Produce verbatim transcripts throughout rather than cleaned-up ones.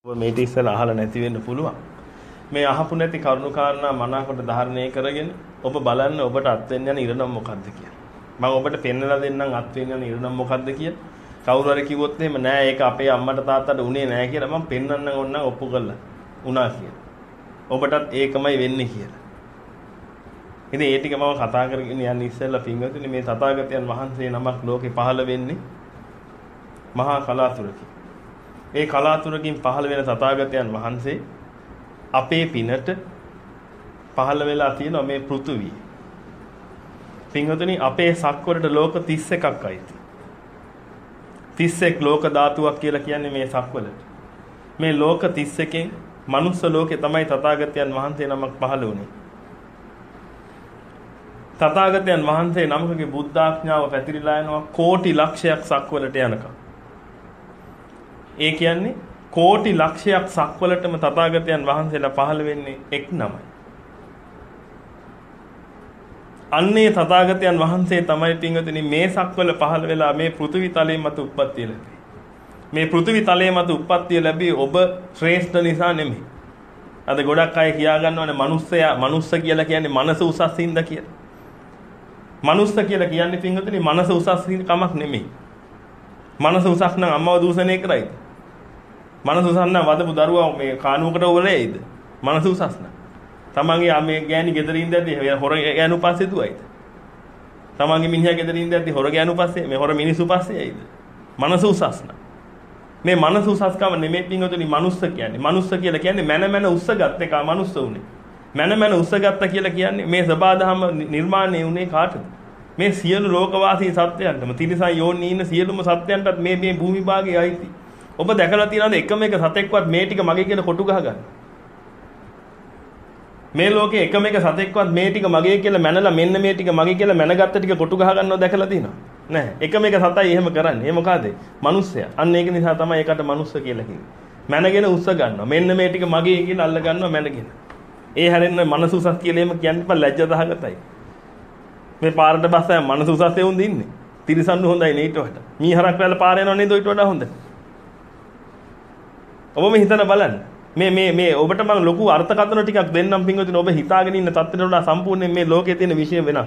මේක ඉස්සෙල්ලා අහලා නැති වෙන්න පුළුවන්. මේ අහපු නැති කරුණු කාරණා මනාකොට ධාරණය කරගෙන ඔබ බලන්න ඔබට අත් වෙන්න යන ඉරණම් මොකද්ද කියලා. මම ඔබට පෙන්වලා දෙන්නම් අත් වෙන්න යන ඉරණම් මොකද්ද කියලා. කවුරු හරි කිව්වොත් එහෙම නෑ ඒක අපේ අම්මට තාත්තට උනේ නෑ කියලා මම පෙන්වන්නම් ඕනනම් ඔප්පු කරලා උනා කියලා. ඔබටත් ඒකමයි වෙන්නේ කියලා. ඉතින් ඒ ටික මම කතා කරගෙන යන්නේ ඉස්සෙල්ලා පින්වතුනි මේ තථාගතයන් වහන්සේ නමක් ලෝකේ පහළ වෙන්නේ මහා කලාතුරකින්. ඒ කලාතුරකින් පහළ වෙන තථාගතයන් වහන්සේ අපේ පිනට පහළ වෙලා තියෙනවා මේ පෘථුවිය. පින්වතුනි අපේ සක්වලට ලෝක තිස් එකක් අයිති. තිස් එක් ලෝක ධාතුවක් කියලා කියන්නේ මේ සක්වලට. මේ ලෝක තිස් එකෙන් මනුස්ස ලෝකේ තමයි තථාගතයන් වහන්සේ නමක් පහළ වුණේ. තථාගතයන් වහන්සේ නමකගේ බුද්ධාඥාව පැතිරිලා යනවා කෝටි ලක්ෂයක් සක්වලට යනකම්. ඒ කියන්නේ කෝටි ලක්ෂයක් සක්වලටම තථාගතයන් වහන්සේලා පහළ වෙන්නේ එක් නමයි. අන්නේ තථාගතයන් වහන්සේ තමයි පින්වතුනි මේ සක්වල පහළ වෙලා මේ පෘථිවි තලයේ මත උප්පත්තිය ලැබේ. මේ පෘථිවි තලයේ මත උප්පත්තිය ලැබී ඔබ ශ්‍රේෂ්ඨ නිසා නෙමෙයි. අද ගොඩක් අය කියා ගන්නවනේ මනුස්සයා මනුස්ස කියලා කියන්නේ මනස උසස් හින්දා කියලා. මනුස්ස කියලා කියන්නේ පින්වතුනි මනස උසස් කමක් නෙමෙයි. මනස උසස් නම් අම්මව දූෂණය කරයිද? මනස උසස් නම් වදපු දරුවා මේ කානුවකට වලේයිද? මනස උසස් නම්. තමන්ගේ මේ ගෑණි ගෙදර ඉඳද්දී හොර ගෑනු පස්සේ දුවයිද? තමන්ගේ මිනිහා ගෙදර ඉඳද්දී හොර ගෑනු පස්සේ මේ හොර මිනිස්සු පස්සේ ඇයිද? මනස උසස් නම්. මේ මනස උසස්කම නෙමෙයි පින්වතුනි මනුස්ස කියන්නේ. මනුස්ස කියලා කියන්නේ මන මන උස්සගත් එක මනුස්ස උනේ. මන මන උස්සගත්ත කියලා කියන්නේ මේ සබාධම නිර්මාණය උනේ කාටද? මේ සියලු ලෝකවාසී සත්‍යයන්ටම තිරිසන් යෝනි ඉන්න සියලුම සත්‍යයන්ටත් මේ මේ භූමි භාගයේ අයිති. ඔබ දැකලා තියෙනවද එකම එක සතෙක්වත් මේ ටික මගේ කියලා කොටු ගහගන්න? මේ ලෝකේ එකම එක සතෙක්වත් මේ ටික මගේ කියලා මැනලා මෙන්න මේ ටික මගේ කියලා මැනගත්ත ටික කොටු ගහ ගන්නව දැකලා තියෙනවද? නැහැ. එකම එක සතයි එහෙම කරන්නේ. ඒ මොකද? මිනිස්සයා. අන්න ඒක නිසා තමයි ඒකට මිනිස්ස කියලා කියන්නේ. මැනගෙන උස්ස ගන්නවා. මෙන්න මේ ටික මගේ කියලා අල්ල ගන්නවා මැනගෙන. ඒ හැරෙන්න මනස උසස් කියලා එහෙම කියන්න බෑ ලැජ්ජ දහගතයි. මේ පාරට බස්සය මනස උසස් එවුන් දින්නේ. තිරිසන්නු හොඳයි නේ ඊට වඩා. මීහරක් වැල පාර යනව නේද ඊට වඩා හොඳ. ඔබ මේ හිතලා බලන්න. මේ මේ මේ ඔබට මම ලොකු අර්ථකථන ටිකක් දෙන්නම් පින්වතුනි ඔබ හිතාගෙන ඉන්න තත්ත්වයට වඩා සම්පූර්ණයෙන් මේ ලෝකයේ තියෙන විෂය වෙනස්.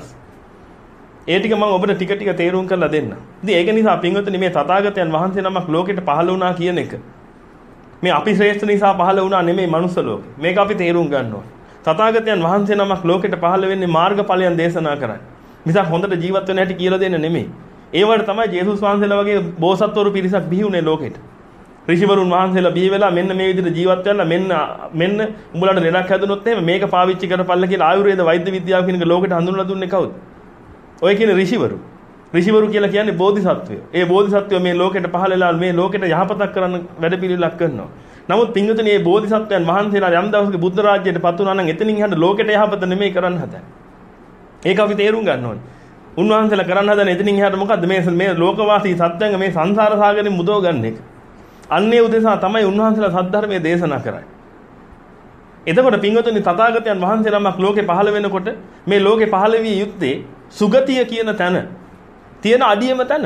ඒ ටික මම ඔබට ටික ටික තේරුම් කරලා දෙන්නම්. ඉතින් ඒක නිසා පින්වතුනි මේ තථාගතයන් වහන්සේ නමක් ලෝකෙට පහළ වුණා කියන එක මේ අපි ශ්‍රේෂ්ඨ නිසා පහළ වුණා නෙමෙයි මනුස්ස ලෝකෙ. මේක අපි තේරුම් ගන්න ඕනේ. තථාගතයන් වහන්සේ නමක් ලෝකෙට පහළ වෙන්නේ මාර්ගඵලයන් දේශනා කරන්නේ. මිසක් හොඳට ජීවත් වෙන්න හැටි කියලා දෙන්න නෙමෙයි. ඒ වගේ තමයි ජේසුස් වහන්සේලා වගේ බෝසත්වරු පිරිසක් බිහි වුණේ ලෝකෙට. ඍෂිවරුන් වහන්සේලා බිහි වෙලා මෙන්න මේ විදිහට ජීවත් වෙලා මෙන්න මෙන්න උඹලට ලෙඩක් හැදුනොත් එහෙම මේක පාවිච්චි කරපල්ලා කියලා ආයුර්වේද වෛද්‍ය විද්‍යාව කියන එක ලෝකෙට හඳුන්වලා දුන්නේ කවුද? ඔය කියන්නේ ඍෂිවරු. ඍෂිවරු කියලා කියන්නේ බෝධිසත්වයෝ. ඒ බෝධිසත්වයෝ මේ ලෝකෙට පහළ වෙලා මේ ලෝකෙට යහපතක් කරන්න වැඩපිළිවෙලක් කරනවා. නමුත් පින්වතුනි මේ බෝධිසත්වයන් වහන්සේලා යම් දවසක බුද්ධ රාජ්‍යයට පත් වුණා නම් එතනින් එහාට ලෝකෙට යහපත නෙමෙයි කරන්න හදන්නේ. ඒක අපි තේරුම් ගන්න ඕනේ. උන්වහන්සේලා කරන්න හදන එතනින් එහාට මොකද්ද මේ මේ ලෝකවාසී සත්‍යංග මේ සංසාර සාගරෙන් මුදව ගන්න එක. අන්නේ උදෙසා තමයි උන්වහන්සේලා සද්ධර්මයේ දේශනා කරන්නේ. එතකොට පින්වතුනි තථාගතයන් වහන්සේ නමක් ලෝකේ පහළ වෙනකොට මේ ලෝකේ පහළ විය යුත්තේ සුගතිය කියන තැන තියෙන අඩියම තැන.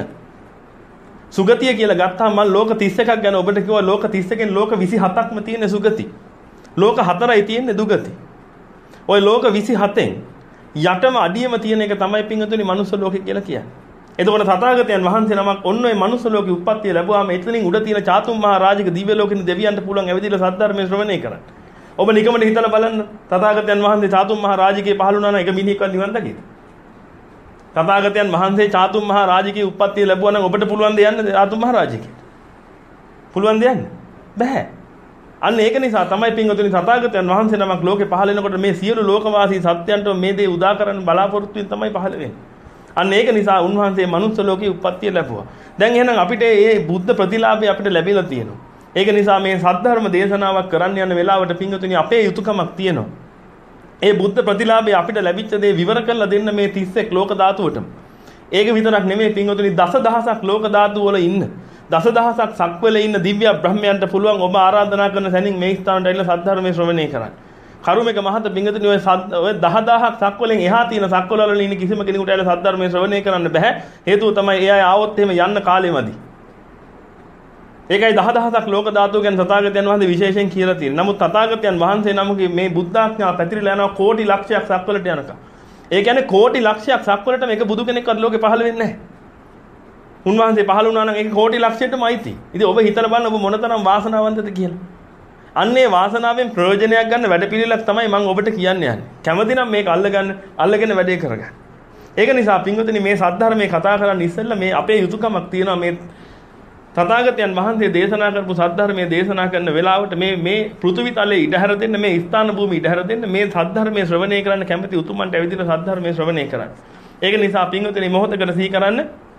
සුගතිය කියලා ගත්තාම මම ලෝක තිස් එකක් ගැන ඔබට කිව්වා ලෝක තිස් එකෙන් ලෝක විසිහතක්ම තියෙන සුගති. ලෝක හතරයි තියෙන්නේ දුගති. ওই ලෝක විසිහතෙන් යටම අඩියම තියෙන එක තමයි පින්වතුනි මනුස්ස ලෝකෙ කියලා කියන්නේ. එතකොට තථාගතයන් වහන්සේ නමක් ඔන්න ඔය මනුස්ස ලෝකෙ උප්පත්තිය ලැබුවාම එතනින් උඩ තියෙන චාතුම් මහ රාජික දිව්‍ය ලෝකෙන දෙවියන්ට පුළුවන් ඇවිදලා සද්ධර්මයේ ශ්‍රවණය කරන්න. ඔබ නිකමට හිතලා බලන්න තථාගතයන් වහන්සේ චාතුම් මහ රාජිකේ පහළ වුණා නම් එක මිනිහෙක්වත් නිවන් දකිද? තථාගතයන් වහන්සේ චාතුම් මහ රාජිකේ උප්පත්තිය ලැබුවා නම් ඔබට පුළුවන් ද යන්න චාතුම් මහ රාජිකේට? පුළුවන් ද යන්න? බෑ. අන්න ඒක නිසා තමයි පින්වතුනි තථාගතයන් වහන්සේ නමක් ලෝකේ පහළ වෙනකොට මේ සියලු ලෝකවාසී සත්‍යයන්ට මේ දේ උදා කරන්න බලාපොරොත්තු වෙන තමයි පහළ වෙන්නේ. අන්න ඒක නිසා උන්වහන්සේ මනුස්ස ලෝකේ උප්පත්තිය ලැබුවා. දැන් එහෙනම් අපිට මේ බුද්ධ ප්‍රතිලාභය අපිට ලැබිලා තියෙනවා. ඒක නිසා මේ සද්ධර්ම දේශනාවක් කරන්න යන වෙලාවට පින්වතුනි අපේ යුතුයකමක් තියෙනවා. ඒ බුද්ධ ප්‍රතිලාභය අපිට ලැබිච්ච දේ විවර කරලා දෙන්න මේ තිස් එක් ලෝක ධාතුවටම. ඒක විතරක් නෙමෙයි පින්වතුනි දසදහසක් ලෝක ධාතු වල ඉන්න දසදහසක් සක්වලේ ඉන්න දිව්‍ය බ්‍රහ්මයන්ට පුළුවන් ඔබ ආරාධනා කරන සැනින් මේ ස්ථානට ඇවිල්ලා සද්ධර්මයේ ශ්‍රවණය කරන්න. කරුමේක මහත පිංගතුනි ඔය ඔය දහදහක් සක්වලෙන් එහා තියෙන සක්වල වල ඉන්න කිසිම කෙනෙකුට ඇවිල්ලා සද්ධර්මයේ ශ්‍රවණය කරන්න බෑ. හේතුව තමයි ඒ අය ආවොත් එහෙම යන්න කාලෙමදි. ඒකයි දහදහසක් ලෝක ධාතු ගැන තථාගතයන් වහන්සේ විශේෂයෙන් කියලා තියෙනවා. නමුත් තථාගතයන් වහන්සේ නමගේ මේ බුද්ධාඥා පැතිරිලා යනවා කෝටි ලක්ෂයක් සක්වලට යනකම්. ඒ කියන්නේ කෝටි ලක්ෂයක් සක්වලට මේක බුදු කෙනෙක්වත් ලෝකේ පහළ වෙන්නේ නැහැ. උන්වහන්සේ පහළ වුණා නම් ඒක කෝටි ලක්ෂයටම අයිති. ඉතින් ඔබ හිතලා බලන්න ඔබ මොනතරම් වාසනාවන්තද කියලා. අන්නේ වාසනාවෙන් ප්‍රයෝජනයක් ගන්න වැඩපිළිවෙලක් තමයි මම ඔබට කියන්න යන්නේ. කැමති නම් මේක අල්ලගන්න, අල්ලගෙන වැඩේ කරගන්න. ඒක නිසා පින්වතුනි මේ සද්ධර්මයේ කතා කරන්න ඉස්සෙල්ලා මේ අපේ යුතුයකමක් තියෙනවා මේ තථාගතයන් වහන්සේ දේශනා කරපු සද්ධර්මයේ දේශනා කරන වෙලාවට මේ මේ පෘථිවි තලයේ ඉඩහැර දෙන්න, මේ ස්ථාන භූමිය ඉඩහැර දෙන්න, මේ සද්ධර්මයේ ශ්‍රවණය කරන්න කැමති උතුමන්ට ඇවිදින සද්ධර්මයේ ශ්‍රවණය කරන්න. ඒක නිසා පින්වතුනි මොහොතකට සිහි කරන්න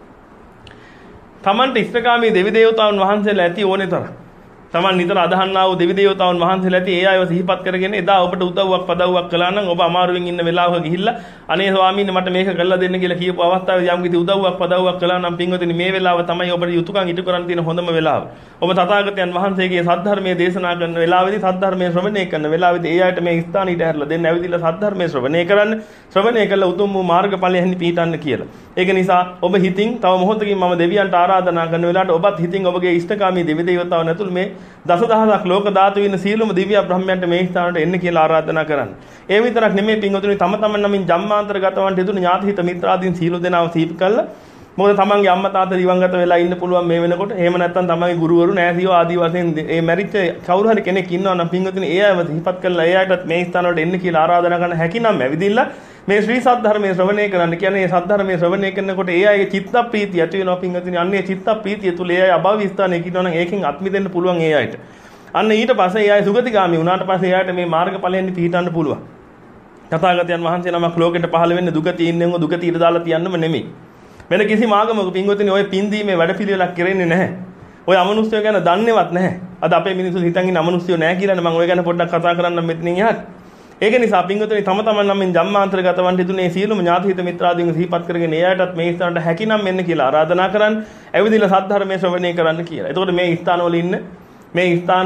තමන්ට ඉෂ්ඨකාමී දෙවි දේවතාවුන් වහන්සේලා ඇති ඕනේ තරම්. තමන් නිතර අදහන්නා වූ දෙවි දේවතාවුන් වහන්සේලා ඇති ඒ අයව සිහිපත් කරගෙන එදා ඔබට උදව්වක් පදව්වක් කළා නම් ඔබ අමාරුවෙන් ඉන්න වෙලාවක ගිහිල්ලා අනේ ස්වාමීන් මට මේක කරලා දෙන්න කියලා කියපු අවස්ථාවේ යම් කිසි උදව්වක් පදව්වක් කළා නම් පින්වතුනි මේ වෙලාව තමයි ඔබට යුතුයකම් ඉටු කරන්න තියෙන හොඳම වෙලාව. ඔබ තථාගතයන් වහන්සේගේ සද්ධර්මයේ දේශනා කරන වෙලාවේදී සද්ධර්මයේ ශ්‍රවණය කරන වෙලාවේදී ඒ අයට මේ ස්ථාන ඊට හැරලා දෙන්න ඇවිදilla සද්ධර්මයේ ශ්‍රවණය කරන්න, ශ්‍රවණය කළ උතුම් වූ මාර්ගඵලයෙන් පිහිටන්න කියලා. ඒක නිසා ඔබ හිතින් තව මොහොතකින් මම දෙවියන්ට ආරාධනා කරන වෙලාවට ඔබත් හිතින් ඔබගේ ඉෂ්ඨකාමී දෙවි දේවතාවුන් ඇතුළු මේ දසදහසක් ලෝක ධාතු වෙන සීලම දිව්‍ය බ්‍රහ්මයන්ට මේ ස්ථානට එන්න කියලා ආරාධනා කරන්න. ඒ විතරක් නෙමෙයි පින්වතුනි තම තමන් නමින් ජම්මාන්තර ගතවන්ට යදුණු ඥාති හිත මිත්‍රාදීන් සීල දෙනාව සීප කළා. මොකද තමන්ගේ අම්මා තාත්තා දිවංගත වෙලා ඉන්න පුළුවන් මේ වෙනකොට. එහෙම නැත්නම් තමන්ගේ ගුරුවරු නෑසියෝ ආදී වශයෙන් මේ මැරිච්ච කවුරු හරි කෙනෙක් ඉන්නවා නම් පින්වතුනි ඒ අයව සිහිපත් කරලා ඒ අයටත් මේ ස්ථානවලට එන්න කියලා ආරාධනා කරන හැකි නම් ඇවිදින්න මේ ශ්‍රී සද්ධර්මයේ ශ්‍රවණය කරන්න කියන්නේ මේ සද්ධර්මයේ ශ්‍රවණය කරනකොට ඒ අයගේ චිත්ත ප්‍රීතිය ඇති වෙනවා පින්වතුනි. අන්නේ චිත්ත ප්‍රීතිය තුල ඒ අය අභාවී ස්ථානයක ඉන්නවා නම් ඒකෙන් අත්මි දෙන්න පුළුවන් ඒ අයට. අන්න ඊට පස්සේ ඒ අය සුගතිගාමී වුණාට පස්සේ ඒ අයට මේ මාර්ගඵලයෙන් පිහිටන්න පුළුවන්. තථාගතයන් වහන්සේ නමක් ලෝකෙට පහළ වෙන්නේ දුගතිය ඉන්නෙම දුගතියට දාලා තියන්නම නෙමෙයි. වෙන කිසිම ආගමක පින්වතුනි ඔය පින්දීමේ වැඩපිළිවෙලක් කරන්නේ නැහැ. ඔය අමනුෂ්‍යය ගැන දන්නේවත් නැහැ. අද අපේ මිනිස්සු හිතන් ඉන්නේ අමනුෂ්‍යය නැහැ කියලානේ. මම ඔය ගැන පොඩ්ඩක් කතා කරන්නම් මෙතනින් එහාට. ඒක නිසා පින්වතුනි තම තමන් නම් මේ ජම්මාන්තරගතවන්ට ඉදුනේ සීලම ඥාතිහිත මිත්‍රාදීන් සිහිපත් කරගෙන ඒ අයටත් මේ ස්ථානට හැකිනම් මෙන්න කියලා ආරාධනා කරන්න. ඇවිදilla සද්ධර්මයේ ශ්‍රවණය කරන්න කියලා. එතකොට මේ ස්ථානවල ඉන්න මේ ස්ථාන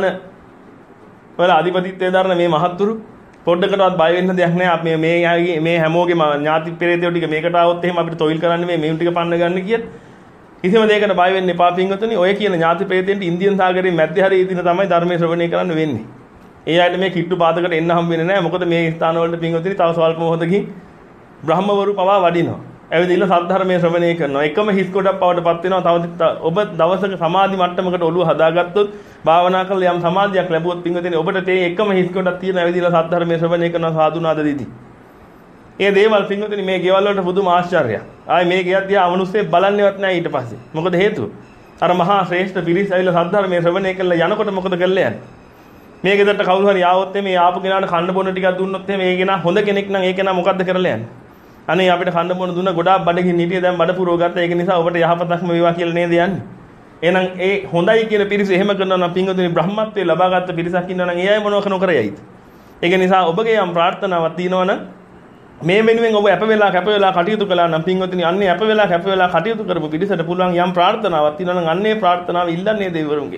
වල අධිපතිත්වයේ දරන මේ මහත්තුරු පොඩ්ඩකටවත් බය වෙන්න දෙයක් නැහැ. අපි මේ මේ හැමෝගෙම ඥාති පෙරේතයෝ ටික මේකට ආවොත් එහෙම අපිට තොইল කරන්නේ මේ මේන් ටික පන්න ගන්න කියත් කිසිම දෙයකට බය වෙන්න එපා පින්වතුනි. ඔය කියන ඥාති පෙරේතයන්ට ඉන්දියන් සාගරයේ මැද්දේ හරිය ඉදින තමයි ධර්මයේ ශ්‍රවණය කරන්න වෙන්නේ. ඒ අයට මේ කිට්ටු පාදකට එන්න හම් වෙන්නේ නැහැ. මොකද මේ ස්ථාන වලට පින්වතුනි තව ස්වල්ප මොහොතකින් බ්‍රහ්මවරු පවා වඩිනවා. ඇවිදilla සද්ධර්මයේ ශ්‍රවණය කරනවා. එකම හිස් කොටක් පවටපත් වෙනවා. තව ඔබ දවසක සමාධි මට්ටමකට ඔළුව හදාගත්තොත් භාවනා කරලා යම් සමාධියක් ලැබුවොත් පින්වතුනි ඔබට තේ එකම හිස් කොටක් තියෙන ඇවිදilla සද්ධර්මයේ ශ්‍රවණය කරනවා සාදුනාද දීති. ඒ දේවල් පින්වතුනි මේ ගෙවල් වලට පුදුම ආශ්චර්යයක්. ආයේ මේ ගෙයක් දිහා අමනුෂ්‍යෙ බලන්නේවත් නැහැ ඊට පස්සේ. මොකද හේතුව? අර මහා ශ්‍රේෂ්ඨ පිරිස ඇවිල්ලා සද්ධර්මයේ ශ්‍රවණය කරලා යනකොට මොකද කරලා යන්නේ? මේ ගෙදරට කවුරු හරි ආවොත් මේ ආපු කෙනාට කන්න බොන්න ටිකක් දුන්නොත් එහෙම ඒ කෙනා හොඳ කෙනෙක් නම් ඒ කෙනා මොකද්ද කරලා යන්නේ? අනේ අපිට කන්න බොන්න දුන්න ගොඩාක් බඩගින්න හිටියේ දැන් බඩ පුරව ගත්තා. ඒක නිසා ඔබට යහපතක්ම වේවා කියලා නේද යන්නේ. එහෙනම් ඒ හොඳයි කියන පිරිස එහෙම කරනවා නම් පින්වතුනි බ්‍රහ්මත්වයේ ලබාගත් පිරිසක් ඉන්නවා නම් ඒ අය මොනව කරනව කරයයිද? ඒක නිසා ඔබගේ යම් ප්‍රාර්ථනාවක් තියෙනවා නම් මේ වෙනුවෙන් ඔබ අප වෙලා කැප වෙලා කටයුතු කළා නම් පින්වතුනි අන්නේ අප වෙලා කැප වෙලා කටයුතු කරපු පිරිසට පුළුවන් යම් ප්‍රාර්ථනාවක් තියෙනවා නම් අන්නේ ප්‍රාර්ථනාව ඉල්ලන්නේ දෙවිවරුන්ගේ.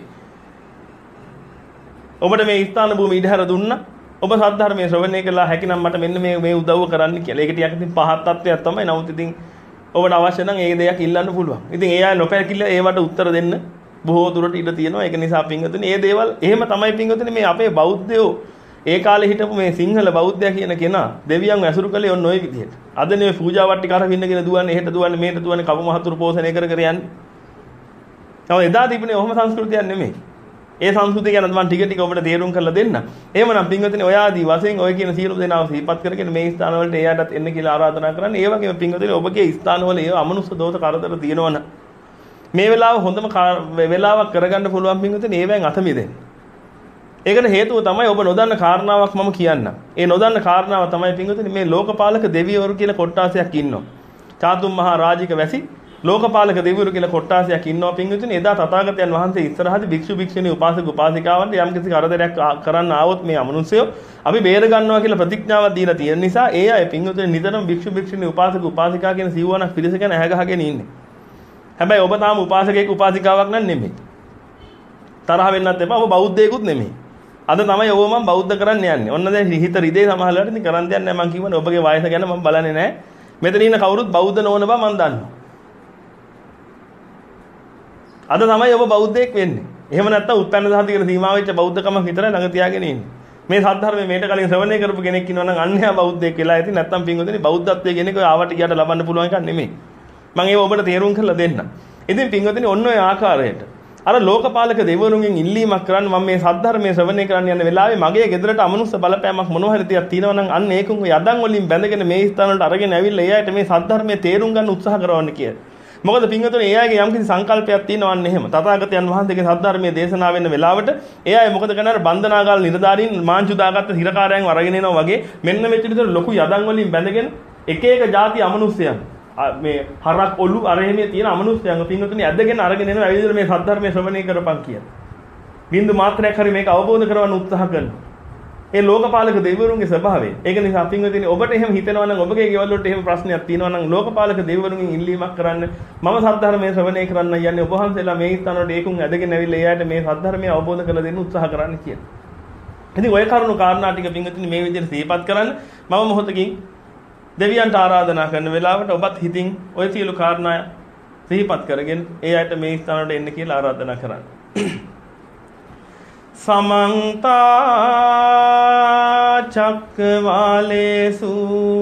ඔබට මේ ස්ථාන භූමි ඉඩහැර දුන්නා. ඔබ සද්ධර්මයේ ශ්‍රවණය කළා හැකිනම් මට මෙන්න මේ මේ උදව්ව කරන්න කියලා. ඒක ටිකක් ඉතින් පහත් තත්ත්වයක් තමයි. නමුත් ඉතින් ඔබට අවශ්‍ය නම් ඒ දෙයක් ඉල්ලන්න පුළුවන්. ඉතින් ඒ අය නොපැකිල ඒවට උත්තර දෙන්න බොහෝ දුරට ඉඩ තියෙනවා. ඒක නිසා පින්වතුනි මේ දේවල් එහෙම තමයි පින්වතුනි මේ අපේ බෞද්ධයෝ ඒ කාලේ හිටපු මේ සිංහල බෞද්ධයා කියන කෙනා දෙවියන් ඇසුරු කළේ ඔන්න ඔය විදිහට. අද නේ පූජාවත් ටික අර වින්නගෙන දුවන්නේ එහෙට දුවන්නේ මෙහෙට දුවන්නේ කපු මහතුරු පෝෂණය කර කර යන්නේ. තව එදා තිබුණේ ඔහොම සංස්කෘතියක් නෙමෙයි. ඒ සංස්කෘතිය ගැන මම ටික ටික ඔබට තේරුම් කරලා දෙන්න. එහෙමනම් පින්වතුනි ඔය ආදී වශයෙන් ඔය කියන සියලු දෙනාව සිහිපත් කරගෙන මේ ස්ථාන වලට එයාටත් එන්න කියලා ආරාධනා කරන්න. ඒ වගේම පින්වතුනි ඔබගේ ස්ථාන වල ඒ අමනුෂ්‍ය දෝෂ කරදර තියෙනවනම් මේ වෙලාව හොඳම වෙලාවක් කරගන්න පුළුවන් පින්වතුනි ඒවෙන් අත මිදෙන්න. ඒකට හේතුව තමයි ඔබ නොදන්න කාරණාවක් මම කියන්නම්. ඒ නොදන්න කාරණාව තමයි පින්වතුනි මේ ලෝකපාලක දෙවිවරු කියලා කොට්ටාසයක් ඉන්නවා. චාතුම් මහා රාජික වැසි ලෝකපාලක දෙවිවරු කියලා කොට්ටාසයක් ඉන්නවා පින්වතුනි. එදා තථාගතයන් වහන්සේ ඉස්සරහදී භික්ෂු භික්ෂුණී උපාසක උපාසිකාවන්ට යම් කිසි කරදරයක් කරන්න ආවොත් මේ අමනුෂ්‍යයෝ අපි බේර ගන්නවා කියලා ප්‍රතිඥාවක් දීලා තියෙන නිසා ඒ අය පින්වතුනි නිතරම භික්ෂු භික්ෂුණී උපාසක උපාසිකා කියන සිව්වණක් පිරිස ගැන ඇහැ ගහගෙන ඉන්නේ. හැබැයි ඔබ තාම උපාසකයෙක් උපාසිකාවක් නන් නෙමෙයි. තරහ වෙන්නත් එපා. ඔබ බෞද්ධයෙකුත් නෙමෙයි. අද තමයි ඔබ මම බෞද්ධ කරන්න යන්නේ. ඔන්න දැන් හිත රිදේ සමහරලාට ඉතින් කරන් දෙයක් නැහැ. මම කියවනේ ඔබගේ වයස ගැන මම බලන්නේ නැහැ. මෙතන ඉන්න කවුරුත් බෞද්ධ නොවන බව මම දන්නවා. අද තමයි ඔබ බෞද්ධයෙක් වෙන්නේ. එහෙම නැත්නම් උත්පන්න සහතිකන සීමා වෙච්ච බෞද්ධකමක් විතරයි ළඟ තියාගෙන ඉන්නේ. මේ සද්ධර්මයේ මේට කලින් ශ්‍රවණය කරපු කෙනෙක් ඉන්නවා නම් අන්‍යයා බෞද්ධයෙක් වෙලා ඇති. නැත්නම් පින්වතුනි බෞද්ධත්වයේ කෙනෙක් ඔය ආවට ගියට ලබන්න පුළුවන් එකක් නෙමෙයි. මම ඒක ඔබට තේරුම් කරලා දෙන්නම්. ඉතින් පින්වතුනි ඔන්න ඔය ආකාරයට අර ලෝකපාලක දෙවිවරුන්ගෙන් ඉල්ලීමක් කරන්න මම මේ සද්ධර්මයේ ශ්‍රවණය කරන්න යන වෙලාවේ මගේ ගෙදරට අමනුස්ස බලපෑමක් මොනවා හරි තියක් තියෙනවා නම් අන්න ඒකුන් යදන් වලින් බැඳගෙන මේ ස්ථාන වලට අරගෙන ඇවිල්ලා ඒ අයට මේ සද්ධර්මයේ තේරුම් ගන්න උත්සාහ කරවන්න කියලා. මොකද පින්වතුනි ඒ අයගේ යම්කිසි සංකල්පයක් තියෙනවා අන්න එහෙම. තථාගතයන් වහන්සේගේ සද්ධර්මයේ දේශනා වෙන වෙලාවට ඒ අය මොකද කරන්නේ? බන්ධනාගාල නිලධාරීන් මාංචු දාගත්ත හිරකාරයන් අරගෙන එනවා වගේ මෙන්න මෙච්චර විතර ලොකු යදන් වලින් බැඳගෙන එක එක ಜಾති අමනුස්සයන් මේ හරක් ඔලු අරහෙමේ තියෙන අමනුස්සයන් පින්වතුනි ඇදගෙන අරගෙන එනවා ඇවිල්ලා මේ සද්ධර්මයේ ශ්‍රවණය කරපන් කියලා. බින්දු මාත්‍රයක් හරි මේක අවබෝධ කරගන්න උත්සාහ කරනවා. ඒ ලෝකපාලක දෙවිවරුන්ගේ ස්වභාවය. ඒක නිසා පින්වතුනි ඔබට එහෙම හිතෙනවා නම් ඔබගේ ගෙවල් වලට එහෙම ප්‍රශ්නයක් තියෙනවා නම් ලෝකපාලක දෙවිවරුන්ගෙන් ඉල්ලීමක් කරන්න මම සද්ධර්මයේ ශ්‍රවණය කරන්න යන්නේ ඔබ වහන්සේලා මේ ස්ථාන වලට ඒකුන් ඇදගෙන ඇවිල්ලා එයාට මේ සද්ධර්මය අවබෝධ කරලා දෙන්න උත්සාහ කරන්න කියලා. ඉතින් ඔය කරුණු කාරණා ටික පින්වතුනි මේ විදිහට සිහිපත් කරන්න මම මොහොතකින් දෙවියන්ට ආරාධනා කරන වෙලාවට ඔබත් හිතින් ඔය සියලු කාරණා සිහිපත් කරගෙන ඒ අයට මේ ස්ථාන වලට එන්න කියලා ආරාධනා කරන්න. समन्त चक्रवालेषु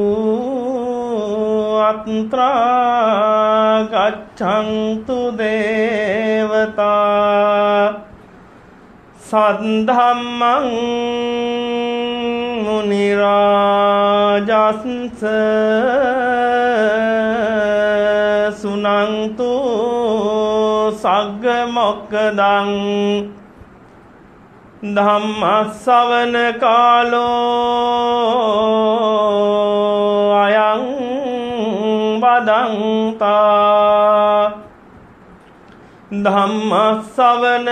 अत्रा गच्छन्तु देवता सद्धम्मं मुनिराजस्स सुनन्तु सग्गमोक्खदं ධම්මස්සවන කාලෝ අයං වදන්තා ධම්මස්සවන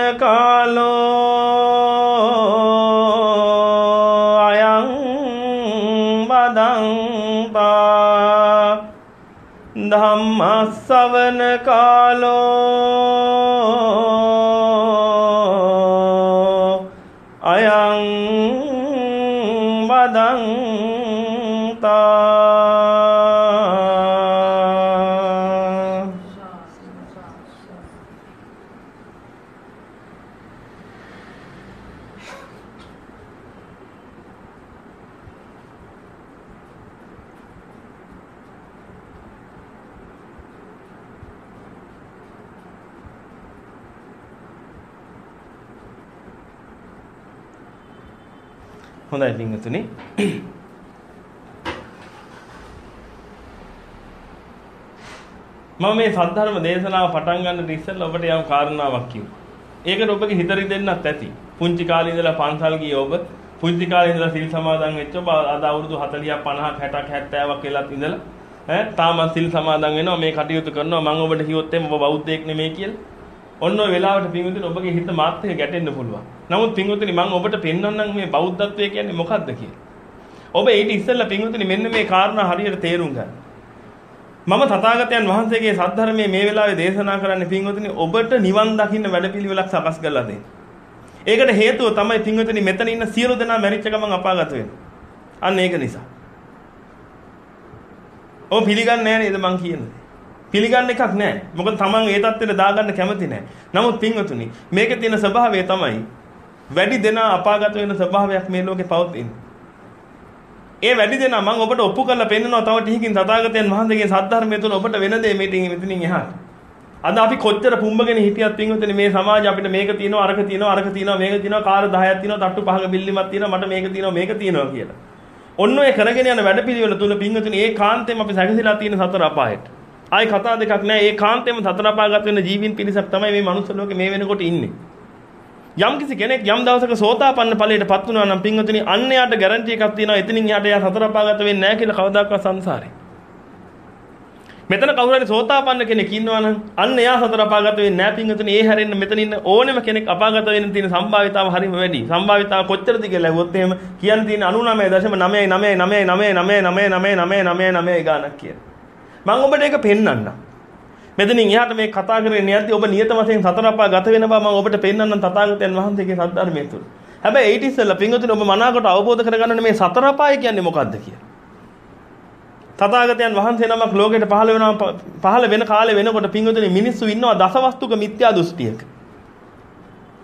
කාලෝ අයං වදන්තා ධම්මස්සවන කාලෝ අයං වදන්තා හොඳයි පින්වතුනි මම මේ සද්ධර්ම දේශනාව පටන් ගන්නට ඉස්සෙල්ලා ඔබට යම් කාරණාවක් කිව්වා. ඒකට ඔබගේ හිත රිදෙන්නත් ඇති. පුංචි කාලේ ඉඳලා පන්සල් ගිය ඔබ, පුංචි කාලේ ඉඳලා සිල් සමාදන් වෙච්ච ඔබ අද අවුරුදු හතළියක් පනහක් හැටක් හැත්තෑවක් වෙලත් ඉඳලා ඈ තාමත් සිල් සමාදන් වෙනවා මේ කටයුතු කරනවා මම ඔබට කිව්වොත් එම් ඔබ බෞද්ධයෙක් නෙමෙයි කියලා. ඔන්න ඔය වෙලාවට පින්වතුනි ඔබගේ හිත මාත් එක්ක ගැටෙන්න පුළුවන්. නමුත් පින්වතුනි මම ඔබට පෙන්වන්නම් මේ බෞද්ධත්වය කියන්නේ මොකක්ද කියලා. ඔබ ඊට ඉස්සෙල්ලා පින්වතුනි මෙන්න මේ කාරණා හරියට තේරුම් ගන්න. මම තථාගතයන් වහන්සේගේ සද්ධර්මයේ මේ වෙලාවේ දේශනා කරන්නේ පින්වතුනි ඔබට නිවන් දකින්න වැඩපිළිවෙලක් සකස් කරලා දෙන්න. ඒකට හේතුව තමයි පින්වතුනි මෙතන ඉන්න සියලු දෙනා මැරිච්ච ගමන් අපාගත වෙනවා. අන්න ඒක නිසා. ඔබ පිළිගන්නේ නැහැ නේද මං කියන්නේ? පිළිගන්න එකක් නැහැ. මොකද තමන් ඒ தත්ත්වෙට දාගන්න කැමති නැහැ. නමුත් පින්වතුනි මේකේ තියෙන ස්වභාවය තමයි වැඩි දෙනා අපාගත වෙන ස්වභාවයක් මේ ලෝකේ පවතින්නේ. ඒ වැඩි දෙනා මම ඔබට ඔප්පු කරලා පෙන්නනවා තව ටිකකින් තථාගතයන් වහන්සේගේ සද්ධර්මය තුළ ඔබට වෙන දේ මෙතනින් මෙතනින් එහාට. අද අපි කොච්චර පුම්බගෙන හිටියත් පින්වතුනි මේ සමාජය අපිට මේක තියෙනවා අරක තියෙනවා අරක තියෙනවා මේක තියෙනවා කාර් දහයක් තියෙනවා තට්ටු පහක බිල්ලිමක් තියෙනවා මට මේක තියෙනවා මේක තියෙනවා කියලා. ඔන්න ඔය කරගෙන යන වැඩපිළිවෙල තුළ පින්වතුනි ඒ කාන්තෙම අපි සැකසීලා තියෙන සතර අපායට. ආයි කතා දෙකක් නැහැ. ඒ කාන්තෙම සතර අපාගත වෙන ජීවින් පිරිසක් තමයි මේ මනුස්ස ලෝකේ මේ වෙනකොට ඉන්නේ. යම් කිසි කෙනෙක් යම් දවසක සෝතාපන්න ඵලයටපත් වුණා නම් පින්වතුනි අන්න යාට ගැරන්ටි එකක් තියෙනවා එතනින් යාට යා සතර අපාගත වෙන්නේ නැහැ කියලා කවදාකවත් සංසාරේ. මෙතන කවුරු හරි සෝතාපන්න කෙනෙක් ඉන්නවා නම් අන්න යා සතර අපාගත වෙන්නේ නැහැ පින්වතුනි. ඒ හැරෙන්න මෙතන ඉන්න ඕනෙම කෙනෙක් අපාගත වෙන්න තියෙන සම්භාවිතාව හරිම වැඩි. සම්භාවිතාව කොච්චරද කියලා ඇහුවොත් එහෙම කියන්න තියෙන අනූනවය දශම නවය නවය නවය නවය නවය නවය නවය නවය නවය නවය ගානක් කියලා. මම ඔබට ඒක පෙන්වන්නම්. මෙතනින් එහාට මේ කතා කරගෙන යද්දී ඔබ නියත වශයෙන් සතර අපා ගත වෙන බව මම ඔබට පෙන්වන්නම් තථාගතයන් වහන්සේගේ සද්ධර්මයේ තුල. හැබැයි ඊට ඉස්සෙල්ලා පින්වතුනි ඔබ මනාවකට අවබෝධ කරගන්න මේ සතර අපාය කියන්නේ මොකක්ද කියලා. තථාගතයන් වහන්සේ නමක් ලෝකෙට පහළ වෙනවා පහළ වෙන කාලේ වෙනකොට පින්වතුනි මිනිස්සු ඉන්නවා දසවස්තුක මිත්‍යා දෘෂ්ටියක.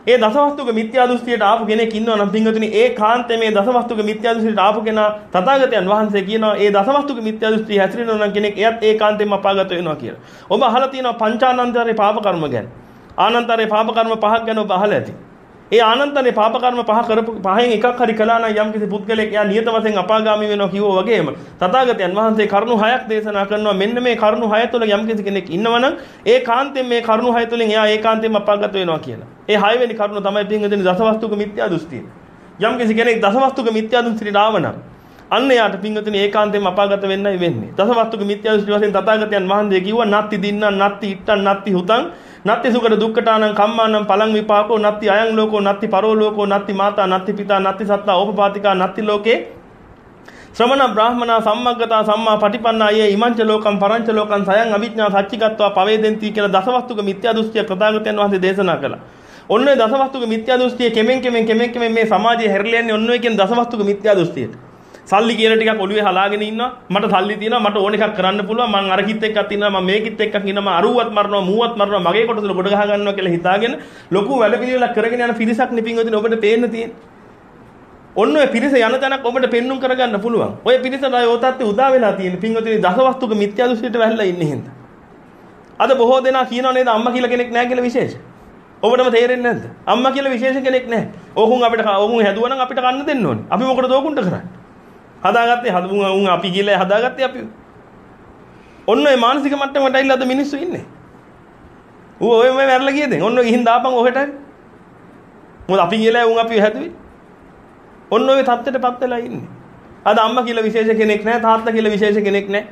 ඒ දසවස්තුක මිත්‍යා දෘෂ්ටියට ආපු කෙනෙක් ඉන්නවා නම් පින්වතුනි ඒ කාන්තේ මේ දසවස්තුක මිත්‍යා දෘෂ්ටියට ආපු කෙනා තථාගතයන් වහන්සේ කියනවා ඒ දසවස්තුක මිත්‍යා දෘෂ්ටිය හැසිරෙනවා නම් කෙනෙක් එයත් ඒ කාන්තේම අපාගත වෙනවා කියලා. ඔබ අහලා තියෙනවා පංචානන්තරේ පාප කර්ම ගැන. ආනන්තරේ පාප කර්ම පහක් ගැන ඔබ අහලා ඇති. ඒ ආනන්තරේ පාප කර්ම පහ කරපු පහෙන් එකක් හරි කළා නම් යම් කිසි පුද්ගලෙක් එයා නියත වශයෙන් අපාගාමී වෙනවා කිව්වෝ වගේම තථාගතයන් වහන්සේ කරුණු හයක් දේශනා කරනවා මෙන්න මේ කරුණු හය තුළ යම් කිසි කෙනෙක් ඉන්නවනම් ඒ කාන්තෙන් මේ කරුණු හය තුළින් එයා ඒ කාන්තෙන් අපාගත වෙනවා කියලා. ඒ හයවෙනි කරුණ තමයි පින්වදින දසවස්තුක මිත්‍යා දෘෂ්ටිය. යම් කිසි කෙනෙක් දසවස්තුක මිත්‍යා දෘෂ්ටියට ආවනම් අන්න යාට පින්වදින ඒකාන්තයෙන් අපාගත වෙන්නයි වෙන්නේ. දසවස්තුක මිත්‍යා දෘෂ්ටි වශයෙන් තථාගතයන් වහන්සේ කිව්වා නත්ති දින්න නත්ති ඉත්තන් නත්ති හුතං නත්ති සුකර දුක්ඛටානං කම්මානං පලං විපාකෝ නත්ති අයං ලෝකෝ නත්ති පරෝ ලෝකෝ නත්ති මාතා නත්ති පිතා නත්ති සත්තා ඕපපාතිකා නත්ති ලෝකේ ශ්‍රමණ බ්‍රාහ්මනා සම්මග්ගතා සම්මා පටිපන්නා යේ ඉමංච ලෝකම් පරංච ලෝකම් සයං අවිඥා සච්චිකත්වා පවේදෙන්ති කියලා දසවස්තුක මිත්‍යා දෘෂ්ටිය තථාගතයන් වහන්සේ දේශනා කළා. ඔන්න ඔය දසවස්තුක මිත්‍යා දෘෂ්ටිය කෙමෙන් කෙමෙන් කෙමෙන් කෙමෙන් මේ සමාජයේ හැරිලා යන්නේ ඔන්න ඔය කියන දසවස්තුක මිත්‍යා දෘෂ්ටියට. සල්ලි කියලා ටිකක් ඔළුවේ හලාගෙන ඉන්නවා. මට සල්ලි තියෙනවා. මට ඕන එකක් කරන්න පුළුවන්. මං අර කිත් එක්කක් ඉන්නවා. මම මේ කිත් එක්කක් ඉන්නවා. මම අරුවත් මරනවා, මූවත් මරනවා. මගේ කොටසල ගොඩ ගහ ගන්නවා කියලා හිතාගෙන ලොකු වැඩ පිළිවෙලක් කරගෙන යන පිරිසක් නිපින්වදින ඔබට පේන්න තියෙන. ඔන්න ඔය පිරිස යන තැනක් ඔබට පෙන්눔 කරගන්න පුළුවන්. ඔය පිරිසට ඔය ඔතත් උදා වෙලා තියෙන පින්වදින දසවස්තුක මිත්‍යා දෘෂ්ටියට වැහිලා ඉන්නේ හින්දා. අද බොහෝ දෙනා කියනවා නේද අම්මා කියලා කෙනෙක් නැහැ කියලා විශේෂ. ඔබටම තේරෙන්නේ නැද්ද? අම්මා කියලා විශේෂ කෙනෙක් නැහැ. ඕකුන් අපිට ඕකුන් හැදුවා නම් අපිට කන්න දෙන්න ඕනේ. අපි මොකටද ඕකුන්ට කරන්නේ? හදාගත්තේ හදුන් උන් අපි කියලා හදාගත්තේ අපි. ඔන්න ඔය මානසික මට්ටමකට ඇවිල්ලා අද මිනිස්සු ඉන්නේ. ඌ ඔය මේ වැරලා ගියද? ඔන්න ගිහින් දාපන් ඔහෙට. මොකද අපි කියලා උන් අපි හැදුවේ. ඔන්න ඔය තත්ත්වයටපත් වෙලා ඉන්නේ. අද අම්මා කියලා විශේෂ කෙනෙක් නැහැ, තාත්තා කියලා විශේෂ කෙනෙක් නැහැ.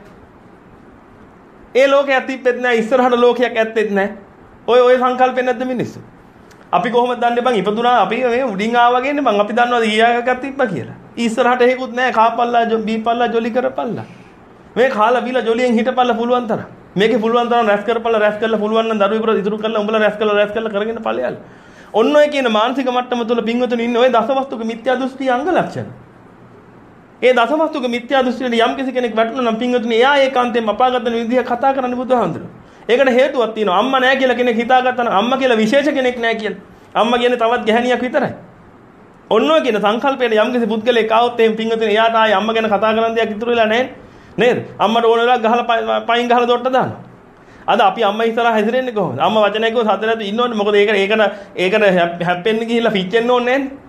ඒ ලෝකයක් තිබ්බෙත් නැහැ, ඉස්සරහට ලෝකයක් ඇත්තෙත් නැහැ. ඔය ඔය සංකල්පෙ නැද්ද මිනිස්සු? අපි කොහොමද දන්නේ බං ඉපදුනා අපි මේ උඩින් ආවගේ ඉන්නේ බං අපි දන්නවද ඊයාගක් තිබ්බා කියලා. ඉස්සරහට හේකුත් නැහැ කාපල්ලා බීපල්ලා ජොලි කරපල්ලා. මේ කාලා බීලා ජොලියෙන් හිටපල්ලා පුළුවන් තරම්. මේකේ පුළුවන් තරම් රැස් කරපල්ලා රැස් කරලා පුළුවන් නම් දරුවෙකුට ඉතුරු කරලා උඹලා රැස් කරලා රැස් කරලා කරගෙන ඵලයල්. ඔන්න ඔය කියන මානසික මට්ටම තුළ පින්වතුනි ඉන්නේ ඔය දසවස්තුක මිත්‍යා දෘෂ්ටි අංග ලක්ෂණ. ඒ දසවස්තුක මිත්‍යා දෘෂ්ටියට යම් කිසි කෙනෙක් වැටුණා නම් පින්වතුනි එයා ඒකාන්තයෙන් අපාගත වෙන විදිහ කතා කරන්න බුදුහාමුදුරුවෝ. ඒකට හේතුවක් තියෙනවා. අම්මා නැහැ කියලා කෙනෙක් හිතාගත්තා නම් අම්මා කියලා විශේෂ කෙනෙක් නැහැ කියලා. අම්මා කියන්නේ තවත් ගැහණියක් විතරයි. ඔන්න ඔය කියන සංකල්පයට යම් කිසි පුද්ගලෙක් ආවොත් එහෙන් පින්වතුනි එයාට ආයේ අම්මා ගැන කතා කරන්න දෙයක් ඉතුරු වෙලා නැහැ නේද? අම්මට ඕන වෙලාවක ගහලා පයින් ගහලා දොට්ට දානවා. අද අපි අම්මා ඉස්සරහා හැසිරෙන්නේ කොහොමද? අම්මා වචනයක් කිව්වොත් හතර නැතු ඉන්න ඕනේ. මොකද ඒක ඒකට ඒකට හැප්පෙන්න ගිහිල්ලා පිච්චෙන්න ඕනේ නැහැ.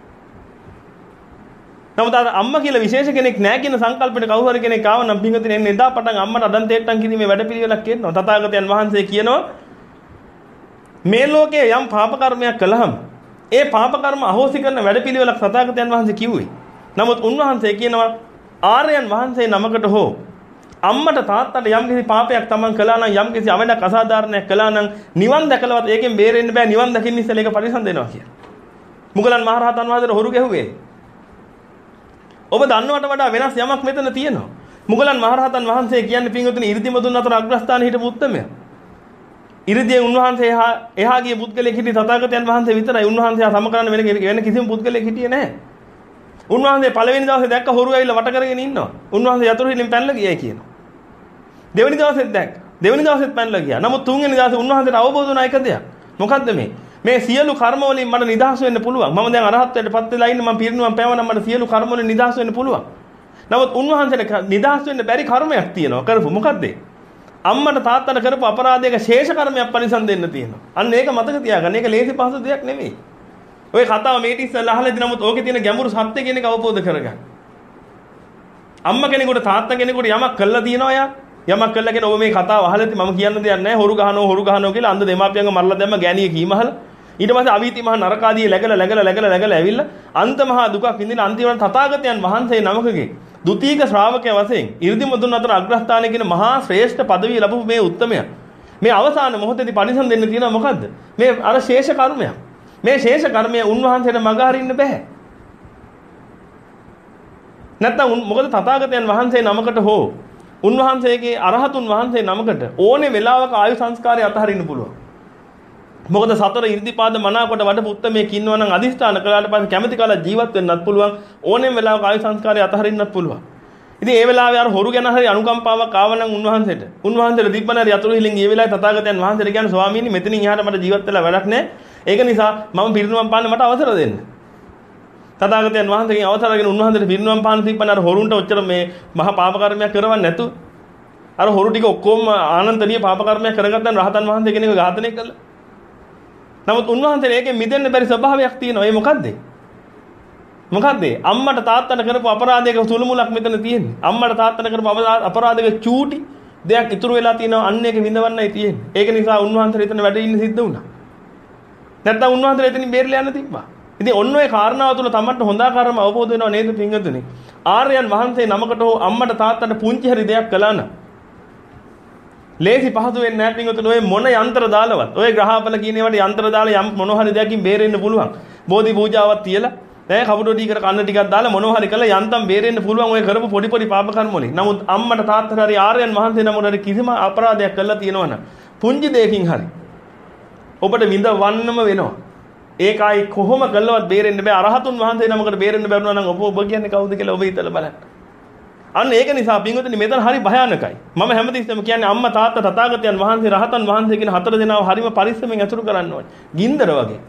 නමුත් අර අම්මා කියලා විශේෂ කෙනෙක් නැහැ කියන සංකල්පෙට කවුරු හරි කෙනෙක් ආව නම් පින්වතුනි එන්නේ එදා පටන් අම්මට අදන් තේට්ටම් කිරීමේ වැඩපිළිවෙලක් කියනවා. තථාගතයන් වහන්සේ කියනවා මේ ලෝකයේ යම් පාප කර්මයක් කළාම ඒ පාප කර්ම අහෝසි කරන වැඩපිළිවෙලක් තථාගතයන් වහන්සේ කිව්වේ. නමුත් උන්වහන්සේ කියනවා ආර්යයන් වහන්සේ නමකට හෝ අම්මට තාත්තට යම් කිසි පාපයක් තමන් කළා නම් යම් කිසි අවඩක් අසාධාරණයක් කළා නම් නිවන් දැකලවත් ඒකෙන් බේරෙන්න බෑ. නිවන් දකින්න ඉස්සෙල්ලා ඒක පරිසම් දෙනවා කියලා. මුගලන් මහරහතන් වහන්සේට හොරු ගැහුවේ. ඔබ දන්නවට වඩා වෙනස් යමක් මෙතන තියෙනවා. මුගලන් මහරහතන් වහන්සේ කියන්නේ පින්වතුනි 이르දිමදුන් අතර අග්‍රස්ථානයේ හිටපු උත්තමයා. ඉරිදියේ උන්වහන්සේ එහා එහා ගිය පුද්ගලෙක් හිටියේ තථාගතයන් වහන්සේ විතරයි. උන්වහන්සේ සම කරන්න වෙන වෙන කිසිම පුද්ගලෙක් හිටියේ නැහැ. උන්වහන්සේ පළවෙනි දවසේ දැක්ක හොරු ඇවිල්ලා වට කරගෙන ඉන්නවා. උන්වහන්සේ යතුරු හිලින් පැනලා ගියයි කියනවා. දෙවෙනි දවසෙත් දැක්ක. දෙවෙනි දවසෙත් පැනලා ගියා. නමුත් තුන්වෙනි දවසේ උන්වහන්සේට අවබෝධ වුණා එක දෙයක්. මොකද්ද මේ? මේ සියලු කර්ම වලින් මට නිදහස් වෙන්න පුළුවන්. මම දැන් අරහත්ත්වයට පත් වෙලා ඉන්නේ. මම පිරිනුවම් පෑවනම් මට සියලු කර්ම වලින් නිදහස් වෙන්න පුළුවන්. නමුත් උන්වහන්සේට නිදහස් වෙන්න බැරි කර්මයක් තියෙනවා. කරපු මොකද්ද? අම්මට තාත්තට කරපු අපරාධයක ශේෂ කර්මයක් පරිසම් දෙන්න තියෙනවා. අන්න ඒක මතක තියාගන්න. ඒක ලේසි පහසු දෙයක් නෙමෙයි. ඔය කතාව මේටි ඉස්සෙල්ලා අහලාදී නමුත් ඕකේ තියෙන ගැඹුරු සත්‍ය කියන එක අවබෝධ කරගන්න. අම්මා කෙනෙකුට තාත්තා කෙනෙකුට යමක් කළා තියනවා යා. යමක් කළා කියන ඔබ මේ කතාව අහලාදී මම කියන්න දෙයක් නැහැ. හොරු ගහනවා හොරු ගහනවා කියලා අන්ධ දෙමාපියන්ව මරලා දැම්ම ගෑණිය කීමහල. ඊට පස්සේ අවීති මහ නරකාදී läගලා läගලා läගලා läගලා ඇවිල්ලා අන්ත මහා දුකක් විඳින අන්තිමට තථාගතයන් වහන්සේ නමකගේ ද්විතීක ශ්‍රාවකයා වශයෙන් 이르දිමදුන් අතර අග්‍රස්ථානයේ කියන මහා ශ්‍රේෂ්ඨ පදවිය ලැබුව මේ උත්තමයා මේ අවසාන මොහොතේදී පරිසම් දෙන්න තියෙනවා මොකද්ද? මේ අර ශේෂ කර්මයක්. මේ ශේෂ කර්මය උන්වහන්සේට මග හරින්න බෑ. නැත්නම් මොකද තථාගතයන් වහන්සේ නමකට හෝ උන්වහන්සේගේ අරහතුන් වහන්සේ නමකට ඕනේ වෙලාවක ආයු සංස්කාරය අතහරින්න පුළුවන්. මොකද සතර ඉර්ධිපාද මනාකොට වඩපු උත්තමයෙක් ඉන්නවා නම් අදිෂ්ඨාන කළාට පස්සේ කැමැති කාලා ජීවත් වෙන්නත් පුළුවන්. ඕනෙම වෙලාවක ආයු සංස්කාරය අතහරින්නත් පුළුවන්. ඉතින් ඒ වෙලාවේ අර හොරු ගැන හරි අනුකම්පාවක් ආව නම් උන්වහන්සේට උන්වහන්සේට තිබ්බන හරි යතුරු හිලින් ඒ වෙලාවේ තථාගතයන් වහන්සේට කියන්නේ ස්වාමීනි මෙතනින් එහාට මට ජීවත් වෙලා වැඩක් නැහැ. ඒක නිසා මම පිරිනුවම් පාන්න මට අවසර දෙන්න. තථාගතයන් වහන්සේගෙන් අවසර අරගෙන උන්වහන්සේට පිරිනුවම් පාන්න තිබ්බන අර හොරුන්ට ඔච්චර මේ මහා පාප කර්මයක් කරවන්නේ නැතුව අර හොරු ටික ඔක්කොම ආනන්තරීය පාප කර්මයක් කරගත්තාන් රහතන් වහන්සේ කෙනෙක්ව ඝාතනය කළා. නමුත් උන්වහන්සේට ඒකෙන් මිදෙන්න බැරි ස්වභාවයක් තියෙනවා. ඒ මොකද්ද? මොකද්ද? අම්මට තාත්තට කරපු අපරාධයක සුළුමුලක් මෙතන තියෙන්නේ. අම්මට තාත්තට කරපු අපරාධයක චූටි දෙයක් ඉතුරු වෙලා තියෙනවා. අන්න ඒක විඳවන්නයි තියෙන්නේ. ඒක නිසා උන්වහන්සේට එතන වැඩ ඉන්න සිද්ධ වුණා. නැත්නම් උන්වහන්සේට එතනින් බේරලා යන්න තිබ්බා. ඉතින් ඔන්න ඔය කාරණාව තුළ තමන්ට හොඳාකාරම අවබෝධ වෙනව නේද පින්වතුනි? ආර්යයන් වහන්සේ නමකට හෝ අම්මට තාත්තට පුංචි හරි දෙයක් කළා නම් ලේසි පහසු වෙන්නේ නැහැ පින්වතුනි. ඔය මොන යන්ත්‍ර දාලවත් ඔය ග්‍රහපල කියන ඒවාට යන්ත්‍ර දාලා යම් මොන හරි දෙයකින් බේරෙන්න පුළුවන්. බෝධි පූජාවක් තියලා ඈ කපුටෝ ටිකට කන්න ටිකක් දාලා මොනවා හරි කළා යන්තම් බේරෙන්න පුළුවන් ඔය කරපු පොඩි පොඩි පාප කර්ම වලින්. නමුත් අම්මට තාත්තට හරි ආර්යයන් වහන්සේ නමකට හරි කිසිම අපරාධයක් කළා තියෙනවනම් පුංචි දෙයකින් හරි ඔබට විඳවන්නම වෙනවා. ඒකයි කොහොම කළවත් බේරෙන්න බෑ. අරහතුන් වහන්සේ නමකට බේරෙන්න බැරුණා නම් ඔබ ඔබ කියන්නේ කවුද කියලා ඔබ හිතලා බලන්න. අන්න ඒක නිසා පින්වතුනි මෙතන හරි භයානකයි. මම හැමතිස්සෙම කියන්නේ අම්මා තාත්තා තථාගතයන් වහන්සේ රහතන් වහන්සේ කියන හතර දෙනාව හරිම පරිස්සමෙන් අසුරු කරන්න ඕනේ. ගින්දර වගේ.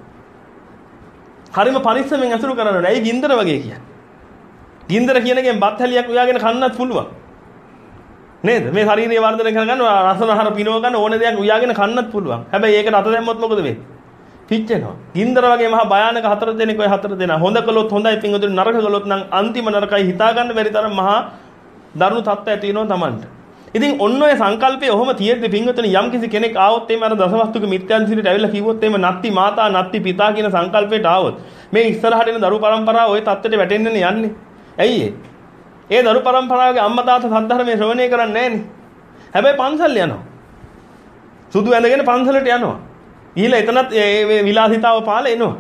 හරිම පරිස්සමෙන් අසුරු කරන්න ඕනේ. ඇයි ගින්දර වගේ කියන්නේ? ගින්දර කියන එකෙන් බත් හැලියක් උයාගෙන කන්නත් පුළුවන්. නේද? මේ ශරීරය වර්ධනය කරගන්න රසනහර පිනව ගන්න ඕන දෙයක් උයාගෙන කන්නත් පුළුවන්. හැබැයි ඒකට අත දැම්මොත් මොකද වෙන්නේ? පිච්චෙනවා. ගින්දර වගේ මහා භයානක හතර දෙනෙක් ඔය හතර දෙනා. හොඳ කළොත් හොඳයි පින්වතුනි, නරක කළොත් නම් අන්තිම නරකයි. හිතා ගන්න බැරි තරම් මහා දරුණු තත්ත්වයක් ඇති වෙනවා Tamanට. ඉතින් ඔන්න ඔය සංකල්පය ඔහොම තියෙද්දි පින්වතුනි යම් කිසි කෙනෙක් ආවොත් එimhe අර දසවස්තුක මිත්‍යාදෘෂ්ටියට ඇවිල්ලා කිව්වොත් එimhe නත්ති මාතා නත්ති පිතා කියන සංකල්පයට ආවොත් මේ ඉස්සරහට එන දරු පරම්පරාව ওই තත්ත්වයට වැටෙන්නනේ යන්නේ. ඇයි ඒ? ඒ දරු පරම්පරාවගේ අම්මා තාත්තා සද්ධර්මයේ ශ්‍රවණය කරන්නේ නැහනේ. හැබැයි පන්සල් යනවා. සුදු ඇඳගෙන පන්සලට යනවා. ඊළ එතනත් මේ විලාසිතාව පාලා එනවා.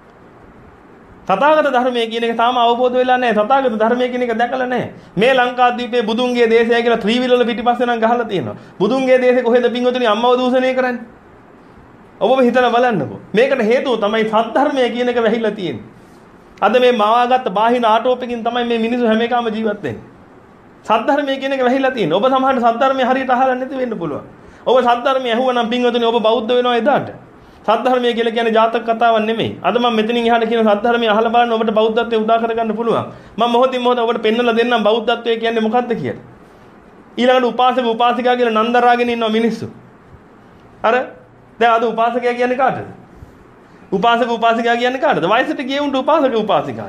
තථාගත ධර්මයේ කියන එක තාම අවබෝධ වෙලා නැහැ. තථාගත ධර්මයේ කියන එක දැකලා නැහැ. මේ ලංකාද්වීපයේ බුදුන්ගේ දේශය කියලා ත්‍රිවිලවල පිටිපස්සේ නම් ගහලා තියෙනවා. බුදුන්ගේ දේශේ කොහෙද පින්වතුනි අම්මව දූෂණය කරන්නේ? ඔබම හිතලා බලන්නකෝ. මේකට හේතුව තමයි සද්ධර්මය කියන එක වැහිලා තියෙන්නේ. අද මේ මවාගත්ත බාහිර ආටෝපකින් තමයි මේ මිනිස්සු හැම එකම ජීවත් වෙන්නේ. සද්ධර්මය කියන එක වැහිලා තියෙන්නේ. ඔබ සමහරට සද්ධර්මය හරියට අහලා නැති වෙන්න පුළුවන්. ඔබ සද්ධර්මය ඇහුවනම් පින්වතුනි ඔබ බෞද්ධ වෙනවා එදාට. සද්ධර්මය කියලා කියන්නේ ජාතක කතාවක් නෙමෙයි. අද මම මෙතනින් එහාට කියන සද්ධර්මය අහලා බලන්න ඔබට බෞද්ධත්වයේ උදා කරගන්න පුළුවන්. මම මොහොතින් මොහොත ඔබට පෙන්වලා දෙන්නම් බෞද්ධත්වය කියන්නේ මොකක්ද කියලා. ඊළඟට උපාසක උපාසිකා කියලා නන්දරාගෙන ඉන්නවා මිනිස්සු. අර දැන් අද උපාසකයා කියන්නේ කාටද? උපාසක උපාසිකා කියන්නේ කාටද? වයසට ගිය උන්ට උපාසක උපාසිකාට.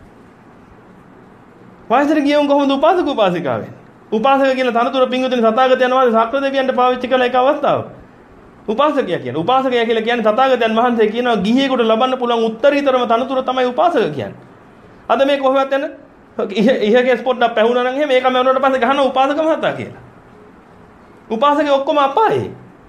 වයසට ගිය උන් කොහොමද උපාසක උපාසිකා වෙන්නේ? උපාසක කියන තනතුර පින්වතුනි තථාගතයන් වහන්සේ සක්‍ර දෙවියන්ට පාවිච්චි කළ එක අවස්ථාවක්. උපාසකයා කියන්නේ උපාසකයා කියලා කියන්නේ තථාගතයන් වහන්සේ කියනවා ගිහියෙකුට ලබන්න පුළුවන් උත්තරීතරම තනතුර තමයි උපාසක කියන්නේ. අද මේ කොහෙවත් යන ඉහගේ ස්පොට් එක පැහුණා නම් එහෙම ඒක මැවුනට පස්සේ ගහනවා උපාසක මහතා කියලා. උපාසකේ ඔක්කොම අපායේ.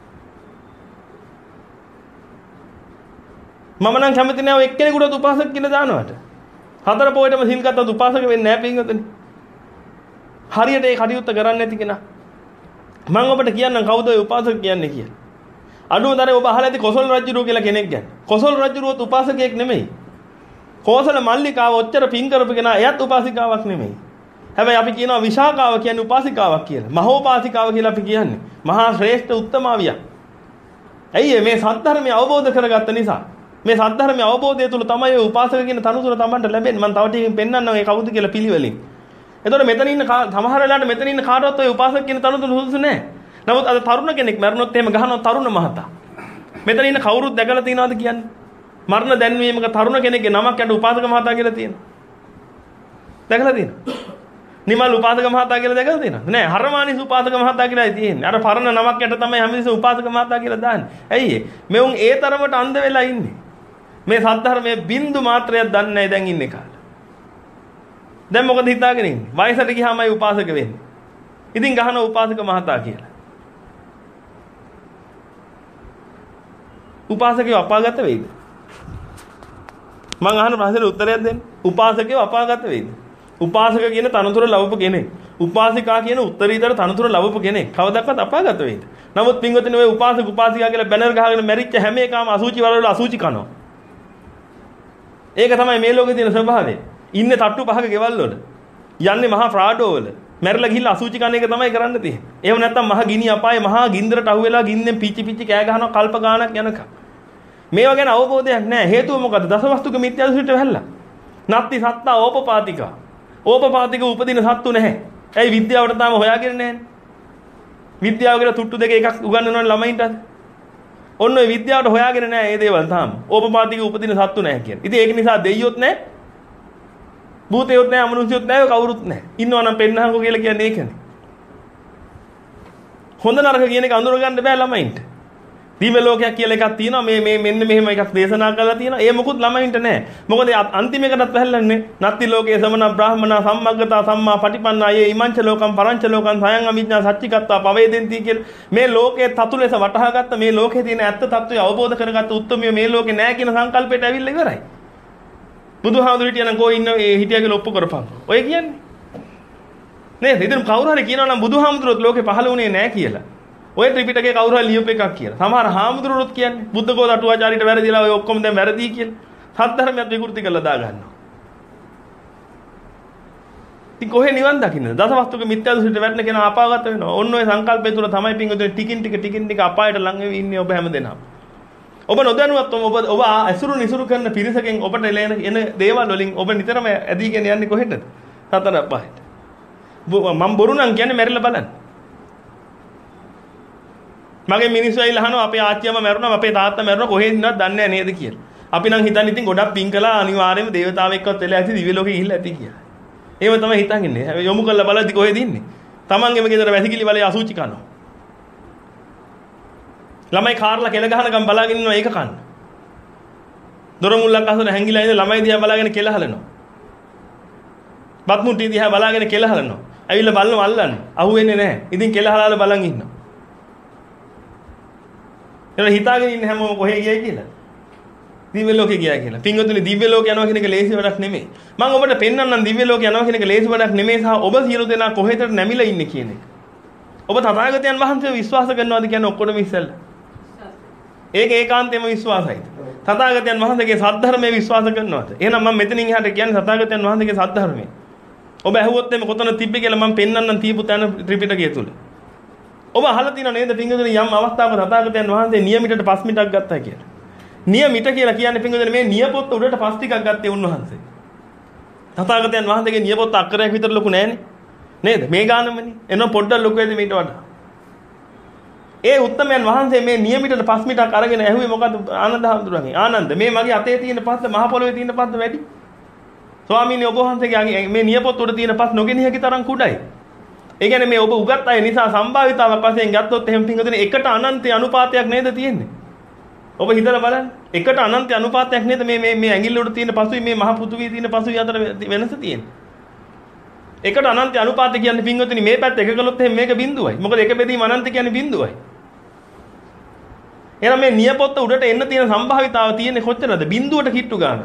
මම නම් කැමති නෑ ඔය එක්කෙනෙකුට උපාසක කියලා දානවට. හතර පොයටම සිල් ගත්තත් උපාසක වෙන්නේ නෑ පින්වතුනි. හරියට ඒ කටයුත්ත කරන්නේ නැති කෙනා. මම ඔබට කියන්නම් කවුද ඔය උපාසක කියන්නේ කියලා. අනුතරේ ඔබ අහලා ඇති කොසල් රජුරුව කියලා කෙනෙක් ගැන. කොසල් රජුරුවත් උපාසකයෙක් නෙමෙයි. කෝසල මල්ලිකාව ඔච්චර පින් කරපු කෙනා එයත් උපාසිකාවක් නෙමෙයි. හැබැයි අපි කියනවා විශාකාව කියන්නේ උපාසිකාවක් කියලා. මහෝපාසිකාව කියලා අපි කියන්නේ. මහා ශ්‍රේෂ්ඨ උත්තමාවියක්. ඇයි මේ සද්ධර්මය අවබෝධ කරගත්ත නිසා. මේ සද්ධර්මය අවබෝධය තුළ තමයි ඔය උපාසක කියන තනුසුර Tamanට ලැබෙන්නේ. මම තව ටිකකින් පෙන්නන්නම් ඒ කවුද කියලා පිළිවෙලින්. එතකොට මෙතන ඉන්න සමහර වෙලාවට මෙතන ඉන්න කාටවත් ඔය උපාසක කියන තනුසුර සුදුසු නැහැ. නමුත් අද තරුණ කෙනෙක් මරණොත් එහෙම ගහනවා තරුණ මහතා. මෙතන ඉන්න කවුරුත් දැකලා තියනවද කියන්නේ? මරණ දැන්වීමක තරුණ කෙනෙක්ගේ නමක් යට උපාසක මහතා කියලා තියෙනවා. දැකලා තියෙනවා. නිමල් උපාසක මහතා කියලා දැකලා තියෙනවද? නෑ, හරමානිස් උපාසක මහතා කියලායි තියෙන්නේ. අර පරණ නමක් යට තමයි හැමතිස්සෙම උපාසක මහතා කියලා දාන්නේ. ඇයි ඒ? මෙවුන් ඒ තරමට අන්ධ වෙලා ඉන්නේ. මේ සද්ධර්මයේ බින්දු මාත්‍රයක් දන්නේ නැහැ දැන් ඉන්නේ කාලේ. දැන් මොකද හිතාගෙන ඉන්නේ? වයසට ගියාමයි උපාසක වෙන්නේ. ඉතින් ගහන උපාසක මහතා කියලා. උපාසකයෝ අපාගත වෙයිද? මම අහන ප්‍රශ්නෙට උත්තරයක් දෙන්න. උපාසකයෝ අපාගත වෙයිද? උපාසක කියන තනතුර ලැබපු කෙනෙක්. උපාසිකා කියන උත්තරීතර තනතුර ලැබපු කෙනෙක්. කවදාවත් අපාගත වෙයිද? නමුත් පින්වතුනි ඔය උපාසක උපාසිකා කියලා බැනර් ගහගෙන මැරිච්ච හැම එකම අසුචි වල අසුචි කනවා. ඒක තමයි මේ ලෝකේ තියෙන ස්වභාවය. ඉන්නේ තට්ටු පහක ගෙවල් වල. යන්නේ මහා ෆ්‍රාඩෝ වල. මැරිලා ගිහිල්ලා අසුචි කන එක තමයි කරන්න තියෙන්නේ. එහෙම නැත්නම් මහා ගිනි අපායේ මහා ගින්දරට අහුවෙලා ගින්නෙන් පිච්චි පිච්චි කෑ ගහනවා කල්ප ගානක් යනකම්. මේවා ගැන අවබෝධයක් නැහැ. හේතුව මොකද්ද? දසවස්තුක මිත්‍යා දෘෂ්ටියට වැහැල්ලා. නත්ති සත්තා ඕපපාතික. ඕපපාතික උපදින සත්තු නැහැ. ඇයි විද්‍යාවට තාම හොයාගෙන නැහැ? විද්‍යාව කියලා තුට්ටු දෙක එකක් උගන්වනවනේ ළමයින්ට. ඔන්න ඔය විද්‍යාවට හොයාගෙන නැහැ මේ දේවල් තාම. ඕපපාතික උපදින සත්තු නැහැ කියන්නේ. ඉතින් ඒක නිසා දෙයියොත් නැහැ. භූතයොත් නැහැ, අමනුෂ්‍යයොත් නැහැ, කවුරුත් නැහැ. ඉන්නවා නම් පෙන්නහකෝ කියලා කියන්නේ ඒකනේ. හොඳ නරක කියන එක අඳුර ගන්න බෑ ළමයින්ට. දිව්‍ය ලෝකයක් කියලා එකක් තියෙනවා. මේ මේ මෙන්න මෙහෙම එකක් දේශනා කරලා තියෙනවා. ඒ මොකුත් ළමයින්ට නැහැ. මොකද අන්තිම එකටත් වැහැල්ලන්නේ නත්ති ලෝකයේ සමන බ්‍රාහමන සම්මග්ගතා සම්මා පටිපන්නා යේ ඉමංච ලෝකම් පරංච ලෝකම් සයං අවිඥා සච්චිකත්තා පවේදෙන්ති කියලා මේ ලෝකයේ තතු ලෙස වටහාගත්ත මේ ලෝකයේ තියෙන ඇත්ත తত্ত্বය අවබෝධ කරගත්ත උත්තරමිය මේ ලෝකේ නැහැ කියන සංකල්පයට ඇවිල්ලා ඉවරයි. බුදුහාමුදුරු හිටියනම් කෝ ඉන්න ඒ හිටියා කියලා ඔප්පු කරපන්. ඔය කියන්නේ නේද? ඉතින් කවුරු හරි කියනවා නම් බුදුහාමුදුරුවෝ ලෝකේ පහළ වුණේ නැහැ කියලා. ඔය ත්‍රිපිටකේ කවුරු හරි ලියුප් එකක් කියලා. සමහර හාමුදුරුවෝත් කියන්නේ බුද්ධඝෝෂ අටුවාචාරීට වැරදිලා ඔය ඔක්කොම දැන් වැරදි කියලා. සත්‍ය විකෘති කරලා දා ගන්නවා. ඉතින් කොහේ නිවන් දකින්නද? දසවස්තුක මිත්‍යා දෘෂ්ටියට වැටෙන කෙනා අපාගත වෙනවා. ඔන්න ඔය සංකල්පය තුල තමයි පිංගුතුනි ටිකින් ටික ටිකින් ටික අපායට ලං වෙවි ඉන්නේ ඔබ හැමදෙනාම. ඔබ නොදැනුවත්වම ඔබ ඔබ ඇසුරු නිසුරු කරන පිරිසකින් ඔබට එන එන දේවල් වලින් ඔබ නිතරම ඇදීගෙන යන්නේ කොහෙටද? සතර අපායට. මම බොරු නම් කියන්නේ මැරිලා බලන්න. මගේ මිනිස්සු ඇවිල්ලා අහනවා අපේ ආච්චියම මැරුණා අපේ තාත්තා මැරුණා කොහෙද ඉන්නවද දන්නේ නැහැ නේද කියලා. අපි නම් හිතන්නේ ඉතින් ගොඩක් පින් කළා අනිවාර්යයෙන්ම දේවතාවෙක්වත් වෙලා ඇති දිව්‍ය ලෝකෙ ගිහිල්ලා ඇති කියලා. ඒව තමයි හිතන්නේ. හැබැයි යොමු කරලා බලද්දි කොහෙද ඉන්නේ? තමන්ගේම ගෙදර වැසිකිලි වලේ අසුචි කනවා. ළමයි කාර්ලා කෙල ගහනකම් බලාගෙන ඉන්නවා ඒක කන්න. දොර මුල්ලක් අසන හැංගිලා ඉඳ ළමයි දිහා බලාගෙන කෙල හලනවා. බත් මුට්ටිය දිහා බලාගෙන කෙල හලනවා. ඇවිල්ලා බලනවා අල්ලන්නේ. අහුවෙන්නේ නැහැ. ඉතින් කෙල හලාලා බලන් ඉන්නවා. එතන හිතාගෙන ඉන්න හැමෝම කොහෙ ගියයි කියලා. දිව්‍ය ලෝකේ ගියා කියලා. පින්වතුනි දිව්‍ය ලෝක යනවා කියන එක ලේසි වැඩක් නෙමෙයි. මම ඔබට පෙන්වන්නම් දිව්‍ය ලෝක යනවා කියන එක ලේසි වැඩක් නෙමෙයි සහ ඔබ සියලු දෙනා කොහෙටද නැමිලා ඉන්නේ කියන එක. ඔබ තථාගතයන් වහන්සේව විශ්වාස කරනවාද කියන්නේ ඔක්කොම ඉස්සෙල්ලා. ඒක ඒකාන්තයෙන්ම විශ්වාසයි. තථාගතයන් වහන්සේගේ සද්ධර්මයේ විශ්වාස කරනවාද? එහෙනම් මම මෙතනින් එහාට කියන්නේ තථාගතයන් වහන්සේගේ සද්ධර්මයේ. ඔබ ඇහුවොත් එimhe කොතන තිබ්බේ කියලා මම පෙන්වන්නම් තියපු තැන ත්‍රිපිටකය තුල. ඔබ අහලා තියෙනව නේද පින්වතුනි යම් අවස්ථාවක තථාගතයන් වහන්සේ නියමිතට පස් මිටක් ගත්තා කියලා. නියමිත කියලා කියන්නේ පින්වතුනි මේ නියපොත්ත උඩට පස් ටිකක් ගත්තේ උන්වහන්සේ. තථාගතයන් වහන්සේගේ නියපොත්ත අක්කරයක් විතර ලොකු නෑනේ. නේද? මේ ගානමනේ. එනවා පොඩ්ඩක් ලොකු වෙද මීට වඩා. ඒ උත්තමයන් වහන්සේ මේ නියමිතට පස් මිටක් අරගෙන ඇහුවේ මොකද්ද ආනන්ද හාමුදුරුවන්ගේ? ආනන්ද මේ මගේ අතේ තියෙන පස්ස මහ පොළොවේ තියෙන පස්ස වැඩි. ස්වාමීනි ඔබ වහන්සේගේ මේ නියපොත්ත උඩ තියෙන පස් නොගෙනිය හැකි තරම් කුඩයි. ඒ කියන්නේ මේ ඔබ උගත් අය නිසා සම්භාවිතාවක් වශයෙන් ගත්තොත් එහෙම පින්වතුනි එකට අනන්ත අනුපාතයක් නේද තියෙන්නේ? ඔබ හිතලා බලන්න. එකට අනන්ත අනුපාතයක් නේද මේ මේ මේ ඇඟිල්ල උඩ තියෙන පසුයි මේ මහ පෘථුවියේ තියෙන පසුයි අතර වෙනස තියෙන්නේ. එකට අනන්ත අනුපාතය කියන්නේ පින්වතුනි මේ පැත්ත එක කළොත් එහෙම මේක බිඳුවයි. මොකද එක බෙදීම අනන්ත කියන්නේ බිඳුවයි. එහෙනම් මේ නියපොත්ත උඩට එන්න තියෙන සම්භාවිතාව තියෙන්නේ කොච්චරද? බිඳුවට කිට්ටු ගන්න.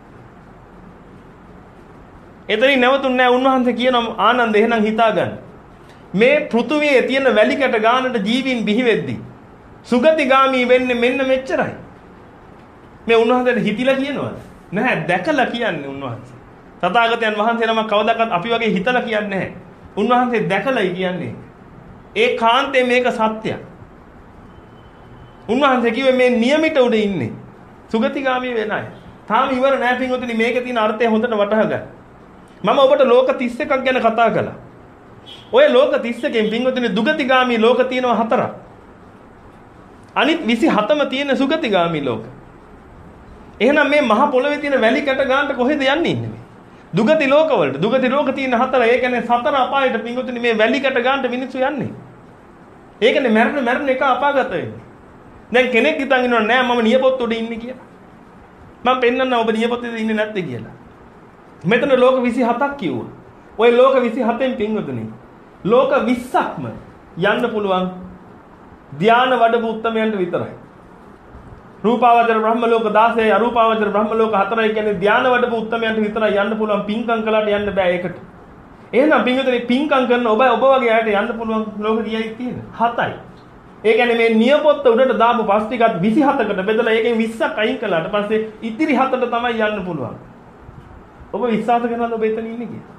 එතනින් නැවතුන්නේ නැහැ උන්වහන්සේ කියනවා ආනන්ද එහෙනම් හිතා ගන්න. මේ පෘථුවියේ තියෙන වැලි කැට ගානට ජීවීන් බිහි වෙද්දී සුගතිගාමී වෙන්නේ මෙන්න මෙච්චරයි. මේ උන්වහන්සේට හිතිලා කියනවද? නැහැ දැකලා කියන්නේ උන්වහන්සේ. තථාගතයන් වහන්සේ නම කවදාකවත් අපි වගේ හිතලා කියන්නේ නැහැ. උන්වහන්සේ දැකලායි කියන්නේ. ඒ කාන්තේ මේක සත්‍යයක්. උන්වහන්සේ කිව්වේ මේ නියමිත උඩ ඉන්නේ. සුගතිගාමී වෙන අය. තාම ඉවර නැහැ පින්වතුනි මේකේ තියෙන අර්ථය හොඳට වටහා ගන්න. මම ඔබට ලෝක තිස් එකක් ගැන කතා කළා. ඔය ලෝක තිස් එකෙන් පින්වතුනි දුගතිගාමී ලෝක තියෙනවා හතරක්. අනිත් විසි හතම තියෙන සුගතිගාමී ලෝක. එහෙනම් මේ මහ පොළොවේ තියෙන වැලි කැට ගන්නට කොහෙද යන්නේ ඉන්නේ? දුගති ලෝකවලට. දුගති ලෝක තියෙන හතර. ඒ කියන්නේ සතර අපායට පින්වතුනි මේ වැලි කැට ගන්නට මිනිස්සු යන්නේ. ඒ කියන්නේ මරණ මරණ එක අපාගත වෙන්නේ. දැන් කෙනෙක් හිතන් ඉන්නව නෑ මම නියපොත්ත උඩ ඉන්නේ කියලා. මම පෙන්නන්න ඔබ නියපොත්තේ ඉන්නේ නැත්තේ කියලා. මෙතන ලෝක විසි හතක් කිව්වා. ওই ලෝක විසි හතෙන් පින්වතුනි ලෝක විස්සක්ම යන්න පුළුවන් ධාන වඩපු උත්තමයන්ට විතරයි. රූපාවචර බ්‍රහ්ම ලෝක දාසය අරූපාවචර බ්‍රහ්ම ලෝක හතරයි කියන්නේ ධාන වඩපු උත්තමයන්ට විතරයි යන්න පුළුවන්. පින්කම් කළාට යන්න බෑ ඒකට. එහෙනම් පින්වතුනි පින්කම් කරන ඔබ ඔබ වගේ අයට යන්න පුළුවන් ලෝක කීයයි තියෙන්නේ? හතයි. ඒ කියන්නේ මේ නියපොත්ත උඩට දාපු පස් ටිකත් විසි හතකට බෙදලා ඒකෙන් විස්සක් අයින් කළාට පස්සේ ඉතිරි හතට තමයි යන්න පුළුවන්. ඔබ විශ්වාස කරනවද ඔබ එතන ඉන්නේ කියලා?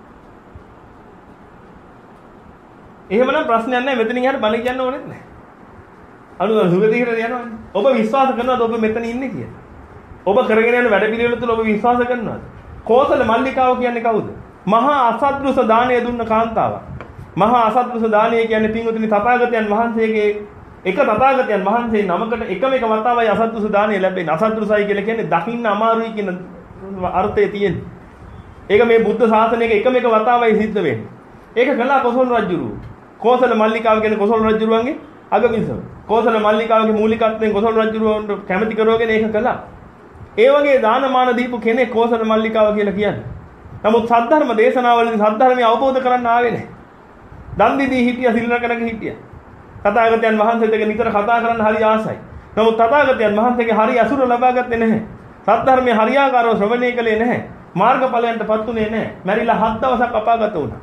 එහෙමනම් ප්‍රශ්නයක් නැහැ මෙතනින් එහාට බණ කියන්න ඕනෙත් නැහැ. අනුර සුගතිකට යනවනේ. ඔබ විශ්වාස කරනවද ඔබ මෙතන ඉන්නේ කියලා? ඔබ කරගෙන යන වැඩ පිළිවෙල තුළ ඔබ විශ්වාස කරනවද? කෝසල මල්ලිකාව කියන්නේ කවුද? මහා අසත්පුරුෂ දාණය දුන්න කාන්තාවක්. මහා අසත්පුරුෂ දාණය කියන්නේ පින්වතුනි තථාගතයන් වහන්සේගේ එක තථාගතයන් වහන්සේ නමකට එකම එක වතාවයි අසත්පුරුෂ දාණය ලැබෙන්නේ. අසත්පුරුෂයි කියලා කියන්නේ දකින්න අමාරුයි කියන අර්ථය තියෙන්නේ. ඒක මේ බුද්ධ ශාසනයක එකම එක වතාවයි සිද්ධ වෙන්නේ. ඒක කළා කොසල් රජුරු. කෝසල මල්ලිකාව කියන්නේ කොසල් රජුරුවන්ගේ අගබිසව. කෝසල මල්ලිකාවගේ මූලිකත්වයෙන් කොසල් රජුරුවන්ට කැමැති කරවගෙන ඒක කළා. ඒ වගේ දානමාන දීපු කෙනෙක් කෝසල මල්ලිකාව කියලා කියන්නේ. නමුත් සද්ධර්ම දේශනාවලදී සද්ධර්මය අවබෝධ කරන්න ආවේ නැහැ. දන් දීදී හිටියා, සිල් රැකගෙන හිටියා. තථාගතයන් වහන්සේට ඒක නිතර කතා කරන්න හරි ආසයි. නමුත් තථාගතයන් වහන්සේගේ හරි අසුර ලබා ගත්තේ නැහැ. සද්ධර්මයේ හරියාකාරව ශ්‍රවණය කළේ නැහැ. මාර්ගඵලයන්ටපත් උනේ නැහැ. මැරිලා හත් දවසක් අපාගත වුණා.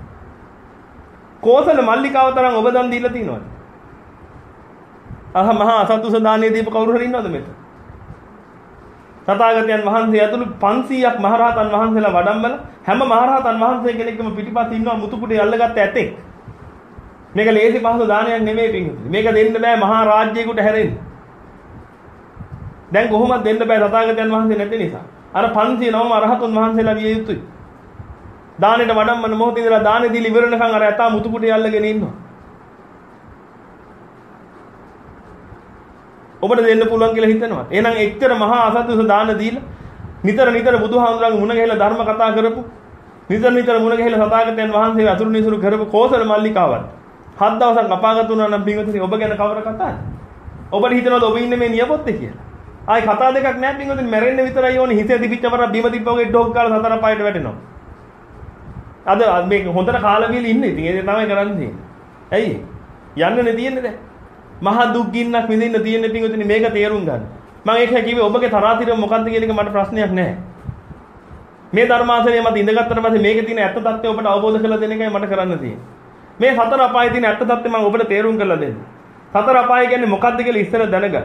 කෝසල මල්ලිකාව තරම් ඔබ දන් දීලා තියනවද? අහ මහා අසත්තුස දානේ දීප කවුරු හරි ඉන්නවද මෙතන? තථාගතයන් වහන්සේ ඇතුළු පන්සීයක් මහරහතන් වහන්සේලා වඩම්බල හැම මහරහතන් වහන්සේ කෙනෙක්ම පිටිපස්ස ඉන්නවා මුතුකුටේ අල්ලගත්ත ඇතෙක්. මේක ලේසි පහසු දානයක් නෙමෙයි පින්වතුනි. මේක දෙන්න බෑ මහා රාජ්‍යයකට හැරෙන්න. දැන් කොහොමද දෙන්න බෑ තථාගතයන් වහන්සේ නැති නිසා. අර පන්සිය නවම අරහතුන් වහන්සේලා විය යුතුයි. දානෙට වඩම්මන මොහොතේ ඉඳලා දානෙ දීලා ඉවරනකන් අර ඇතා මුතුකුටේ අල්ලගෙන ඉන්නවා. ඔබට දෙන්න පුළුවන් කියලා හිතනවා. එහෙනම් එච්චර මහා අසත්තුස දාන දීලා නිතර නිතර බුදුහාමුදුරන්ගේ මුණ ගැහිලා ධර්ම කතා කරපු නිතර නිතර මුණ ගැහිලා සතාගතයන් වහන්සේ අතුරු නිසුරු කරපු කෝසල මල්ලිකාවත් හත් දවසක් අපාගත වුණා නම් පින්වතුනි ඔබ ගැන කවර කතාවද? ඔබට හිතනවද ඔබ ඉන්නේ මේ නියපොත්තේ කියලා? ආයි කතා දෙකක් නැහැ පින්වතුනි, මැරෙන්න විතරයි ඕනේ. හිතේ දිපිච්ච වර බිම දිප්පවගේ ඩොග් කාලා සතර පායට වැටෙනවා. අද මේක හොඳට කාලා බීලා ඉන්නේ. ඉතින් ඒක තමයි කරන්නේ. ඇයි? යන්නනේ තියෙන්නේ දැන්. මහා දුක් ගින්නක් විඳින්න තියෙන පින්වතුනි මේක තේරුම් ගන්න. මම ඒක කිව්වේ ඔබගේ තරාතිරම මොකද්ද කියන එක මට ප්‍රශ්නයක් නැහැ. මේ ධර්මාසනයේ මත ඉඳගත්තට පස්සේ මේකේ තියෙන ඇත්ත தත්ත්වය ඔබට අවබෝධ කරලා දෙන එකයි මට කරන්න තියෙන්නේ. මේ සතර අපායේ තියෙන ඇත්ත தත්ත්වය මම ඔබට තේරුම් කරලා දෙන්න. සතර අපාය කියන්නේ මොකද්ද කියලා ඉස්සර දැනගන්න.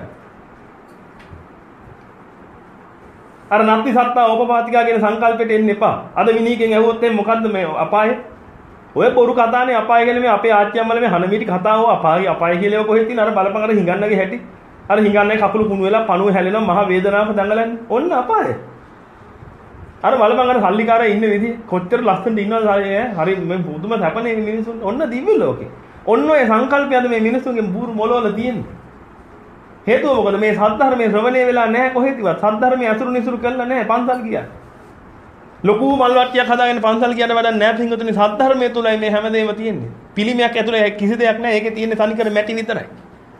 අර නත්ති සත්තා ඕපපාතිකා කියන සංකල්පෙට එන්න එපා. අද විනීකෙන් ඇහුවොත් එන්නේ මොකද්ද මේ අපාය? ඔය බොරු කතානේ අපාය ගැන මේ අපේ ආච්චි අම්මලා මේ හනමිටි කතාව අපාය අපාය කියලා කොහෙද තියෙන අර බලපං අර හිඟන්නගේ හැටි. අර හිඟන්නේ කකුල කුණු වෙලා පණුව හැලෙනවා මහ වේදනාවක දඟලන්නේ. ඔන්න අපාය. අර බලපං අර සල්ලිකාරයා ඉන්න විදිහ කොච්චර ලස්සනට ඉන්නවද හරි මේ පුදුම සැපනේ මිනිසුන්. ඔන්න දිව්‍ය ලෝකේ. ඔන්න ඔය සංකල්පයද මේ මිනිසුන්ගේ බూరు මොළවල තියෙන්නේ. හේතුව මොකද මේ සද්ධර්මයේ ශ්‍රවණය වෙලා නැහැ කොහෙදවත්. සද්ධර්මයේ අසුරු නිසුරු කළා නැහැ පන්සල් ගියා. ලොකු මල්වට්ටියක් හදාගෙන පන්සල් ගියට වැඩක් නැහැ පින්වතුනි. සද්ධර්මයේ තුලයි මේ හැමදේම තියෙන්නේ. පිළිමයක් ඇතුලේ කිසි දෙයක් නැහැ. ඒකේ තියෙන්නේ තනිකර මැටි විතරයි.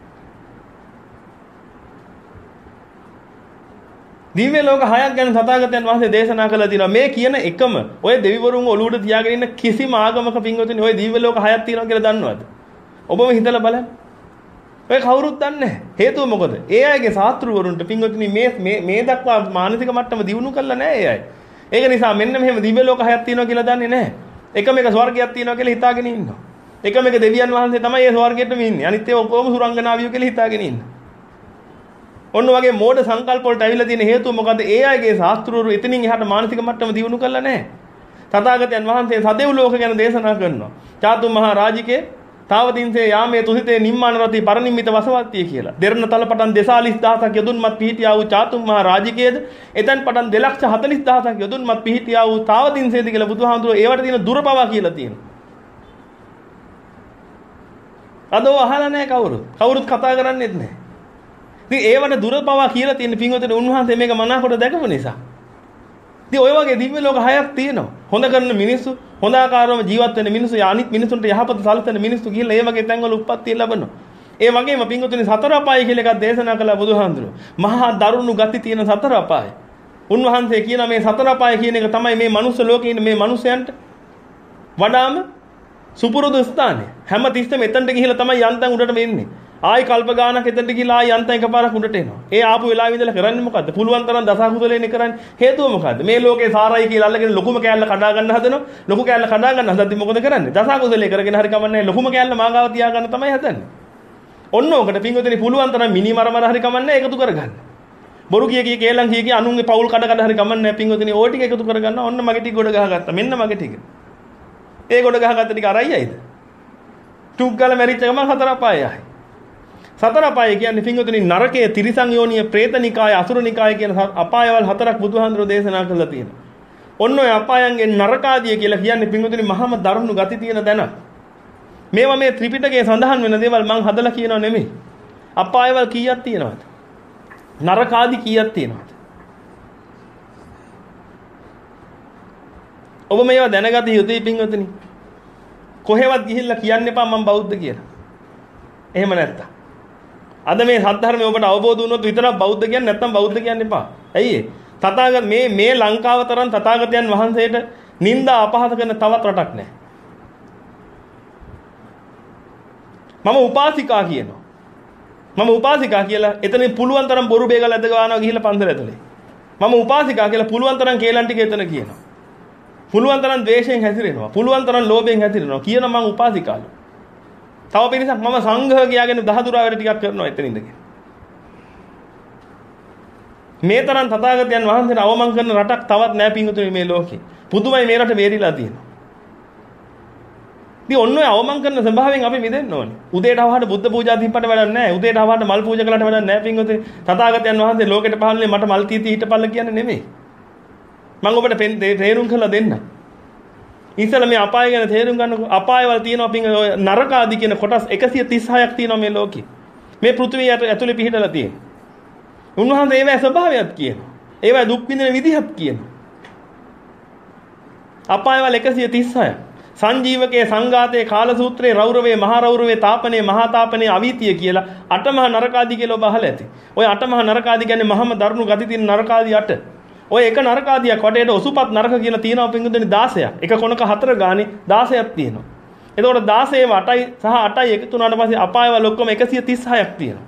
දිව්‍ය ලෝක හයක් ගැන තථාගතයන් වහන්සේ දේශනා කළා තියෙනවා. මේ කියන එකම ඔය දෙවිවරුන් ඔලුවට තියාගෙන ඉන්න කිසිම ආගමක පින්වතුනි ඔය දිව්‍ය ලෝක හයක් තියෙනවා කියලා දන්නවද? ඔබම හිතලා බලන්න. ඔය කවුරුත් දන්නේ නැහැ. හේතුව මොකද? ඒ අයගේ ශාස්ත්‍රවරුන්ට පින්වතුනි මේ මේ මේ දක්වා මානසික මට්ටම දියුණු කළා නැහැ ඒ අය. ඒක නිසා මෙන්න මෙහෙම දිව්‍ය ලෝක හයක් තියෙනවා කියලා දන්නේ නැහැ. එකම එක ස්වර්ගයක් තියෙනවා කියලා හිතාගෙන ඉන්නවා. එකම එක දෙවියන් වහන්සේ තමයි ඒ ස්වර්ගයටම ඉන්නේ. අනිත් ඒවා ඔක්කොම සුරංගනාවියෝ කියලා හිතාගෙන ඉන්නවා. ඔන්න වගේ මෝඩ සංකල්ප වලට ඇවිල්ලා තියෙන හේතුව මොකද? ඒ අයගේ ශාස්ත්‍රවරු එතනින් එහාට මානසික මට්ටම දියුණු කළා නැහැ. තථාගතයන් වහන්සේ සදෙව් ලෝක ගැන දේශනා කරනවා. චාතු මහා රාජිකේ තාවතින්සේ යාමේ තුසිතේ නිම්මාන රති පරිනිම්මිත වසවත්තිය කියලා. දෙරණ තල පටන් දෙසාලිස් දහසක් යොදුන්මත් පිහිටියා වූ චාතු මහා රාජිකේද එතෙන් පටන් දෙලක්ෂ හතලිස් දහසක් යොදුන්මත් පිහිටියා වූ තාවතින්සේද කියලා බුදුහාමුදුරුවෝ ඒවට තියෙන දුරපවා කියලා තියෙනවා. අදෝ අහලා නැහැ කවුරුත්. කවුරුත් කතා කරන්නේත් නැහැ. ඉතින් ඒවට දුරපවා කියලා තියෙන පින්වතුනි උන්වහන්සේ මේක මනාකොට දැකපු නිසා. ඉතින් ඔය වගේ දිව්‍ය ලෝක හයක් තියෙනවා. හොඳ කරන මිනිස්සු, හොඳ ආකාරව ජීවත් වෙන මිනිස්සු, අනිත් මිනිසුන්ට යහපත සැලසෙන මිනිස්සු කියලා ඒ වගේ තැන්වල උප්පත්තිය ලබනවා. ඒ වගේම පින්වතුනි සතර අපාය කියලා එකක් දේශනා කළා බුදුහාඳුරෝ. මහා දරුණු ගති තියෙන සතර අපාය. උන්වහන්සේ කියන මේ සතර අපාය කියන එක තමයි මේ මනුස්ස ලෝකේ ඉන්න මේ මිනිසයන්ට වඩාම සුපුරුදු ස්ථානය. හැම තිස්සෙම එතනට ගිහිල්ලා තමයි යන්තම් උඩට එන්නේ. ආයි කල්ප ගානක් එතනට ගිහිල්ලා ආයි යන්තම් එකපාරක් උඩට එනවා. ඒ ආපු වෙලාවෙ ඉඳලා කරන්නේ මොකද්ද? පුළුවන් තරම් දසකුසලෙන්නේ කරන්නේ. හේතුව මොකද්ද? මේ ලෝකේ සාරයි කියලා අල්ලගෙන ලොකුම කෑල්ල කඩා ගන්න හදනවා. ලොකු කෑල්ල කඩා ගන්න හදද්දි මොකද කරන්නේ? දසකුසලේ කරගෙන හරි කමන්නේ ලොකුම කෑල්ල මාගාව තියා ගන්න තමයි හදන්නේ. ඔන්න ඕකට පින්වතුනි පුළුවන් තරම් මිනි මර මර හරි කමන්නේ එකතු කරගන්න. බොරු කිය කිය කේලම් කිය කිය අනුන්ගේ පවුල් කඩ කඩ හරි කමන්නේ පින්වතුනි ඕ ටික එකතු කරගන්න. ඔන්න මගේ ටික ගොඩ ගහගත්තා. මෙන්න මගේ ටික. ඒ ගොඩ ගහගත්ත ටික අරයි යයිද? ටුක් ගාලා මැරිච්ච ගමන් හතර අපායයි. සතර අපාය කියන්නේ පින්වතුනි නරකයේ තිරිසන් යෝනිය, പ്രേතනිකාය, අසුරනිකාය කියන අපායවල හතරක් බුදුහාඳුරෝ දේශනා කළා තියෙනවා. ඔන්න ඔය අපායන්ගේ නරකාදිය කියලා කියන්නේ පින්වතුනි මහම දරුණු ගති තියෙන දැන. මේවා මේ ත්‍රිපිටකයේ සඳහන් වෙන දේවල් මං හදලා කියනව නෙමෙයි. අපායවල කීයක් තියෙනවද? නරකාදි කීයක් තියෙනවද? ඔබ මේවා දැනගත යුතුයි පින්වතුනි. කොහෙවත් ගිහිල්ලා කියන්න එපා මම බෞද්ධ කියලා. එහෙම නැත්තම්. අද මේ සත්‍ය ඔබට අවබෝධ වුණොත් විතරක් බෞද්ධ කියන්නේ නැත්තම් බෞද්ධ කියන්න එපා. ඇයි ඒ? තථාගත මේ මේ ලංකාව තරම් තථාගතයන් වහන්සේට නිନ୍ଦා අපහාස කරන තවත් රටක් නැහැ. මම උපාසිකා කියනවා. මම උපාසිකා කියලා එතනින් පුළුවන් තරම් බොරු බේගල ඇද ගන්නවා ගිහිල්ලා පන්සල ඇතුලේ. මම උපාසිකා කියලා පුළුවන් තරම් කේලම් ටික එතන කියනවා. පුළුවන් තරම් ද්වේෂයෙන් හැසිරෙනවා. පුළුවන් තරම් ලෝභයෙන් හැසිරෙනවා. කියන මම උපාසිකාලු. තව පිරිසක් මම සංඝහ කියාගෙන දහදුරා වැඩ ටිකක් කරනවා එතන ඉඳගෙන. මේ තරම් තථාගතයන් වහන්සේට අවමන් කරන රටක් තවත් නැහැ පින්වතුනි මේ ලෝකේ. පුදුමයි මේ රට වේරිලා තියෙනවා. ඉතින් ඔන්න ඔය අවමන් කරන ස්වභාවයෙන් අපි මිදෙන්න ඕනේ. උදේට අවහට බුද්ධ පූජා දීපට වැඩක් නැහැ. උදේට අවහට මල් පූජා කළාට වැඩක් නැහැ පින්වතුනි. තථාගතයන් වහන්සේ ලෝකෙට පහළනේ මට මල් තීති හිටපල්ල කියන්නේ නෙමෙයි. මම ඔබට තේරුම් කරලා දෙන්න. ඉතින් මේ අපාය ගැන තේරුම් ගන්නකො. අපායවල තියෙනවා පින් ඔය නරක ආදී කියන කොටස් එකසිය තිස් හයක් තියෙනවා මේ ලෝකේ. මේ පෘථිවිය ඇතුලේ පිහිටලා තියෙනවා. උන්වහන්සේ ඒවැ ස්වභාවයත් කියනවා. ඒවැ දුක් විඳින විදිහත් කියනවා. අපායවල එකසිය තිස් හය. සංජීවකයේ සංඝාතයේ කාලසූත්‍රයේ රෞරවයේ මහා රෞරවයේ තාපනයේ මහා තාපනයේ අවීතිය කියලා අටමහා නරකාදී කියලා ඔබ අහලා ඇති. ඔය අටමහා නරකාදී කියන්නේ මහම දරුණු ගති තියෙන නරකාදී අට. ඔය එක නරකාදියක් වටේට ඔසුපත් නරක කියලා තියෙනවා පින්දුනේ දාසයක්. එක කොනක හතර ගානේ දාසයක් තියෙනවා. එතකොට දාසයේම අටයි සහ අටයි එකතු වුණාට පස්සේ අපායවල ඔක්කොම එකසිය තිස් හයක් තියෙනවා.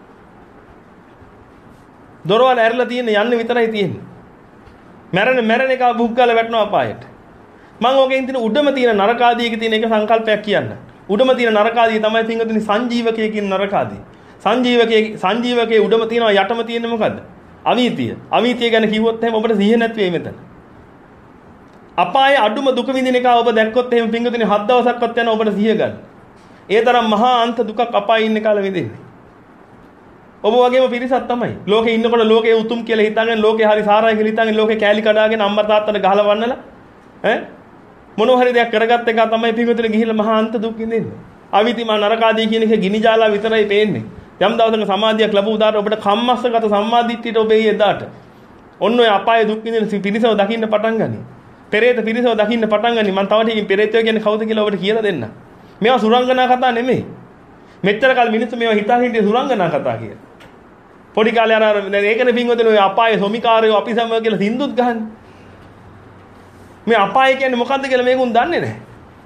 දොරවල් ඇරලා තියෙන යන්නේ විතරයි තියෙන්නේ. මැරෙන මැරෙන එක බුක් ගාලා වැටෙනවා අපායට. මම ඕකෙන් තියෙන උඩම තියෙන නරකාදියක තියෙන එක සංකල්පයක් කියන්න. උඩම තියෙන නරකාදිය තමයි පින්දුනේ සංජීවකයේ කියන නරකාදිය. සංජීවකයේ සංජීවකයේ උඩම තියෙනවා යටම තියෙන්නේ මොකද්ද? අවීතිය. අවීතිය ගැන කිව්වොත් එහෙම ඔබට සිහිය නැති වෙයි මෙතන. අපායේ අඩුම දුක විඳින එක ඔබ දැක්කොත් එහෙම පින්වතුනි හත් දවසක්වත් යන ඔබට සිහිය ගන්න. ඒ තරම් මහා අන්ත දුකක් අපායේ ඉන්න කාලෙ විඳින්නේ. ඔබ වගේම පිරිසක් තමයි. ලෝකේ ඉන්නකොට ලෝකේ උතුම් කියලා හිතාගෙන ලෝකේ හරි සාරයි කියලා හිතාගෙන ලෝකේ කෑලි කඩාගෙන අම්මා තාත්තට ගහලා වන්නලා ඈ මොනවා හරි දෙයක් කරගත්ත එක තමයි පින්වතුනි ගිහිල්ලා මහා අන්ත දුක් විඳින්නේ. අවීති මා නරකාදී කියන එක ගිනි ජාලා විතරයි පේන්නේ. යම් දවසක සමාධියක් ලැබුව දාට ඔබට කම්මස්සගත සම්මාදිට්ඨියට ඔබ එයි එදාට. ඔන්න ඔය අපායේ දුක් විඳින පිරිසව දකින්න පටන් ගනි. පෙරේත පිරිසව දකින්න පටන් ගනි. මම තව ටිකකින් පෙරේතයෝ කියන්නේ කවුද කියලා ඔබට කියලා දෙන්න. මේවා සුරංගනා කතා නෙමෙයි. මෙච්චර කල් මිනිස්සු මේවා හිතා හිටියේ සුරංගනා කතා කියලා. පොඩි කාලේ අර ඒකනේ පින්වතුනි ඔය අපායේ සොමිකාරයෝ අපි සමග කියලා සින්දුත් ගහන්නේ. මේ අපාය කියන්නේ මොකද්ද කියලා මේකුන් දන්නේ නැහැ.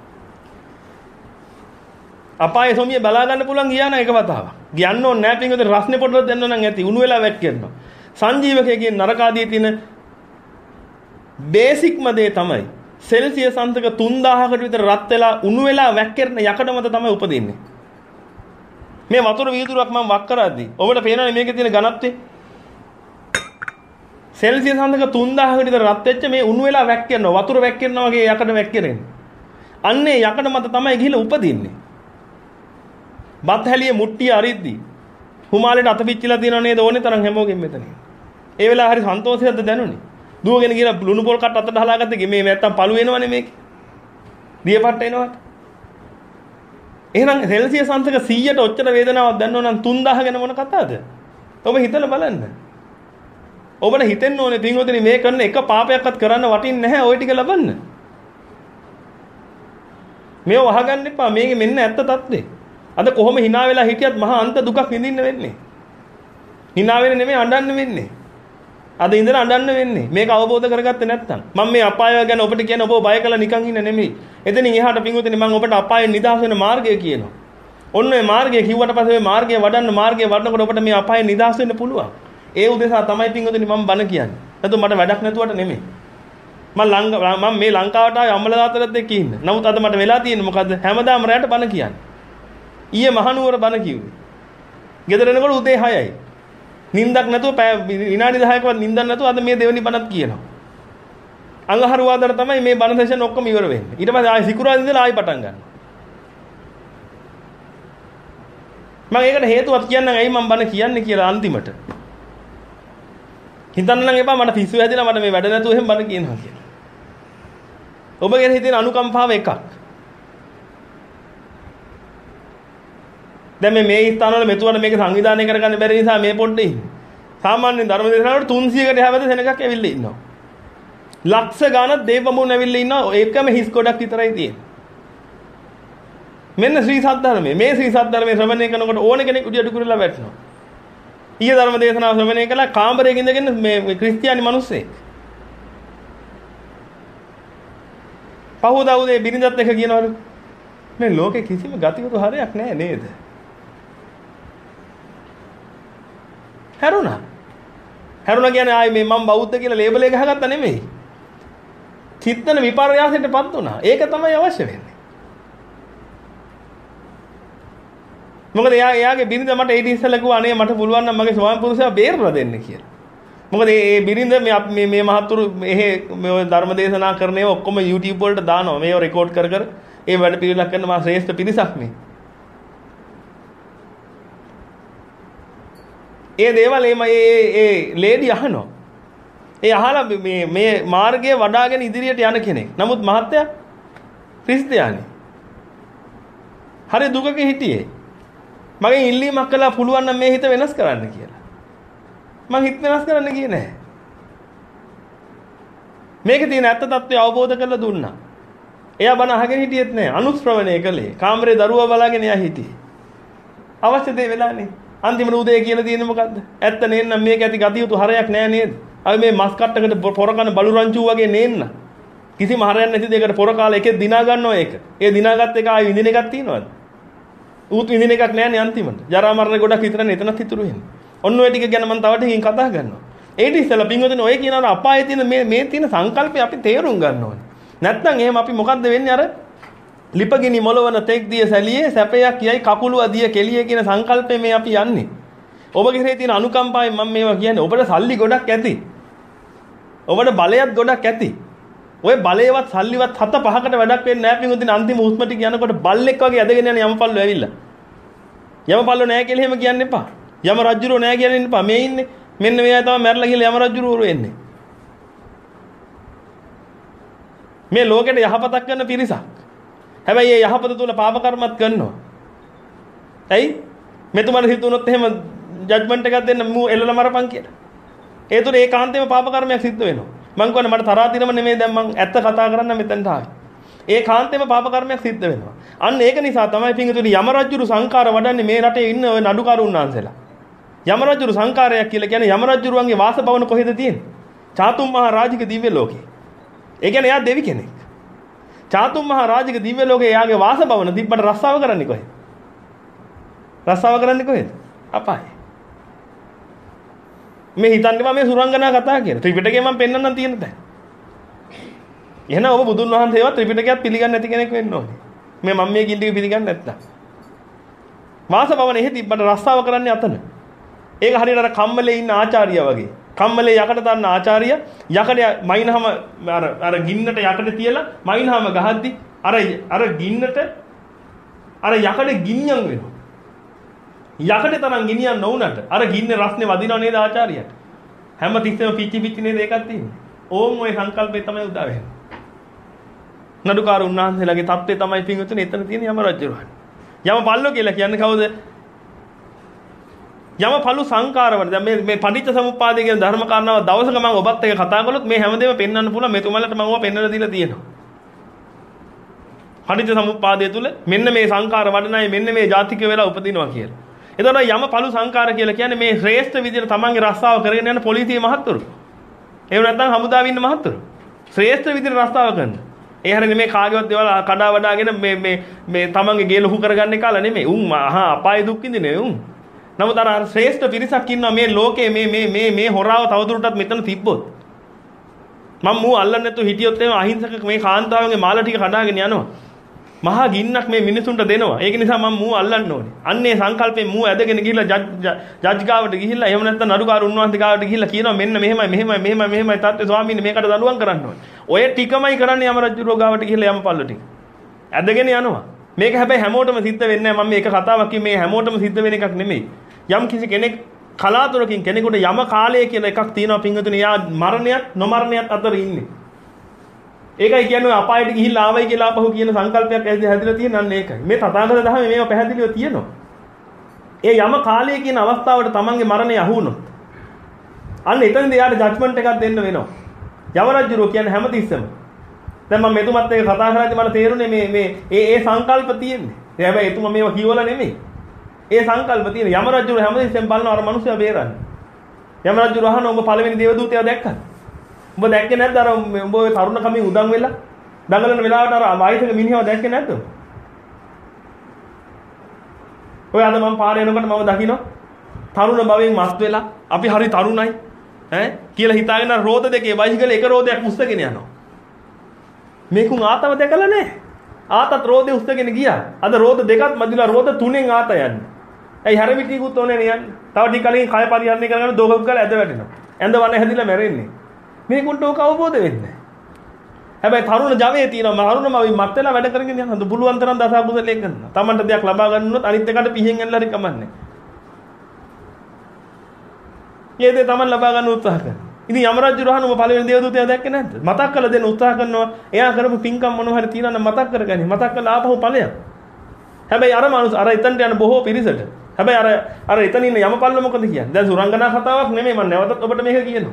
අපායේ සොමිය බලා ගන්න පුළුවන් ගියා නම් එක වතාවක්. ගියන්න ඕනේ නැහැ පින්වතුනි රස්නේ පොඩ්ඩක් දෙන්න නම් ඇති. උණු වෙලා වැක්කෙනවා. සංජීවකයේ කියන නරකාදී තියෙන බේසික්ම දේ තමයි සෙල්සියස් අන්තක තුන් දහසකට විතර රත් වෙලා උණු වෙලා වැක්කෙන යකඩ මත තමයි උපදින්නේ. මේ වතුර වීදුරුවක් මම වක් කරද්දී ඔබට පේනවනේ මේකේ තියෙන ඝනත්වය. සෙල්සියස් අන්තක තුන් දහසකට විතර රත් වෙච්ච මේ උණු වෙලා වැක්කෙනවා. වතුර වැක්කෙනවා වගේ යකඩ වැක්කෙන්නේ. අන්නේ යකඩ මත තමයි ගිහිල්ලා උපදින්නේ. බත් හැලියේ මුට්ටිය අරිද්දි හුමාලේට අත පිච්චිලා තියෙනව නේද ඕනේ තරම් හැමෝගෙම මෙතන. ඒ වෙලාව හරි සන්තෝෂයක්ද දැනුනේ. දුවගෙන ගිහලා ලුණු පොල් කට් අතට හලාගත්තේ මේ නැත්තම් පළු වෙනවනේ මේක. දියපට්ට එනවට. එහෙනම් සෙල්සියස් අංශක සීයට ඔච්චර වේදනාවක් දැනනෝ නම් තුන් දහස ගැන මොන කතාවද? ඔබ හිතලා බලන්න. ඔබට හිතෙන්න ඕනේ පින්වතුනි මේ කරන එක පාපයක්වත් කරන්න වටින්නේ නැහැ ওই ටික ලබන්න. මේව වහගන්න එපා. මේකේ මෙන්න ඇත්ත తත්වේ. අද කොහොම hina වෙලා හිටියත් මහා අන්ත දුකක් විඳින්න වෙන්නේ. hina වෙන්නේ නෙමෙයි අඬන්න වෙන්නේ. අද ඉඳලා අඬන්න වෙන්නේ. මේක අවබෝධ කරගත්තේ නැත්නම්. මම මේ අපාය ගැන ඔබට කියන ඔබ බය කළා නිකන් ඉන්න නෙමෙයි. එතනින් එහාට පින්වතුනි මම ඔබට අපායෙන් නිදහස් වෙන මාර්ගය කියනවා. ඔන්න ඔය මාර්ගය කිව්වට පස්සේ ඔය මාර්ගය වඩන්න මාර්ගය වඩනකොට ඔබට මේ අපායෙන් නිදහස් වෙන්න පුළුවන්. ඒ උදෙසා තමයි පින්වතුනි මම බණ කියන්නේ. නැත්නම් මට වැඩක් නැතුවට නෙමෙයි. මම ලංක මම මේ ලංකාවට ආවේ අම්මලා තාත්තලාත් එක්ක ඉන්න. නමුත් අද මට වෙලා තියෙන්නේ මොකද්ද? හැමදාම රැයට බණ කියන්නේ. ඊයේ මහනුවර බණ කිව්වේ. ගෙදර එනකොට උදේ හයයි. නිින්දක් නැතුව විනාඩි දහයකවත් නිින්දක් නැතුව අද මේ දෙවෙනි බණත් කියනවා. අඟහරුවාදට තමයි මේ බණ සෙෂන් ඔක්කොම ඉවර වෙන්නේ. ඊට පස්සේ ආයෙ සිකුරාදා ඉඳලා ආයෙ පටන් ගන්නවා. මම ඒකට හේතුවක් කියන්නම් ඇයි මම බන කියන්නේ කියලා අන්තිමට. හිතන්න නම් එපා මට පිස්සු හැදිලා මට මේ වැඩ නැතුව එහෙම බන කියනවා කියලා. ඔබගේ හිතේ අනුකම්පාව එකක්. දැන් මේ මේ ස්ථානවල මෙතුවන මේක සංවිධානය කරගන්න බැරි නිසා මේ පොඩ්ඩේ ඉන්නේ. සාමාන්‍ය ධර්ම දේශනාවලට තුන්සියයකට එහා පැත්තේ සෙනඟක් ඇවිල්ලා ඉන්නවා. ලක්ෂ ගණන් දේවබමුණු ඇවිල්ලා ඉන්නවා. ඒකම හිස් ගොඩක් විතරයි තියෙන්නේ. මෙන්න ශ්‍රී සද්ධර්මයේ මේ ශ්‍රී සද්ධර්මයේ ශ්‍රවණය කරනකොට ඕන කෙනෙක් උඩට කුරලා වැටෙනවා. ඊයේ ධර්ම දේශනාව ශ්‍රවණය කළා කාමරයක ඉඳගෙන මේ ක්‍රිස්තියානි මිනිස්සෙක්. පහුවදා උදේ බිරිඳත් එක්ක කියනවලු මේ ලෝකේ කිසිම ගතිගුරු හරයක් නැහැ නේද? හැරුණා. හැරුණා කියන්නේ ආයේ මේ මම බෞද්ධ කියලා ලේබල් එක ගහගත්තා නෙමෙයි. චිත්තන විපර්යාසයටපත් වුණා. ඒක තමයි අවශ්‍ය වෙන්නේ. මොකද එයා එයාගේ බිරිඳ මට ඊට ඉස්සෙල්ලා කිව්වා අනේ මට පුළුවන් නම් මගේ ස්වාමි පුරුෂයා බේරලා දෙන්න කියලා. මොකද මේ බිරිඳ මේ මේ මහත්තුරු මෙහෙ මේ ධර්ම දේශනා කරන ඒවා ඔක්කොම YouTube වලට දානවා. මේව රෙකෝඩ් කර කර ඒ වැඩ පිළිලක් කරන මා ශ්‍රේෂ්ඨ පිරිසක් මේ. ඒ දේවල් මේ මේ ඒ ලේඩි අහනවා. ඒ අහලා මේ මේ මාර්ගය වඩාගෙන ඉදිරියට යන කෙනෙක්. නමුත් මහත්තයා ක්‍රිස්තියානි. හරි දුකක හිටියේ. මගෙන් ඉල්ලීමක් කළා පුළුවන් නම් මේ හිත වෙනස් කරන්න කියලා. මං හිත වෙනස් කරන්න ගියේ නැහැ. මේකේ තියෙන ඇත්ත తත්වය අවබෝධ කරලා දුන්නා. එයා බණ අහගෙන හිටියෙත් නැහැ. අනුශ්‍රවණය කළේ. කාමරේ දරුවා බලාගෙන එයා හිටියේ. අවශ්‍ය දේ වෙලානේ. අන්තිමට උදේ කියලා තියෙන්නේ මොකද්ද? ඇත්ත නේන්නම් මේක ඇති ගතියුතු හරයක් නෑ නේද? අපි මේ මස් කට්ටකට පොර කන බලු රංචු වගේ නේන්න. කිසිම හරයක් නැති දෙයකට පොර කාලා එකෙන් දිනා ගන්නවා ඒක. ඒ දිනාගත් එක ආයෙ විඳින එකක් තියනවද? ඌත් විඳින එකක් නෑනේ අන්තිමට. ජරා මරණ ගොඩක් විතරනේ එතනත් ඉතුරු වෙන්නේ. ඔන්න ඔය ටික ගැන මම තව ටිකකින් කතා කරනවා. ඒට ඉස්සෙල්ලා පින්වතුනි ඔය කියනවා අපායේ තියෙන මේ මේ තියෙන සංකල්පය අපි තේරුම් ගන්න ඕනේ. නැත්නම් එහෙම අපි මොකද්ද වෙන්නේ අර ලිපගිනි මොලවන තෙක් දිය සැලියේ සැපයක් යයි කකුලුව දිය කෙලිය කියන සංකල්පේ මේ අපි යන්නේ. ඔබගේ හිතේ තියෙන අනුකම්පාවෙන් මම මේවා කියන්නේ. ඔබට සල්ලි ගොඩක් ඇති. ඔබට බලයත් ගොඩක් ඇති. ඔය බලයවත් සල්ලිවත් හත පහකට වැඩක් වෙන්නේ නැහැ පින්වතුනි. අන්තිම හුස්ම ටික යනකොට බල්ලෙක් වගේ ඇදගෙන යන යමපල්ලෝ ඇවිල්ලා. යමපල්ලෝ නැහැ කියලා එහෙම කියන්න එපා. යම රජුරෝ නැහැ කියලා ඉන්න එපා. මේ ඉන්නේ. මෙන්න මෙයා තමයි මැරලා කියලා යම රජුරෝ එන්නේ. මේ ලෝකෙට යහපතක් කරන පිරිසක්. හැබැයි ඒ යහපත තුල පාප කර්මත් කරනවා. ඇයි? මෙතුමාට හිතුනොත් එහෙම ජජ්මන්ට් එකක් දෙන්න මූ එල්ලලා මරපන් කියලා. ඒ තුල ඒකාන්තයෙන්ම පාප කර්මයක් සිද්ධ වෙනවා. මං කියන්නේ මට තරහා තිනම නෙමෙයි දැන් මං ඇත්ත කතා කරන්න මෙතනට ආවේ. ඒකාන්තයෙන්ම පාප කර්මයක් සිද්ධ වෙනවා. අන්න ඒක නිසා තමයි පිංගුතුනි යම රජුරු සංකාර වඩන්නේ මේ රටේ ඉන්න ඔය නඩුකාරුන් වහන්සේලා. යම රජුරු සංකාරයක් කියලා කියන්නේ යම රජුරුවන්ගේ වාසභවන කොහෙද තියෙන්නේ? චාතුම් මහා රාජික දිව්‍ය ලෝකේ. ඒ කියන්නේ එයා දෙවි කෙනෙක්. චාතුම් මහා රාජික දිව්‍ය ලෝකේ එයාගේ වාසභවන තිබ්බට රස්සාව කරන්නේ කොහෙද? රස්සාව කරන්නේ කොහෙද? අපායේ. මේ හිතන්නේවා මේ සුරංගනා කතා කියලා. ත්‍රිපිටකේ මම පෙන්නන්නම් තියෙන තැන. එහෙනම් ඔබ බුදුන් වහන්සේවත් ත්‍රිපිටකයත් පිළිගන්නේ නැති කෙනෙක් වෙන්න ඕනේ. මේ මම මේ කින්ටික පිළිගන්නේ නැත්තම්. වාසභවන එහෙ තිබ්බට රස්සාව කරන්නේ අතන. ඒක හරියට අර කම්මලේ ඉන්න ආචාර්යයා වගේ. කම්මලේ යකට දාන්න ආචාර්ය යකඩ මයින්හම අර අර ගින්නට යකඩ තියලා මයින්හම ගහද්දි අර අර ගින්නට අර යකඩ ගින්නියම් වෙනවා. යකඩ තරම් ගිනියම් නොවුනට අර ගින්නේ රස්නේ වදිනව නේද ආචාර්යයට? හැම තිස්සෙම පිච්චි පිච්චි නේද ඒකක් තියෙන්නේ. ඕම් ওই සංකල්පේ තමයි උදා වෙන්නේ. නඩුකාර උන්වහන්සේලාගේ தත්ත්වය තමයි පින්වතුනි එතන තියෙන යම රජුරුවන්. යම පල්ලෝ කියලා කියන්නේ කවුද? යම පළු සංකාරවල දැන් මේ මේ පටිච්ච සමුප්පාදය කියන ධර්ම කාරණාව දවසක මම ඔබත් එක්ක කතා කළොත් මේ හැමදේම පෙන්වන්න පුළුවන්. මෙතුමලට මම ඔවා පෙන්වලා දීලා තියෙනවා. පටිච්ච සමුප්පාදය තුල මෙන්න මේ සංකාර වඩන අය මෙන්න මේ ජාතික වෙලා උපදිනවා කියලා. එතකොට යම පළු සංකාර කියලා කියන්නේ මේ ශ්‍රේෂ්ඨ විදියට තමන්ගේ රස්සාව කරගෙන යන පොලිසිය මහත්තුරු. එහෙම නැත්නම් හමුදාවේ ඉන්න මහත්තුරු. ශ්‍රේෂ්ඨ විදියට රස්සාව කරන. ඒ හැරෙන්නේ මේ කාගේවත් දේවල් කඩා වඩාගෙන මේ මේ මේ තමන්ගේ ගේ ලොකු කරගන්න එකලා නෙමෙයි. උන් අහා අපායේ දුක් විඳිනේ උන්. නමුත් අර ශ්‍රේෂ්ඨ පිරිසක් ඉන්නවා මේ ලෝකේ මේ මේ මේ මේ හොරාව තවදුරටත් මෙතන තිබ්බොත් මම මූ අල්ලන්නේ නැතුව හිටියොත් එහෙම අහිංසක මේ කාන්තාවන්ගේ මාළ ටික කඩාගෙන යනවා. මහා ගින්නක් මේ මිනිසුන්ට දෙනවා. ඒක නිසා මම මූ අල්ලන්න ඕනේ. අන්නේ සංකල්පයෙන් මූ ඇදගෙන ගිහිල්ලා ජජ් ගාවට ගිහිල්ලා එහෙම නැත්නම් නඩුකාර උන්වහන්සේ ගාවට ගිහිල්ලා කියනවා මෙන්න මෙහෙමයි මෙහෙමයි මෙහෙමයි මෙහෙමයි තාත්තේ ස්වාමීනි මේකට දඬුවම් කරන්න ඕනේ. ඔය ටිකමයි කරන්නේ යම රජුරෝ ගාවට ගිහිල්ලා යම පල්ල ටික. ඇදගෙන යනවා. මේක හැබැයි හැමෝටම සිද්ධ වෙන්නේ නැහැ. මම මේක කතාවක් කිව්වේ මේ හැමෝටම සිද්ධ වෙන එකක් නෙමෙයි. යම් කිසි කෙනෙක් කලාතුරකින් කෙනෙකුට යම කාලය කියලා එකක් තියෙනවා පින්වතුනි. එයා මරණයත් නොමරණයත් අතර ඉන්නේ. ඒකයි කියන්නේ අපායට ගිහිල්ලා ආවයි කියලා අපහු කියන සංකල්පයක් ඇද්ද හැදිලා තියෙන අන්න ඒකයි. මේ තථාගත දහමේ මේව පැහැදිලිව තියෙනවා. ඒ යම කාලය කියන අවස්ථාවට තමන්ගේ මරණය අහු වුණොත් අන්න එතනදී එයාට ජජ්මන්ට් එකක් දෙන්න වෙනවා. යම රජුරෝ කියන්නේ හැමතිස්සෙම. දැන් මම මෙතුමත් එක්ක කතා කරද්දී මට තේරුනේ මේ මේ ඒ ඒ සංකල්ප තියෙන්නේ. ඒ හැබැයි එතුමා මේව කියවලා නෙමෙයි. ඒ සංකල්ප තියෙන යම රජුරෝ හැමතිස්සෙම බලනවා අර මිනිස්සයා බේරන්න. යම රජුරෝ අහන ඔබ පළවෙනි දේවදූතයා දැක්කද? ඔබ දැක්කේ නැද්ද අර උඹ ඔය තරුණ කමින් උදන් වෙලා දඟලන වෙලාවට අර වයසක මිනිහව දැක්කේ නැද්ද? ඔය අද මම පාරේ යනකොට මම දකින්න තරුණ භවයෙන් මස් වෙලා අපි හරි තරුණයි ඈ කියලා හිතාගෙන රෝද දෙකේ බයිසිකල් එක රෝදයක් උස්සගෙන යනවා. මේකුන් ආතව දැකලා නැහැ. ආතත් රෝදේ උස්සගෙන ගියා. අද රෝද දෙකත් මැදිලා රෝද තුනෙන් ආත යන්නේ. ඇයි හැරමිටිකුත් ඕනේ නේ යන්නේ. තව ටික කලින් කය පරිහරණය කරගෙන දෝගක් ගාලා ඇද වැටෙනවා. ඇඳ වන හැදිලා මැරෙන්නේ. මේකුන්ට ඕක අවබෝධ වෙන්නේ නැහැ. හැබැයි තරුණ ජවයේ තියෙනවා තරුණම අපි මත් වෙලා වැඩ කරගෙන යනවා. පුළුවන් තරම් දස අකුසලයෙන් කරනවා. Tamanට දෙයක් ලබා ගන්නොත් අනිත් එකට පිහින් ඇල්ලලා හරි කමන්නේ. මේ දේ Taman ලබා ගන්න උත්සාහ කරනවා. ඉතින් යම රජු රහණුම පළවෙනි දේවදූතයා දැක්කේ නැද්ද? මතක් කරලා දෙන්න උත්සාහ කරනවා. එයා කරපු පින්කම් මොනවා හරි තියෙනවා නම් මතක් කරගනි. මතක් කරලා ආපහු ඵලයක්. හැබැයි අර මනුස්ස අර එතනට යන බොහෝ පිරිසට. හැබැයි අර අර එතන ඉන්න යමපල්ල මොකද කියන්නේ? දැන් සුරංගනා කතාවක් නෙමෙයි මම නැවතත් ඔබට මේක කියනවා.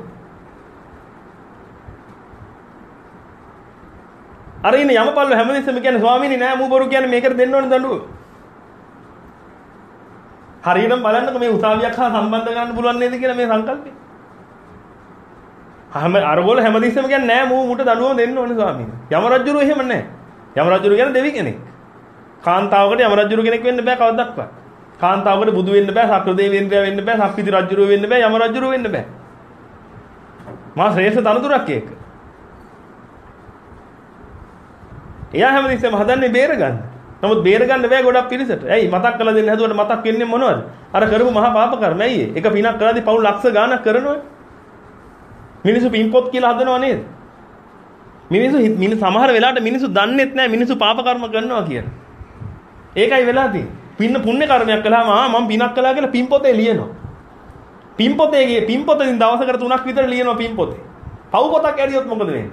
අර ඉන්න යමපල්ල හැමදෙස්සම කියන්නේ ස්වාමීනි නෑ මූ බොරු කියන්නේ මේකට දෙන්න ඕනේ දඬුව. හරියටම බලන්නකො මේ උසාවියක් හා සම්බන්ධ කරන්න පුළුවන් නේද කියලා මේ සංකල්පය. හැම අරගොල්ල හැමදෙස්සම කියන්නේ නෑ මූ මුට දඬුවම දෙන්න ඕනේ ස්වාමීනි. යම රජුරු එහෙම නෑ. යම රජුරු කියන්නේ දෙවි කෙනෙක්. කාන්තාවකට යම රජුරු කෙනෙක් වෙන්න බෑ කවදාවත්. කාන්තාවකට බුදු වෙන්න බෑ, සක්‍රදේවේන්ද්‍රයා වෙන්න බෑ, සක්විති රජුරු වෙන්න බෑ, යම රජුරු වෙන්න බෑ. මා ශ්‍රේෂ්ඨ තනතුරක් ඒක. එයා හැමදෙස්සම හදන්නේ බේර ගන්න. නමුත් බේර ගන්න බෑ ගොඩක් පිරිසට. ඇයි මතක් කරලා දෙන්න හැදුවට මතක් වෙන්නේ මොනවද? අර කරපු මහා පාප කර්ම. ඇයි ඒ? එක පිනක් කරලාදී පවුල් ලක්ෂ ගාණක් කරනවනේ. මිනිස්සු පින්පොත් කියලා හදනව නේද? මිනිස්සු මිනිස්සු සමහර වෙලාවට මිනිස්සු දන්නේත් නැහැ මිනිස්සු පාප කර්ම කරනවා කියලා. ඒකයි වෙලා තියෙන්නේ. පින්න පුණ්‍ය කර්මයක් කළාම ආ මම පිනක් කළා කියලා පින්පොතේ ලියනවා. පින්පොතේ ගියේ පින්පොතෙන් දවසකට තුනක් විතර ලියනවා පින්පොතේ. පව් පොතක් ඇරියොත් මොකද වෙන්නේ?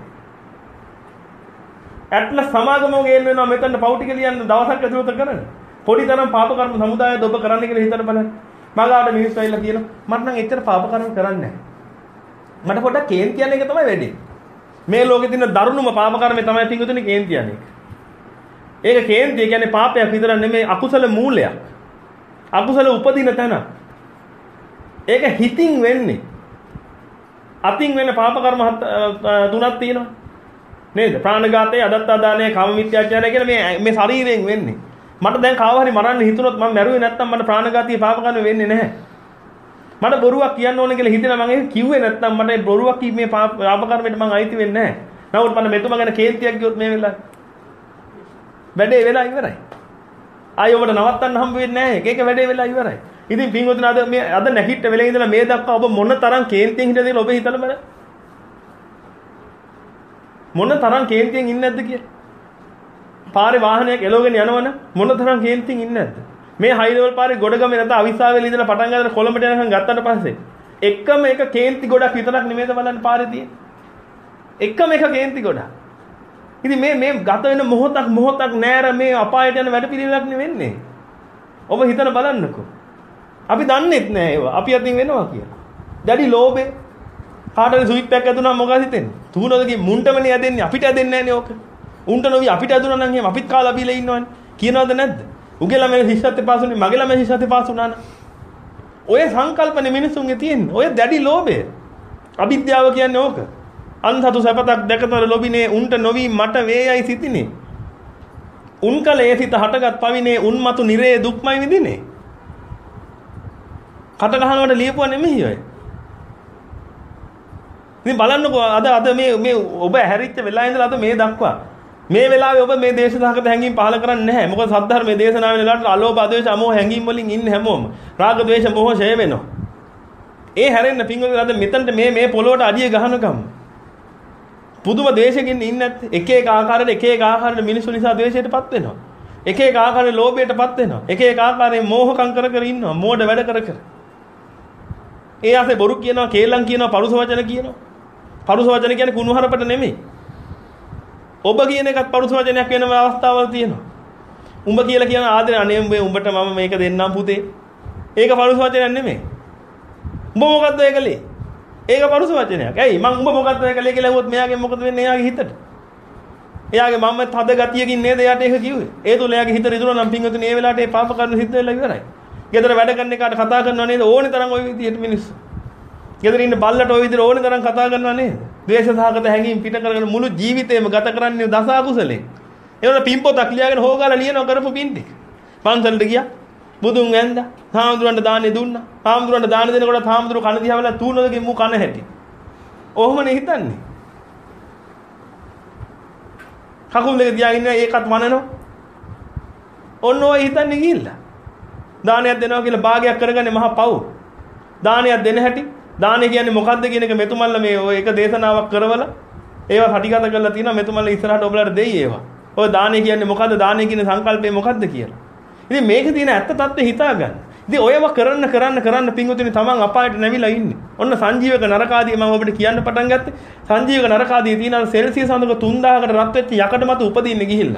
ඇට්ලස් සමාගමෝ ගේන්න වෙනවා මෙතන පව් ටික ලියන්න දවසක් ඇතුළත කරන්න. පොඩි තරම් පාප කර්ම සමුදායද ඔබ කරන්න කියලා හිතන්න බලන්න. මගාවට මිනිස්සු ඇවිල්ලා කියනවා මට නම් එච්චර පාප කර්ම කරන්නේ නැහැ. මට පොඩ්ඩක් කේන්ති යන එක තමයි වැඩි. මේ ලෝකේ තියෙන දරුණුම පාප කර්මය තමයි පිංගුතුනේ කේන්ති යන එක. ඒක කේන්තිය කියන්නේ පාපයක් විතර නෙමෙයි අකුසල මූලයක්. අකුසල උපදින තැන. ඒක හිතින් වෙන්නේ. අතින් වෙන පාප කර්ම තුනක් තියෙනවා. නේද? ප්‍රාණඝාතය, අදත්තාදානය, කාම මිත්‍යාචාරය කියලා මේ මේ ශරීරයෙන් වෙන්නේ. මට දැන් කාව හරි මරන්න හිතුනොත් මම මැරුවේ නැත්තම් මට ප්‍රාණඝාතී පාප කර්ම වෙන්නේ නැහැ. මට බොරුවක් කියන්න ඕනේ කියලා හිතලා මම ඒක කිව්වේ නැත්තම් මට බොරුවක් කීමේ පාප කර්මයට මම අයිති වෙන්නේ නැහැ. නමුත් මම මෙතුමා ගැන කේන්තියක් ගියොත් මේ වෙලාවේ වැඩේ වෙලා ඉවරයි. ආයෙ ඔබට නවත්තන්න හම්බ වෙන්නේ නැහැ. ඒක වැඩේ වෙලා ඉවරයි. ඉතින් පින්වතුනි අද මේ අද නැගිට වෙලේ ඉඳලා මේ දක්වා ඔබ මොන තරම් කේන්තියෙන් හිටද කියලා ඔබ හිතලා බලන්න. මොන තරම් කේන්තියෙන් ඉන්නේ නැද්ද කියලා. පාරේ වාහනයක් එලවගෙන යනවනම් මොන තරම් කේන්තියෙන් ඉන්නේ නැද්ද? මේ හයිලෙවල් පාරේ ගොඩගමේ නැත්නම් අවිස්සාවේල ඉඳලා පටන් ගන්න කොළඹට යනකම් ගත්තට පස්සේ එකම එක කේන්ති ගොඩක් විතරක් නෙමෙයිද බලන්න පාරේ තියෙන්නේ. එකම එක කේන්ති ගොඩක්. ඉතින් මේ මේ ගත වෙන මොහොතක් මොහොතක් නෑර මේ අපායට යන වැඩ පිළිවෙලක් නෙවෙන්නේ. ඔබ හිතන බලන්නකෝ. අපි දන්නේත් නෑ ඒවා. අපි අතින් වෙනවා කියලා. දැඩි ලෝභේ කාටද සුවිප් එකක් ඇදුනා මොකද හිතෙන්නේ? තුනෝදගේ මුන්ටමනේ ඇදෙන්නේ අපිට ඇදෙන්නේ නෑනේ ඕක. උන්ට නොවි අපිට ඇදුනා නම් එහෙම අපිත් කාලා බීලා ඉන්නවනේ. කියනවද නැද්ද? උගේ ළමයි ශිෂ්‍යත්වයේ පාස් වුණේ මගේ ළමයි ශිෂ්‍යත්වයේ පාස් වුණා න ะ. ඔය සංකල්පනේ මිනිසුන්ගේ තියෙන්නේ. ඔය දැඩි ලෝභය. අවිද්‍යාව කියන්නේ ඕක. අන්ධතු සපතක් දැකතර ලොබිනේ උන්ට නොවි මට වේයයි සිටිනේ. උන් කලේ සිත හටගත් පවිනේ උන් මතු නිරේ දුක්මයි විඳිනේ. කට ගහනවට ලියපුවා නෙමෙයි ඔය. ඉතින් බලන්නකෝ අද අද මේ මේ ඔබ හැරිච්ච වෙලාව ඉඳලා අද මේ දක්වා මේ වෙලාවේ ඔබ මේ දේශසහගත හැඟීම් පහල කරන්නේ නැහැ. මොකද සද්ධර්මයේ දේශනාවේ වෙලාවට අලෝභ අධේශ අමෝහ හැඟීම් වලින් ඉන්නේ හැමෝම. රාග ද්වේෂ මෝහ ඡය වෙනවා. ඒ හැරෙන්න පිංගුතුනි අද මෙතනට මේ මේ පොළොවට අඩිය ගහනකම් පුදුම ද්වේෂකින් ඉන්නේ නැත්te එක එක ආකාරයට එක එක ආකාරයට මිනිස්සු නිසා ද්වේෂයටපත් වෙනවා. එක එක ආකාරයේ ලෝභයටපත් වෙනවා. එක එක ආකාරයේ මෝහකම් කර කර ඉන්නවා. මෝඩ වැඩ කර කර. ඒ ආසේ බොරු කියනවා, කේලම් කියනවා, පරුස වචන කියනවා. පරුස වචන කියන්නේ කුණුහරුපට නෙමෙයි. ඔබ කියන එකත් පරුස වචනයක් වෙනම අවස්ථාවල් තියෙනවා. උඹ කියලා කියන ආදරේ අනේ උඹේ උඹට මම මේක දෙන්නම් පුතේ. ඒක පරුස වචනයක් නෙමෙයි. උඹ මොකද්ද ඒ කලේ? ඒක පරුස වචනයක්. ඇයි මං උඹ මොකද්ද ඒ කලේ කියලා ඇහුවොත් මෙයාගෙන් මොකද වෙන්නේ එයාගේ හිතට? එයාගේ මම තද ගතියකින් නේද එයාට ඒක කිව්වේ. ඒ තුල එයාගේ හිත රිදුනා නම් පින්වතුනි ඒ වෙලාවට ඒ පාප කරන සිද්ධ වෙලා ඉවරයි. ගෙදර වැඩ කරන එකාට කතා කරනවා නේද? ඕනේ තරම් ওই විදිහට මිනිස්සු. ගෙදර ඉන්න බල්ලට ওই විදිහට ඕනේ තරම් කතා කරනවා නේද? ද්වේෂ සහගත හැඟීම් පිට කරගෙන මුළු ජීවිතේම ගත කරන්නේ දස අකුසලෙන්. ඒවල පින්පොතක් ලියාගෙන හොගාලා ලියනවා කරපු පින් ටික. පන්සලට ගියා. බුදුන් වැන්දා. හාමුදුරන්ට දාන්නේ දුන්නා. හාමුදුරන්ට දාන දෙනකොට හාමුදුරු කන දිහා බලලා තූනලකින් මු කන හැටි. ඔහොමනේ හිතන්නේ. කකුල් දෙක තියාගෙන ඒකත් මනනවා. ඔන්න ඔය හිතන්නේ ගිහිල්ලා. දානයක් දෙනවා කියලා භාගයක් කරගන්නේ මහා පව්. දානයක් දෙන හැටි. දානය කියන්නේ මොකද්ද කියන එක මෙතුමල්ලා මේ ඔය එක දේශනාවක් කරවලා ඒවා පටිගත කරලා තියෙනවා මෙතුමල්ලා ඉස්සරහට ඔබලාට දෙයි ඒවා. ඔය දානය කියන්නේ මොකද්ද? දානය කියන සංකල්පය මොකද්ද කියලා. ඉතින් මේකේ තියෙන ඇත්ත తත්ත්වය හිතා ගන්න. ඉතින් ඔයව කරන්න කරන්න කරන්න පින්වතුනි තමන් අපායට නැවිලා ඉන්නේ. ඔන්න සංජීවක නරකාදී මම ඔබට කියන්න පටන් ගත්තේ. සංජීවක නරකාදී තියෙනවා සෙල්සියස් අංශක තුන් දහසකට රත් වෙච්ච යකඩ මත උපදින්න ගිහිල්ලා.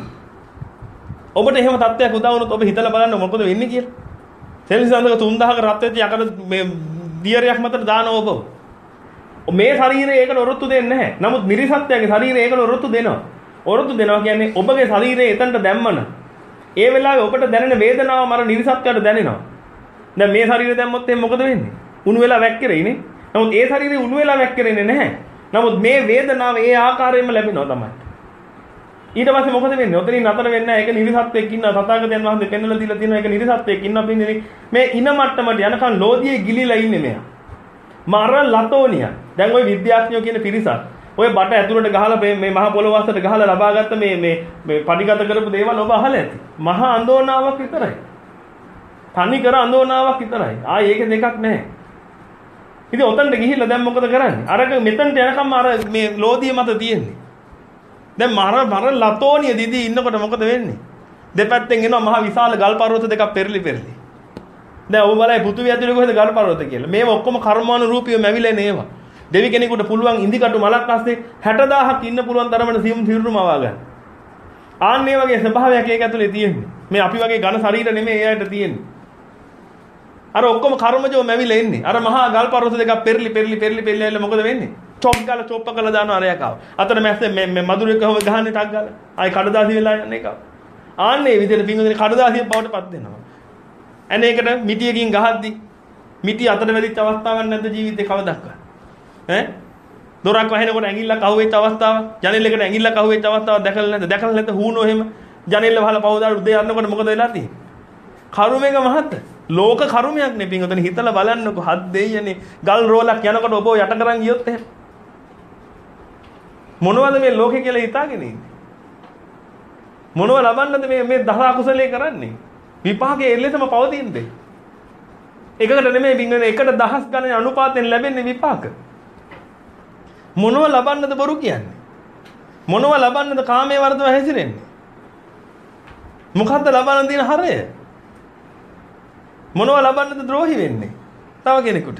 ඔබට එහෙම තත්ත්වයක් උදා වුණොත් ඔබ හිතලා බලන්න මොකද වෙන්නේ කියලා. සෙල්සියස් අංශක තුන් දහසක රත් වෙච්ච යකඩ මේ දියරයක් මතට දාන ඔබ. මේ ශරීරය ඒකට ඔරොත්තු දෙන්නේ නැහැ. නමුත් නිරිසත්‍යයේ ශරීරය ඒකට ඔරොත්තු දෙනවා. ඔරොත්තු දෙනවා කියන්නේ ඔබගේ ශරීරය එතනට දැම්මන. ඒ වෙලාවේ ඔබට දැනෙන වේදනාව මර නිරිසත්‍යයට දැනෙනවා. දැන් මේ ශරීරය දැම්මොත් එහෙනම් මොකද වෙන්නේ? උණු වෙලා වැක්කිරෙයිනේ. නමුත් ඒ ශරීරය උණු වෙලා වැක්කිරෙන්නේ නැහැ. නමුත් මේ වේදනාව ඒ ආකාරයෙන්ම ලැබෙනවා තමයි. ඊට පස්සේ මොකද වෙන්නේ? ඔතනින් නතර වෙන්නේ නැහැ. ඒක නිරිසත්‍යයක් ඉන්නවා. තථාගතයන් වහන්සේ පෙන්වලා දීලා තියෙනවා. ඒක නිරිසත්‍යයක් ඉන්නවා පින්නේ. මේ ඉන මට්ටමට යනකන් ලෝධියේ ගිලිලා ඉන්නේ මෙයා. මර ලතෝනිය. දැන් ওই විද්‍යාඥයෝ කියන පිරිසක් ඔය බට ඇතුළට ගහලා මේ මහා පොළොව වස්සට ගහලා ලබාගත්ත මේ මේ මේ පටිගත කරපු දේවල් ඔබ අහලා ඇති. මහා අඳෝනාවක් විතරයි. තනි කර අඳෝනාවක් විතරයි. ආයේ ඒක දෙකක් නැහැ. ඉතින් ඔතනට ගිහිල්ලා දැන් මොකද කරන්නේ? අරක මෙතනට යනකම් අර මේ ලෝධිය මත තියෙන්නේ. දැන් මර මර ලතෝනිය දිදී ඉන්නකොට මොකද වෙන්නේ? දෙපැත්තෙන් එනවා මහා විශාල ගල් පර්වත දෙකක් පෙරලි පෙරලි. දැන් ඔබ බලයි පෘථිවිය ඇතුලේ කොහෙද ගල් පර්වත කියලා. මේව ඔක්කොම කර්මානුරූපීව මැවිලා නේවා. දෙවි කෙනෙකුට පුළුවන් ඉන්දිකටු මලක් අස්සේ හැට දහසක් ඉන්න පුළුවන් තරමට සියුම් සිරුරුම ආවා ගන්න. ආන්නේ වගේ ස්වභාවයක් ඒක ඇතුලේ තියෙන්නේ. මේ අපි වගේ ඝන ශරීර නෙමෙයි ඒ ඇයිට තියෙන්නේ. අර ඔක්කොම කර්මජව මැවිලා ඉන්නේ. අර මහා ගල් පර්වත දෙකක් පෙරලි පෙරලි පෙරලි පෙරලි ඇවිල්ලා මොකද වෙන්නේ? චොප් ගාලා චොප්ප කරලා දානවා අරයක් ආව. අතන මැස්සේ මේ මේ මදුරෙක් කව ගහන්නේ ටක් ගාලා. ආයි කඩදාසි වෙලා යන්නේ එක. ආන්නේ විදිහට පිංගුදෙන කඩදාසියක් බවට පත් වෙනවා. අනේකට මිටියකින් ගහද්දි මිටි අතට වැදිච්ච අවස්ථාවක් නැද්ද ජීවිතේ කවදාවත්? ඈ දොරක් වහිනකොට ඇඟිල්ලක් අහුවෙච්ච අවස්ථාවක්, ජනෙලෙකට ඇඟිල්ලක් අහුවෙච්ච අවස්ථාවක් දැකලා නැද්ද? දැකලා නැද්ද හුනෝ එහෙම ජනෙල්ල වහලා පවදාලා උදේ යනකොට මොකද වෙලා තියෙන්නේ? කරුමේක මහත් ලෝක කරුමයක් නේ පිංගුදෙන හිතලා බලන්නකො හත් දෙයියනේ ගල් රෝලක් යනකොට ඔබ යට කරන් ගියොත් එහෙම මොනවද මේ ලෝකේ කියලා හිතාගෙන ඉන්නේ? මොනව ලබන්නද මේ මේ දහ අකුසලයේ කරන්නේ? විපාකයේ එල්ලෙතම පවතින්නේ. එකකට නෙමෙයි බින්ගන එකට දහස් ගණන් අනුපාතයෙන් ලැබෙන්නේ විපාක. මොනව ලබන්නද බොරු කියන්නේ? මොනව ලබන්නද කාමයේ වර්ධව හැසිරෙන්නේ? මොකද්ද ලබන්න තියෙන හරය? මොනව ලබන්නද ද්‍රෝහි වෙන්නේ? තව කෙනෙකුට.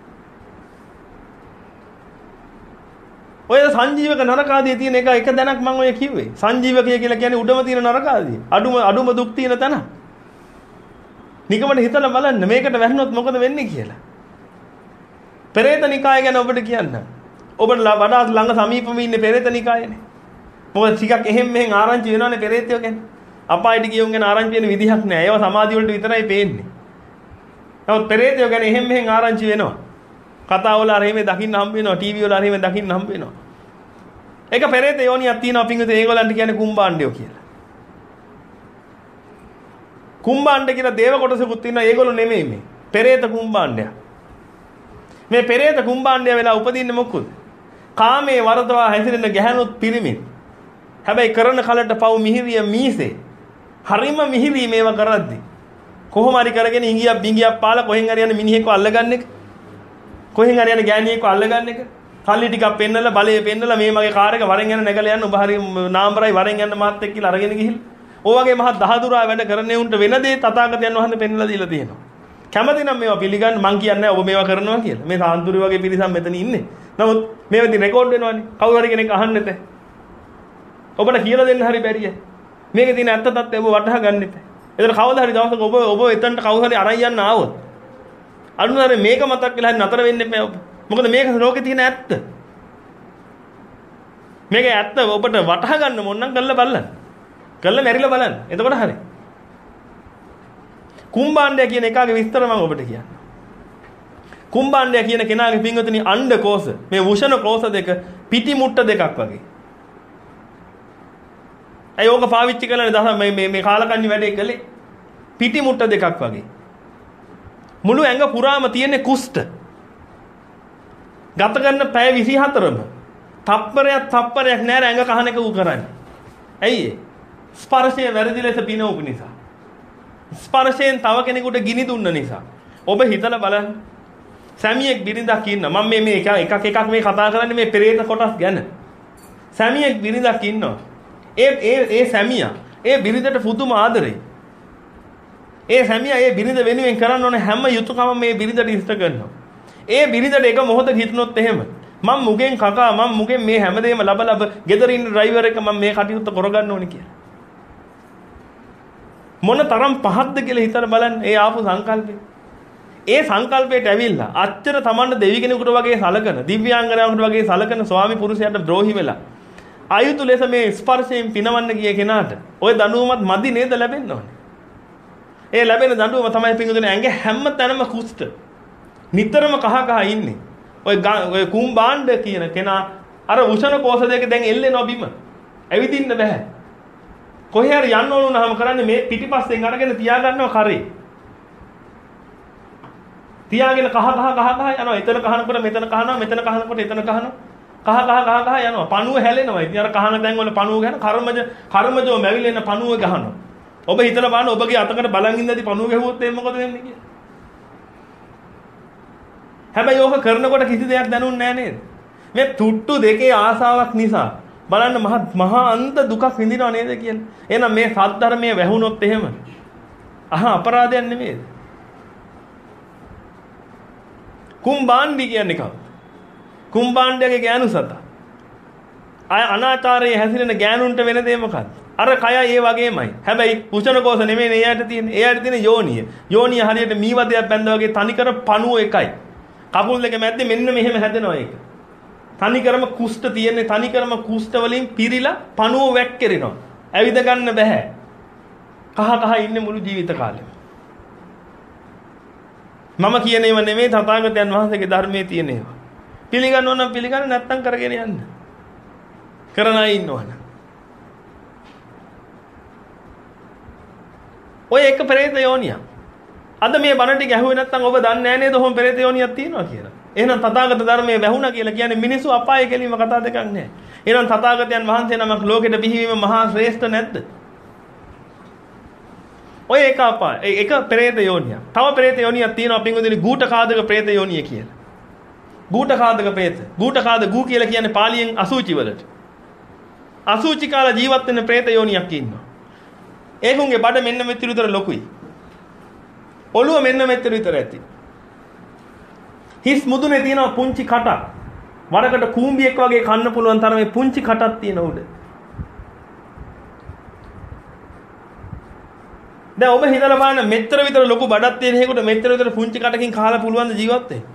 ඔය සංජීවක නරකාදී තියෙන එක එක දැනක් මම ඔය කිව්වේ. සංජීවකය කියලා කියන්නේ උඩම තියෙන නරකාදී. අඩුම අඩුම දුක් තියෙන තැන. නිකමට හිතලා බලන්න මේකට වැහුනොත් මොකද වෙන්නේ කියලා. පෙරේත නිකාය ගැන ඔබට කියන්න. ඔබට වඩා ළඟ සමීපෙම ඉන්නේ පෙරේත නිකායනේ. මොකද ටිකක් එහෙම් මෙහෙන් ආරංචි වෙනවනේ පෙරේතයෝ ගැන. අපායට ගියුන් ගැන ආරංචි වෙන විදිහක් නෑ. ඒවා සමාධි වලට විතරයි පේන්නේ. නමුත් පෙරේතයෝ ගැන එහෙම් මෙහෙන් ආරංචි වෙනවා. කතා වල අරෙහිම දකින්න හම්බ වෙනවා, ටීවී වල අරෙහිම දකින්න හම්බ වෙනවා. ඒක පෙරේත යෝනියක් තියෙනවා පිංගුතේ ඒගොල්ලන්ට කියන්නේ කුම්බාණ්ඩයෝ කියලා. කුම්බාණ්ඩ කියලා දේව කොටසකුත් තියෙනවා ඒගොල්ලෝ නෙමෙයි මේ. පෙරේත කුම්බාණ්ඩය. මේ පෙරේත කුම්බාණ්ඩය වෙලා උපදින්නේ මොකද? කාමයේ වරදවා හැසිරෙන ගැහණුත් පිරිමින්. හැබැයි කරන කලට පව් මිහිරිය මීසේ. හරිම මිහිරි මේවා කරද්දි. කොහොම හරි කරගෙන ඉංගියක් බිංගියක් පාලා කොහෙන් හරි යන මිනිහෙක්ව අල්ලගන්න එක. කොහෙන් හරි යන ගෑණියෙක්ව අල්ලගන්න එක. කල්ලි ටිකක් පෙන්නලා බලය පෙන්නලා මේ මගේ කාර් එක වරෙන් යන නැගලා යන්න ඔබ හරි නාම්බරයි වරෙන් යන්න මාත් එක්ක කියලා අරගෙන ගිහිල්ලා ඔයගේ මහා දහදුරා වැඩ කරන්නේ උන්ට වෙන දේ තථාගතයන් වහන්සේ පෙන්වලා දීලා තියෙනවා. කැමති නම් මේවා පිළිගන්න මං කියන්නේ ඔබ මේවා කරනවා කියලා. මේ සාන්තුරි වගේ පිරිසක් මෙතන ඉන්නේ. නමුත් මේවා ඉතින් රෙකෝඩ් වෙනවනේ. කවුරු හරි කෙනෙක් අහන්න නැතේ. ඔබට කියලා දෙන්න හරි බැරිය. මේකේ තියෙන ඇත්ත තත්ත්වය ඔබ වටහා ගන්න එපා. එතන කවදා හරි දවසක ඔබ ඔබ එතනට කවුරු හරි අරන් යන්න ආවොත් අනුනාරේ මේක මතක් වෙලා හරි නතර වෙන්න එපා ඔබ. මොකද මේක ලෝකේ තියෙන ඇත්ත. මේක ඇත්ත ඔබට වටහා ගන්න මොන නම් කරලා බලන්න. කරලා මැරිලා බලන්න. එතකොට හරි. කුම්බාණ්ඩය කියන එකාගේ විස්තර මම ඔබට කියන්නම්. කුම්බාණ්ඩය කියන කෙනාගේ පින්වතුනි අණ්ඩ කෝෂ මේ වුෂණ කෝෂ දෙක පිටි මුට්ට දෙකක් වගේ. අය ඕක පාවිච්චි කරලා දහම මේ මේ මේ කාලකන්ණි වැඩේ කළේ පිටි මුට්ට දෙකක් වගේ. මුළු ඇඟ පුරාම තියෙන කුෂ්ඨ. ගත කරන පැය විසිහතරම තප්පරයක් තප්පරයක් නෑර ඇඟ කහන එක උ කරන්නේ. ඇයි ඒ? ස්පර්ශය වැරදි ලෙස පිනවපු නිසා. ස්පර්ශයෙන් තව කෙනෙකුට ගිනි දුන්න නිසා. ඔබ හිතලා බලන්න. සැමියෙක් බිරිඳක් ඉන්න. මම මේ මේ එකක් එකක් මේ කතා කරන්නේ මේ පෙරේත කොටස් ගැන. සැමියෙක් බිරිඳක් ඉන්නවා. ඒ ඒ ඒ සැමියා ඒ බිරිඳට පුදුම ආදරේ. ඒ සැමියා ඒ බිරිඳ වෙනුවෙන් කරන්න ඕන හැම යුතුයකම මේ බිරිඳට ඉෂ්ට කරනවා. ඒ බිරිඳට එක මොහොතක හිතනොත් එහෙම මම මුගෙන් කකා මම මුගෙන් මේ හැමදේම ලබ ලබ ගෙදර ඉන්න ඩ්‍රයිවර් එක මම මේ කටයුත්ත කරගන්න ඕනේ කියලා. මොන තරම් පහක්ද කියලා හිතලා බලන්න ඒ ආපු සංකල්පේ. ඒ සංකල්පයට ඇවිල්ලා අච්චර තමන්ට දෙවි කෙනෙකුට වගේ සලකන දිව්‍යාංගනාවකට වගේ සලකන ස්වාමි පුරුෂයාට ද්‍රෝහි වෙලා අයුතු ලෙස මේ ස්පර්ශයෙන් පිනවන්න ගිය කෙනාට ওই දඬුවමත් මදි නේද ලැබෙන්න ඕනේ. ඒ ලැබෙන දඬුවම තමයි පින්දුනේ ඇඟ හැම තැනම කුෂ්ඨ. නිතරම කහ කහ ඉන්නේ. ඔය ඔය කුම්බාණ්ඩ කියන කෙනා අර උෂණ කෝෂ දෙක දැන් එල්ලෙනවා බිම. ඇවිදින්න බෑ. කොහේ හරි යන්න ඕන වුණාම කරන්නේ මේ පිටිපස්සෙන් අරගෙන තියා ගන්නවා කරේ. තියාගෙන කහ කහ කහ කහ යනවා. එතන කහනකොට මෙතන කහනවා, මෙතන කහනකොට එතන කහනවා. කහ කහ කහ කහ යනවා. පණුව හැලෙනවා. ඉතින් අර කහන තැන් වල පණුව ගහන කර්මජ කර්මජෝ මැවිලෙන පණුව ගහනවා. ඔබ හිතලා බලන්න ඔබගේ අතකට බලන් ඉඳදී පණුව ගැහුවොත් එහෙනම් මොකද වෙන්නේ කියලා. හැබැයි ඕක කරනකොට කිසි දෙයක් දැනුන්නේ නැහැ නේද? මේ තුට්ටු දෙකේ ආසාවක් නිසා බලන්න මහා මහා අන්ත දුකක් විඳිනව නේද කියලා. එහෙනම් මේ සත්‍ධර්මයේ වැහුනොත් එහෙම අහ අපරාධයක් නෙමෙයිද? කුම්බාණ්ඩි කියන්නේ කවුද? කුම්බාණ්ඩගේ ගෑනු සතා. අය අනාචාරයේ හැසිරෙන ගෑනුන්ට වෙන දේ මොකක්ද? අර කය ඒ වගේමයි. හැබැයි පුෂණ කෝෂ නෙමෙයි එයාට තියෙන්නේ. එයාට තියෙන යෝනිය. යෝනිය හරියට මීවදයක් බැඳ වගේ තනිකර පණුව එකයි. කකුල් දෙක මැද්දේ මෙන්න මෙහෙම හැදෙනවා ඒක. තනිකරම කුෂ්ඨ තියෙන්නේ තනිකරම කුෂ්ඨ වලින් පිරීලා පණුව වැක්කිරෙනවා. ඇවිද ගන්න බෑ. කහ කහ ඉන්නේ මුළු ජීවිත කාලෙම. මම කියන ඒවා නෙමෙයි තථාගතයන් වහන්සේගේ ධර්මයේ තියෙන ඒවා. පිළිගන්නව නම් පිළිගන්න නැත්නම් කරගෙන යන්න. කරන අය ඉන්නවනේ. ඔය එක පෙරේත යෝනියක්. අද මේ බණ ටික ඇහුවේ නැත්නම් ඔබ දන්නේ නැහැ නේද ඔහොම පෙරේත යෝනියක් තියෙනවා කියලා. එහෙනම් තථාගත ධර්මයේ වැහුණා කියලා කියන්නේ මිනිස්සු අපායේ ගැලීම කතා දෙකක් නෑ. එහෙනම් තථාගතයන් වහන්සේ නමක් ලෝකෙට බිහිවීම මහා ශ්‍රේෂ්ඨ නැද්ද? ඔය එක අපාය එක පෙරේත යෝනියක්. තව පෙරේත යෝනියක් තියෙනවා පින්වදිනේ ගූඨකාදක ප්‍රේත යෝනිය කියලා. ගූඨකාදක ප්‍රේත. ගූඨකාද ගූ කියලා කියන්නේ පාලියෙන් අසුචි වලට. අසුචි කාලා ජීවත් වෙන ප්‍රේත යෝනියක් ඉන්නවා. ඒකුන්ගේ බඩ මෙන්න මෙච්චර විතර ලොකුයි. ඔළුව මෙන්න මෙච්චර විතර ඇති. හිස් මුදුනේ තියෙනවා පුංචි කටක්. වරකට කූඹියෙක් වගේ කන්න පුළුවන් තරමේ පුංචි කටක් තියෙන උඩ. දැන් ඔබ හිතලා බලන්න මෙච්චර විතර ලොකු බඩක් තියෙන හේකට මෙච්චර විතර පුංචි කටකින් කාලා පුළුවන් ද ජීවත් වෙන්න?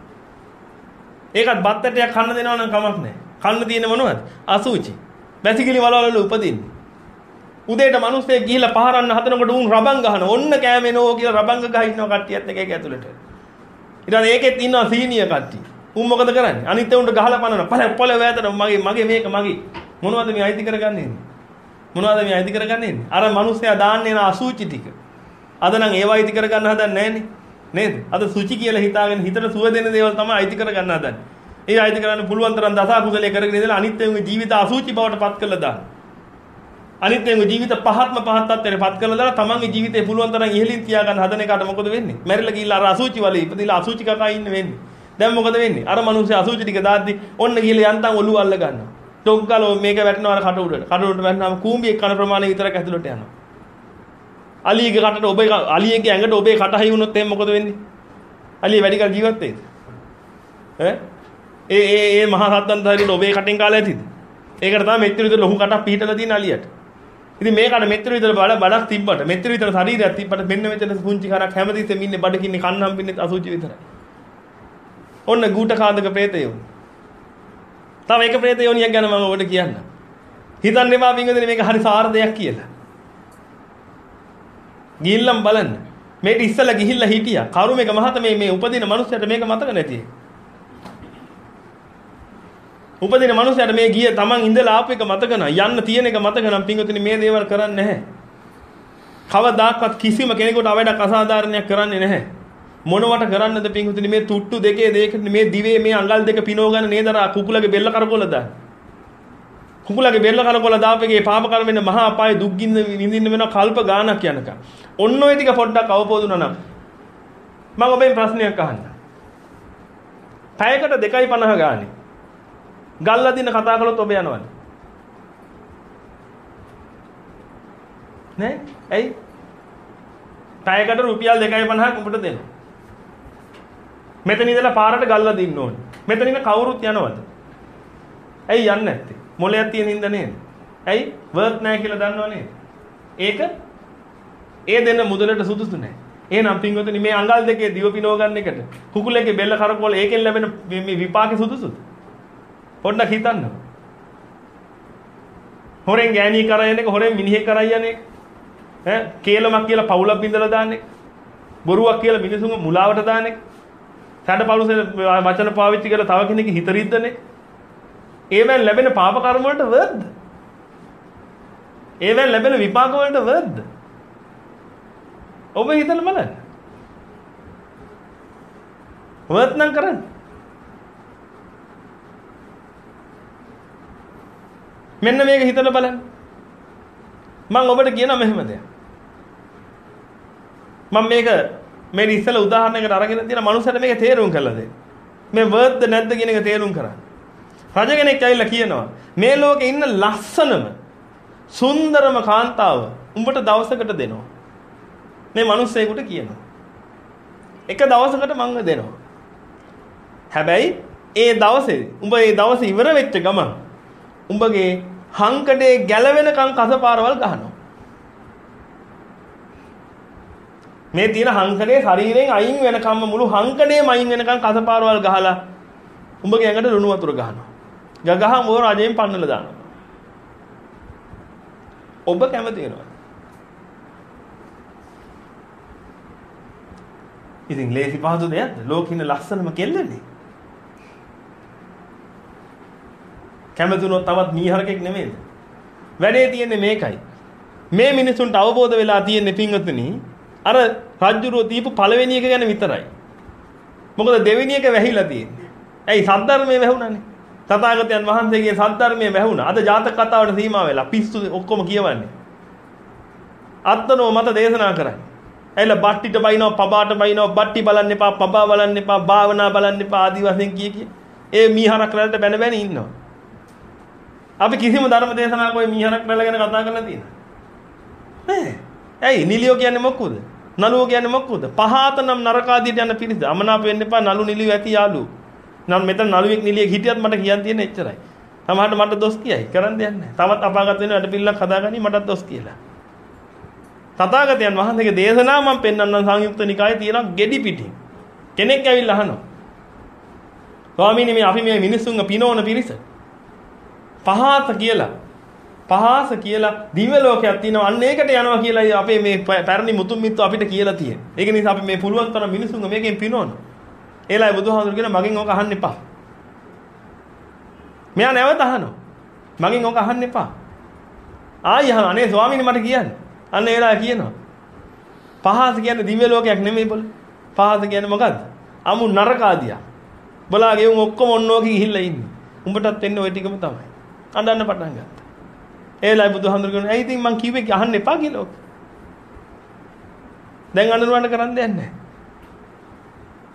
ඒකත් බත්තටයක් කන්න දෙනවා නම් කමක් නැහැ. කන්න තියෙන්නේ මොනවද? අසුචි. බැසිකිලි වලවල උපදින්නේ. උදේට මිනිස්සෙක් ගිහිල්ලා පහරන්න හදනකොට උන් රබන් ගහනවා. ඔන්න කෑමෙනෝ කියලා රබංග ගහ ඉන්නවා කට්ටියත් එක එක ඇතුළට. ඊට පස්සේ ඒකෙත් ඉන්නවා සීනිය කට්ටිය. උන් මොකද කරන්නේ? අනිත් උන්ට ගහලා පනනවා. පළ පොළ වෑතන මගේ මගේ මේක මගේ. මොනවද මේ අයිති කරගන්නේ? මොනවද මේ අයිති කරගන්නේ? අර මිනිස්සයා දාන්නේ න අසුචි ටික. අද නම් ඒව අයිති කරගන්න හදන්නේ නැහනේ. නේද? අද සුචි කියලා හිතාගෙන හිතට සුව දෙන දේවල් තමයි අයිති කරගන්න හදන්නේ. ඒ අයිති කරන්න පුළුවන් තරම් දස කුසලයේ කරගෙන ඉඳලා අනිත් ඒවාගේ ජීවිත අසුචි බවට පත් කළා දාන්න. අනිත් ඒවාගේ ජීවිත පහත්ම පහත් තත්ත්වයට පත් කළා දාලා තමන්ගේ ජීවිතේ පුළුවන් තරම් ඉහළින් තියාගන්න හදන එකට මොකද වෙන්නේ? මැරිලා ගිහිල්ලා අර අසුචි වලේ ඉපදිලා අසුචි කකා ඉන්න වෙන්නේ. දැන් මොකද වෙන්නේ? අර මිනිස්සු අසුචි ටික දාද්දි ඔන්න ගිහිල්ලා යන්තම් ඔළුව අල්ල ගන්නවා. ටොක් ගාලා මේක වැටෙනවා අර කට උඩට. කට උඩට වැටෙනාම කූඹියක් කන ප්‍රමාණය විතරක් ඇතුළට යනවා. අලියගේ කටට ඔබේ අලියගේ ඇඟට ඔබේ කට හයි වුණොත් එහෙනම් මොකද වෙන්නේ? අලිය වැඩි කල ජීවත් වෙයිද? ඈ? ඒ ඒ ඒ මහා සද්දන් ධාරියට ඔබේ කටෙන් කාලා ඇතිද? ඒකට තමයි මෙච්චර විතර ලොකු කටක් පිහිටලා තියෙන අලියට. ඉතින් මේකට මෙච්චර විතර බඩ බඩක් තිබ්බට මෙච්චර විතර ශරීරයක් තිබ්බට මෙන්න මෙතන පුංචි කරක් හැමතිස්සෙම ඉන්නේ බඩකින්නේ කන්නම් පින්නේ අසුචි විතරයි. ඔන්න ගූට කාදක ප්‍රේතයෝ. තව එක ප්‍රේතයෝනියක් ගැන මම ඔබට කියන්න. හිතන්න එපා පින්වතුනි මේක හරි සාර දෙයක් කියලා. ගිහිල්ලම් බලන්න. මේක ඉස්සලා ගිහිල්ලා හිටියා. කරුමේක මහත මේ මේ උපදින මිනිස්සුන්ට මේක මතක නැති. උපදින මිනිස්සුන්ට මේ ගිය තමන් ඉඳලා ආපු එක මතක නැහැ. යන්න තියෙන එක මතක නම් පින්වතුනි මේ දේවල් කරන්නේ නැහැ. කවදාකවත් කිසිම කෙනෙකුට අවඩක් අසාධාරණයක් කරන්නේ නැහැ. මොනවට කරන්නද පින්වතුනි මේ තුට්ටු දෙකේ දෙකට මේ දිවේ මේ අඟල් දෙක පිනව ගන්න නේද අර කුකුලගේ බෙල්ල කරකොල දාන්න. කුකුලගේ බෙල්ල කරකොල දාපේගේ පාප කර්මෙන් මහා අපායේ දුක් ගින්න විඳින්න වෙන කල්ප ගානක් යනකම්. ඔන්න ඔය ටික පොඩ්ඩක් අවබෝධුණා නම් මම ඔබෙන් ප්‍රශ්නයක් අහන්න. පැයකට දෙකයි පනහ ගානේ. ගල්ලා දින කතා කළොත් ඔබ යනවද? නෑ? ඇයි? පැයකට රුපියල් දෙකයි පනහක් උඹට දෙනවා. මෙතන ඉඳලා පාරට ගල්ලා දින්න ඕනේ. මෙතන ඉන්න කවුරුත් යනවද? ඇයි යන්නේ නැත්තේ? මොලයක් තියෙන හින්දා නේද? ඇයි? වර්ක් නැහැ කියලා දන්නව නේද? ඒක ඒ දෙන්න මුදලට සුදුසු නැහැ. එහෙනම් පින්වතුනි මේ අඟල් දෙකේ දිව පිනව ගන්න එකට කුකුලගේ බෙල්ල කරකවල ඒකෙන් ලැබෙන මේ විපාකේ සුදුසුද? පොඩ්ඩක් හිතන්න. හොරෙන් ගෑණී කරගෙන එක හොරෙන් මිනිහෙක් කරයි යන්නේ. ඈ කේලමක් කියලා පවුලක් බින්දලා දාන්නේ. බොරුවක් කියලා මිනිසුන්ව මුලාවට දාන්නේ. සැඩපළුසේ වචන පාවිච්චි කරලා තව කෙනෙක්ගේ හිත රිද්දන්නේ. ඒවෙන් ලැබෙන පාප කර්ම වලට වර්ධ. ඒවෙන් ලැබෙන විපාක වලට වර්ධ. ඔබ හිතලා බලන්න. වර්ධ නම් කරන්න. මෙන්න මේක හිතලා බලන්න. මම ඔබට කියනවා මෙහෙම දෙයක්. මම මේක මේ ඉස්සෙල්ලා උදාහරණයකට අරගෙන තියෙන මනුස්සයට මේක තේරුම් කරලා දෙන්න. මේ වර්ධ නැද්ද කියන එක තේරුම් කරන්න. රජ කෙනෙක් ඇවිල්ලා කියනවා මේ ලෝකේ ඉන්න ලස්සනම සුන්දරම කාන්තාව උඹට දවසකට දෙනවා. මේ මිනිස්සෙකුට කියනවා. එක දවසකට මං දෙනවා. හැබැයි ඒ දවසේ උඹ ඒ දවසේ ඉවර වෙච්ච ගමන් උඹගේ හංකඩේ ගැලවෙනකන් කසපාරවල් ගහනවා. මේ තියෙන හංකඩේ ශරීරයෙන් අයින් වෙනකම්ම මුළු හංකඩේම අයින් වෙනකන් කසපාරවල් ගහලා උඹගේ ඇඟට ලුණු වතුර ගහනවා. ගගහම ඕන රජයෙන් පන්නලා දානවා. ඔබ කැමති වෙනවද? ඉතින් ලේසි පහසු දෙයක්ද? ලෝකෙ ඉන්න ලස්සනම කෙල්ලනේ. කැමතුනොත් තවත් මීහරකෙක් නෙමෙයිද? වැඩේ තියෙන්නේ මේකයි. මේ මිනිසුන්ට අවබෝධ වෙලා තියෙන්නේ පින්වත්නි අර රජ්ජුරුව දීපු පළවෙනි එක ගැන විතරයි. මොකද දෙවෙනි එක වැහිලා තියෙන්නේ. ඇයි සද්ධර්මයේ වැහුණානේ. තථාගතයන් වහන්සේගේ සද්ධර්මයේ වැහුණා. අද ජාතක කතාවට සීමා වෙලා පිස්සු ඔක්කොම කියවන්නේ. අත්නෝ මත දේශනා කරන්නේ. ඇයිලා බට්ටිට බයිනවා, පබාට බයිනවා, බට්ටි බලන්න එපා, පබා බලන්න එපා, භාවනා බලන්න එපා ආදි වශයෙන් කිය කිය. ඒ මීහරක් රැල්ලට බැන බැන ඉන්නවා. අපි කිසිම ධර්ම දේශනාවක ඔය මීහරක් රැල්ල ගැන කතා කරලා තියෙනවා. නෑ. ඇයි නිලියෝ කියන්නේ මොකද? නළුවෝ කියන්නේ මොකද? පහත නම් නරකාදියට යන පිරිස. අමනාප වෙන්න එපා නළු නිලියෝ ඇති යාළුවෝ. නම් මෙතන නළුවෙක් නිලියෙක් හිටියත් මට කියන්න තියෙන එච්චරයි. සමහරට මට දොස් කියයි. කරන්න දෙයක් නැහැ. තවත් අපාගත වෙන වැඩ පිළිලක් හදාගනි මටත් දොස් කියලා. තථාගතයන් වහන්සේගේ දේශනා මම පෙන්වන්නම් සංයුක්ත නිකායේ තියෙන ගෙඩි පිටින්. කෙනෙක් ඇවිල්ලා අහනවා. ස්වාමීනි මේ අපි මේ මිනිස්සුන්ව පිනවන පිරිස. පහත කියලා. පහස කියලා දිව්‍ය ලෝකයක් තියෙනවා. අන්න ඒකට යනවා කියලා අපේ මේ පැරණි මුතුන් මිත්තු අපිට කියලා තියෙන. ඒක නිසා අපි මේ පුළුවන් තරම් මිනිස්සුන්ව මේකෙන් පිනවනවා. ඒලයි බුදුහාමුදුරු කියන මගෙන් ඕක අහන්න එපා. මෙයා නැවත අහනවා. මගෙන් ඕක අහන්න එපා. ආයි අහනවා. අනේ ස්වාමීනි මට කියන්න. අන්න ඒලා කියනවා. පහස කියන්නේ දිව්‍ය ලෝකයක් නෙමෙයි බල. පහස කියන්නේ මොකද්ද? අමු නරක ආදියා. බලාගේ උන් ඔක්කොම ඔන්නෝකේ ගිහිල්ලා ඉන්නේ. උඹටත් වෙන්නේ ওই ටිකම තමයි. අඬන්න පටන් ගත්තා. ඒලයි බුදුහාමුදුරු කියනවා. ඇයි ඉතින් මං කිව්වේ අහන්න එපා කියලා ඔක. දැන් අඬනවන්න කරන්න දෙයක් නැහැ.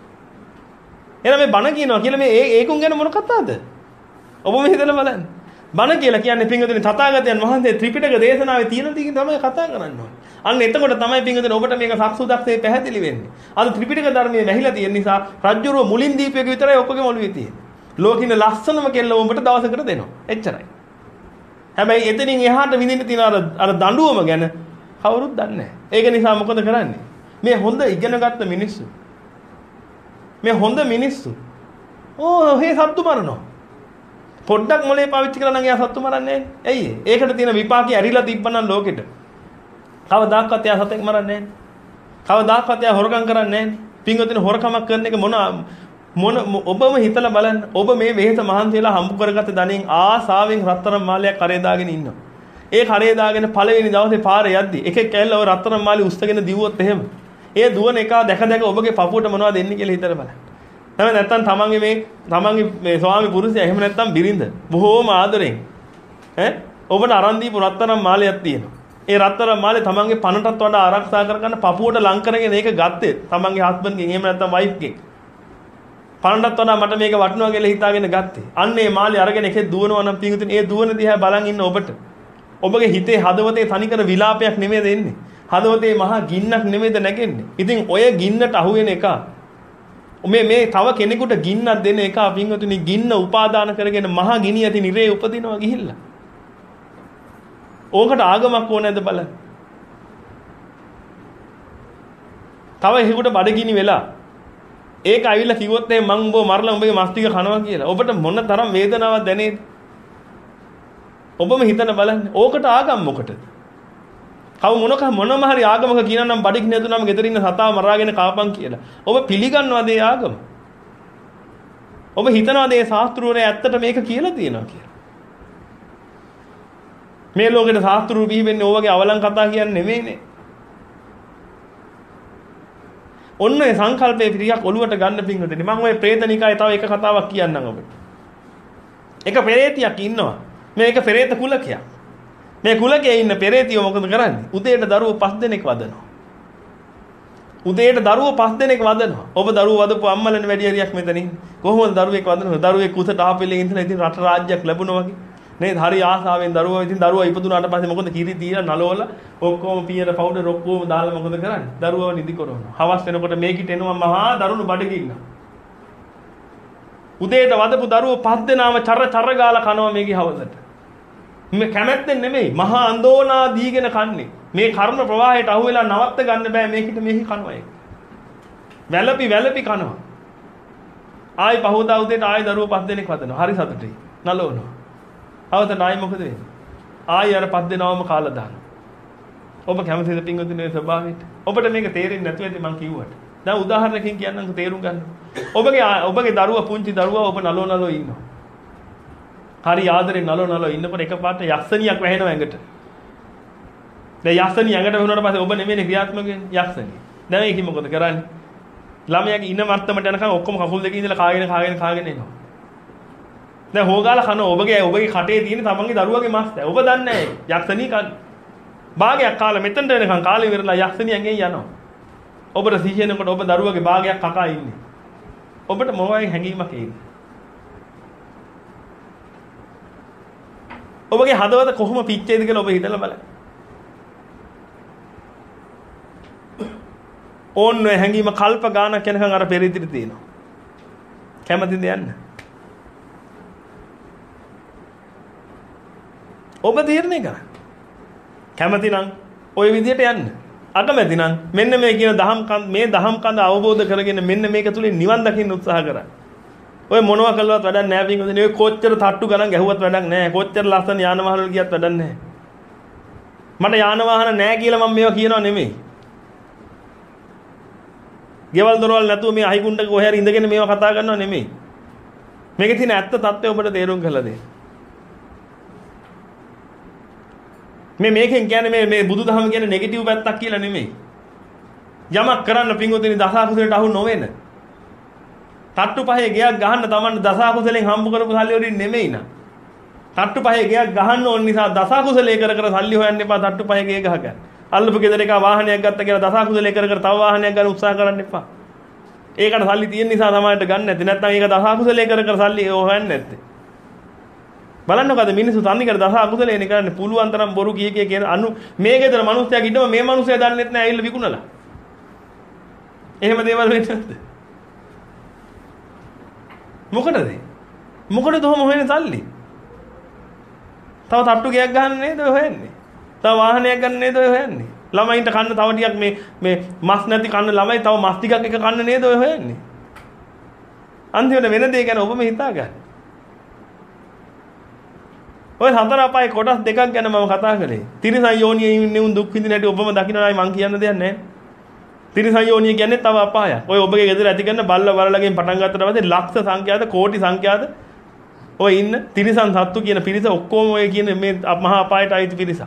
එහෙනම් මේ බණ කියනවා කියලා මේ ඒකුන් ගැන මොන කතාවද? ඔබ මේ හිතලා බලන්න. බණ කියලා කියන්නේ පින්වතුනි තථාගතයන් වහන්සේ ත්‍රිපිටක දේශනාවේ තියෙන දේ තමයි කතා කරන්නේ. අන්න එතකොට තමයි පින්වතුනි ඔබට මේක සක්සුදක්සේ පැහැදිලි වෙන්නේ. අද ත්‍රිපිටක ධර්මයේ වැහිලා තියෙන නිසා රජ්ජුරුව මුලින් දීපයක විතරයි ඔක්කොගේ ඔළුවේ තියෙන්නේ. ලෝකින ලස්සනම කෙල්ල උඹට දවසකට දෙනවා. එච්චරයි. හැබැයි එතනින් එහාට විඳින්න තියෙන අර අර දඬුවම ගැන කවුරුත් දන්නේ නැහැ. ඒක නිසා මොකද කරන්නේ? මේ හොඳ ඉගෙනගත්ත මිනිස්සු. මේ හොඳ මිනිස්සු. ඕ හේ සත්තු මරනවා. පොඩ්ඩක් මොලේ පාවිච්චි කරලා නම් එයා සත්තු මරන්නේ නැහැ. ඇයි ඒ? ඒකට තියෙන විපාකي ඇරිලා තිබ්බනම් ලෝකෙට. කවදාකවත් එයා සතෙක් මරන්නේ නැහැ. කවදාකවත් එයා හොරකම් කරන්නේ නැහැ. පින්වතුනි හොරකමක් කරන එක මොන මොන ඔබම හිතලා බලන්න. ඔබ මේ වෙහෙස මහන්සි වෙලා හම්බ කරගත්ත ධනෙන් ආසාවෙන් රත්තරන් මාලයක් කරේ දාගෙන ඉන්නවා. ඒ කරේ දාගෙන පළවෙනි දවසේ පාරේ යද්දි එකෙක් කැල්ල ඔය රත්තරන් මාලේ උස්සගෙන දිවුවොත් එහෙම. ඒ දුවන එක දැක දැක ඔබගේ පපුවට මොනවද දෙන්නේ කියලා හිතලා බලන්න. තමයි නැත්තම් තමන්ගේ මේ තමන්ගේ මේ ස්වාමි පුරුෂයා එහෙම නැත්තම් බිරිඳ බොහෝම ආදරෙන් ඈ ඔබට අරන් දීපු රත්තරන් මාලයක් තියෙනවා. ඒ රත්තරන් මාලේ තමන්ගේ පණටත් වඩා ආරක්ෂා කරගන්න පපුවට ලං කරගෙන ඒක ගත්තේ තමන්ගේ හස්බන්ඩ්ගෙන් එහෙම නැත්තම් වයිෆ්ගෙන්. පණටත් වඩා මට මේක වටිනවා කියලා හිතාගෙන ගත්තේ. අන්න ඒ මාලේ අරගෙන එකේ දුවනවා නම් පින්විතින් ඒ දුවන දිහා බලන් ඉන්න ඔබට ඔබගේ හිතේ හදවතේ තනිකර විලාපයක් නෙමෙයි දෙන්නේ. හදවතේ මහා ගින්නක් නෙමෙයිද නැගෙන්නේ. ඉතින් ඔය ගින්නට අහු වෙන එක මේ මේ තව කෙනෙකුට ගින්නක් දෙන එක පින්වතුනි ගින්න උපාදාන කරගෙන මහා ගිනි ඇති නිරේ උපදිනවා ගිහිල්ලා. ඕකට ආගමක් ඕනේද බලන්න. තව එහෙකට බඩගිනි වෙලා ඒක ඇවිල්ලා කිව්වොත් එහෙනම් මං උඹව මරලා උඹගේ මස් ටික කනවා කියලා. ඔබට මොන තරම් වේදනාවක් දැනේද? ඔබම හිතන බලන්න. ඕකට ආගම් මොකටද? කව මොනක මොනම හරි ආගමක කියනවා නම් බඩගිනි ඇදුනම ගෙදර ඉන්න සතාව මරාගෙන කාපන් කියලා. ඔබ පිළිගන්නවද ඒ ආගම? ඔබ හිතනවද ඒ ශාස්ත්‍රූරය ඇත්තට මේක කියලා තියෙනවා කියලා? මේ ලෝකෙට ශාස්ත්‍රූ බිහි වෙන්නේ ඕවගේ අවලං කතා කියන්නේ නෙමෙයිනේ. ඔන්න ඒ සංකල්පයේ පිටියක් ඔළුවට ගන්න පිංගුතුනි. මම ওই ප්‍රේතනිකායේ තව එක කතාවක් කියන්නම් ඔබට. එක පෙරේතියක් ඉන්නවා. මේක පෙරේත කුලකයක්. මේ කුලකයේ ඉන්න පෙරේතියෝ මොකද කරන්නේ? උදේට දරුවෝ පස් දෙනෙක් වදනවා. උදේට දරුවෝ පස් දෙනෙක් වදනවා. ඔබ දරුවෝ වදපු අම්මලනේ වැඩි හරියක් මෙතන ඉන්නේ. කොහොමද දරුවෙක් වදනවද? දරුවෙක් කුසට ආපෙලේ ඉඳලා ඉතින් රට රාජ්‍යයක් ලැබුණා වගේ. නේද? හරි ආසාවෙන් දරුවෝ ඉතින් දරුවා ඉපදුනාට පස්සේ මොකද කිරි තියලා නලවලා ඔක්කොම පියර පවුඩර් ඔක්කොම දාලා මොකද කරන්නේ? දරුවව නිදි කරනවා. හවස් වෙනකොට මේකිට එනවා මහා දරුණු බඩගින්න. උදේට වදපු දරුවෝ පස් දෙනාම චර චර ගාලා කනවා මේකේ හවසට. මේ කැමැත්තෙන් නෙමෙයි මහා අන්දෝනා දීගෙන කන්නේ. මේ කර්ම ප්‍රවාහයට අහු වෙලා නවත්ත ගන්න බෑ මේකිට මේහි කනවා ඒක. වැළපි වැළපි කනවා. ආයි පහවදා උදේට ආයි දරුවෝ පස් දෙනෙක් වදනවා. හරි සතුටුයි. නලවනවා. හවසට ආයි මොකද වෙන්නේ? ආයි අර පස් දෙනාවම කාලා දානවා. ඔබ කැමතිද පින්වතුනි ස්වභාවයට? ඔබට මේක තේරෙන්නේ නැතුව ඇති මං කිව්වට. දැන් උදාහරණකින් කියන්නම්කෝ තේරුම් ගන්න. ඔබගේ ඔබගේ දරුවා පුංචි දරුවා ඔබ නලෝ නලෝ ඉන්නවා. හරි ආදරෙන් නලෝ නලෝ ඉන්නකොට එකපාරට යක්ෂණියක් වැහෙනවා ඇඟට. දැන් යක්ෂණිය ඇඟට වැහුණාට පස්සේ ඔබ නෙමෙයිනේ ක්‍රියාත්මක වෙන්නේ යක්ෂණිය. දැන් ඒක මොකද කරන්නේ? ළමයාගේ ඉන්න මට්ටමට යනකම් ඔක්කොම කකුල් දෙකේ ඉඳලා කාගෙන කාගෙන කාගෙන එනවා. දැන් හොගාලා කන ඔබගේ ඔබගේ කටේ තියෙන තමන්ගේ දරුවගේ මස් දැන් ඔබ දන්නේ නැහැ යක්ෂණිය කන. භාගයක් කාලා මෙතනට එනකම් කාලේ ඉවරලා යක්ෂණිය ඇඟෙන් යනවා. ඔබට සිහිනකොට ඔබ දරුවගේ භාගයක් කකා ඉන්නේ. ඔබට මොනවයි හැඟීමක් එන්නේ? ඔබගේ හදවත කොහොම පිච්චේද කියලා ඔබ හිතලා බලන්න. ඕන්න හැංගීම කල්ප ගානක් යනකම් අර පෙරදිරි තියෙනවා. කැමතිද යන්න? ඔබ තීරණය කරන්න. කැමති නම් ওই විදිහට යන්න. අකමැති නම් මෙන්න මේ කියන දහම් මේ දහම් කඳ අවබෝධ කරගෙන මෙන්න මේක තුලින් නිවන් දකින්න උත්සාහ කරන්න. ඔය මොනවා කළවත් වැඩක් නැහැ පින්වතුනි. ඔය කොච්චර තට්ටු ගණන් ගැහුවත් වැඩක් නැහැ. කොච්චර ලස්සන යාන වාහන වල ගියත් වැඩක් නැහැ. මට යාන වාහන නැහැ කියලා මම මේවා කියනවා නෙමෙයි. ගෙවල් දොරවල් නැතුව මේ අහිගුණ්ඩක කොහේ හරි ඉඳගෙන මේවා කතා කරනවා නෙමෙයි. මේකේ තියෙන ඇත්ත తත්වය ඔබට තේරුම් කරලා දෙන්න. මේ මේකෙන් කියන්නේ මේ මේ බුදුදහම කියන්නේ නෙගටිව් පැත්තක් කියලා නෙමෙයි. යමක් කරන්න පින්වතුනි දස අකුසලයට අහු නොවෙන. තට්ටු පහේ ගයක් ගහන්න තමන්න දස අකුසලෙන් හම්බ කරපු සල්ලි වලින් නෙමෙයි නා. තට්ටු පහේ ගයක් ගහන්න ඕන නිසා දස අකුසලේ කර කර සල්ලි හොයන්න එපා. තට්ටු පහේ ගේ ගහ ගන්න. අල්ලපු ගෙදර එක වාහනයක් ගත්ත කියලා දස අකුසලේ කර කර තව වාහනයක් ගන්න උත්සාහ කරන්න එපා. ඒකට සල්ලි තියෙන නිසා තමයි ගන්න නැති. නැත්නම් ඒක දස අකුසලේ කර කර සල්ලි හොයන්නේ නැත්තේ. බලන්නකද මිනිස්සු තන්නේ කර දස අකුසලේනේ කරන්නේ පුළුවන් තරම් බොරු කිය කිය කියන අනු මේ ගෙදර මිනිස්සයා කිව්වම මේ මිනිස්සයා දන්නෙත් නෑ ඇවිල්ලා විකුණලා. එහෙම දේවල් වෙන්නේ නැද්ද? මොකටද? මොකටද ඔහොම හොයන්නේ සල්ලි? තව තට්ටු ගයක් ගන්න නේද ඔය හොයන්නේ? තව වාහනයක් ගන්න නේද ඔය හොයන්නේ? ළමයින්ට කන්න තව ටිකක් මේ මේ මස් නැති කන්න ළමයි තව මස් ටිකක් එක කන්න නේද ඔය හොයන්නේ? අන්තිමට වෙන දේ ගැන ඔබම හිතා ගන්න. ඔය හතර අපායේ කොටස් දෙකක් ගැන මම කතා කරේ. තිරිසන් යෝනියේ ඉන්නේ උන් දුක් විඳින හැටි ඔබම දකින්නයි මං කියන්න දෙයක් නැහැ. තිරිසන් යෝනිය කියන්නේ තව අපායක්. ඔය ඔබගේ ගෙදර ඇති කරන බල්ල වලලගෙන් පටන් ගත්තට පස්සේ ලක්ෂ සංඛ්‍යාත කෝටි සංඛ්‍යාත ඔය ඉන්න තිරිසන් සත්තු කියන පිරිස ඔක්කොම ඔය කියන මේ මහා අපායට අයිති පිරිසක්.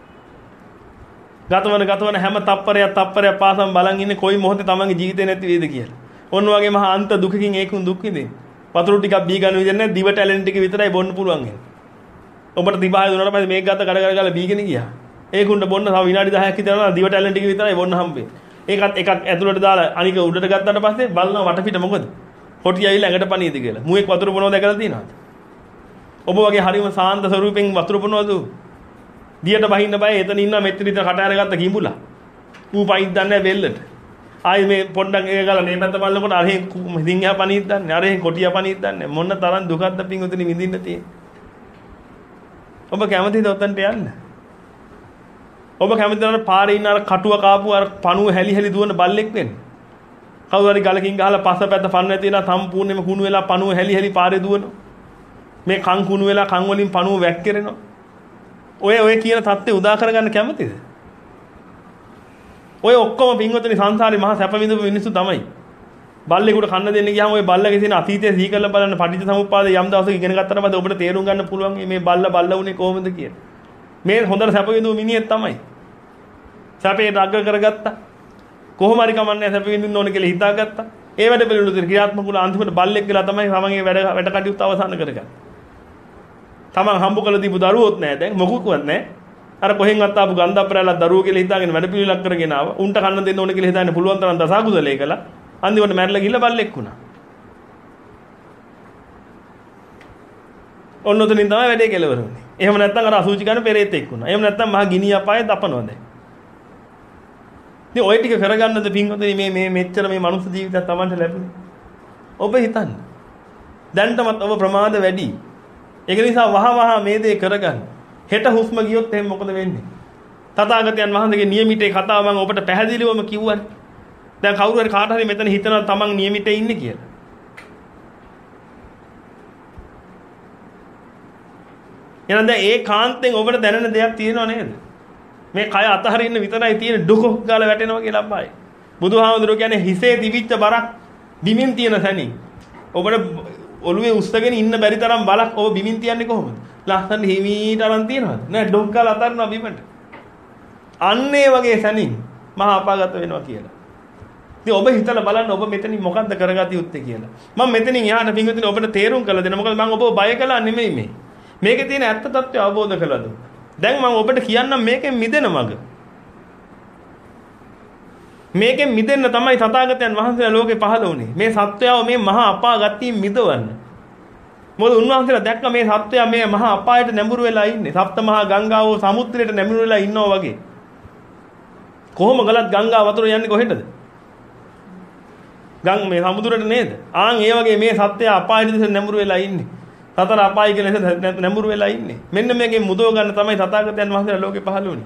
ගතවන ගතවන හැම තප්පරයක් තප්පරයක් පාසම් බලන් ඉන්නේ කොයි මොහොතේ තමන්ගේ ජීවිතේ නැති වේද කියලා. ඔන්න වගේ මහා අන්ත දුකකින් ඒකුන් දුක් විඳින්නේ. වතුර ටිකක් බී ගන්න විදිහ නැහැ දිව ටැලන්ට් ටික විතරයි බොන්න පුළුවන් වෙන්නේ. ඔබට දිබාය දුන්නාට පස්සේ මේක ගත්ත කඩ කඩ ගාලා බීගෙන ගියා. ඒකුන්ට බොන්න තව විනාඩි දහයක් විතර යනවා දිව ටැලන්ට් ටික විතරයි බොන්න හම්බෙන්නේ. ඒකත් එකක් ඇතුළට දාලා අනික උඩට ගත්තාට පස්සේ බලනවා වටපිට මොකද? කොටි ඇවිල්ලා ඇඟට පණීද කියලා. මුවෙක් වතුර බොනවා දැකලා තියෙනවද? ඔබ වගේ හරිම සාන්ත ස්වරූපෙන් වතුර බොනවද? දියට බහින්න බය එතන ඉන්න මෙච්චර විතර කට අරගත්ත කිඹුලා. ඌ පයින් දන්නේ බෙල්ලට. ආයේ මේ පොඩ්ඩක් ඒක ගාලා මේ පැත්ත බලනකොට අර හේ ඉතින් එහා පණීද දන්නේ. අර හේ කොටියා පණීද දන්නේ. මොන තරම් දුකක්ද පිංගුතුනි විඳින්න තියෙන්නේ. ඔබ කැමතිද ඔතනට යන්න? ඔබ කැමතිද අර පාරේ ඉන්න අර කටුව කාපු අර පණුව හැලි හැලි දුවන බල්ලෙක් වෙන්න? කවුරු හරි ගලකින් ගහලා පස්සපැත්ත පන්න තියෙනවා සම්පූර්ණයෙන්ම කුණු වෙලා පණුව හැලි හැලි පාරේ දුවනවා. මේ කන් කුණු වෙලා කන් වලින් පණුව වැක්කිරෙනවා. ඔය ඔය කියන தත්ත්වය උදා කරගන්න කැමතිද? ඔය ඔක්කොම පින්වතුනි සංසාරේ මහා සැප විඳපු මිනිස්සු තමයි. බල්ලෙකුට කන්න දෙන්න ගියාම ඔය බල්ලගේ තියෙන අතීතය සිහි කරලා බලන්න පටිච්ච සමුප්පාදේ යම් දවසක ඉගෙන ගත්තට පස්සේ ඔබට තේරුම් ගන්න පුළුවන් මේ බල්ල බල්ල උනේ කොහොමද කියලා. මේ හොඳට සැප විඳපු මිනිහෙක් තමයි. සැපේ රග කරගත්තා. කොහොම හරි කමන්නේ සැප විඳින්න ඕන කියලා හිතාගත්තා. ඒ වැඩ පිළිවෙල ක්‍රියාත්මක වුණා අන්තිමට බල්ලෙක් කියලා තමයි තමන්ගේ වැඩ වැඩ කටයුතු අවසන් කරගත්තේ. තමන් හම්බ කළ දීපු දරුවොත් නැහැ දැන් මොකුත්වත් නැහැ. අර කොහෙන්වත් ආපු ගන්ධප්‍රයලා දරුවෝ කියලා හිතාගෙන වැඩ පිළිවෙලක් කරගෙන ආවා. උන්ට කන්න දෙන්න ඕන කියලා හිතාගෙන පුළුවන් තරම් දසකුසලේ කළා. අන්තිමට මැරලා ගිහලා බල්ලෙක් වුණා. ඔන්න ඔතනින් තමයි වැඩේ කෙලවර වුනේ. එහෙම නැත්නම් අර අසුචි ගන්න පෙරේතෙක් වුණා. එහෙම නැත්නම් මහා ගිනි අපායේ දපනවා දැන්. ඉතින් ඔය ටික කරගන්නද පින්වතුනි මේ මේ මෙච්චර මේ මනුස්ස ජීවිතයක් Tamanට ලැබුණේ. ඔබ හිතන්න. දැන්ටමත් ඔබ ප්‍රමාද වැඩි. ඒක නිසා වහ වහ මේ දේ කරගන්න. හෙට හුස්ම ගියොත් එහෙනම් මොකද වෙන්නේ? තථාගතයන් වහන්සේගේ නියමිතේ කතාව මම ඔබට පැහැදිලිවම කිව්වනේ. දැන් කවුරු හරි කාට හරි මෙතන හිතනවා තමන් නියමිතේ ඉන්නේ කියලා. එහෙනම් දැන් ඒ කාන්තෙන් ඔබට දැනෙන දෙයක් තියෙනව නේද? මේ කය අතහරින්න විතරයි තියෙන දුක ගාලා වැටෙනවා කියලා අපායි. බුදුහාමුදුරුවෝ කියන්නේ හිසේ තිබිච්ච බරක් බිමින් තියෙන තැනින් ඔබට ඔළුවේ උස්සගෙන ඉන්න බැරි තරම් බලක් ඔබ බිමින් තියන්නේ කොහොමද? ලස්සන හිමීට අරන් තියනවද? නෑ ඩොක් ගාලා අතහරිනවා බිමට. අන්න ඒ වගේ තැනින් මහා අපාගත වෙනවා කියලා. ඉතින් ඔබ හිතලා බලන්න ඔබ මෙතනින් මොකද්ද කරගatiya යුත්තේ කියලා. මම මෙතනින් එහාට පින්විතින් ඔබට තේරුම් කළ දෙන්න. මොකද මම ඔබව බය කළා නෙමෙයි මේ. මේකේ තියෙන ඇත්ත తත්වය අවබෝධ කළා දුන්න. දැන් මම ඔබට කියන්නම් මේකෙන් මිදෙන මඟ. මේකෙන් මිදෙන්න තමයි තථාගතයන් වහන්සේලා ලෝකේ පහළ වුණේ. මේ සත්වයව මේ මහා අපාගතියෙන් මිදවන්න. මොකද උන්වහන්සේලා දැක්ක මේ සත්වයා මේ මහා අපායට නැඹුරු වෙලා ඉන්නේ. සප්ත මහා ගංගාව සමුද්‍රයට නැඹුරු වෙලා ඉන්නවා වගේ. කොහොම ගලත් ගංගා වතුර යන්නේ කොහෙටද? ගං මේ සමුද්‍රයට නේද? ආන් ඒ වගේ මේ සත්වයා අපායට දිහා නැඹුරු වෙලා ඉන්නේ. සතර අපාය කියලා නැඹුරු වෙලා ඉන්නේ. මෙන්න මේකෙන් මුදව ගන්න තමයි තථාගතයන් වහන්සේලා ලෝකේ පහළ වුණේ.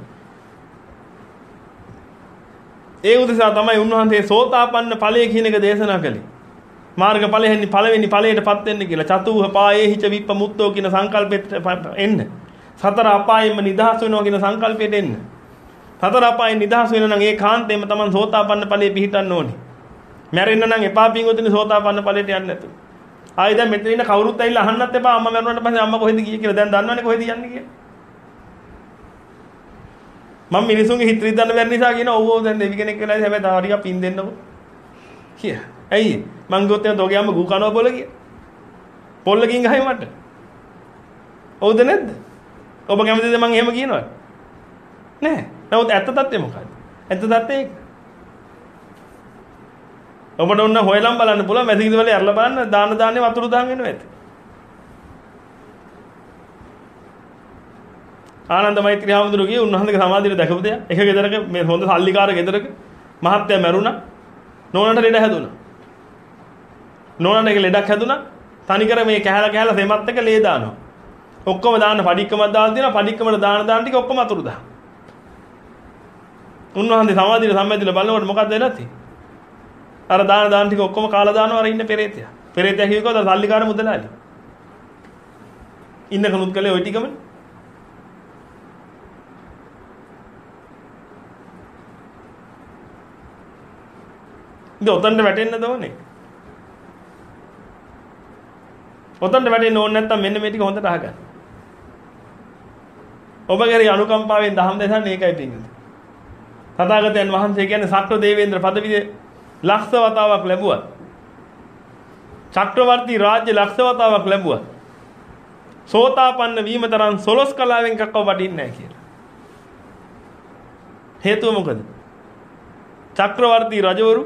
ඒ උදෙසා තමයි උන්වහන්සේ සෝතාපන්න ඵලය කියන එක දේශනා කළේ. මාර්ග ඵලෙන්නේ පළවෙනි ඵලයටපත් වෙන්න කියලා. චතුහ පායේ හිච විප්ප මුත්තෝ කියන සංකල්පෙට එන්න. සතර අපායෙම නිදහස් වෙනවා කියන සංකල්පෙට එන්න. සතර අපායෙන් නිදහස් වෙන නම් ඒ කාන්තේම තමයි සෝතාපන්න ඵලයේ පිහිටන්න ඕනේ. මැරෙන්න නම් එපා පින්වතුනි සෝතාපන්න ඵලයට යන්න නැතුව. ආයෙ දැන් මෙතන ඉන්න කවුරුත් ඇවිල්ලා අහන්නත් එපා අම්මා මැරුණාට පස්සේ අම්මා කොහෙද ගියේ කියලා. දැන් දන්නවනේ කොහෙද යන්නේ කියලා. මම මිනිසුන්ගේ හිත රිදන්න බැරි නිසා කියන ඔව් ඔව් දැන් දෙවි කෙනෙක් වෙලා හැබැයි තව ටිකක් පින් දෙන්නකො. කිය. ඇයි? මං ගොත් එන දෝගේ අම්ම ගු කනවා බොල කිය. පොල්ලකින් ගහයි මට. ඔව්ද නැද්ද? ඔබ කැමතිද මං එහෙම කියනවද? නෑ. නමුත් ඇත්ත තත්ත්වය මොකක්ද? ඇත්ත තත්ත්වය ඒක. ඔබට උන්න හොයලම් බලන්න පුළුවන් මැදිකිලි වල ඇරලා බලන්න දාන දාන්නේ වතුරු දාන් වෙනවා ඇති. ආනන්ද මෛත්‍රී හාමුදුරුවෝ ගියේ උන්වහන්සේගේ සමාධියට දැකපු දෙයක්. එක ගෙදරක මේ හොඳ සල්ලිකාර ගෙදරක මහත්තයා මැරුණා. නෝනට ලෙඩ හැදුණා. නෝනට එක ලෙඩක් හැදුණා. තනිකර මේ කැහැලා කැහැලා සෙමත් එක ලේ දානවා. ඔක්කොම දාන්න පඩික්කමක් දාලා දෙනවා. පඩික්කමට දාන දාන ටික ඔක්කොම අතුරු දානවා. උන්වහන්සේ සමාධියට සම්බන්ධිලා බලනකොට මොකක්ද වෙලා තියෙන්නේ? අර දාන දාන ටික ඔක්කොම කාලා දානවා අර ඉන්න පෙරේතයා. පෙරේතයා කිව්වකෝ අර සල්ලිකාර මුදලාලි. ඉන්න කනුත් කලේ ওই ටිකම. ඉතින් ඔතනට වැටෙන්නද ඕනේ? ඔතනට වැටෙන්න ඕනේ නැත්තම් මෙන්න මේ ටික හොඳට අහගන්න. ඔබගේ අනුකම්පාවෙන් දහම් දෙසන්නේ ඒකයි පිටින්. තථාගතයන් වහන්සේ කියන්නේ සක්‍ර දේවේන්ද්‍ර පදවිය ලක්ෂ වතාවක් ලැබුවා. චක්‍රවර්ති රාජ්‍ය ලක්ෂ වතාවක් ලැබුවා. සෝතාපන්න වීම තරම් සොලොස් කලාවෙන් එකක්ව වටින්නේ නැහැ කියලා. හේතුව මොකද? චක්‍රවර්ති රජවරු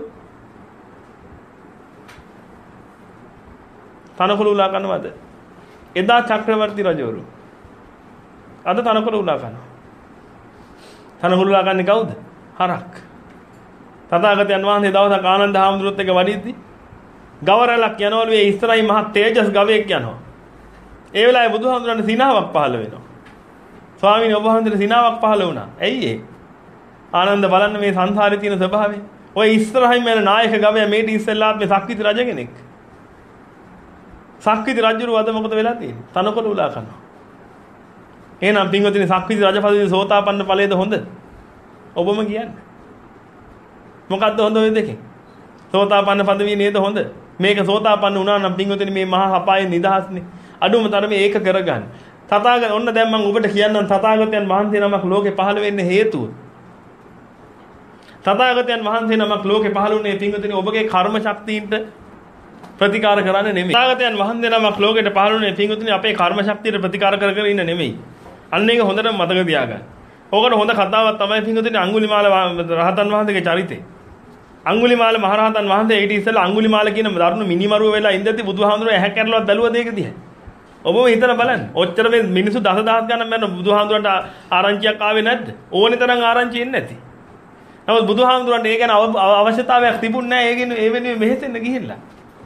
තනකොළ උලා කනවද? එදා චක්‍රවර්ති රජවරු. අද තනකොළ උලා කනවා. තනකොළ උලා කන්නේ කවුද? හරක්. තථාගතයන් වහන්සේ දවසක් ආනන්ද හාමුදුරුවොත් එක්ක වඩිද්දි ගවරලක් යනවලු ඒ ඉස්සරහින් මහ තේජස් ගවයෙක් යනවා. ඒ වෙලාවේ බුදුහාමුදුරන්ට සිනාවක් පහළ වෙනවා. ස්වාමීනි ඔබ වහන්සේට සිනාවක් පහළ වුණා. ඇයි ඒ? ආනන්ද බලන්න මේ සංසාරේ තියෙන ස්වභාවය. ඔය ඉස්සරහින් යන නායක ගවයා මේටි ඉස්සෙල්ලාත් මේ සක්විති රජ කෙනෙක්. සක්විති රජුරු අද මොකද වෙලා තියෙන්නේ? තනකොළ උලා කරනවා. එහෙනම් පින්වතුනි සක්විති රජපදවියේ සෝතාපන්න ඵලයේද හොඳ? ඔබම කියන්නේ. මොකද්ද හොඳ ඔය දෙකෙන්? සෝතාපන්න පදවිය නේද හොඳ? මේක සෝතාපන්න වුණා නම් පින්වතුනි මේ මහා අපායේ නිදහස්නේ. අඩුම තරමේ ඒක කරගන්න. තථාගත ඔන්න දැන් මම ඔබට කියන්නම් තථාගතයන් වහන්සේ නමක් ලෝකේ පහළ වෙන්න හේතුව. තථාගතයන් වහන්සේ නමක් ලෝකේ පහළ වුණේ පින්වතුනි ඔබගේ කර්ම ශක්තියින්ට ප්‍රතිකාර කරන්න නෙමෙයි. තථාගතයන් වහන්සේ නමක් ලෝකෙට පහළ වුණේ පින්වතුනි අපේ කර්ම ශක්තියට ප්‍රතිකාර කර කර ඉන්න නෙමෙයි. අන්න ඒක හොඳට මතක තියාගන්න. ඕකට හොඳ කතාවක් තමයි පින්වතුනි අඟුලිමාල රහතන් වහන්සේගේ චරිතය. අඟුලිමාල මහරහතන් වහන්සේ ඊට ඉස්සෙල්ලා අඟුලිමාල කියන දරුණු මිනිමරුව වෙලා ඉඳද්දි බුදුහාමුදුරුවෝ ඇහැ කැරලවත් බැලුවද ඒක දිහා. ඔබම හිතලා බලන්න. ඔච්චර මේ මිනිස්සු දසදහස් ගණන් මරන බුදුහාමුදුරන්ට ආරංචියක් ආවේ නැද්ද? ඕනේ තරම් ආරංචි එන්නේ නැති. නමුත් බුදුහාමුදුරන්ට ඒ ගැන අවශ්‍යතාවයක් තිබුණේ නැහැ. ඒකින් ඒ වෙනුවෙන් මෙහෙසෙන්න ගිහිල්ලා.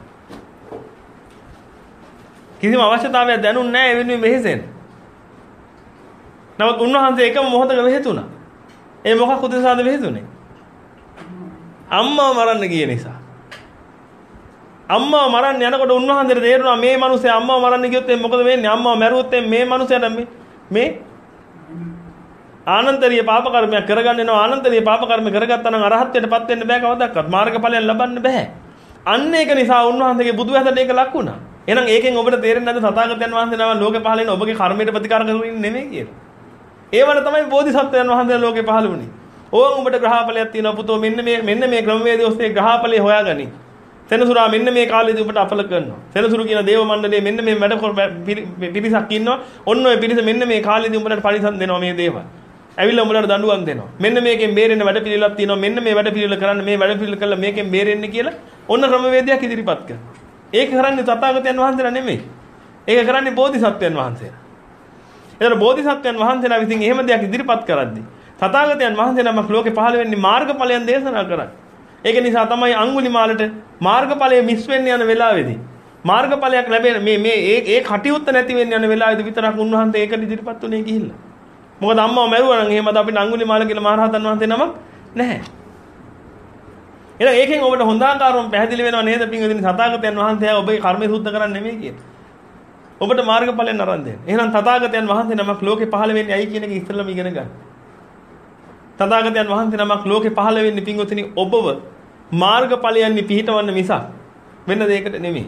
කිසිම අවශ්‍යතාවයක් දැනුන්නේ නැහැ ඒ වෙනුවෙන් මෙහෙසෙන්න. නමුත් උන්වහන්සේ එකම මොහොතක වෙහෙතුණා. ඒ මොකක් උදෙසාද වෙහෙතුනේ? අම්මව මරන්න ගිය නිසා. අම්මව මරන්න යනකොට උන්වහන්සේට තේරුණා මේ මිනිස්සේ අම්මව මරන්න ගියොත් මොකද වෙන්නේ? අම්මව මැරුවොත් මේ මිනිසයාට මේ මේ ආනන්තරීය පාප කර්මයක් කරගන්න වෙනවා. ආනන්තරීය පාප කර්ම කරගත්තා නම් අරහත්ත්වයටපත් වෙන්න බෑ කවදාවත්. මාර්ගඵලයන් ලබන්න බෑ. අන්න ඒක නිසා උන්වහන්සේගේ බුදු වැසට ඒක ලක් වුණා. එහෙනම් ඒකෙන් ඔබට තේරෙන්නේ නැද්ද තථාගතයන් වහන්සේ නම ලෝකේ පහළ වෙන ඔබගේ කර්මයට ප්‍රතිකාර කරමින් නෙමෙයි කියලා. ඒවල තමයි බෝධිසත්වයන් වහන්සේ ලෝකේ පහළ වුණේ. ඕන් උඹට ග්‍රහඵලයක් තියෙනවා පුතෝ මෙන්න මේ මෙන්න මේ ක්‍රමවේදය ඔස්සේ ග්‍රහඵලය හොයාගනි. සෙනසුරා මෙන්න මේ කාලේදී උඹට අපල කරනවා. සෙනසුරු කියන දේව මණ්ඩලයේ මෙන්න මේ වැඩ පිරිසක් ඉන්නවා. ඔන්න ඔය පිරිස මෙන්න මේ කාලේදී උඹට පරිසම් දෙනවා මේ දේවල්. ඇවිල්ලා උඹලට දඬුවම් දෙනවා. මෙන්න මේකෙන් බේරෙන්න වැඩ පිළිවෙලක් තියෙනවා. මෙන්න මේ වැඩ පිළිවෙල කරන්න මේ වැඩ පිළිවෙල කළා මේකෙන් බේරෙන්න කියලා ඔන්න ක්‍රමවේදයක් ඉදිරිපත් කරනවා. ඒක කරන්නේ තථාගතයන් වහන්සේලා නෙමෙයි. ඒක කරන්නේ බෝධිසත්වයන් වහන්සේලා. ඒතර බෝධිසත්වයන් වහන්සේලා විසින් එහෙම දෙයක් ඉදිරිපත් කරද්දී තථාගතයන් වහන්සේ නමක් ලෝකේ පහළ වෙන්නේ මාර්ගඵලයන් දේශනා කරන්නේ. ඒක නිසා තමයි අඟුලිමාලට මාර්ගඵලයේ මිස් වෙන්න යන වෙලාවේදී මාර්ගඵලයක් ලැබෙන මේ මේ ඒ ඒ කටයුත්ත නැති වෙන්න යන වෙලාවේදී විතරක් උන්වහන්සේ ඒක ඉදිරිපත් උනේ ගිහිල්ලා. මොකද අම්මව මැරුවා නම් එහෙමද අපිට අඟුලිමාල කියලා මහරහතන් වහන්සේ නමක් නැහැ. එහෙනම් ඒකෙන් ඔබට හොඳාකාරවම පැහැදිලි වෙනව නේද පින්වදින තථාගතයන් වහන්සේ ඔබේ කර්මය සුද්ධ කරන්නේ නෙමෙයි කියන්නේ. ඔබට මාර්ගඵලෙන් අරන් දෙන්න. එහෙනම් තථාගතයන් වහන්සේ නමක් ලෝකේ පහළ වෙන්නේ ඇයි කියන එක ඉස්සෙල්ලාම ඉගෙන ගන්න. තථාගතයන් වහන්සේ නමක් ලෝකේ පහළ වෙන්නේ පින්වතුනි ඔබව මාර්ගඵලයන් පිහිටවන්න මිසක් වෙන දෙයකට නෙමෙයි.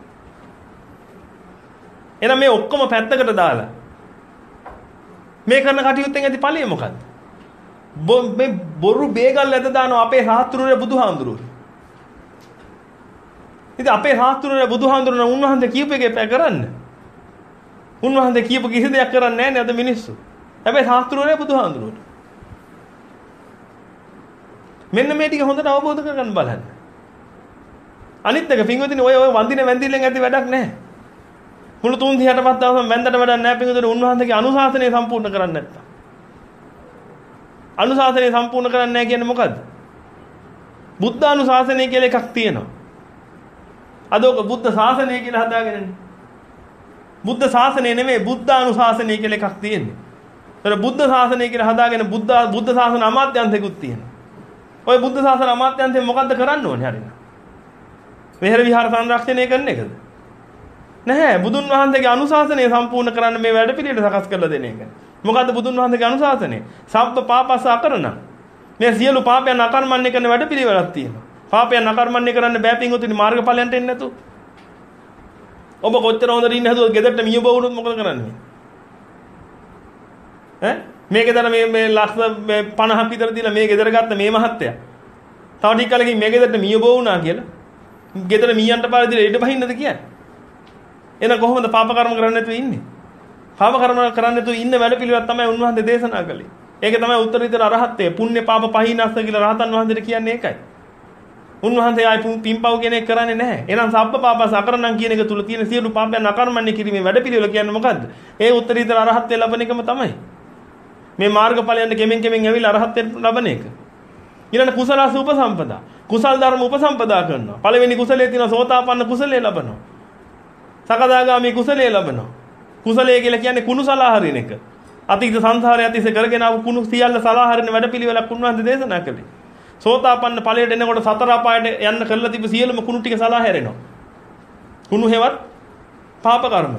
එහෙනම් මේ ඔක්කොම පැත්තකට දාලා මේ කරන කටයුත්තෙන් ඇති ඵලය මොකද්ද? මේ බොරු බේගල් ඇද දානවා අපේ සාස්ත්‍රුවේ බුදුහාඳුරුවෝ. ඉතින් අපේ සාස්ත්‍රුවේ බුදුහාඳුරුවෝ උන්වහන්සේ කියපු එකේ පැය කරන්න. උන්වහන්සේ කියපු කිසි දෙයක් කරන්නේ නැහැ නේද මිනිස්සු. හැබැයි සාස්ත්‍රුවේ බුදුහාඳුරුවෝ. මෙන්න මේ ටික හොඳට අවබෝධ කරගන්න බලන්න. අනිත් එක පින්වතුනි ඔය ඔය වන්දින වැන්දිල්ලෙන් ඇති වැඩක් නැහැ. මුළු තුන් තිහටපත් දවසම වැන්දට වැඩක් නැහැ පිටුදේ උන්වහන්සේගේ අනුශාසනය සම්පූර්ණ කරන්නේ නැත්තම්. අනුශාසනය සම්පූර්ණ කරන්නේ නැහැ කියන්නේ මොකද්ද? බුද්ධ අනුශාසනය කියලා එකක් තියෙනවා. අද ඔක බුද්ධ ශාසනය කියලා හදාගෙනනේ. බුද්ධ ශාසනය නෙමෙයි බුද්ධ අනුශාසනය කියලා එකක් තියෙන්නේ. ඒතර බුද්ධ ශාසනය කියලා හදාගෙන බුද්ධ බුද්ධ ශාසන අමාත්‍යංශයකුත් තියෙනවා. ඔය බුද්ධ ශාසන අමාත්‍යංශයෙන් මොකද්ද කරන්න ඕනේ හරියට? විහෙර විහාර සංරක්ෂණය කරන එකද? නැහැ. බුදුන් වහන්සේගේ අනුශාසනය සම්පූර්ණ කරන්න මේ වැඩ පිළිවෙල සකස් කරලා දෙන එක. මොකද්ද බුදුන් වහන්සේගේ අනුශාසනය? සබ්බ පාපස්ස අකරණ. මේ සියලු පාපයන් අකර්මණ්‍ය කරන වැඩ පිළිවෙලක් තියෙනවා. පාපයන් අකර්මණ්‍ය කරන්න බෑ පින්වතුනි මාර්ගඵලයන්ට එන්නේ නැතු. ඔබ කොච්චර හොඳට ඉන්න හැදුවොත් ගෙදරට මිය බවුනොත් මොකද කරන්නේ? ඈ මේ ගෙදර මේ මේ ලක්ෂ පනහක් විතර දීලා මේ ගෙදර ගත්ත මේ මහත්තයා. තව ටික කලකින් මේ ගෙදරට මිය බවුනා කියලා. ගෙදර මීයන්ට පාර දීලා ඊට බහින්නද කියන්නේ? එහෙනම් කොහොමද පාප කර්ම කරන්නේ නැතුව ඉන්නේ? පාප කර්ම කරන්නේ නැතුව ඉන්න වැඩ පිළිවෙලක් තමයි උන්වහන්සේ දේශනා කළේ. ඒක තමයි උත්තරීතර අරහත්ත්වය. පුණ්‍ය පාප පහිනස්ස කියලා රහතන් වහන්සේට කියන්නේ ඒකයි. උන්වහන්සේ ආයි පින්පව් කියන එක කරන්නේ නැහැ. එහෙනම් සබ්බ පාපස අකරණම් කියන එක තුල තියෙන සියලු පාපයන් අකර්මණ්‍ය කිරීමේ වැඩ පිළිවෙල කියන්නේ මොකද්ද? ඒ උත්තරීතර අරහත්ත්වය ලබන එකම තමයි. මේ මාර්ගඵලයන්ට කෙමෙන් කෙමෙන් ඇවිල්ලා අරහත්ත්වයට ලබන එක. ඊළඟ කුසලස උපසම්පදා. කුසල් ධර්ම උපසම්පදා කරනවා. පළවෙනි කුසලයේ තියෙන සෝතාපන්න කුසලයේ ලබනවා. සකදාගාමී කුසලයේ ලබනවා. කුසලයේ කියලා කියන්නේ කුණු සලා හරින එක. අතීත සංසාරය අතිසේ කරගෙන ආපු කුණු සියල්ල සලා හරින වැඩ පිළිවෙලක් උන්වහන්සේ දේශනා කළේ. සෝතාපන්න ඵලයට එනකොට සතර අපායට යන්න කරලා තිබු සියලුම කුණු ටික සලා හැරෙනවා. කුණු හේවත් පාප කර්ම.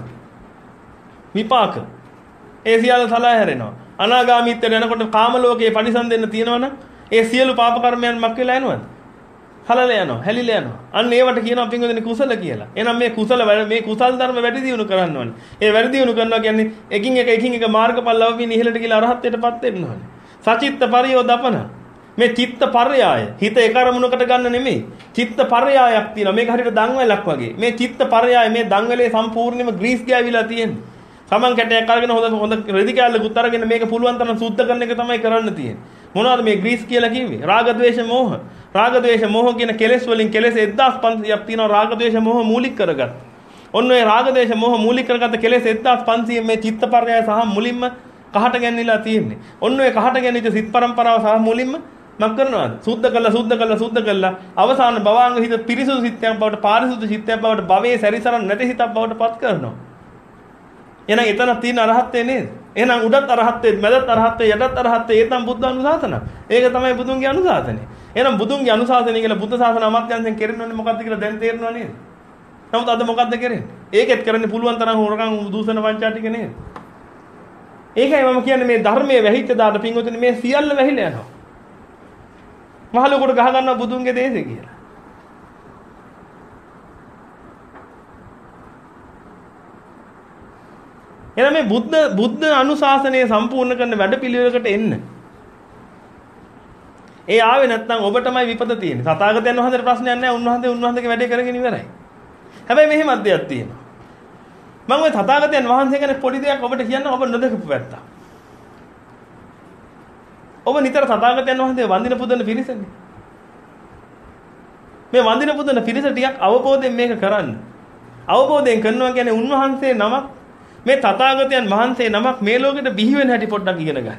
විපාක. ඒ සියල්ල සලා හැරෙනවා. අනාගාමීත්වයට යනකොට කාම ලෝකයේ පරිසම් දෙන්න තියෙනවනම් ඒ සියලු පාප කර්මයන් මක් වෙලා යනවද? හලල යනවා, හැලිලා යනවා. අන්න ඒවට කියනවා පින්වදින කුසල කියලා. එහෙනම් මේ කුසල මේ කුසල් ධර්ම වැඩි දියුණු කරන්න ඕනේ. ඒ වැඩි දියුණු කරනවා කියන්නේ එකින් එක එකින් එක මාර්ගඵල ලැබෙමින් ඉහළට ගිහලා අරහත්ත්වයටපත් වෙන්න ඕනේ. සචිත්ත පරියෝදපන. මේ චිත්ත පර්යාය. හිත එක අරමුණකට ගන්න නෙමෙයි. චිත්ත පර්යායක් තියෙනවා. මේක හරියට දන්වැලක් වගේ. මේ චිත්ත පර්යාය මේ දන්වැලේ සම්පූර්ණයෙන්ම ග්‍රීස් ගෑවිලා තියෙන්නේ. සමන් කැටයක් අරගෙන හොඳ හොඳ රෙදි කැල්ලකුත් අරගෙන මේක පුළුවන් තරම් සුද්ධ කරන එක තමයි කරන්න තියෙන්නේ. මොනවද මේ ග්‍රීස් කියලා කිව්වේ? රාග ද්වේෂ මෝහ. රාග ද්වේෂ මෝහ කියන කෙලෙස් වලින් කෙලෙස් එක්දාස් පන්සියයක් තියෙනවා රාග ද්වේෂ මෝහ මූලික කරගත්ත. ඔන්න ඔය රාග ද්වේෂ මෝහ මූලික කරගත්ත කෙලෙස් එක්දාස් පන්සිය මේ චිත්ත පර්යාය සහ මුලින්ම කහට ගැන්විලා තියෙන්නේ. ඔන්න ඔය කහට ගැන්විච්ච සිත් පරම්පරාව සහ මුලින්ම මක් කරනවාද? සුද්ධ කළා සුද්ධ කළා සුද්ධ කළා අවසාන භවාංග හිත පිරිසුදු සිත්යක් බවට පාරිසුදු සිත්යක් බවට භවයේ සැරිසරන් නැති හිතක් බවට පත් කරනවා. එහෙනම් එතන තියෙන අරහත්ත්වය නේද? එහෙනම් උඩත් අරහත්ත්වය, මැදත් අරහත්ත්වය, යටත් අරහත්ත්වය ඒ තමයි බුද්ධ අනුශාසන. ඒක තමයි බුදුන්ගේ අනුශාසනය. එහෙනම් බුදුන්ගේ අනුශාසනය කියලා බුද්ධ ශාසන අමාත්‍යංශයෙන් කෙරෙන්නේ මොකක්ද කියලා දැන් තේරෙනව නේද? නමුත් අද මොකක්ද කරන්නේ? ඒකෙත් කරන්නේ පුළුවන් තරම් හොරකම් දූෂණ වංචා ටික නේද? ඒකයි මම කියන්නේ මේ ධර්මයේ වැහිච්ච දාට පින්වතුනි මේ සියල්ල වැහිලා යනවා. මහලොකුට ගහ ගන්නවා බුදුන්ගේ දේශේ කියලා. එහෙනම් මේ බුද්ධ බුද්ධ අනුශාසනය සම්පූර්ණ කරන වැඩ පිළිවෙලකට එන්න. ඒ ආවේ නැත්නම් ඔබටමයි විපත තියෙන්නේ. තථාගතයන් වහන්සේට ප්‍රශ්නයක් නැහැ. උන්වහන්සේ උන්වහන්සේගේ වැඩේ කරගෙන ඉවරයි. හැබැයි මෙහෙමත් දෙයක් තියෙනවා. මම ওই තථාගතයන් වහන්සේ ගැන පොඩි දෙයක් ඔබට කියන්න ඔබ නොදකපු පැත්ත. ඔබ නිතර තථාගතයන් වහන්සේ වන්දින පුදන පිරිසනේ. මේ වන්දින පුදන පිරිස ටිකක් අවබෝධයෙන් මේක කරන්න. අවබෝධයෙන් කරනවා කියන්නේ උන්වහන්සේ නමක් මේ තථාගතයන් වහන්සේ නමක් මේ ලෝකෙට බිහි වෙන හැටි පොඩ්ඩක් ඉගෙන ගන්න.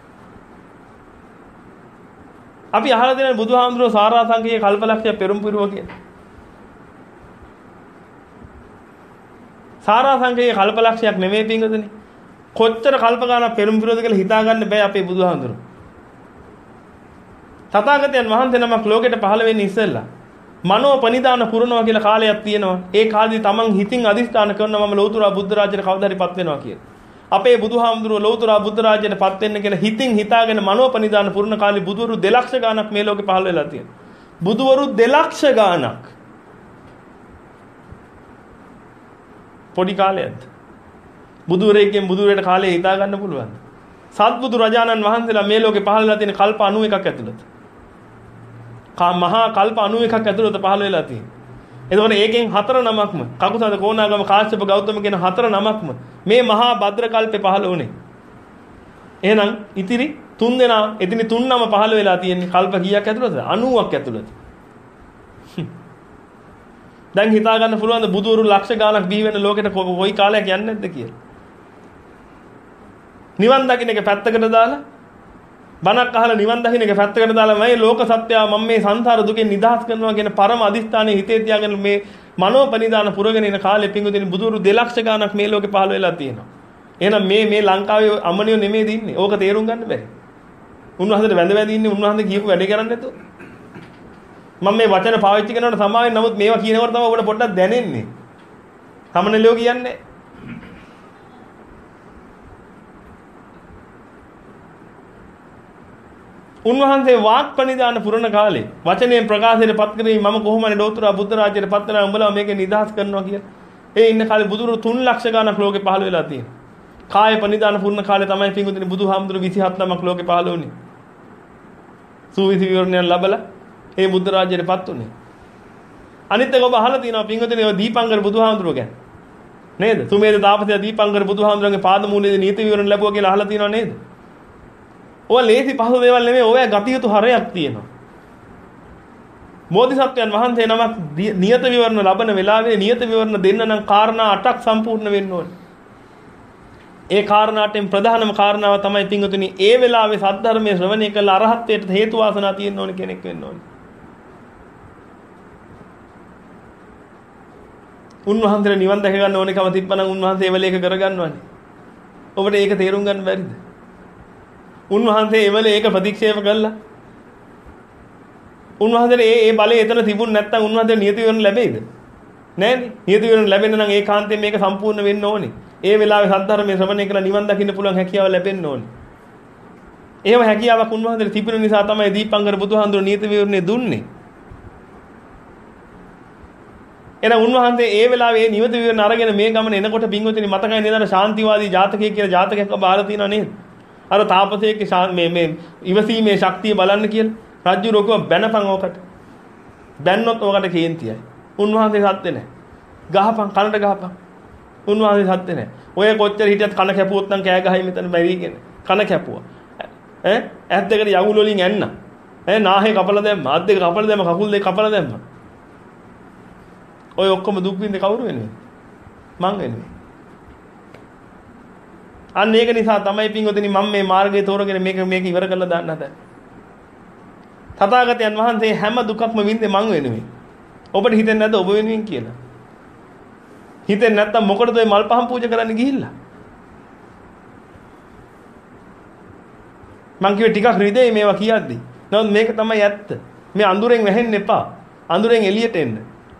අපි අහලා දෙන බුදුහාමුදුරුවෝ සාරාංශකයේ කල්පලක්ෂය පෙරම් පුරුව කියලා. සාරාංශකයේ කල්පලක්ෂයක් නෙමෙයි පින්වතුනි. කොච්චර කල්ප ගානක් පෙරම් පුරුවද කියලා හිතා ගන්න බෑ අපේ බුදුහාමුදුරුවෝ. තථාගතයන් වහන්සේ නමක් ලෝකෙට පහළ වෙන්නේ ඉස්සෙල්ලා මනෝ පනිදාන පුරනවා කියලා කාලයක් තියෙනවා. ඒ කාලෙදි තමන් හිතින් අදිස්ථාන කරනවා මම ලෞතර බුද්ධ රාජ්‍යයට කවදා හරි පත් වෙනවා කියලා. අපේ බුදුහාමුදුරුවෝ ලෞතර බුද්ධ රාජ්‍යයට පත් වෙන්න කියලා හිතින් හිතාගෙන මනෝ පනිදාන පුරන කාලේ බුදුවරු දෙලක්ෂ ගාණක් මේ ලෝකේ පහළ වෙලා තියෙනවා. බුදුවරු දෙලක්ෂ ගාණක්. පොඩි කාලයක්ද? බුදුරෙක්ගෙන් බුදුරේට කාලේ හිතා ගන්න පුළුවන්. සත්බුදු රජාණන් වහන්සේලා මේ ලෝකේ පහළ වෙලා තියෙන කල්ප අනූ එකක් ඇතුළත. මහා කල්ප අනූ එකක් ඇතුළත පහළ වෙලා තියෙනවා. එතකොට ඒකෙන් හතර නමක්ම කකුසඳ කොණාගම කාශ්‍යප ගෞතම කියන හතර නමක්ම මේ මහා භද්‍ර කල්පේ පහළ වුණේ. එහෙනම් ඉතිරි තුන් දෙනා එදින තුන් නම පහළ වෙලා තියෙන්නේ කල්ප කීයක් ඇතුළතද? අනූවක් ඇතුළත. දැන් හිතා ගන්න පුළුවන්ද බුදුවරු ලක්ෂ ගාණක් බිහි වෙන ලෝකෙට කොයි කාලයක් යන්නේ නැද්ද කියලා? නිවන් දකින්න එක පැත්තකට දාලා බණක් අහලා නිවන් දකින්න එක පැත්තකට දාලා මේ ලෝක සත්‍යය මම මේ සංසාර දුකෙන් නිදහස් කරනවා කියන පරම අදිස්ථානයේ හිතේ තියාගෙන මේ මනෝපනිදාන පුරගෙන ඉන කාලේ පිංගුදින බුදුවරු දෙලක්ෂ ගාණක් මේ ලෝකේ පහළ වෙලා තියෙනවා. එහෙනම් මේ මේ ලංකාවේ අමනියෝ නෙමෙයි දින්නේ. ඕක තේරුම් ගන්න බැහැ. උන්වහන්සේට වැඳ වැඳ ඉන්නේ උන්වහන්සේ කියපු වැඩේ කරන්නේ නැතුව. මම මේ වචන පාවිච්චි කරනකොට සමාවෙන් නමුත් මේවා කියනකොට තමයි ඔබට පොඩ්ඩක් දැනෙන්නේ. සමනලියෝ කියන්නේ උන්වහන්සේ වාක්පනිදාන පුරණ කාලේ වචනයෙන් ප්‍රකාශයට පත් කරේ මම කොහොමද දෝතර බුද්ධ රාජ්‍යයට පත් වෙනා උඹලා මේකේ නිදහස් කරනවා කියලා. ඒ ඉන්න කාලේ බුදුරු තුන් ලක්ෂ ගණක් ලෝකේ පහළ වෙලා තියෙනවා. කාය පනිදාන පුරණ කාලේ තමයි පිංගුතුනි බුදුහාමුදුරු විසිහත් නමක් ලෝකේ පහළ වුණේ. සූවිසි විවරණයන් ලැබලා ඒ බුද්ධ රාජ්‍යයට පත් උනේ. අනිත් එක ඔබ අහලා තියෙනවා පිංගුතුනි ඔය දීපංකර බුදුහාමුදුරුවෝ ගැන. නේද? සුමේද තාපසයා දීපංකර බුදුහාමුදුරන්ගේ පාදමූලයේ නීති විවරණ ලැබුවා කියලා අහලා තියෙනවා නේද? ඔය ලේසි පහසු දේවල් නෙමෙයි ඔය ගතියුතු හරයක් තියෙනවා. බෝධිසත්වයන් වහන්සේ නමක් නියත විවරණ ලබන වෙලාවේ නියත විවරණ දෙන්න නම් කාරණා අටක් සම්පූර්ණ වෙන්න ඕනේ. ඒ කාරණාටෙන් ප්‍රධානම කාරණාව තමයි පිංගුතුනි ඒ වෙලාවේ සද්ධර්මයේ ශ්‍රවණය කළ අරහත්ත්වයට හේතු වාසනා තියෙන්න ඕනේ කෙනෙක් වෙන්න ඕනේ. උන්වහන්සේ නිවන් දැක ගන්න ඕනේකම තිබ්බනම් උන්වහන්සේ ඒ වෙලේක කරගන්නවනේ. ඔබට ඒක තේරුම් ගන්න බැරිද? උන්වහන්සේ ඒ වෙලේ ඒක ප්‍රතික්ෂේප කළා. උන්වහන්සේට ඒ ඒ බලය එතන තිබුණ නැත්නම් උන්වහන්සේ නියත විවරණ ලැබෙයිද? නෑනේ. නියත විවරණ ලැබෙන්න නම් ඒකාන්තයෙන් මේක සම්පූර්ණ වෙන්න ඕනේ. ඒ වෙලාවේ සද්ධර්මයේ ශ්‍රවණය කරලා නිවන් දකින්න පුළුවන් හැකියාව ලැබෙන්න ඕනේ. එහෙම හැකියාවක් උන්වහන්සේට තිබුණ නිසා තමයි දීපංකර බුදුහාමුදුරුවෝ නියත විවරණය දුන්නේ. එහෙනම් උන්වහන්සේ ඒ වෙලාවේ ඒ නියත විවරණ අරගෙන මේ ගමන එනකොට පින්වතුනි මතකයි නේද අර ශාන්තිවාදී ජාතකය කියලා ජාතකයක් ඔබ අහලා තියෙනව නේද? අර තාපසයේ මේ මේ ඉවසීමේ ශක්තිය බලන්න කියලා රජු රෝකව බැනපන් ඕකට. බැන්නොත් ඕකට කේන්තියයි. උන්වහන්සේ සත්‍ය නැහැ. ගහපන් කනට ගහපන්. උන්වහන්සේ සත්‍ය නැහැ. ඔය කොච්චර හිටියත් කන කැපුවොත් නම් කෑ ගහයි මෙතන බැරිගෙන. කන කැපුවා. ඈ ඇස් දෙකට යවුල් වලින් ඇන්න. ඈ නාහේ කපලා දැම්ම. අත් දෙක කපලා දැම්ම. කකුල් දෙක කපලා දැම්ම. ඔය ඔක්කොම දුක් විඳේ කවුරු වෙනවද? මං වෙන්නේ. අන්න ඒක නිසා තමයි පින්වතුනි මම මේ මාර්ගය තෝරගෙන මේක මේක ඉවර කරලා දාන්න හදන්නේ. තථාගතයන් වහන්සේ හැම දුකක්ම විඳේ මං වෙනුවෙන්. ඔබට හිතෙන්නේ නැද්ද ඔබ වෙනුවෙන් කියලා? හිතෙන්නේ නැත්තම් මොකටද ඔය මල් පහන් පූජා කරන්න ගිහිල්ලා? මං කිව්වේ ටිකක් හෘදේ මේවා කියද්දි. නමුත් මේක තමයි ඇත්ත. මේ අඳුරෙන් වැහෙන්න එපා. අඳුරෙන් එළියට එන්න.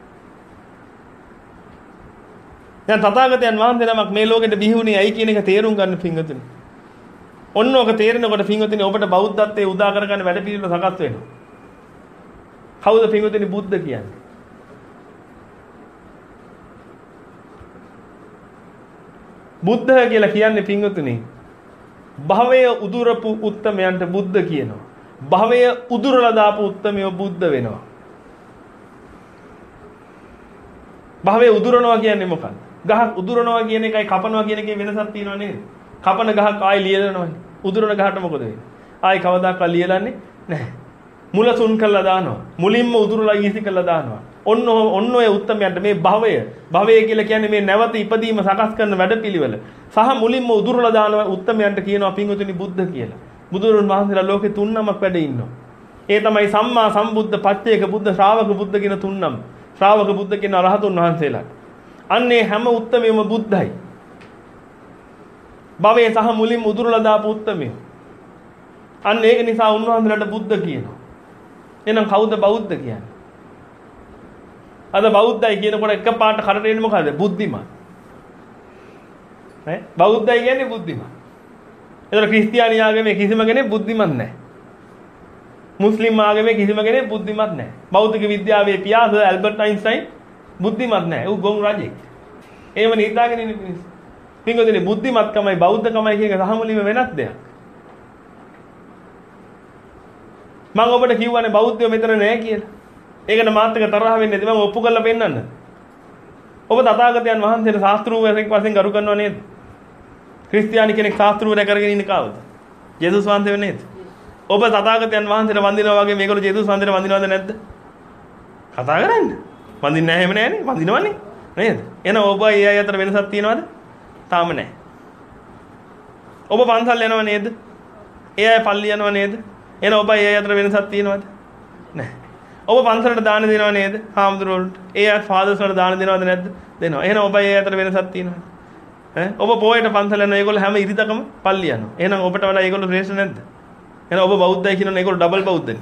දැන් තථාගතයන් වහන්සේ නමක් මේ ලෝකෙට බිහි වුණේ ඇයි කියන එක තේරුම් ගන්න පින්වතුනි. ඔන්න ඔක තේරෙනකොට පින්වතුනි ඔබට බෞද්ධත්වයේ උදා කරගන්න වැඩ පිළිවෙල සකස් වෙනවා. කවුද පින්වතුනි බුද්ධ කියන්නේ? බුද්ධ කියලා කියන්නේ පින්වතුනි භවය උදුරපු උත්තමයන්ට බුද්ධ කියනවා. භවය උදුරලා දාපු උත්තමයෝ බුද්ධ වෙනවා. භවය උදුරනවා කියන්නේ මොකක්ද? ගහක් උදුරනවා කියන එකයි කපනවා කියන එකේ වෙනසක් තියෙනව නේද? කපන ගහක් ආයි ලියලනවනේ. උදුරන ගහට මොකද වෙන්නේ? ආයි කවදාකවත් ලියලන්නේ නැහැ. මුල සුන් කළා දානවා. මුලින්ම උදුරලා ඊසි කළා දානවා. ඔන්න ඔන්න ඔය උත්තමයන්ට මේ භවය භවය කියලා කියන්නේ මේ නැවත ඉපදීම සකස් කරන වැඩපිළිවෙල. සහ මුලින්ම උදුරලා දානවා උත්තමයන්ට කියනවා පින්වතුනි බුද්ධ කියලා. බුදුරන් වහන්සේලා ලෝකේ තුන් නමක් වැඩ ඉන්නවා. ඒ තමයි සම්මා සම්බුද්ධ පච්චේක බුද්ධ ශ්‍රාවක බුද්ධ කියන තුන් නම. ශ්‍රාවක බුද්ධ කියන අරහතුන් වහන්සේලා. අන්නේ හැම උත්තමයම බුද්ධයි. භවයේ සහ මුලින්ම උදුරලා දාපු උත්තමයෝ. අන්න ඒක නිසා උන්වහන්සේලාට බුද්ධ කියනවා. එහෙනම් කවුද බෞද්ධ කියන්නේ? අද බෞද්ධයි කියනකොට එකපාරට කරට එන්නේ මොකද? බුද්ධිමත්. ඈ බෞද්ධයි කියන්නේ බුද්ධිමත්. ඒතර ක්‍රිස්තියානි ආගමේ කිසිම කෙනෙක් බුද්ධිමත් නැහැ. මුස්ලිම් ආගමේ කිසිම කෙනෙක් බුද්ධිමත් නැහැ. භෞතික විද්‍යාවේ පියා සර් ඇල්බර්ට් අයින්ස්ටයින් බුද්ධිමත් නැහැ. ඌ ගොන් රජෙක්. ඒව නිදාගෙන ඉන්නේ මිනිස්සු. පින්වතුනි බුද්ධිමත්කමයි බෞද්ධකමයි කියන එක සහමුලින්ම වෙනස් දෙයක්. මම ඔබට කිව්වනේ බෞද්ධයෝ මෙතන නැහැ කියලා. ඒකට මාත් එක තරහ වෙන්නේ නැති මම ඔප්පු කරලා පෙන්නන්න. ඔබ තථාගතයන් වහන්සේට ශාස්ත්‍රූවරයෙක් වශයෙන් ගරු කරනව නේද? ක්‍රිස්තියානි කෙනෙක් ශාස්ත්‍රූවරයෙක් කරගෙන ඉන්නේ කවුද? ජේසුස් වහන්සේ නේද? ඔබ තථාගතයන් වහන්සේට වඳිනවා වගේ මේගොල්ලෝ ජේසුස් වහන්සේට වඳිනවද නැද්ද? කතා කරන්න. වඳින්නේ නැහැ එහෙම නෑනේ. වඳිනවනේ. නේද? එහෙනම් ඔබ ඒ අය අතර වෙනසක් තියෙනවද? තාම නැහැ. ඔබ පන්සල් යනව නේද? ඒ අය පල්ලි යනව නේද? එහෙනම් ඔබ ඒ අය අතර වෙනසක් තියෙනවද? නැහැ. ඔබ පන්සලට දාන දෙනව නේද? හාමුදුරුවෝට. ඒ අය ෆාදර්ස් වලට දාන දෙනවද නැද්ද? දෙනවා. එහෙනම් ඔබ ඒ අය අතර වෙනසක් තියෙනවද? ඈ ඔබ පොයට පන්සල යනවා. ඒගොල්ලෝ හැම ඉරිදකම පල්ලි යනවා. එහෙනම් ඔබට වඩා ඒගොල්ලෝ ශ්‍රේෂ්ඨ නැද්ද? එහෙනම් ඔබ බෞද්ධයි කියනවනේ ඒගොල්ලෝ ඩබල් බෞද්ධනේ.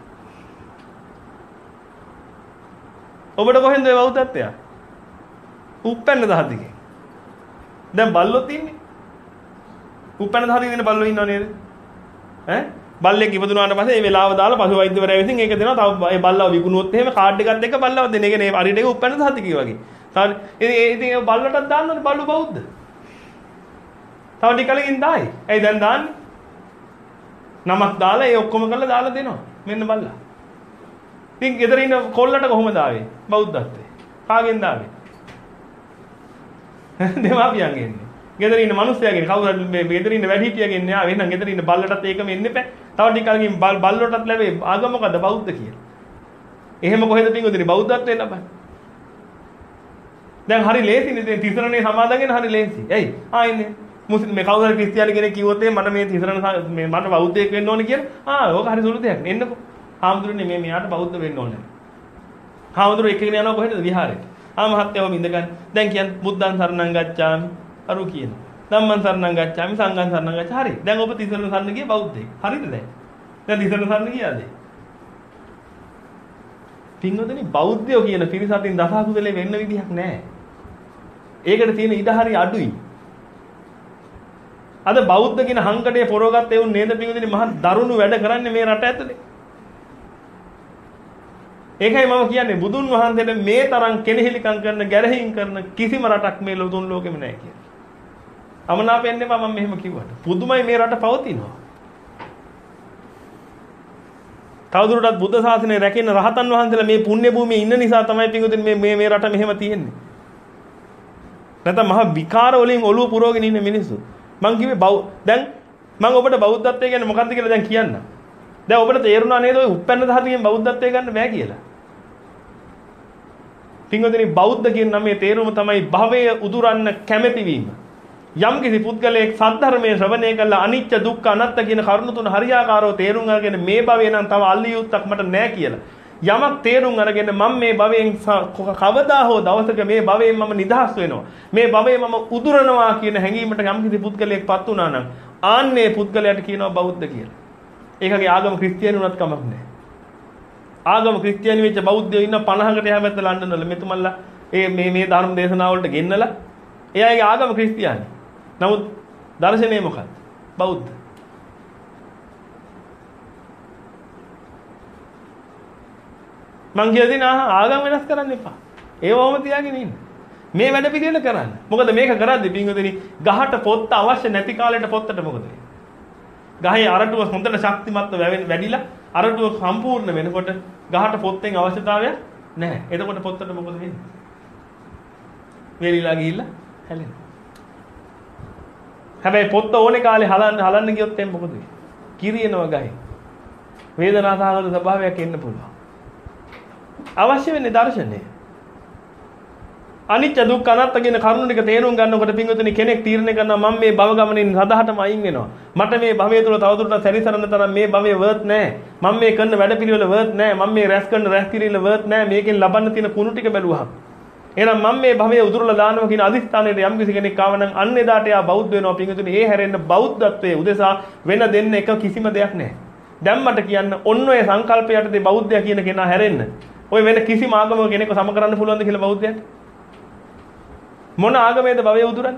ඔබට කොහෙන්ද ඒ බෞද්ධත්වය? උප්පැන්න දහදිකේ. දැන් බල්ලෝ තින්නේ. උප්පැන්න දහදිකේ ඉන්න බල්ලෝ ඉන්නව නේද? ඈ බල්ලෙක් ඉපදුනාට පස්සේ ඒ වෙලාව දාලා පසු වෛද්‍යවරයා විසින් ඒක දෙනවා. තව ඒ බල්ලව විකුණුවොත් එහෙම කාඩ් එකක් දෙක බල්ලව දෙන. ඒ කියන්නේ හරියට ඒක උප්පැන්න දහදිකේ වගේ. තව ඉතින් ඉතින් ඒ බල්ලටත් දාන්නනේ බල්ලෝ බෞද්ධ. තව ටික කලකින් දායි. ඇයි දැන් දාන්නේ? නමක් දාලා ඒ ඔක්කොම කරලා දාලා දෙනවා. මෙන්න බල්ලා. ඉතින් ගෙදර ඉන්න කොල්ලට කොහොමද ආවේ? බෞද්ධත්වයේ. කාගෙන්ද ආවේ? දෙමාපියන්ගෙන් එන්නේ. ගෙදර ඉන්න මිනිස්සයාගෙන් කවුරුහරි මේ ගෙදර ඉන්න වැඩිහිටියගෙන් න්යා වෙනනම් ගෙදර ඉන්න බල්ලටත් ඒකම එන්න එපා. තව ටික කලකින් බල්ලොටත් ලැබේ ආගම මොකද්ද බෞද්ධ කියලා. එහෙම කොහෙද පින්වතුනි බෞද්ධත්වයෙන් ලබන්නේ? දැන් හරි ලේසිනේ දැන් තිසරණේ සමාදන් වෙන හරි ලේසි. ඇයි? ආ ඉන්නේ මුස්ලිම් මේ කවුරුහරි ක්‍රිස්තියානි කෙනෙක් කිව්වොත් මට මේ තිසරණ මේ මට බෞද්ධයෙක් වෙන්න ඕනේ කියලා. ආ ඕක හරි සුළු දෙයක්. එන්නකෝ. හාමුදුරනේ මේ මෙයාට බෞද්ධ වෙන්න ඕනේ. හාමුදුරුවෝ එකගෙන යනවා කොහෙද විහාරෙට. ආ මහත්තයව ඉඳගන්න. දැන් කියන්නේ බුද්ධං සරණං ගච්ඡාමි. අරු කියන. ධම්මං සරණං ගච්ඡාමි සංඝං සරණං ගච්ඡාමි. හරි. දැන් ඔබ තිසරණ සරණ ගියේ බෞද්ධයෙක්. හරිද දැන්? දැන් තිසරණ සරණ ගියාද? පින්වතුනි බෞද්ධයෝ කියන පිරිස අතින් දසකුසලේ වෙන්න විදිහක් නැහැ. ඒකට තියෙන ඉඩ හරි අඩුයි. අද බෞද්ධ කියන හංකඩේ පොරවගත්ත එවුන් නේද පින්වතුනි මහා දරුණු වැඩ කරන්නේ මේ රට ඇතුලේ. ඒකයි මම කියන්නේ බුදුන් වහන්සේට මේ තරම් කෙනෙහිලිකම් කරන ගැරහීම් කරන කිසිම රටක් මේ ලෝතුන් ලෝකෙම නැහැ කියලා. අමනාපෙන්න එපා මම මෙහෙම කිව්වට. පුදුමයි මේ රට පවතිනවා. තවදුරටත් බුද්ධ ශාසනය රැකෙන රහතන් වහන්සේලා මේ පුණ්‍ය භූමියේ ඉන්න නිසා තමයි පිටුදින් මේ මේ මේ රට මෙහෙම තියෙන්නේ. නැත්නම් මහා විකාර වලින් ඔළුව පුරවගෙන ඉන්න මිනිස්සු. මං කිව්වේ දැන් මං ඔබට බෞද්ධත්වය කියන්නේ මොකක්ද කියලා දැන් කියන්න. දැන් ඔබට තේරුණා නේද ඔය උප්පැන්න දහතියෙන් බෞද්ධත්වය ගන්න බෑ කියලා. පින්වතුනි බෞද්ධ කියන නමේ තේරුම තමයි භවය උදුරන්න කැමැති වීම. යම් කිසි පුද්ගලයෙක් සද්ධර්මයේ ශ්‍රවණය කළා අනිත්‍ය දුක්ඛ අනාත්ත කියන කරුණු තුන හරියාකාරව තේරුම් අරගෙන මේ භවය නම් තව අල්ලියුත්තක් මට නැහැ කියලා. යමක් තේරුම් අරගෙන මම මේ භවයෙන් කවදා හෝ දවසක මේ භවයෙන් මම නිදහස් වෙනවා. මේ භවය මම උදුරනවා කියන හැඟීමට යම් කිසි පුද්ගලයෙක්පත් වුණා නම් ආන්නේ පුද්ගලයාට කියනවා බෞද්ධ කියලා. ඒකගේ ආගම ක්‍රිස්තියානි උනත් කමක් නැහැ. ආගම ක්‍රිස්තියානි වෙච්ච බෞද්ධයෝ ඉන්න පනහකට එහා පැත්ත ලන්ඩන් වල මෙතුමල්ලා ඒ මේ මේ ධර්ම දේශනාව වලට ගෙන්නලා එයාගේ ආගම ක්‍රිස්තියානි. නමුත් දර්ශනය මොකක්ද? බෞද්ධ. මං කියදින ආගම වෙනස් කරන්න එපා. ඒවම තියාගෙන ඉන්න. මේ වැඩ පිළිවෙල කරන්න. මොකද මේක කරද්දී පින්වතුනි ගහට පොත්ත අවශ්‍ය නැති කාලෙට පොත්තට මොකද වෙන්නේ? ගහේ අරටුව හොඳට ශක්තිමත්ව වැඩිලා අරටුව සම්පූර්ණ වෙනකොට ගහට පොත්තෙන් අවශ්‍යතාවයක් නැහැ. එතකොට පොත්තට මොකද වෙන්නේ? වේලිලා ගිහිල්ලා හැලෙනවා. හැබැයි පොත්ත ඕනේ කාලේ හලන්න හලන්න ගියොත් එම් මොකද වෙන්නේ? කිරියනවා ගහේ. වේදනාසහගත ස්වභාවයක් එන්න පුළුවන්. අවශ්‍ය වෙන්නේ දර්ශනය. අනිත්‍ය දුක්ඛ අනාත්ම කියන කරුණු ටික තේරුම් ගන්නකොට පින්වතුනි කෙනෙක් තීරණය කරනවා මම මේ භව ගමනින් සදාහටම අයින් වෙනවා. මට මේ භවය තුල තවදුරටත් සැරිසරන තරම් මේ භවය වර්ත් නැහැ. මම මේ කරන වැඩපිළිවෙල වර්ත් නැහැ. මම මේ රැස් කරන රැස් කිරීම වර්ත් නැහැ. මේකෙන් ලබන්න තියෙන කුණු ටික බැලුවහම. එහෙනම් මම මේ භවය උදුරලා දානවා කියන අදිස්ථානයේ යම් කිසි කෙනෙක් ආව නම් අන්න එදාට එයා බෞද්ධ වෙනවා. පින්වතුනි ඒ හැරෙන්න බෞද්ධත්වයේ උදෙසා වෙන දෙන්න එක කිසිම දෙයක් නැහැ. දැන් මට කියන්න ඔන්න ඔය සංකල්පයටදී බෞද්ධය කියන කෙනා හැරෙන්න. ඔය වෙන කිසිම ආගමක කෙනෙක්ව සම කරන්න පුළුවන්ද කියලා බෞද්ධයට? මොන ආගමේද භවය උදුරන්නේ?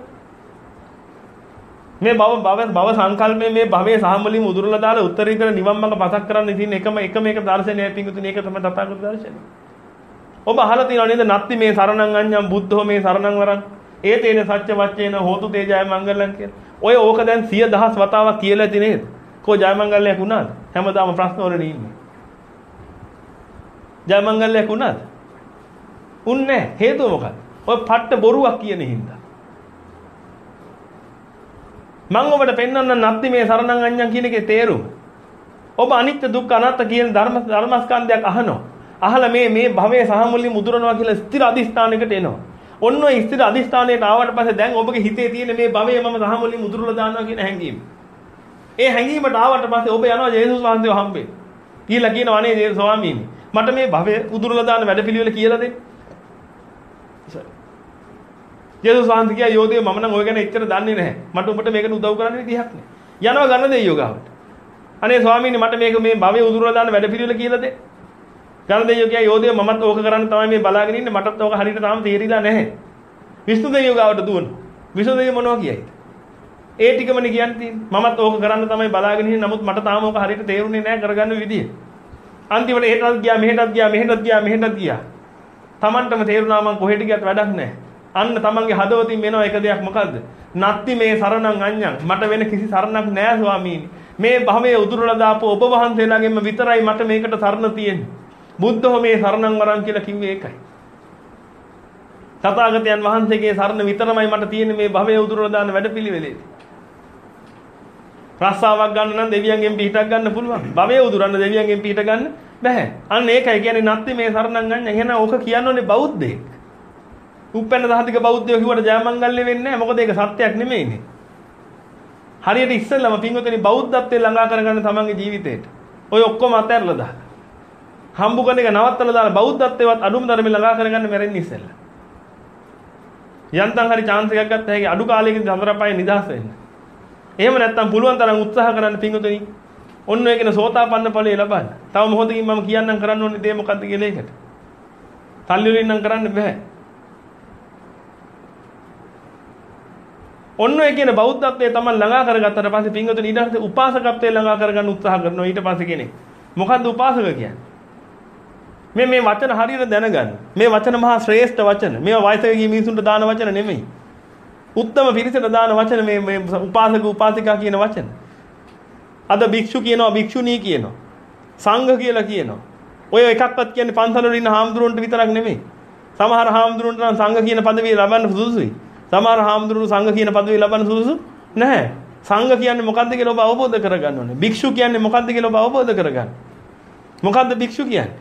මේ භව භව භව සංකල්පයේ මේ භවයේ සාමලින් උදුරලා දාලා උත්තරීතර නිවන් මඟ පසක් කරන්න තියෙන එකම එකම එක දර්ශනයයි පිංගුතුනි. ඒක තමයි තථාගත දර්ශනය. ඔබ අහලා තියෙනව නේද? නත්ති මේ සරණං අඤ්ඤං බුද්ධෝ මේ සරණං වරං ඒතේන සත්‍ය වච්චේන හෝතු තේ ජය මංගලං කියලා. ඔය ඕක දැන් සිය දහස් වතාවක් කියලා ඇති නේද? කෝ ජය මංගලයක් වුණාද? හැමදාම ප්‍රශ්න වලනේ ඉන්නේ. ජය මංගලයක් වුණාද? උන්නේ හේතුව මොකක්ද? ඔය පට්ට බොරුවක් කියන හින්දා. මම ඔබට පෙන්වන්න නැත්ති මේ සරණං අඤ්ඤං කියන එකේ තේරුම. ඔබ අනිත්‍ය දුක්ඛ අනාත්ම කියන ධර්ම ධර්මස්කන්ධයක් අහනවා. අහලා මේ මේ භවයේ සහ මුලින් මුදුරනවා කියලා ස්ථිර අදිස්ථානයකට එනවා. ඔන්න ඔය ස්ථිර අදිස්ථානයට ආවට පස්සේ දැන් ඔබගේ හිතේ තියෙන මේ භවයේ මම සහ මුලින් මුදුරලා දානවා කියන හැඟීම. ඒ හැඟීමට ආවට පස්සේ ඔබ යනවා ජේසුස් වහන්සේව හම්බෙන්න. කියලා කියනවා අනේ ජේසුස් ස්වාමීනි මට මේ භවයේ උදුරලා දාන වැඩපිළිවෙල කියලා දෙන්න. ජේසුස් වහන්සේ කියා යෝධය මම නම් ඔය ගැන එච්චර දන්නේ නැහැ. මට ඔබට මේකට උදව් කරන්න විදිහක් නැහැ. යනවා ගන්න දෙයියෝ ගාවට. අනේ ස්වාමීනි මට මේක මේ භවයේ උදුරලා දාන වැඩපිළිවෙල කියලා දෙන්න. ගන්න දෙයියෝ කියා යෝධය මමත් ඕක කරන්න තමයි මේ බලාගෙන ඉන්නේ. මටත් ඕක හරියට තාම තේරිලා නැහැ. විෂ්ණු දෙයියෝ ගාවට දුවන. විෂ්ණු දෙයියෝ මොනවා කියයිද? ඒ ටිකමනේ කියන්නේ. මමත් ඕක කරන්න තමයි බලාගෙන ඉන්නේ. නමුත් මට තාම ඕක හරියට තේරුනේ නැහැ කරගන්න විදිය. අන්තිමට එහෙටත් ගියා මෙහෙටත් ගියා මෙහෙටත් ගියා මෙහෙටත් ගියා. Tamanටම තේරුණා මං කොහෙට ගියත් වැඩක් නැහැ. අන්න තමන්ගේ හදවතින් මෙනවා එක දෙයක් මොකද්ද? නත්ති මේ සරණං අඤ්ඤං. මට වෙන කිසි සරණක් නැහැ ස්වාමීනි. මේ භවයේ උදුරලා දාපු ඔබ වහන්සේලාගෙන්ම විතරයි මට මේකට සරණ තියෙන්නේ. බුද්ධෝ මේ සරණං වරං කියලා කිව්වේ ඒකයි. තථාගතයන් වහන්සේගේ සරණ විතරමයි මට තියෙන්නේ මේ භවයේ උදුරලා දාන වැඩපිළිවෙලේ. රස්සාවක් ගන්න නම් දෙවියන්ගෙන් පිහිටක් ගන්න පුළුවන්. භවයේ උදුරන්න දෙවියන්ගෙන් පිහිට ගන්න බෑ. අන්න ඒකයි කියන්නේ නත්ති මේ සරණං අඤ්ඤං. එහෙනම් ඕක කියන්නෝනේ බෞද්ධයෙක්. උපැන්න දහතික බෞද්ධයෝ කිව්වට ජයමංගල්‍ය වෙන්නේ නැහැ. මොකද ඒක සත්‍යයක් නෙමෙයිනේ. හරියට ඉස්සෙල්ලාම පින්වතුනි බෞද්ධත්වයේ ළඟා කරගන්න තමන්ගේ ජීවිතේට. ඔය ඔක්කොම අතහැරලා දාන්න. හම්බු කරන එක නවත්තලා දාලා බෞද්ධත්වයේවත් අඩුම තරමේ ළඟා කරගන්න මැරෙන්නේ ඉස්සෙල්ලා. යන්තම් හරි chance එකක් ගත්ත හැකි අඩු කාලයකින් හතරපහේ නිදහස් වෙන්න. එහෙම නැත්නම් පුළුවන් තරම් උත්සාහ කරන්න පින්වතුනි. ඔන්න ඔය කියන සෝතාපන්න ඵලය ලබන්න. තව මොහොතකින් මම කියන්නම් කරන්න ඕනේ දේ මොකද්ද කියලා ඒකට. තල්ලි වලින් නම් කරන්න බෑ. ඔන්න ඔය කියන බෞද්ධත්වයේ තමයි ළඟා කරගත්තට පස්සේ පින්වතුනි ඊට පස්සේ උපාසකත්වයේ ළඟා කරගන්න උත්සාහ කරනවා ඊට පස්සේ කෙනෙක්. මොකද්ද උපාසක කියන්නේ? මේ මේ වචන හරියට දැනගන්න. මේ වචන මහා ශ්‍රේෂ්ඨ වචන. මේවා වයසක ගිය මිනිසුන්ට දාන වචන නෙමෙයි. උත්තම පිරිසට දාන වචන මේ මේ උපාසක උපාසිකා කියන වචන. අද භික්ෂු කියනවා භික්ෂුණී කියනවා. සංඝ කියලා කියනවා. ඔය එකක්වත් කියන්නේ පන්සල වල ඉන්න හාමුදුරුවන්ට විතරක් නෙමෙයි. සමහර හාමුදුරුවන්ට නම් සංඝ කියන පදවිය ලබන්න සුදුසුයි. සමහර හාමුදුරුවෝ සංඝ කියන පදවිය ලබන්න සුදුසු නැහැ. සංඝ කියන්නේ මොකද්ද කියලා ඔබ අවබෝධ කරගන්න ඕනේ. භික්ෂු කියන්නේ මොකද්ද කියලා ඔබ අවබෝධ කරගන්න. මොකද්ද භික්ෂු කියන්නේ?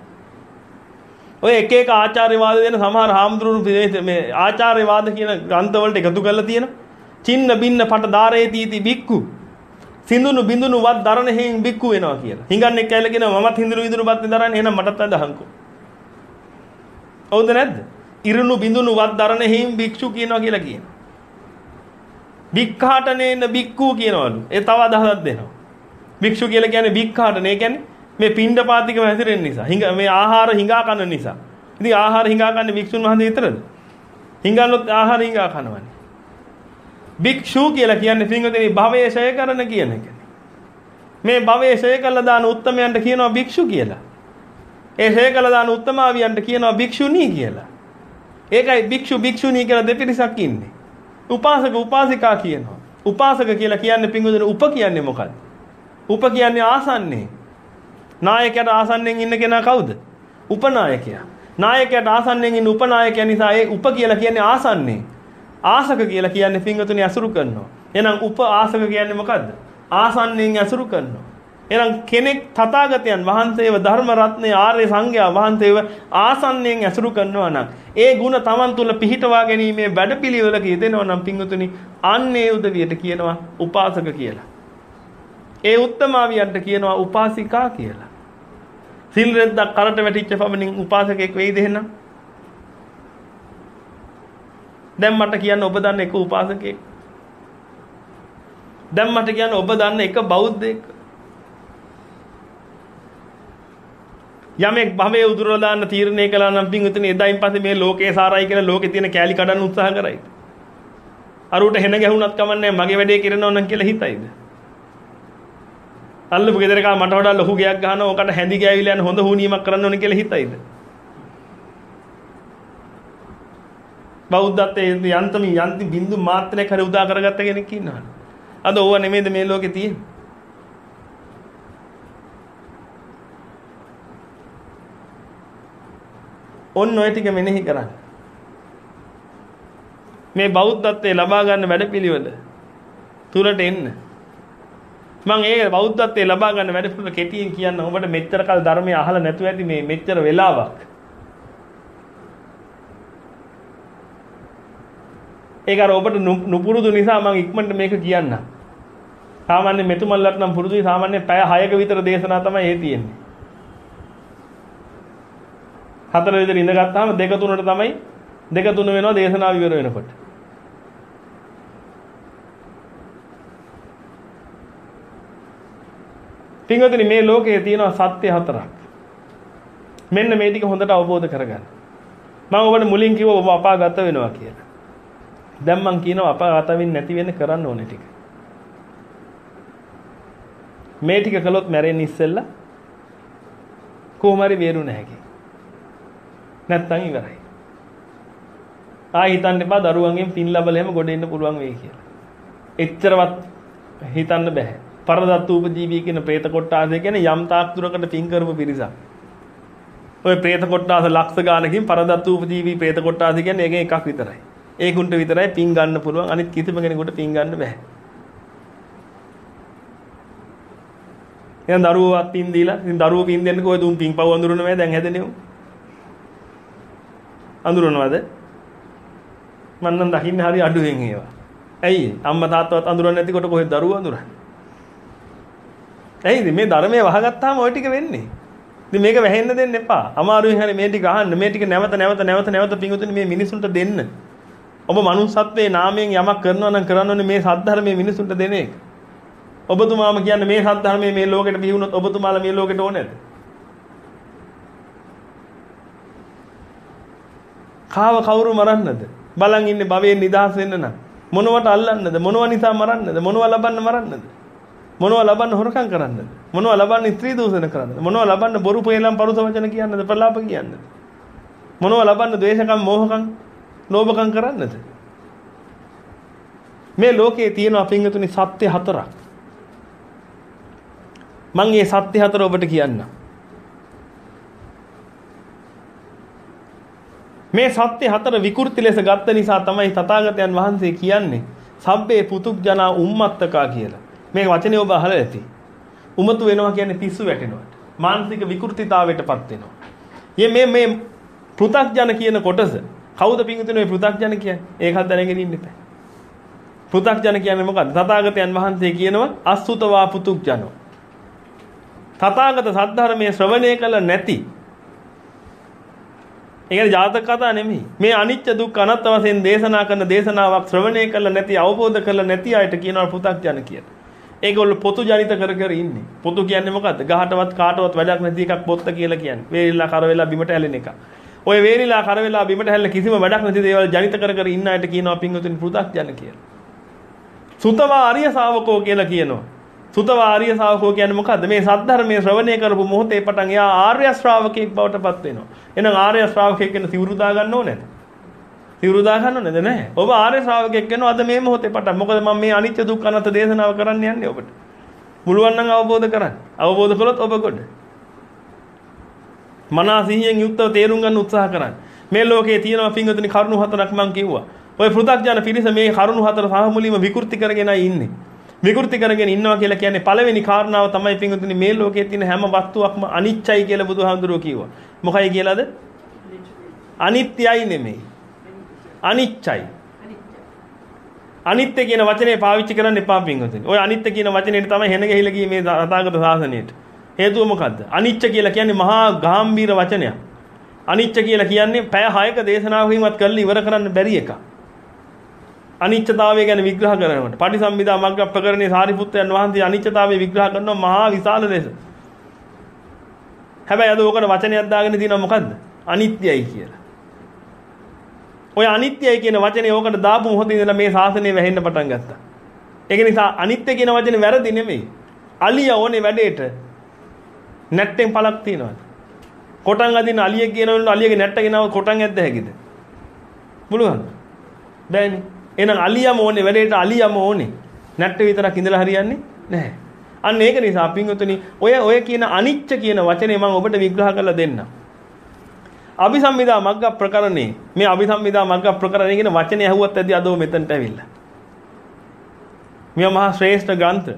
ඔය එක එක ආචාර්යවාද දෙන සමහර හාමුදුරුවෝ මේ ආචාර්යවාද කියන ග්‍රන්ථ වලට එකතු කරලා තියෙනවා. චින්න බින්න පට දාරේතිති බික්කු. සිඳුනු බිඳුනු වත් දරණ හේන් බික්කු වෙනවා කියලා. හිඟන්නේ කැලේ කියනවා මමත් හිඳුනු විදුනු වත් දරන්නේ එහෙනම් මටත් අදහන්කෝ. හවුද නැද්ද? ඉරුණු බිඳුණු වත් දරණ හේම් භික්ෂු කියනවා කියලා කියනවා. භික්ඛාටනේන භික්ඛු කියනවලු. ඒ තව අදහසක් දෙනවා. භික්ෂු කියලා කියන්නේ භික්ඛාටන. ඒ කියන්නේ මේ පිණ්ඩපාතිකව හැසිරෙන්න නිසා. හිඟ මේ ආහාර හිඟා කන නිසා. ඉතින් ආහාර හිඟා කන්නේ භික්ෂුන් වහන්සේ විතරද? හිඟන්නොත් ආහාර හිඟා කනවනේ. භික්ෂු කියලා කියන්නේ පින්වතුනි භවයේ ඡය කරන කියන එක. මේ භවයේ ඡය කළා දාන උත්තමයන්ට කියනවා භික්ෂු කියලා. ඒ ඡය කළා දාන උත්තමාවියන්ට කියනවා භික්ෂුණී කියලා. ඒකයි භික්ෂු භික්ෂුණී කියලා දෙපිරිසක් ඉන්නේ. උපාසක උපාසිකා කියනවා. උපාසක කියලා කියන්නේ පින්වතුනි උප කියන්නේ මොකද්ද? උප කියන්නේ ආසන්නේ. නායකයාට ආසන්නෙන් ඉන්න කෙනා කවුද? උපනායකයා. නායකයාට ආසන්නෙන් ඉන්න උපනායකයා නිසා ඒ උප කියලා කියන්නේ ආසන්නේ. ආසක කියලා කියන්නේ පින්වතුනි අසුරු කරනවා. එහෙනම් උප ආසක කියන්නේ මොකද්ද? ආසන්නෙන් අසුරු කරනවා. එහෙනම් කෙනෙක් තථාගතයන් වහන්සේව ධර්ම රත්නයේ ආර්ය සංඝයා වහන්සේව ආසන්නෙන් ඇසුරු කරනවා නම් ඒ ಗುಣ Taman තුල පිහිටවා ගැනීමේ වැඩපිළිවෙලක යෙදෙනවා නම් පින්වතුනි අන්නේ උදවියට කියනවා උපාසක කියලා. ඒ උත්තමාවියන්ට කියනවා උපාසිකා කියලා. සිල් රැද්දක් කරට වැටිච්ච පමණින් උපාසකෙක් වෙයිද එහෙනම්? දැන් මට කියන්න ඔබ දන්න එක උපාසකෙක්. දැන් මට කියන්න ඔබ දන්න එක බෞද්ධයෙක්. යමෙක් භවයේ උදුරලා දාන්න තීරණය කළා නම් පින්විතනේ එදායින් පස්සේ මේ ලෝකේ සාරයි කියලා ලෝකේ තියෙන කෑලි කඩන්න උත්සාහ කරයිද? අරුට හෙන ගැහුණත් කමන්නේ මගේ වැඩේ කරනවා නම් කියලා හිතයිද? අල්ලපු ගෙදර කා මට වඩා ලොකු ගයක් ගහනවා ඕකට හැඳි ගෑවිලා යන හොඳ හුනියමක් කරන්න ඕනේ කියලා හිතයිද? බෞද්ධත්වයේ යන්තම යන්ති බින්දු මාත්‍රයක් හරි උදා කරගත්ත කෙනෙක් ඉන්නවනේ. අද ඕව නෙමෙයිද මේ ලෝකේ තියෙන්නේ? ඔන්න ඔය ටික මෙනෙහි කරන්න. මේ බෞද්ධත්වයේ ලබා ගන්න වැඩපිළිවෙල තුලට එන්න. මම ඒ බෞද්ධත්වයේ ලබා ගන්න වැඩිපුර කෙටියෙන් කියන්න ඔබට මෙච්චර කල් ධර්මය අහලා නැතුව ඇති මේ මෙච්චර වෙලාවක්. ඒක අර ඔබට නුපුරුදු නිසා මම ඉක්මනට මේක කියන්න. සාමාන්‍ය මෙතුමල්ලට නම් පුරුදුයි සාමාන්‍ය පැය හයක විතර දේශනා තමයි ඒ තියෙන්නේ. හතර විතර ඉඳගත්තාම දෙක තුනට තමයි දෙක තුන වෙනවා දේශනාව ඉවර වෙනකොට. පින්වතුනි මේ ලෝකයේ තියෙනවා සත්‍ය හතරක්. මෙන්න මේ ටික හොඳට අවබෝධ කරගන්න. මම ඔබට මුලින් කිව්වා ඔබ අපාගත වෙනවා කියලා. දැන් මම කියනවා අපාගත වෙන්නේ නැති වෙන්න කරන්න ඕනේ ටික. මේ ටික කළොත් මැරෙන්න ඉස්සෙල්ලා කොහොම හරි බේරුණ හැකියි. නැත්තම් ඉවරයි. ආයි හිතන්න එපා දරුවන්ගෙන් පින් ලැබලා එහෙම ගොඩ එන්න පුළුවන් වෙයි කියලා. එච්චරවත් හිතන්න බෑ. පරදත්තු උපජීවී කියන പ്രേත කොට්ටාසය කියන්නේ යම් තාක් දුරකට පින් කරපු පිරිසක්. ඔය പ്രേත කොට්ටාස ලක්ෂ ගානකින් පරදත්තු උපජීවී പ്രേත කොට්ටාසය කියන්නේ ඒකෙන් එකක් විතරයි. ඒකුන්ට විතරයි පින් ගන්න පුළුවන්. අනිත් කිසිම කෙනෙකුට පින් ගන්න බෑ. එහෙනම් දරුවෝවත් පින් දීලා ඉතින් දරුවෝ පින් දෙන්න කොහෙද උන් පින් පව් අඳුරනවද දැන් හැදෙන්නේ උන් අඳුරනවද මම නම් දකින්නේ හරි අඩුවෙන් ඒවා ඇයි අම්මා තාත්තවත් අඳුරන්නේ නැතිකොට කොහෙද දරුවෝ අඳුරන්නේ ඇයිද මේ ධර්මයේ වහගත්තාම ওই ටික වෙන්නේ ඉතින් මේක වැහෙන්න දෙන්න එපා අමාරුවෙන් හරි මේ ටික අහන්න මේ ටික නැවත නැවත නැවත නැවත පිඟුතුනි මේ මිනිසුන්ට දෙන්න ඔබ මනුස්සත්වයේ නාමයෙන් යමක් කරනවා නම් කරන්න ඕනේ මේ සද්ධර්මයේ මිනිසුන්ට දෙන එක ඔබතුමාම කියන්නේ මේ සද්ධර්මයේ මේ ලෝකෙට බිහි වුණොත් ඔබතුමාලා මේ ලෝකෙට ඕනේද? කාව කවුරු මරන්නද? බලන් ඉන්නේ භවයෙන් නිදහස් වෙන්න නම් මොනවට අල්ලන්නද? මොනව නිසා මරන්නද? මොනව ලබන්න මරන්නද? මොනව ලබන්න හොරකම් කරන්නද? මොනව ලබන්න ස්ත්‍රී දූෂණ කරන්නද? මොනව ලබන්න බොරු පෙළම් පරුස වචන කියන්නද? ප්‍රලාප කියන්නද? මොනව ලබන්න ද්වේෂකම්, මෝහකම්, ලෝභකම් කරන්නද? මේ ලෝකයේ තියෙන අපින්ගතුනි සත්‍ය හතරක්. මම මේ සත්‍ය හතර ඔබට කියන්න. මේ සත්‍ය හතර විකෘති ලෙස ගත්ත නිසා තමයි තථාගතයන් වහන්සේ කියන්නේ සබ්බේ පුතුග්ජනා උම්මත්තකා කියලා. මේ වචනේ ඔබ අහලා ඇති. උමතු වෙනවා කියන්නේ පිස්සු වැටෙනවා. මානසික විකෘතිතාවයටපත් වෙනවා. මේ මේ පෘථග්ජන කියන කොටස කවුද පිංගුතුනේ මේ පෘථග්ජන කියන්නේ? ඒකත් දැනගෙන ඉන්න එපා. පෘථග්ජන කියන්නේ මොකද්ද? තථාගතයන් වහන්සේ කියනවා අසුතවා පුතුග්ජනෝ. තථාගත සද්ධර්මයේ ශ්‍රවණය කළ නැති. ඒ කියන්නේ ජාතක කතා නෙමෙයි. මේ අනිච්ච දුක්ඛ අනාත්ම වශයෙන් දේශනා කරන දේශනාවක් ශ්‍රවණය කළ නැති, අවබෝධ කළ නැති අයට කියනවා පෘථග්ජන කියලා. ඒගොල්ලෝ පොතු ජනිත කර කර ඉන්නේ. පොතු කියන්නේ මොකද්ද? ගහටවත් කාටවත් වැඩක් නැති එකක් පොත්ත කියලා කියන්නේ. වේලිලා කර වෙලා බිමට හැලෙන එක. ඔය වේලිලා කර වෙලා බිමට හැලෙන කිසිම වැඩක් නැති දේවල් ජනිත කර කර ඉන්න අයට කියනවා පින්වතුනි පෘථග්ජන කියලා. සුතවා ආර්ය ශාවකෝ කියලා කියනවා. සුතවා ආර්ය ශ්‍රාවකෝ කියන්නේ මොකද්ද? මේ සද්ධර්මයේ ශ්‍රවණය කරපු මොහොතේ පටන් එයා ආර්ය ශ්‍රාවකෙක් බවට පත් වෙනවා. එහෙනම් ආර්ය ශ්‍රාවකෙක් වෙන සිවුරු දා ගන්න ඕනේද? සිවුරු දා ගන්න ඕනේද නැහැ. ඔබ ආර්ය ශ්‍රාවකෙක් වෙනවා අද මේ මොහොතේ පටන්. මොකද මම මේ අනිත්‍ය දුක්ඛ අනාත්ම දේශනාව කරන්න යන්නේ ඔබට. මුළුවන් නම් අවබෝධ කරගන්න. අවබෝධ කළොත් ඔබ ගොඩ. මනස සිහියෙන් යුක්තව තේරුම් ගන්න උත්සාහ කරන්න. මේ ලෝකයේ තියෙනවා පින්වතුනි කරුණු හතරක් මම කිව්වා. ඔය පෘථග්ජන පිරිස මේ කරුණු හතර සහ මුලින්ම විකෘති කරගෙනයි ඉන්නේ. විකෘති කරගෙන ඉන්නවා කියලා කියන්නේ පළවෙනි කාරණාව තමයි පින්වතුනි මේ ලෝකයේ තියෙන හැම වස්තුවක්ම අනිත්‍යයි කියලා බුදුහාමුදුරුවෝ කිව්වා. මොකයි කියලාද? අනිත්‍යයි නෙමෙයි. අනිත්‍යයි. අනිත්‍ය කියන වචනේ පාවිච්චි කරන්න එපා පින්වතුනි. ඔය අනිත්‍ය කියන වචනේට තමයි හෙන ගහිලා ගියේ මේ තථාගත ශාසනයට. හේතුව මොකද්ද? අනිත්‍ය කියලා කියන්නේ මහා ගාම්භීර වචනයක්. අනිත්‍ය කියලා කියන්නේ පැය හයක දේශනාවකින්වත් කරලා ඉවර කරන්න බැරි එකක්. අනිත්‍යතාවය ගැන විග්‍රහ කරනකොට පටිසම්භිදා මග්ග ප්‍රකරණේ සාරිපුත්තයන් වහන්සේ අනිත්‍යතාවය විග්‍රහ කරනවා මහා විශාල ලෙස. හැබැයි අද ඕකට වචනයක් දාගෙන තියෙනවා මොකද්ද? අනිත්‍යයි කියලා. ඔය අනිත්‍යයි කියන වචනේ ඕකට දාපු මොහොතේ ඉඳලා මේ ශාසනය වැහෙන්න පටන් ගත්තා. ඒක නිසා අනිත්‍ය කියන වචනේ වැරදි නෙමෙයි. අලිය ඕනේ වැඩේට නැට්ටෙන් පළක් තියනවාද? කොටන් අදින අලියෙක් කියනවලු අලියගේ නැට්ට ගෙනව කොටන් ඇද්ද හැකිද? පුළුවන්ද? බෑනේ. එහෙනම් අලියම ඕනේ වැඩේට අලියම ඕනේ. නැට්ට විතරක් ඉඳලා හරියන්නේ නැහැ. අන්න ඒක නිසා පින්වතුනි ඔය ඔය කියන අනිච්ච කියන වචනේ මම ඔබට විග්‍රහ කරලා දෙන්නම්. අபிසම්මිදා මග්ග ප්‍රකරණේ මේ අபிසම්මිදා මග්ග ප්‍රකරණේ කියන වචනේ ඇහුවත් ඇති අදෝ මෙතනට ඇවිල්ලා. මේ මහා ශ්‍රේෂ්ඨ ග්‍රන්ථ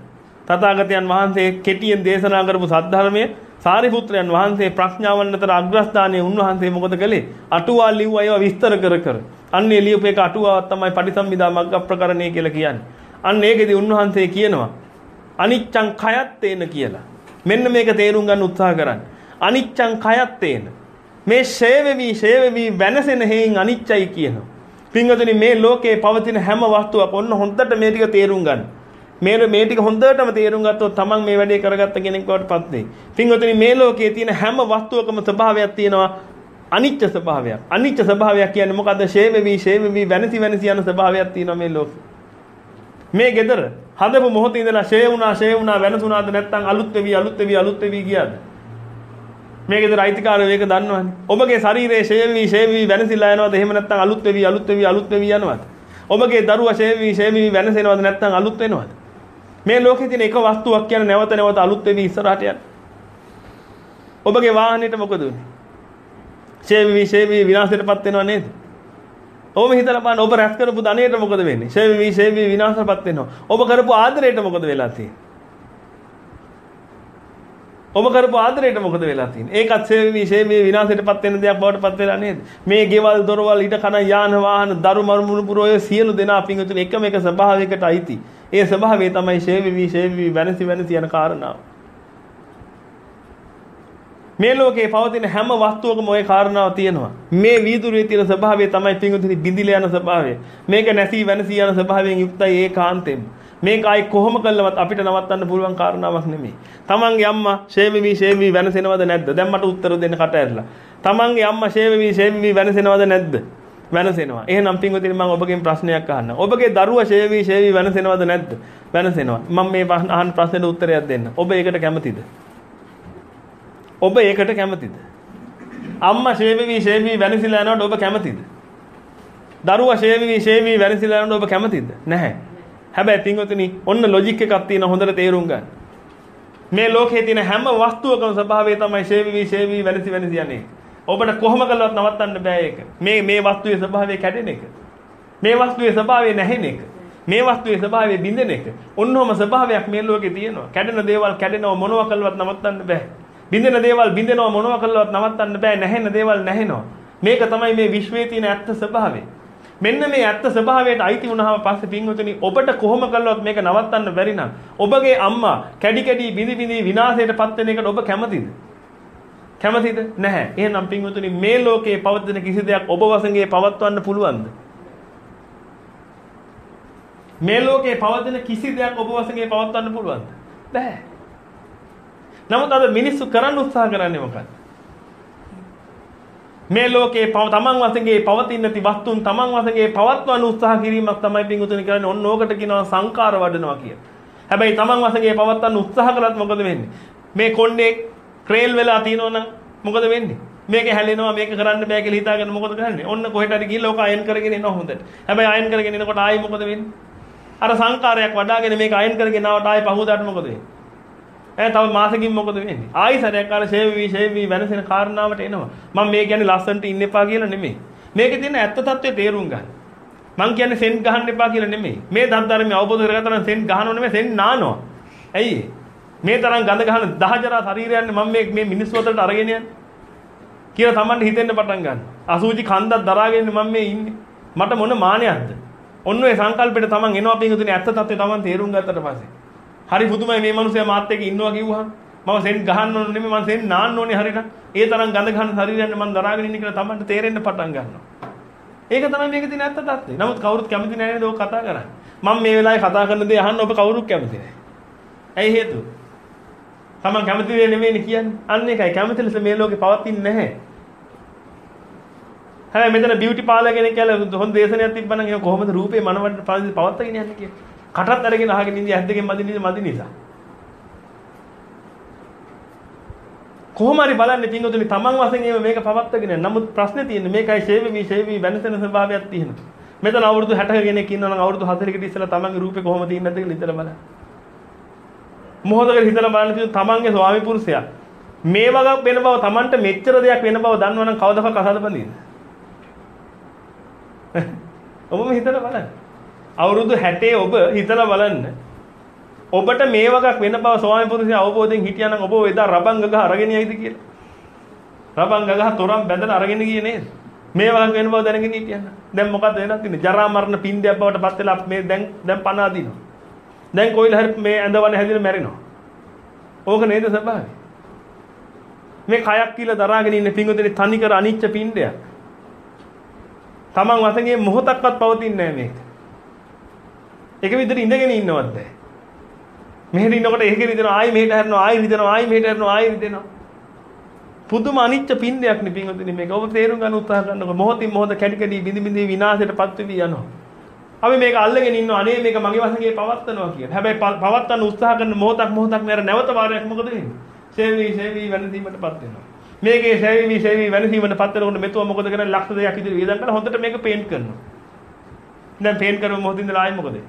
තථාගතයන් වහන්සේ කෙටියෙන් දේශනා කරපු සද්ධර්මයේ සාරිපුත්‍රයන් වහන්සේ ප්‍රඥාවන් අතර අග්‍රස්ථානයේ උන්වහන්සේ මොකද කළේ? අටුවා ලිව්වා ඒවා විස්තර කර කර. අන්නේ ලියුප එක අටුවාවක් තමයි පටිසම්භිදා මග්ගප්‍රකරණය කියලා කියන්නේ. අන්න ඒකෙදි උන්වහන්සේ කියනවා අනිච්ඡං khයත්තේන කියලා. මෙන්න මේක තේරුම් ගන්න උත්සාහ කරන්න. අනිච්ඡං khයත්තේන. මේ ෂේවෙවි ෂේවෙවි වෙනසෙන හේයින් අනිච්චයි කියනවා. පින්වතුනි මේ ලෝකේ පවතින හැම වස්තුවක් ඔන්න හොඳට මේ ටික තේරුම් ගන්න. මේ මේ ටික හොඳටම තේරුම් ගත්තොත් තමන් මේ වැඩේ කරගත්ත කෙනෙක් බවට පත් වෙයි. පින්වතුනි මේ ලෝකයේ තියෙන හැම වස්තුවකම ස්වභාවයක් තියෙනවා අනිත්‍ය ස්වභාවයක්. අනිත්‍ය ස්වභාවයක් කියන්නේ මොකද්ද? ෂේවෙවි ෂේවෙවි වෙනසි වෙනසි යන ස්වභාවයක් තියෙනවා මේ ලෝකේ. මේ gedara හදපු මොහොතේ ඉඳලා ෂේ වුණා ෂේ වුණා වෙනසුණාද නැත්නම් අලුත් වෙවි අලුත් වෙවි අලුත් වෙවි ගියාද? මේ gedara අයිතිකාරයෝ මේක දන්නවනේ. ඔබගේ ශරීරයේ ෂේවෙවි ෂේවෙවි වෙනසිලා යනවද? එහෙම නැත්නම් අලුත් වෙවි අලුත් වෙවි අලුත් වෙවි යනවද? ඔබගේ දරුවා ෂේවෙවි ෂේවෙවි වෙනසෙනවද නැත්නම් අලුත් වෙනවද? මේ ලෝකේ තියෙන එක වස්තුවක් කියන නැවත නැවත අලුත් වෙවි ඉස්සරහට යන. ඔබගේ වාහනේට මොකද උනේ? ෂේවෙවි ෂේවෙවි විනාශයටපත් වෙනව නේද? ඔබ හිතලා බලන්න ඔබ රැස් කරපු ධනයට මොකද වෙන්නේ? ෂේවෙවි ෂේවෙවි විනාශයටපත් වෙනවා. ඔබ කරපු ආදරයට මොකද වෙලා තියෙන්නේ? ඔබ කරපු ආදරයට මොකද වෙලා තියෙන්නේ? ඒකත් ෂේවෙවි ෂේවෙවි විනාශයටපත් වෙන දෙයක් බවට පත් වෙලා නේද? මේ ගෙවල් දොරවල් ඊට කන යාන වාහන දරු මරුමුණු පුරෝය සියලු දෙනා පිංගුතුනි එකම එක ස්වභාවයකට අයිති. ඒ ස්වභාවය තමයි ෂේවෙවි ෂේවෙවි වෙනසි වෙනසි යන කාරණාව. මේ ලෝකේ පවතින හැම වස්තුවකම ওই කාරණාව තියෙනවා. මේ වීදුරුවේ තියෙන ස්වභාවය තමයි පිංගුතුනි බිඳිලා යන ස්වභාවය. මේක නැසී වෙනසී යන ස්වභාවයෙන් යුක්තයි ඒකාන්තෙම. මේක ආයි කොහොම කළවත් අපිට නවත්තන්න පුළුවන් කාරණාවක් නෙමෙයි. තමන්ගේ අම්මා ෂේවෙවි ෂේවෙවි වෙනසෙනවද නැද්ද? දැන් මට උත්තර දෙන්න කට ඇරලා. තමන්ගේ අම්මා ෂේවෙවි ෂේවෙවි වෙනසෙනවද නැද්ද? වෙනසෙනවා. එහෙනම් පින්වතුනි මම ඔබගෙන් ප්‍රශ්නයක් අහන්නම්. ඔබගේ දරුවා ෂේවෙවි ෂේවෙවි වෙනසෙනවද නැද්ද? වෙනසෙනවා. මම මේ අහන ප්‍රශ්නෙට උත්තරයක් දෙන්න. ඔබ ඒකට කැමතිද? ඔබ ඒකට කැමතිද? අම්මා ෂේවෙවි ෂේවෙවි වෙනසිලා යනකොට ඔබ කැමතිද? දරුවා ෂේවෙවි ෂේවෙවි වෙනසිලා යනකොට ඔබ කැමතිද? නැහැ. හැබැයි පින්වතුනි ඔන්න ලොජික් එකක් තියෙන හොඳට තේරුම් ගන්න. මේ ලෝකයේ තියෙන හැම වස්තුවකම ස්වභාවය තමයි ෂේවෙවි ෂේවෙවි වෙනසි වෙනසි යන්නේ. ඔබට කොහොම කළවත් නවත්තන්න බෑ ඒක. මේ මේ වස්තුවේ ස්වභාවය කැඩෙන එක. මේ වස්තුවේ ස්වභාවය නැහෙන එක. මේ වස්තුවේ ස්වභාවය බිඳෙන එක. ඔන්නෝම ස්වභාවයක් මේ ලෝකේ තියෙනවා. කැඩෙන දේවල් කැඩෙනව මොනවා කළවත් නවත්තන්න බෑ. බිඳෙන දේවල් බිඳෙනව මොනවා කළවත් නවත්තන්න බෑ. නැහෙන දේවල් නැහෙනවා. මේක තමයි මේ විශ්වයේ තියෙන ඇත්ත ස්වභාවය. මෙන්න මේ ඇත්ත ස්වභාවයට අයිති වුණාම පස්සේ පින්වතුනි ඔබට කොහොම කළවත් මේක නවත්තන්න බැරි නම් ඔබගේ අම්මා කැඩි කැඩි බිඳි බිඳි විනාශයටපත් වෙන එකට ඔබ කැමතිද? කැමතිද? නැහැ. එහෙනම් පින්වතුනි මේ ලෝකේ පවතින කිසි දෙයක් ඔබ වශයෙන් පවත්වන්න පුළුවන්ද? මේ ලෝකේ පවතින කිසි දෙයක් ඔබ වශයෙන් පවත්වන්න පුළුවන්ද? බෑ. නමුත් අද මිනිස්සු කරන්න උත්සාහ කරන්නේ මොකක්ද? මේ ලෝකේ තමන් වශයෙන් පවතින නැති වස්තුන් තමන් වශයෙන් පවත්වන්න උත්සාහ කිරීමක් තමයි පින්වතුනි කරන්නේ. ඔන්න ඕකට කියනවා සංකාර වඩනවා කියලා. හැබැයි තමන් වශයෙන් පවත්වන්න උත්සාහ කළත් මොකද වෙන්නේ? මේ කොණ්ඩේ ක්‍රේල් වෙලා තියෙනවනම් මොකද වෙන්නේ? මේක හැලෙනවා මේක කරන්න බෑ කියලා හිතාගෙන මොකද කරන්නේ? ඔන්න කොහෙට හරි ගිහලා ඔක අයන් කරගෙන එනවා හොඳට. හැබැයි අයන් කරගෙන එනකොට ආයි මොකද වෙන්නේ? අර සංකාරයක් වඩාගෙන මේක අයන් කරගෙන ආවට ආයි පහුවදාට මොකද වෙන්නේ? ඈ තව මාසෙකින් මොකද වෙන්නේ? ආයි සරයක් අර ෂේවි ෂේවි වෙනසෙන කාරණාවට එනවා. මම මේ කියන්නේ ලස්සනට ඉන්න එපා කියලා නෙමෙයි. මේකේ තියෙන ඇත්ත తත්වය තේරුම් ගන්න. මම කියන්නේ සෙන් ගහන්න එපා කියලා නෙමෙයි. මේ ධර්මය අවබෝධ කරගත්තා නම් සෙන් ගහනව නෙමෙයි සෙන් නානවා. ඇයි? මේ තරම් ගඳ ගහන දහජරා ශරීරයන්නේ මම මේ මේ මිනිස්සු අතරට අරගෙන යන්නේ කියලා Tamanne හිතෙන්න පටන් ගන්නවා. අසූචි කන්දක් දරාගෙන මම මේ ඉන්නේ. මට මොන මානයක්ද? ඔන්න ඔය සංකල්පෙට Taman එනවා පිටුතුනේ ඇත්ත తත්වය Taman තේරුම් ගත්තට පස්සේ. හරි පුදුමයි මේ මිනිස්සයා මාත් එක්ක ඉන්නවා කිව්වහම මම සෙන් ගහන්න ඕනේ නෙමෙයි මම සෙන් නාන්න ඕනේ හරියට. ඒ තරම් ගඳ ගහන ශරීරයන්නේ මම දරාගෙන ඉන්නේ කියලා Tamanට තේරෙන්න පටන් ගන්නවා. ඒක තමයි මේකේ තියෙන ඇත්ත తත්වය. නමුත් කවුරුත් කැමති නැහැ නේද ඔක කතා කරන්නේ. මම මේ වෙලාවේ කතා කරන දේ අහන්න ඔබ කවුරුත් කැමති නැහැ. ඇයි හේතුව? Taman කැමති දේ නෙමෙයිනේ කියන්නේ. අන්න ඒකයි කැමති ලෙස මේ ලෝකේ පවතින්නේ නැහැ. හැබැයි මෙතන බියුටි පාලර් කෙනෙක් කියලා හොඳ දේශනයක් තිබ්බනම් ඒක කොහොමද රූපේ මනවට පවත්තගෙන යන්නේ කියලා. කටත් අරගෙන අහගෙන ඉඳි ඇස් දෙකෙන් මදින්න මදි නිසා. කොහොම හරි බලන්නේ පින්වතුනි තමන් වශයෙන් මේක පවත්තගෙන යන. නමුත් ප්‍රශ්නේ තියෙන්නේ මේකයි ෂේවි ෂේවි වෙනසෙන ස්වභාවයක් තියෙනවා. මෙතන අවුරුදු හැටක කෙනෙක් ඉන්නවා නම් අවුරුදු හතළිකට ඉස්සෙල්ලා තමන්ගේ රූපේ කොහොම තියෙන්නේ නැද්ද කියලා හිතලා බලන්න. මොහොතකට හිතලා බලන්න තියෙන තමන්ගේ ස්වාමි පුරුෂයා මේ වගේ වෙන බව තමන්ට මෙච්චර දෙයක් වෙන බව දන්නවනම් කවදාවත් අසද බඳින්න. ඔබම හිතලා බලන්න. අවුරුදු හැටේ ඔබ හිතලා බලන්න ඔබට මේ වගක් වෙන බව ස්වාමි පුරුෂයා අවබෝධයෙන් හිටියානම් ඔබ එදා රබන් ගගහ අරගෙන යයිද කියලා. රබන් ගගහ තොරම් බැඳලා අරගෙන ගියේ නේද? මේ වගක් වෙන බව දැනගෙන හිටියනම්. දැන් මොකද වෙනත් ඉන්නේ? ජරා මරණ පින්දයක් බවට පත් වෙලා මේ දැන් දැන් පණ අදිනවා. දැන් කොයිල හරි මේ ඇඳවන හැදිලා මැරෙනවා. ඕක නේද ස්වභාවය? මේ කයක් කියලා දරාගෙන ඉන්න පිංගුතුනි තනිකර අනිච්ච පින්ඩයක්. Taman වශයෙන් මොහොතක්වත් පවතින්නේ නැහැ මේක. ඒක විදිහට ඉඳගෙන ඉන්නවත් බෑ. මෙහෙට ඉන්නකොට ඒකේ රිදෙනවා ආයි මෙහෙට හැරෙනවා ආයි රිදෙනවා ආයි මෙහෙට හැරෙනවා ආයි රිදෙනවා. පුදුම අනිච්ච පින්ඩයක් නේ පිංගුතුනි මේක. ඔබ තේරුම් ගන්න උත්සාහ කරනකොට මොහොතින් මොහොත කැටි කැටි බිඳි බිඳි විනාශයටපත් වෙවි යනවා. අපි මේක අල්ලගෙන ඉන්නවා අනේ මේක මගේ වශයෙන් පවත්නවා කියලා. හැබැයි පවත්වන්න උත්සාහ කරන මොහොතක් මොහොතක් නේර නැවත වාරයක් මොකද වෙන්නේ? සේවි සේවි වෙනසීමටපත් වෙනවා. මේකේ සේවි සේවි වෙනසීමටපත් වෙනකොට මෙතුව මොකද කරන්නේ? ලක්ෂ දෙකක් විතර වියදම් කරලා හොඳට මේක පේන්ට් කරනවා. දැන් පේන්ට් කරව මොහොතින් ඉඳලා ආයි මොකද?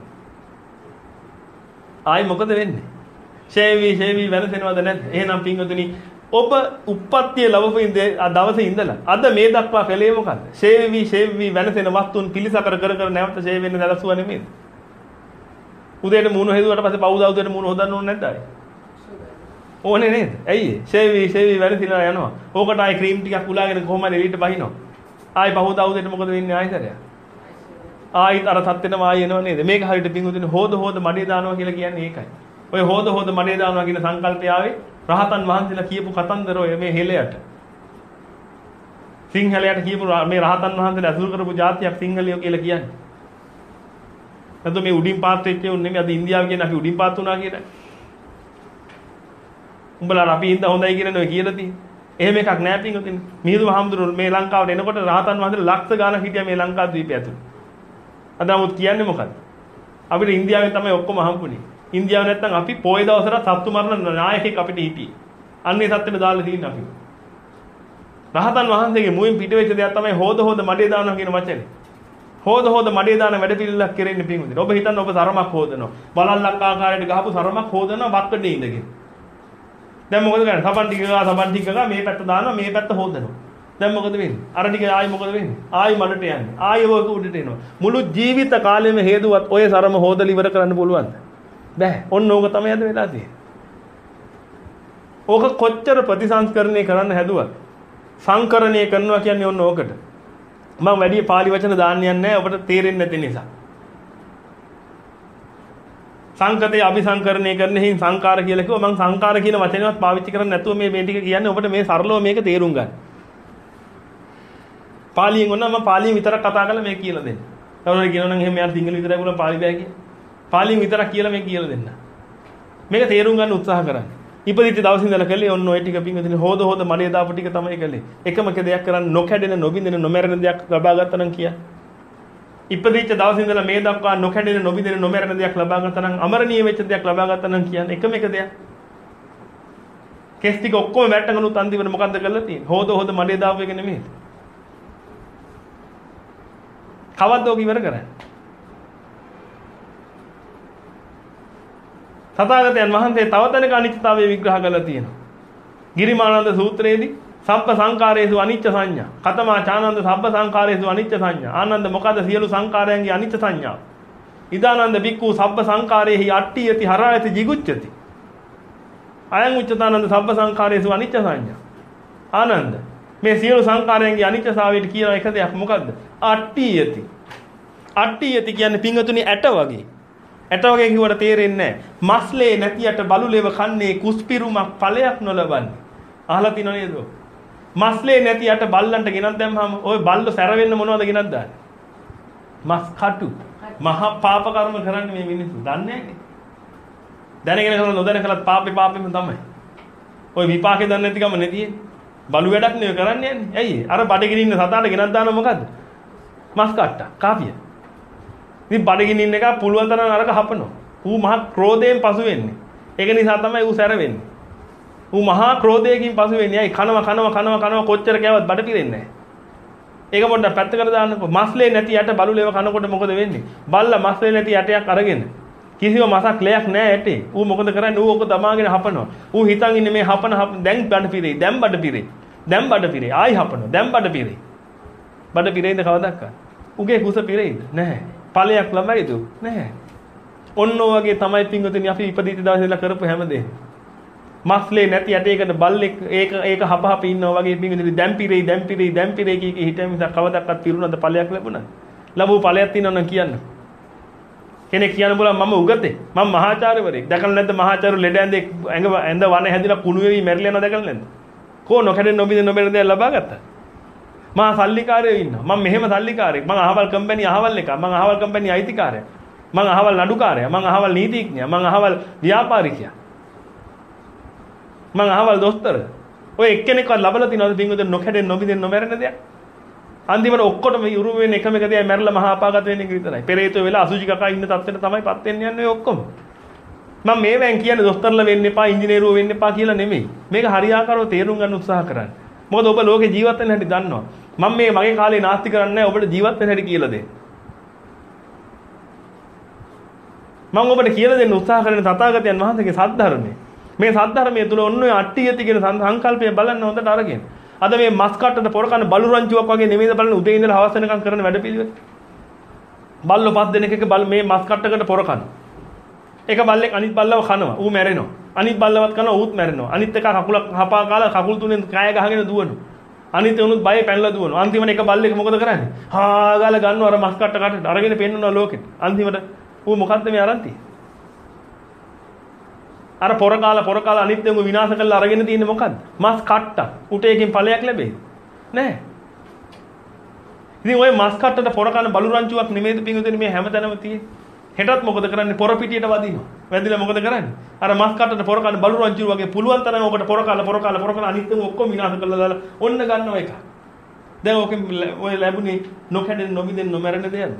ආයි මොකද වෙන්නේ? සේවි සේවි වෙනසෙනවද නැද්ද? එහෙනම් පින්වතුනි ඔබ උප්පත්තිය ලැබපු දවසේ ඉඳලා අද මේ දක්වා කළේ මොකද්ද? සේවි සේවි වෙනසෙන වස්තුන් පිළිසකර කර කර නැවත සේව වෙන්න දැලසුවා නෙමෙයි. උදේට මූණ හෙදුවට පස්සේ පවුදා උදේට මූණ හොදන්න ඕනේ නැද්ද ආයි? ඕනේ නේද? ඇයි? සේවි සේවි වෙනසිලා යනවා. ඕකට ආයි ක්‍රීම් ටිකක් උලාගෙන කොහොම හරි එළියට බහිනවා. ආයි පහුදා උදේට මොකද වෙන්නේ ආයිතරය? ආයිත් අර තත්ත්වෙම ආයි එනව නේද? මේක හරියට පිංගුතුනේ හොද හොද මඩේ දානවා කියලා කියන්නේ ඒකයි. ඔය හොද හොද මඩේ දානවා කියන සංකල්පය ආවේ රහතන් වහන්සේලා කියපු කතන්දර ඔය මේ හෙලයට. සිංහලයට කියපු මේ රහතන් වහන්සේලා අසුර කරපු જાතියක් සිංහලියෝ කියලා කියන්නේ. නැත්නම් මේ උඩින් පාත් වෙච්ච උන් නෙමෙයි අද ඉන්දියාව කියන අපි උඩින් පාත් වුණා කියලා. උඹලා අපි ඉඳ හොඳයි කියන නේ කියලා තියෙන්නේ. එහෙම එකක් නෑ පින්වතුනි. මිහිඳු මහමුදුරු මේ ලංකාවට එනකොට රහතන් වහන්සේලා ලක්ෂ ගාණක් හිටියා මේ ලංකා ද්වීපය ඇතුළේ. අද නමුත් කියන්නේ මොකද්ද? අපිට ඉන්දියාවෙන් තමයි ඔක්කොම හම්බුනේ. ඉන්දියාව නැත්නම් අපි පොයේ දවසට සත්තු මරන නායකයෙක් අපිට හිටියේ. අන්නේ සත්‍යෙට දාලා තියෙන අපි. රහතන් වහන්සේගේ මුවින් පිට වෙච්ච දෙයක් තමයි හොද හොද මඩේ දානවා කියන වචනේ. හොද හොද මඩේ දාන වැඩ පිළිලක් කෙරෙන්නේ පින්වතුනි. ඔබ හිතන්න ඔබ සරමක් හොදනවා. බලල්ලක් ආකාරයට ගහපු සරමක් හොදනවා වක්කඩේ ඉඳගෙන. දැන් මොකද කරන්නේ? සබන් ටික ගා සබන් ටික ගා මේ පැත්ත දානවා මේ පැත්ත හොදනවා. දැන් මොකද වෙන්නේ? අර ටික ආයි මොකද වෙන්නේ? ආයි මඩට යන්නේ. ආයි ඔක උඩට එනවා. මුළු ජීවිත කාලෙම හේදුවත් ඔය සරම හොදලා ඉවර කරන්න පුළුවන්ද? බෑ. ඔන්න ඕක තමයි අද වෙලා තියෙන්නේ. ඕක කොච්චර ප්‍රතිසංස්කරණය කරන්න හැදුවත් සංකරණය කරනවා කියන්නේ ඔන්න ඕකට. මම වැඩි පාලි වචන දාන්න යන්නේ නැහැ ඔබට තේරෙන්නේ නැති නිසා. සංකතේ අபிසංකරණය කරන හේයින් සංකාර කියලා කිව්වා මම සංකාර කියන වචනයවත් පාවිච්චි කරන්නේ නැතුව මේ මේ ටික කියන්නේ ඔබට මේ සරලව මේක තේරුම් ගන්න. පාලියෙන් ඔන්න මම පාලියෙන් විතරක් කතා කරලා මේක කියලා දෙන්න. කවුරුහරි කියනවා නම් එහෙම යාර සිංහල විතරයි බුලන් පාලි බෑ කියලා. පාලියෙන් විතරක් කියලා මේක කියලා දෙන්න. මේක තේරුම් ගන්න උත්සාහ කරන්න. ඉපදිච්ච දවසින් ඉඳලා කළේ ඔන්න ඔය ටික පිංගුතුනි හොද හොද මඩේ දාපු ටික තමයි කළේ. එකම දෙයක් කරන්න නොකැඩෙන නොබින්දෙන නොමැරෙන දෙයක් ලබා ගත්තා නම් කිය. ඉපදිච්ච දවසින් ඉඳලා මේ දක්වා නොකැඩෙන නොබින්දෙන නොමැරෙන දෙයක් ලබා ගත්තා නම් අමරණීය වෙච්ච දෙයක් ලබා ගත්තා නම් කියන්නේ එකම එක දෙයක්. කෙස් ටික ඔක්කොම වැට්ටගනුත් අන්තිමට මොකද්ද කරලා තියෙන්නේ? හොද හොද මඩේ දාපු එක නෙමෙයි. කවද්ද ඔක ඉවර කරන්නේ? තථාගතයන් වහන්සේ තව තැනක අනිත්‍යතාවය විග්‍රහ කරලා තියෙනවා. ගිරිමානන්ද සූත්‍රයේදී සබ්බ සංකාරේසු අනිච්ච සංඥා. කතමා චානන්ද සබ්බ සංකාරේසු අනිච්ච සංඥා. ආනන්ද මොකද සියලු සංකාරයන්ගේ අනිච්ච සංඥාව. ඉදානන්ද බික්ඛු සබ්බ සංකාරේහි අට්ටි යති හරායති jigucchati. අයං උච්චතානන්ද සබ්බ සංකාරේසු අනිච්ච සංඥා. ආනන්ද මේ සියලු සංකාරයන්ගේ අනිච්චතාවයට කියන එක දෙයක් මොකද්ද? අට්ටි යති. අට්ටි යති කියන්නේ පිංගතුනි ඇට වගේ. ඇට වගේ කිව්වට තේරෙන්නේ නැහැ. මස්ලේ නැතියට බලුලෙව කන්නේ කුස්පිරුමක් ඵලයක් නොලබන්නේ. අහලා තිනව නේද? මස්ලේ නැතියට බල්ලන්ට ගෙනත් දැම්මම ওই බල්ල සැර වෙන්න මොනවද ගෙනත් දාන්නේ? මස් කටු. මහා පාප කර්ම කරන්නේ මේ මිනිස්සු. දන්නේ නැන්නේ. දැනගෙන කරලා නොදැන කළත් පාපේ පාපෙම තමයි. ওই විපාකේ දන්නේ නැති කම නෙතියේ. බලු වැඩක් නෙවෙයි කරන්නේ යන්නේ. ඇයි? අර බඩගිනි ඉන්න සතාට ගෙනත් දානවා මොකද්ද? මස් කට්ටා. කාපිය. ඉතින් බඩගිනි ඉන්න එක පුළුවන් තරම් අරක හපනවා. ඌ මහා ක්‍රෝධයෙන් පසු වෙන්නේ. ඒක නිසා තමයි ඌ සැර වෙන්නේ. ඌ මහා ක්‍රෝධයෙන් පසු වෙන්නේ. අයි කනවා කනවා කනවා කනවා කොච්චර කෑවත් බඩ පිරෙන්නේ නැහැ. ඒක පොඩ්ඩක් පැත්තකට දාන්නකෝ. මස්ලේ නැති යට බලුලේව කනකොට මොකද වෙන්නේ? බල්ලා මස්ලේ නැති යටයක් අරගෙන කිසිම මසක් ලයක් නැහැ ඇටේ. ඌ මොකද කරන්නේ? ඌ ඔක දමාගෙන හපනවා. ඌ හිතන් ඉන්නේ මේ හපන දැන් බඩ පිරෙයි. දැන් බඩ පිරෙයි. දැන් බඩ පිරෙයි. ආයි හපනවා. දැන් බඩ පිරෙයි. බඩ පිරෙයිද කවදාවත්? උගේ කුස පිරෙයිද? නැහැ. ඵලයක් ලබයිද? නැහැ. ඔන්න ඔයගේ තමයි පින්වතුනි අපි ඉපදිච්ච දවසේ ඉඳලා කරපු හැමදේම. මස්ලේ නැති යටේකට බල්ලෙක් ඒක ඒක හපහප ඉන්නවා වගේ පින්වතුනි දැන් පිරෙයි දැන් පිරෙයි දැන් පිරෙයි කී කී හිටිය නිසා කවදාවත් පිරුණාද ඵලයක් ලැබුණාද? ලැබුව ඵලයක් තියෙනවා නම් කියන්න. කෙනෙක් කියන්න බුණා මම උගතේ මම මහාචාර්යවරයෙක්. දැකලා නැද්ද මහාචාර්ය ලෙඩ ඇඳේ ඇඟ ඇඳ වන හැදිලා කුණු වෙවි මැරිලා යනවා දැකලා නැද්ද? කෝ නොකඩෙන් නොබින්ද නොබෙර දෙයක් ලබා ගත්තා. මම සල්ලිකාරයෝ ඉන්නවා. මම මෙහෙම සල්ලිකාරයෙක්. මම අහවල් කම්පැනි අහවල් එක. මම අහවල් කම්පැනි අයිතිකාරයා. මම අහවල් නඩුකාරයා. මම අහවල් නීතිඥයා. මම අහවල් ව්‍යාපාරිකයා. මම අහවල් දොස්තර. ඔය එක්කෙනෙක්වත් ලබලා තියනවද පින්වතුනි නොකඩෙන් නොබින්ද නොමැරෙන දෙයක්? අන්තිමට ඔක්කොටම යුරුම වෙන එකම එක දෙයයි මැරලා මහා අපාගත වෙන එක විතරයි. පෙරේතෝ වෙලා අසුචි කකා ඉන්න තත්ත්වෙට තමයිපත් වෙන්න යන්නේ ඔක්කොම. මම මේවෙන් කියන්නේ දොස්තරලා වෙන්න එපා, ඉංජිනේරුවෝ වෙන්න එපා කියලා නෙමෙයි. මේක හරියාකාරව තේරුම් ගන්න උත්සාහ කරන්න. මොකද ඔබ ලෝකේ ජීවත් වෙන්න හැටි දන්නවා. මම මේ මගේ කාලේ නාස්ති කරන්නේ නැහැ ඔබට ජීවත් වෙන්න හැටි කියලා දෙන්න. මම ඔබට කියලා දෙන්න උත්සාහ කරන තථාගතයන් වහන්සේගේ සද්ධර්මයේ. මේ සද්ධර්මයේ තුල ඔන්න ඔය අට්ටියති කියන සංකල්පය බලන්න හොඳට අරගෙන. අද මේ මස් කට්ටට පොර කන බලු රංචුවක් වගේ නෙමෙයිද බලන්න උදේ ඉඳලා හවස වෙනකම් කරන වැඩපිළිවෙල. බල්ලෝ පස් දෙනෙක් එක බල් මේ මස් කට්ටකට පොර කන. එක බල්ලෙක් අනිත් බල්ලව කනවා. ඌ මැරෙනවා. අනිත් බල්ලවත් කනවා ඌත් මැරෙනවා. අනිත් එක කකුල හපා කාලා කකුල් තුනෙන් කය ගහගෙන දුවනවා. අනිත් උනුත් බය පැනලා දුවනවා. අන්තිමට එක බල්ලෙක් මොකද කරන්නේ? හා ගාලා ගන්නවා අර මස් කට්ට කටට අරගෙන පෙන්නනවා ලෝකෙට. අන්තිමට ඌ මොකද්ද මේ අරන් තියෙන්නේ? අර පොර කාලා පොර කාලා අනිත් උන් විනාශ කරලා අරගෙන තියෙන්නේ මොකද්ද? මස් කට්ට. උට එකකින් ඵලයක් ලැබෙයි. නෑ. ඉතින් ওই මස් කට්ටට පොර කන බලු රංචුවක් නෙමෙයිද පින්වතුනි මේ හැමතැනම තියෙන්නේ. හෙටත් මොකද කරන්නේ? පොර පිටියට වදිනවා. වැදිලා මොකද කරන්නේ? අර මස් කට්ටට පොර කන බලු රංචුව වගේ පුළුවන් තරම් ඔකට පොර කාලා පොර කාලා පොර කාලා අනිත් උන් ඔක්කොම විනාශ කරලා දාලා ඔන්න ගන්නවා එක. දැන් ඔකෙන් ඔය ලැබුණේ නොකඩෙන් නොබිදෙන් නොමැරෙන දෙයක්ද?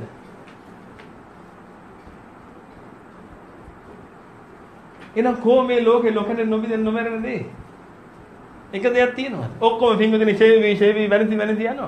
එහෙනම් කොහොමද ලෝකේ ලෝකෙන් නොබිදෙන් නොමැරෙන දේ? එක දෙයක් තියෙනවා. ඔක්කොම පින්වතුනි ෂේවි ෂේවි වෙනසි වෙනසි යනවා.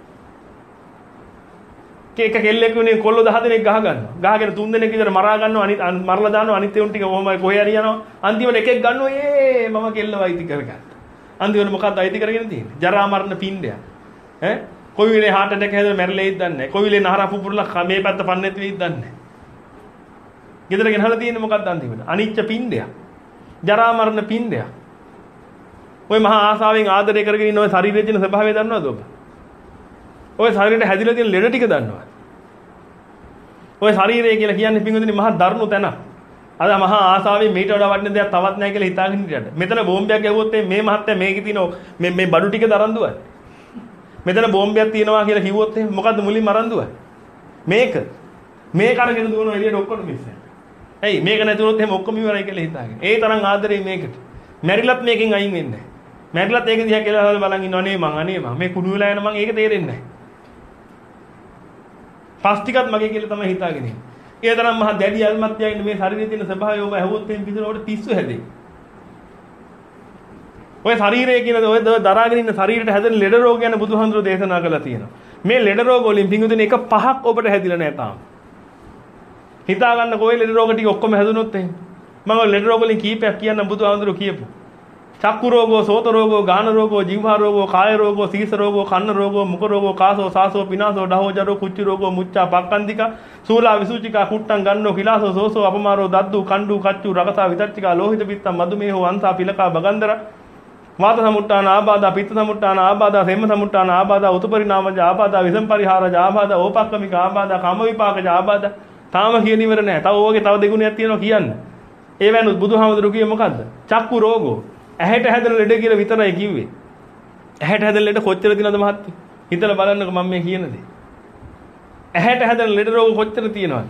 කේක කෙල්ලෙක් වුණේ කොල්ල දහ දෙනෙක් ගහ ගන්නවා. ගහගෙන තුන් දෙනෙක් විතර මරා ගන්නවා. අනිත් මරලා දානවා. අනිත් ඒුන් ටික කොහොමයි කොහේ හරි යනවා. අන්තිමට එකෙක් ගන්නවා. ඒ මම කෙල්ලව අයිති කරගත්තා. අන්තිමට මොකක්ද අයිති කරගෙන තියෙන්නේ? ජරා මරණ පින්ඩය. ඈ කොයි වෙලේ heart attack හැදලා මැරෙලෙයිද දන්නේ නැහැ. කොයි වෙලේ නහර පුපුරලා මේ පැත්ත පන්නේත් වෙයිද දන්නේ නැහැ. ගෙදර ගෙනහලා තියෙන්නේ මොකක්ද අන්තිමට? අනිච්ච පින්ඩය. ජරා මරණ පින්ඩය. ඔය මහා ආසාවෙන් ආදරය කරගෙන ඉන්න ඔය ශරීරයේ තියෙන ස්වභාවය දන්නවද ඔබ? ඔය ශරීරයට හැදිලා තියෙන ලෙඩ ටික දන්නවද? ඔය ශරීරය කියලා කියන්නේ පින්වතුනි මහා දරුණු තැනක්. අද මහා ආසාවෙන් මේට වඩා වටින දෙයක් තවත් නැහැ කියලා හිතාගෙන ඉඳියට. මෙතන බෝම්බයක් ගැහුවොත් මේ මහත්තයා මේකේ තියෙන මේ මේ බඩු ටික දරන් දුවයි. මෙතන බෝම්බයක් තියෙනවා කියලා කිව්වොත් එහෙනම් මොකද්ද මුලින්ම අරන් දුවයි? මේක. මේක අරගෙන දුවනවා එළියට ඔක්කොම මිස් වෙනවා. ඇයි මේක නැතුනොත් එහෙම ඔක්කොම ඉවරයි කියලා හිතාගෙන. ඒ තරම් ආදරේ මේකට. මැරිලත් මේකෙන් අයින් වෙන්නේ නැහැ. මැරිලත් ඒක දිහා කියලා බලන් ඉන්නව නේ මං අනේ මං මේ කුණු වෙලා යන මං ඒක තේරෙන්නේ නැහැ. පස් ටිකත් මගේ කියලා තමයි හිතාගෙන ඉන්නේ. ඒ තරම් මහා දැඩි අල්මත් යන්නේ මේ ශරීරයේ තියෙන ස්වභාවය ඔබ ඇහුවොත් එහෙම පිටුනකොට පිස්සු හැදෙයි. ඔය ශරීරය කියන ඔය දරාගෙන ඉන්න ශරීරයට හැදෙන ලෙඩ රෝග ගැන බුදුහාමුදුරෝ දේශනා කළා තියෙනවා. මේ ලෙඩ රෝග වලින් පිටුනේ එක පහක් ඔබට හැදිලා නැහැ තාම. හිතා ගන්න කොයි ලෙඩ රෝග ටික ඔක්කොම හැදුනොත් එහෙම. මම ලෙඩ රෝග වලින් කීපයක් කියන්නම් බුදුහාමුදුරෝ කියපු. චක්කු රෝගෝ, සෝත රෝගෝ, ගාන රෝගෝ, ජීවහා රෝගෝ, කාය රෝගෝ, සීස රෝගෝ, කන්න රෝගෝ, මුඛ රෝගෝ, කාසෝ, සාසෝ, පිනාසෝ, ඩහෝ, ජරෝ, කුච්චි රෝගෝ, මුච්චා, පක්කන්තිකා, සූලා, විසුචිකා, කුට්ටං, ගන්නෝ, කිලාසෝ, සෝසෝ, අපමාරෝ, දද්දු, කණ්ඩු, කච්චු, රකසා, විතච්චිකා, ලෝහිත පිත්තං, මදුමේහෝ, අංසා, පිලකා, බගන්දර, වාත සමුට්ඨාන ආබාධා, පිත්ත සමුට්ඨාන ආබාධා, සෙම්ම සමුට්ඨාන ආබාධා, උතුපරිණාමජ ආබාධා, විසම් පරිහාරජ ආබාධා, ඕපක්කමික ආබාධා, කාම විපාකජ ආබාධා. තාම කියන ඉවර නැහැ. තව ඕකේ තව දෙගුණයක් තියෙනවා කියන්න. ඒ වෙනුත් බුදුහාමුදුරු කිව්වේ මොකද්ද? චක්කු රෝගෝ. ඇහැට හැදෙන ලෙඩ කියලා විතරයි කිව්වේ. ඇහැට හැදෙන ලෙඩ කොච්චර තියෙනවද මහත්තයෝ? හිතලා බලන්නකෝ මම මේ කියන දේ. ඇහැට හැදෙන ලෙඩ රෝග කොච්චර තියෙනවද?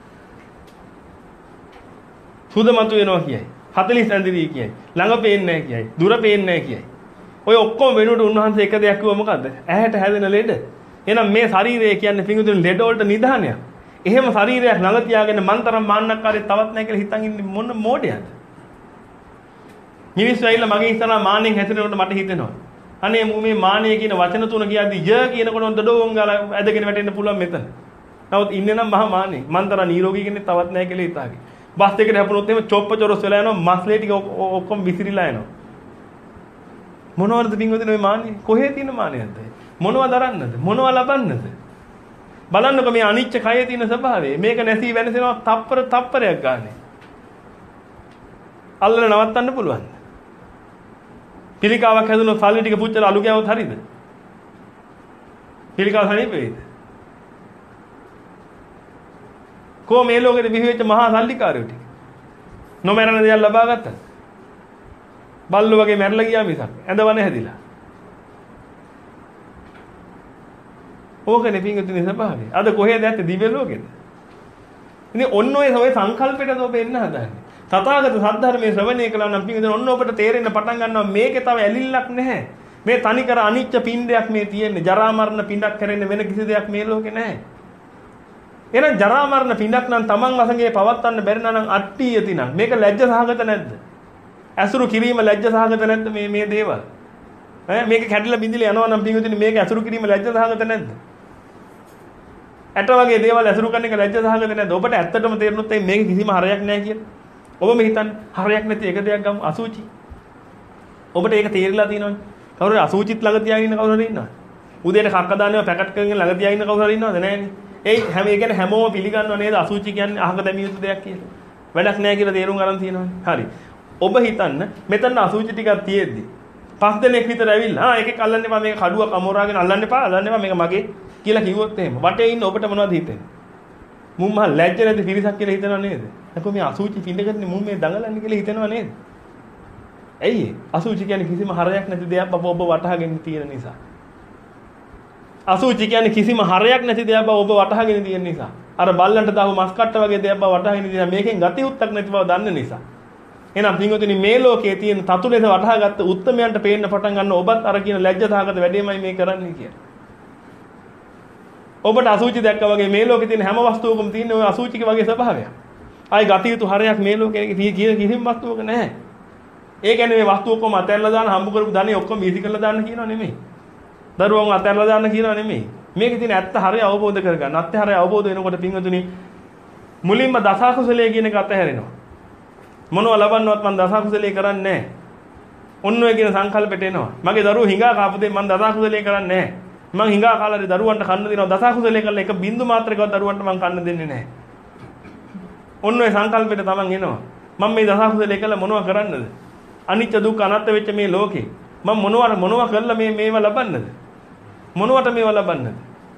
සුදමතු වෙනවා කියයි. හතළිස් ඇඳිරි කියයි. ළඟ පේන්නේ නැහැ කියයි. දුර පේන්නේ නැහැ කියයි. ඔය ඔක්කොම වෙනුවට උන්වහන්සේ එක දෙයක් කිව්වා මොකද්ද? ඇහැට හැදෙන ලෙඩ. එහෙනම් මේ ශරීරය කියන්නේ පිඟුතුන් ලෙඩ වලට නිදානයක්. එහෙම ශරීරයක් ළඟ තියාගෙන මන්තරම් මාන්නක්කාරයෙක් තවත් නැහැ කියලා හිතන් ඉන්නේ මොන මෝඩයක්ද? මිනිස්සු ඇවිල්ලා මගේ ඉස්සරහා මාන්නෙන් හැසිරෙනකොට මට හිතෙනවා. අනේ මු මේ මාන්නය කියන වචන තුන කියද්දි ය කියනකොට දඩෝන් ගාලා ඇදගෙන වැටෙන්න පුළුවන් මෙතන. නමුත් ඉන්නේ නම් මහා මාන්නේ. මන්තර නිරෝගී කෙනෙක් තවත් නැහැ කියලා හිතාගේ. බස් එකේ හැපුණොත් එහෙම චොප්ප චොරොස් වෙලා යනවා මස්ලේ ටික ඔක්කොම විසිරිලා යනවා. මොනවද පින්වදින ඔය මාන්නේ? කොහේ තියෙන මාන්නයක්ද? මොනවද දරන්නද? මොනවද ලබන්නද? බලන්නකො මේ අනිච්ච කයේ තියෙන ස්වභාවය. මේක නැසී වෙනසෙනවා තප්පර තප්පරයක් ගන්න. අල්ලලා නවත්තන්න පුළුවන්. පිළිකාවක් හැදුනොත් සල්ලි ටික පුච්චලා අලු ගෑවොත් හරියද? පිළිකාව හරිය වෙයිද? කො මේ ලෝකෙට බිහි වෙච්ච මහා සල්ලිකාරයෝ ටික. නොමරන දේවල් ලබා ගත්තා. බල්ලෝ වගේ මැරලා ගියා මිසක් ඇඳවන්නේ හැදිලා. ඕකනේ පිංගුතුනි ස්වභාවය. අද කොහෙද ඇත්තේ දිව්‍ය ලෝකෙද? ඉතින් ඔන්න ඔය ඔය සංකල්පෙට ඔබ එන්න හදන්නේ. තථාගත සද්ධර්මයේ ශ්‍රවණය කළා නම් පිංගුතුනි ඔන්න ඔබට තේරෙන්න පටන් ගන්නවා මේකේ තව ඇලිල්ලක් නැහැ. මේ තනිකර අනිච්ච පින්ඩයක් මේ තියෙන්නේ. ජරා මරණ පින්ඩක් කරන්නේ වෙන කිසි දෙයක් මේ ලෝකේ නැහැ. එහෙනම් ජරා මරණ පින්ඩක් නම් Taman වසඟේ පවත්වන්න බැරි නම් අට්ටියති නම් මේක ලැජ්ජ සහගත නැද්ද? ඇසුරු කිරීම ලැජ්ජ සහගත නැද්ද මේ මේ දේවල්? ඈ මේක කැඩිලා බිඳිලා යනවා නම් පිංගුතුනි මේක ඇසුරු කිරීම ලැජ්ජ සහගත නැද්ද? ඇට වගේ දේවල් ඇසුරු කරන එක ලැජ්ජ සහගත නැද්ද? ඔබට ඇත්තටම තේරුනොත් මේක කිසිම හරයක් නැහැ කියලා. ඔබ මේ හිතන්නේ හරයක් නැති එක දෙයක් ගමු අසුචි. ඔබට ඒක තේරිලා තියෙනවනේ. කවුරු අසුචිත් ළඟ තියාගෙන ඉන්න කවුරු හරි ඉන්නවද? උදේට කක්ක දානවා පැකට් කරගෙන ළඟ තියාගෙන ඉන්න කවුරු හරි ඉන්නවද? නැහැනේ. ඒ හැම ඒ කියන්නේ හැමෝම පිළිගන්නව නේද අසුචි කියන්නේ අහක දැමිය යුතු දෙයක් කියලා. වැඩක් නැහැ කියලා තේරුම් ගන්න තියෙනවනේ. හරි. ඔබ හිතන්න මෙතන අසුචි ටිකක් තියෙද්දි පස් දෙනෙක් විතර ඇවිල්ලා ආ එකෙක් අල්ලන්න එපා මේක කඩුවක් අමෝරාගෙන අල්ලන්න එපා අල්ලන්න එපා මේක මගේ කියලා කිව්වොත් එහෙම වටේ ඉන්න ඔබට මොනවද හිතෙන්නේ? මුන් මහ ලැජ්ජ නැති පිරිසක් කියලා හිතනව නේද? නැකෝ මේ අසුචි පින්ඩගන්නේ මුන් මේ දඟලන්නේ කියලා හිතනව නේද? ඇයි අසුචි කියන්නේ කිසිම හරයක් නැති දෙයක් බබ ඔබ වටහාගෙන තියෙන නිසා. අසුචි කියන්නේ කිසිම හරයක් නැති දෙයක් බව ඔබ වටහාගෙන තියෙන නිසා. අර බල්ලන්ට දාපු මස් කට්ට වගේ දෙයක් බව වටහාගෙන තියෙන මේකෙන් ගති උත්තක් නැති බව දන්න නිසා. එහෙනම් පින්වතුනි මේ ලෝකයේ තියෙන තතු ලෙස වටහාගත්ත උත්තමයන්ට පේන්න පටන් ගන්න ඔබත් අර කියන ලැජ්ජාසහගත වැඩේමයි මේ කරන්නේ කියලා. ඔබට අසුචි දැක්කා වගේ මේ ලෝකේ තියෙන හැම වස්තුවකම තියෙන ওই අසුචික වගේ ස්වභාවයක්. ආයි ගති යුතු හරයක් මේ ලෝකේ තියෙන කිසිම වස්තුවක නැහැ. ඒ කියන්නේ මේ වස්තු ඔක්කොම අතහැරලා දාන හම්බ කරපු ධනෙ ඔක්කොම වීසි කරලා දාන්න කියනවා නෙමෙයි. දරුවෝ අතහැරලා දාන්න කියනවා නෙමෙයි. මේකේ තියෙන ඇත්ත හරිය අවබෝධ කරගන්න. ඇත්ත හරිය අවබෝධ වෙනකොට පින්වතුනි මුලින්ම දසකුසලයේ කියන එක අතහැරෙනවා. මොනව ලබන්නවත් මම දසකුසලයේ කරන්නේ නැහැ. ඔන්න ඔය කියන සංකල්පෙට එනවා. මගේ දරුවෝ හිඟා කාපු දෙයක් මම දසකුසලයේ කරන්නේ නැහැ. මම හිඟා කාලාදී දරුවන්ට කන්න දෙනවා දසකුසලයේ කරලා එක බින්දු මාත්‍රයකවත් දරුවන්ට මම කන්න දෙන්නේ නැහැ. ඔන්න ඔය සංකල්පෙට තමන් එනවා. මම මේ දසකුසලයේ කළා මොනව කරන්නද? අනිත්‍ය දුක්ඛ අනාත්ම වෙච්ච මේ ලෝකේ මම මොනවා මොනවා කරලා මේ මේවා ලබන්නද? මොනවට මේවා ලබන්නද?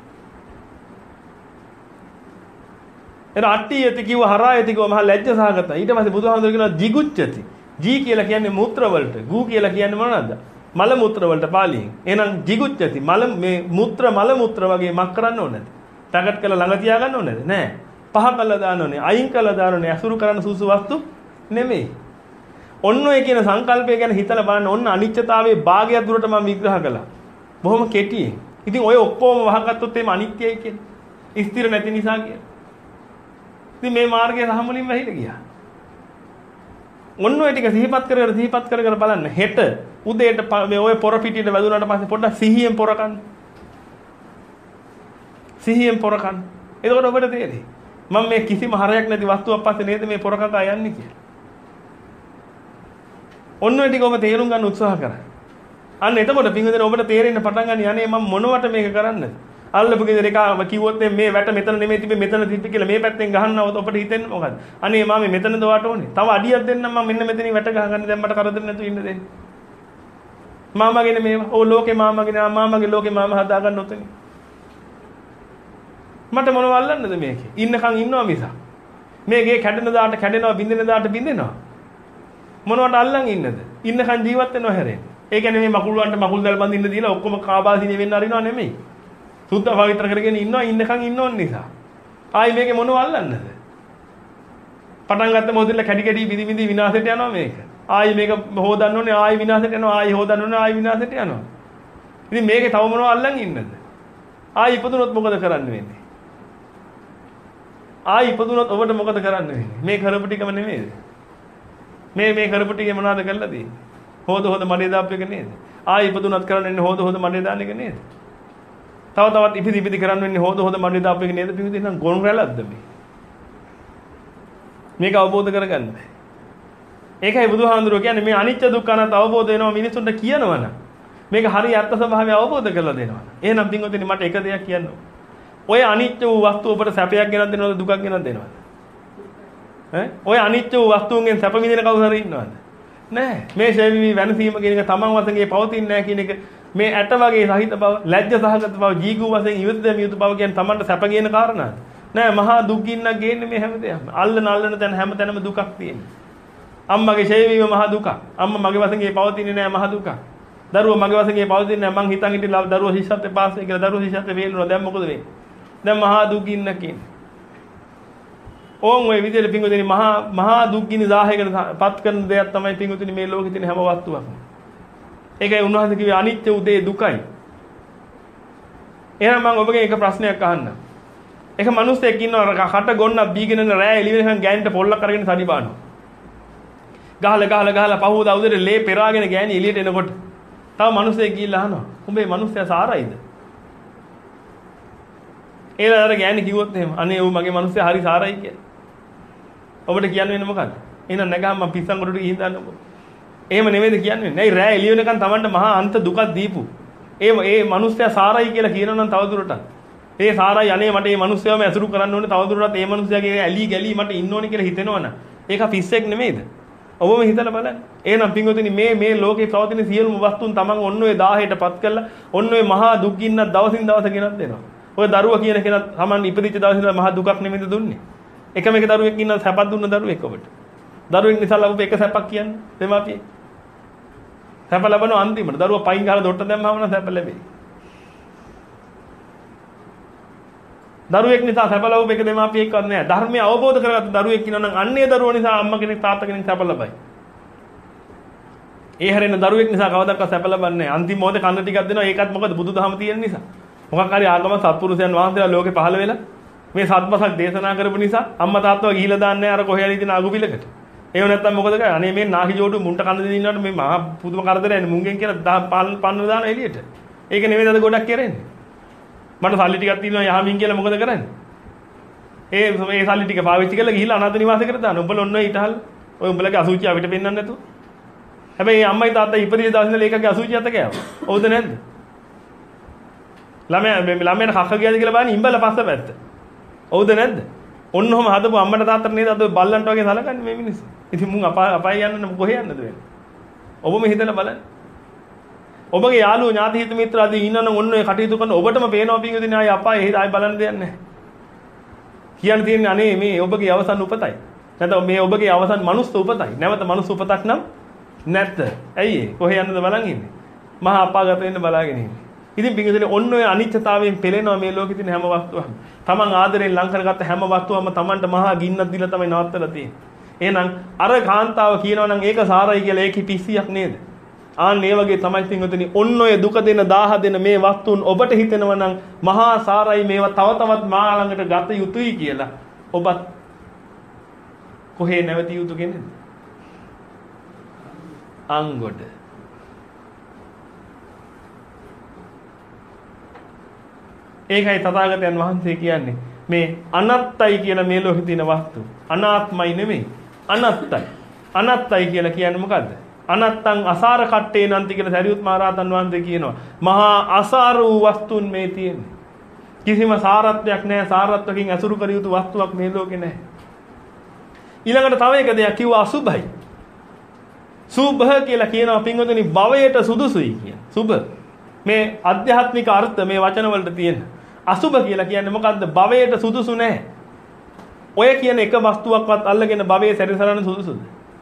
එර අට්ටියති කිව්ව හරායති කිව්ව මහ ලැජ්ජ සහගතයි. ඊට පස්සේ බුදුහාමුදුරුවෝ කියනවා jigucchati. ජී කියලා කියන්නේ මූත්‍ර වලට. ගු කියලා කියන්නේ මොනවද? මල මූත්‍ර වලට පාලියෙන්. එහෙනම් jigucchati මල මේ මූත්‍ර මල මූත්‍ර වගේ මක් කරන්න ඕනේද? පැකට් කරලා ළඟ තියා ගන්න ඕනේද? නෑ. පහ කළා දාන්න ඕනේ. අයින් කළා දාන්න ඕනේ. අසුරු කරන්න සුසු වස්තු නෙමෙයි. ඔන්න ඔය කියන සංකල්පය ගැන හිතලා බලන්න ඔන්න අනිත්‍යතාවයේ භාගයක් දුරට මම විග්‍රහ කළා. බොහොම කෙටියෙන්. ඉතින් ඔය ඔක්කොම වහගත්තොත් එimhe අනිත්‍යයි කියන්නේ. ස්ථිර නැති නිසා කියන්නේ. ඉතින් මේ මාර්ගය සහ මුලින්ම වැහිලා ගියා. ඔන්න ඔය ටික සිහිපත් කර කර සිහිපත් කර කර බලන්න. හෙට උදේට මේ ඔය පොර පිටියට වැදුනාට පස්සේ පොඩ්ඩක් සිහියෙන් පොර කන්න. සිහියෙන් පොර කන්න. එතකොට ඔබට තේරෙයි. මම මේ කිසිම හරයක් නැති වස්තුවක් පස්සේ නේද මේ පොර කකා යන්නේ කියලා. ඔන්න ඔය ටික ඔබ තේරුම් ගන්න උත්සාහ කරා. අන්න එතකොට පින්වදින ඔබට තේරෙන්න පටන් ගන්න යන්නේ මම මොනවට මේක කරන්නද? අල්ලපු ගෙදර එකම කිව්වොත් මේ වැට මෙතන නෙමෙයි තිබෙ මෙතන තිබ්බ කියලා මේ පැත්තෙන් ගහන්නවොත් ඔබට හිතෙන්නේ මොකද්ද? අනේ මම මෙතනද වාට ඕනේ. තව අඩියක් දෙන්නම් මම මෙන්න මෙතනින් වැට ගහගන්න දැන් මට කරදර නැතුව ඉන්න දෙන්න. මාමගෙන මේවා. ඕ ලෝකේ මාමගෙන මාමගේ ලෝකේ මාම හදා ගන්න උතනේ. මට මොනව අල්ලන්නද මේකේ? ඉන්නකන් ඉන්නවා මිස. මේකේ කැඩෙන දාට කැඩෙනවා බින්දෙන දාට බින්දෙනවා. මොනවට අල්ලන් ඉන්නද? ඉන්නකන් ජීවත් වෙනව හැරෙන්න. ඒ කියන්නේ මේ මකුල් වන්ට මකුල් දැල් බඳින්න දීලා ඔක්කොම කාබාසිනිය වෙන්න අරිනව නෙමෙයි. සුද්ධ පවිත්‍ර කරගෙන ඉන්නවා ඉන්නකන් ඉන්නෝන් නිසා. ආයි මේකේ මොනව අල්ලන්නද? පටන් ගත්ත මොහොතේ කැඩි කැඩි බිදි බිදි විනාශයට යනවා මේක. ආයි මේක හොදන්න ඕනේ ආයි විනාශයට යනවා ආයි හොදන්න ඕනේ ආයි විනාශයට යනවා. ඉතින් මේකේ තව මොනව අල්ලන් ඉන්නද? ආයි ඉපදුනොත් මොකද කරන්න වෙන්නේ? ආයි ඉපදුනොත් ඔබට මොකද කරන්න වෙන්නේ? මේ කරපු ටිකම නෙමෙයිද? මේ මේ කරපු ටිකේ මොනවද කරලා තියෙන්නේ? හොද හොද මඩේ දාපු එක නේද? ආයි ඉපදුනත් කරන්න වෙන්නේ හොද හොද මඩේ දාන එක නේද? තව තවත් ඉපිදි ඉපිදි කරන්න වෙන්නේ හොද හොද මඩේ දාපු එක නේද? පිටින් නම් ගොනු රැළක්ද මේ? මේක අවබෝධ කරගන්න බෑ. ඒකයි බුදුහාඳුරෝ කියන්නේ මේ අනිත්‍ය දුක්ඛ අනාත්ම අවබෝධ වෙනවා මිනිසුන්ට කියනවනම් මේක හරිය අර්ථ ස්වභාවය අවබෝධ කරලා දෙනවා. එහෙනම් පින්වතුනි මට එක දෙයක් කියන්න ඔය අනිත්‍ය වූ වස්තු ඔබට සැපයක් ගෙනත් දෙනවද දුකක් ගෙනත් දෙනවද? ඈ ඔය අනිත්‍ය වූ වස්තුන්ගෙන් සැප විඳින කවුරු හරි ඉන්නවද? නෑ. මේ ශේවිවි වෙනසීම කියන එක තමන් වශයෙන් පවතින්නේ නැහැ කියන එක මේ ඇට වගේ සහිත බව, ලැජ්ජ සහගත බව, ජීගු වශයෙන් ඉවත දෙමිය යුතු බව කියන තමන්ට සැප කියන කාරණාද? නෑ. මහා දුක් ගින්නක් ගේන්නේ මේ හැමදේම. අල්ලන අල්ලන තැන හැමතැනම දුකක් තියෙනවා. අම්මගේ ශේවිවි මහා දුකක්. අම්මා මගේ වශයෙන් පවතින්නේ නෑ මහා දුකක්. දරුවා මගේ වශයෙන් පවතින්නේ නෑ. මං හිතන් හිටිලා දරුවා ශිෂ්‍යත්වයේ පාස් වෙයි කියලා දරුවා ශිෂ්‍යත්වයේ වේලුණා. දැන් මොකද වෙන්නේ? දැන් මහා දුක් ගින්නක් ඉන්නේ. ඕන් ඔය විදිහට පිංගුතුනි මහා මහා දුක්ගිනි දාහයකට පත් කරන දෙයක් තමයි පිංගුතුනි මේ ලෝකෙ තියෙන හැම වස්තුවක්ම. ඒකයි උන්වහන්සේ කිව්වේ අනිත්‍ය උදේ දුකයි. එහෙනම් මම ඔබගෙන් එක ප්‍රශ්නයක් අහන්නම්. එක මිනිහෙක් ඉන්නවා කට ගොන්නක් බීගෙන ඉන්න රෑ එළි වෙනකන් ගෑනිට පොල්ලක් අරගෙන සඩි බානවා. ගහලා ගහලා ගහලා පහුවදා උදේට ලේ පෙරාගෙන ගෑණි එළියට එනකොට තව මිනිහෙක් ගිහිල්ලා අහනවා උඹේ මිනිහයා සාරයිද? ඒලා අර ගෑණි කිව්වොත් එහෙම අනේ ඌ මගේ මිනිහයා හරි සාරයි කියලා. ඔබට කියන්න වෙන්නේ මොකද්ද? එහෙනම් නැගහම මම පිස්සන් ගොඩට ගිහින් දාන්නකො. එහෙම නෙමෙයිද කියන්නේ? නෑ රෑ එළිය වෙනකන් Tamanට මහා අන්ත දුකක් දීපු. ඒ ඒ මිනිස්සයා සාරයි කියලා කියනවනම් තවදුරටත්. ඒ සාරයි අනේ මට මේ මිනිස්සයාම ඇසුරු කරන්න ඕනේ තවදුරටත් මේ මිනිස්සයාගේ ඇලි ගැලි මට ඉන්න ඕනේ කියලා හිතෙනවනම් ඒක පිස්සෙක් නෙමෙයිද? ඔබම හිතලා බලන්න. එහෙනම් පින්වතුනි මේ මේ ලෝකේ පවතින සියලුම වස්තුන් Taman ඔන්න ඔය දාහයටපත් කරලා ඔන්න ඔය මහා දුක් ගින්නක් දවසින් දවස ගෙනත් දෙනවා. ඔය දරුවා කියන කෙනා Taman ඉපදිච්ච දවසේ ඉඳලා මහා දුකක් නෙමෙයිද දුන්නේ? එකම එක දරුවෙක් ඉන්න සැපක් දුන්න දරුවෙක් ඔබට. දරුවෙක් නිසා ලැබුව එක සැපක් කියන්නේ දෙමාපියෙක්. සැප ලැබන අන්තිමට දරුවා පයින් ගහලා දොට්ට දැම්මම නම් සැප ලැබෙයි. දරුවෙක් නිසා සැප ලැබුව එක දෙමාපියෙක්වත් නෑ. ධර්මය අවබෝධ කරගත්ත දරුවෙක් ඉන්නවා නම් අන්නේ දරුවෝ නිසා අම්මා කෙනෙක් තාත්තා කෙනෙක් සැප ලබයි. ඒ හැරෙන දරුවෙක් නිසා කවදාවත් සැප ලබන්නේ නෑ. අන්තිම මොහොතේ කන්න ටිකක් දෙනවා ඒකත් මොකද බුදුදහම තියෙන නිසා. මොකක් හරි ආගම සත්පුරුෂයන් වහන්සේලා ලෝකේ පහළ වෙලා මේ සත්පසක් දේශනා කරපු නිසා අම්මා තාත්තව ගිහිලා දාන්නේ අර කොහේ හරි ඉතින් අගු පිළකට. ඒව නැත්තම් මොකද කරන්නේ? අනේ මේ නාහි ජෝඩු මුන්ට කන්න දෙන්න ඉන්නවට මේ මහා පුදුම කරදරයනේ මුංගෙන් කියලා පන්න දාන එළියට. ඒක නෙමෙයි අද ගොඩක් කරන්නේ. මට සල්ලි ටිකක් තියෙනවා යහමින් කියලා මොකද කරන්නේ? ඒ මේ සල්ලි ටික පාවිච්චි කරලා ගිහිල්ලා අනාථ නිවාසයකට දාන්න. උඹලා ඔන්න ඊටහල් ඔය උඹලගේ අසුචි අපිට පෙන්වන්න නැතුව. හැබැයි අම්මයි තාත්තයි ඉපදිච්ච දවසේ ඉඳලා ඒකගේ අසුචි අත ගෑවා. හවුද නැද්ද? ළමයා මේ ළමයාට කක්ක ගියාද කියලා බලන්න ඉඹලා පස්ස පැත්ත. හවුද නැද්ද? ඔන්න ඔහම හදපු අම්මට තාත්තට නේද අද බල්ලන්ට වගේ සලකන්නේ මේ මිනිස්සු. ඉතින් මුන් අපාය අපාය යන්න කොහේ යන්නද වෙන්නේ? ඔබම හිතලා බලන්න. ඔබගේ යාළුවෝ ඥාති හිත මිත්‍ර ආදී ඉන්නනම් ඔන්න ඔය කටයුතු කරන ඔබටම පේනවා පින්වදින ආයි අපායේ එහෙද ආයි බලන්න දෙයක් නැහැ. කියන්න තියෙන්නේ අනේ මේ ඔබගේ අවසන් උපතයි. නැත්නම් මේ ඔබගේ අවසන් මනුස්ස උපතයි. නැවත මනුස්ස උපතක් නම් නැත්ද? ඇයි ඒ? කොහේ යන්නද බලන් ඉන්නේ? මහා අපාගත වෙන්න බලාගෙන ඉන්නේ. ඉතින් පින්වදින ඔන්න ඔය අනිත්‍යතාවයෙන් පෙළෙනවා මේ ලෝකෙ තියෙන හැම වස්තුවක්ම. Taman ආදරෙන් ලං කරගත්ත හැම වස්තුවක්ම Tamanට මහා ගින්නක් දීලා තමයි නවත්තලා තියෙන්නේ. එහෙනම් අර කාන්තාව කියනවා නම් ඒක සාරයි කියලා ඒකේ පිස්සියක් නේද? ආන් මේ වගේ තමයි පින්වතුනි ඔන්න ඔය දුක දෙන දාහ දෙන මේ වස්තුන් ඔබට හිතෙනවා නම් මහා සාරයි මේවා තව තවත් මා ළඟට ගත යුතුයි කියලා ඔබත් කොහේ නැවතිය යුතු කෙනෙක්ද? අංගොඩ. ඒකයි තථාගතයන් වහන්සේ කියන්නේ මේ අනත්තයි කියලා මේ ලෝකේ තියෙන වස්තු අනාත්මයි නෙමෙයි අනත්තයි. අනත්තයි කියලා කියන්නේ මොකද්ද? අනත්තං අසාර කට්ටේ නන්ති කියලා සරියුත් මහ රහතන් වහන්සේ කියනවා. මහා අසාර වූ වස්තුන් මේ තියෙන්නේ. කිසිම සාරත්වයක් නැහැ. සාරත්වකින් අසුරු කර යුතු වස්තුවක් මේ ලෝකේ නැහැ. ඊළඟට තව එක දෙයක් කිව්වා අසුභයි. සුභ කියලා කියනවා පින්වතුනි භවයට සුදුසුයි කියන. සුභ මේ ආධ්‍යාත්මික අර්ථ මේ වචන වලට තියෙන. අසුභ කියලා කියන්නේ මොකද්ද? භවයට සුදුසු නැහැ. ඔය කියන එක වස්තුවක්වත් අල්ලගෙන භවයේ සැරිසරන්න සුදුසුද?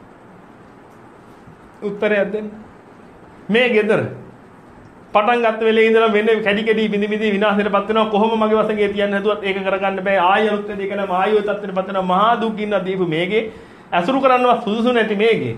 උත්තරයක් දෙන්න. මේ ගෙදර පටන් ගත්ත වෙලේ ඉඳලා වෙන්නේ කැඩි කැඩි බිඳි බිඳි විනාශයටපත් වෙනවා. කොහොම මගේ වශයෙන් තියන්න හැදුවත් ඒක කරගන්න බෑ. ආය අලුත් දෙයක් නම ආයෝ තත්ත්වයටපත් වෙනවා. මහා දුක් ඉන්න දීපු මේගේ අසුරු කරන්නවත් සුදුසු නැති මේගේ.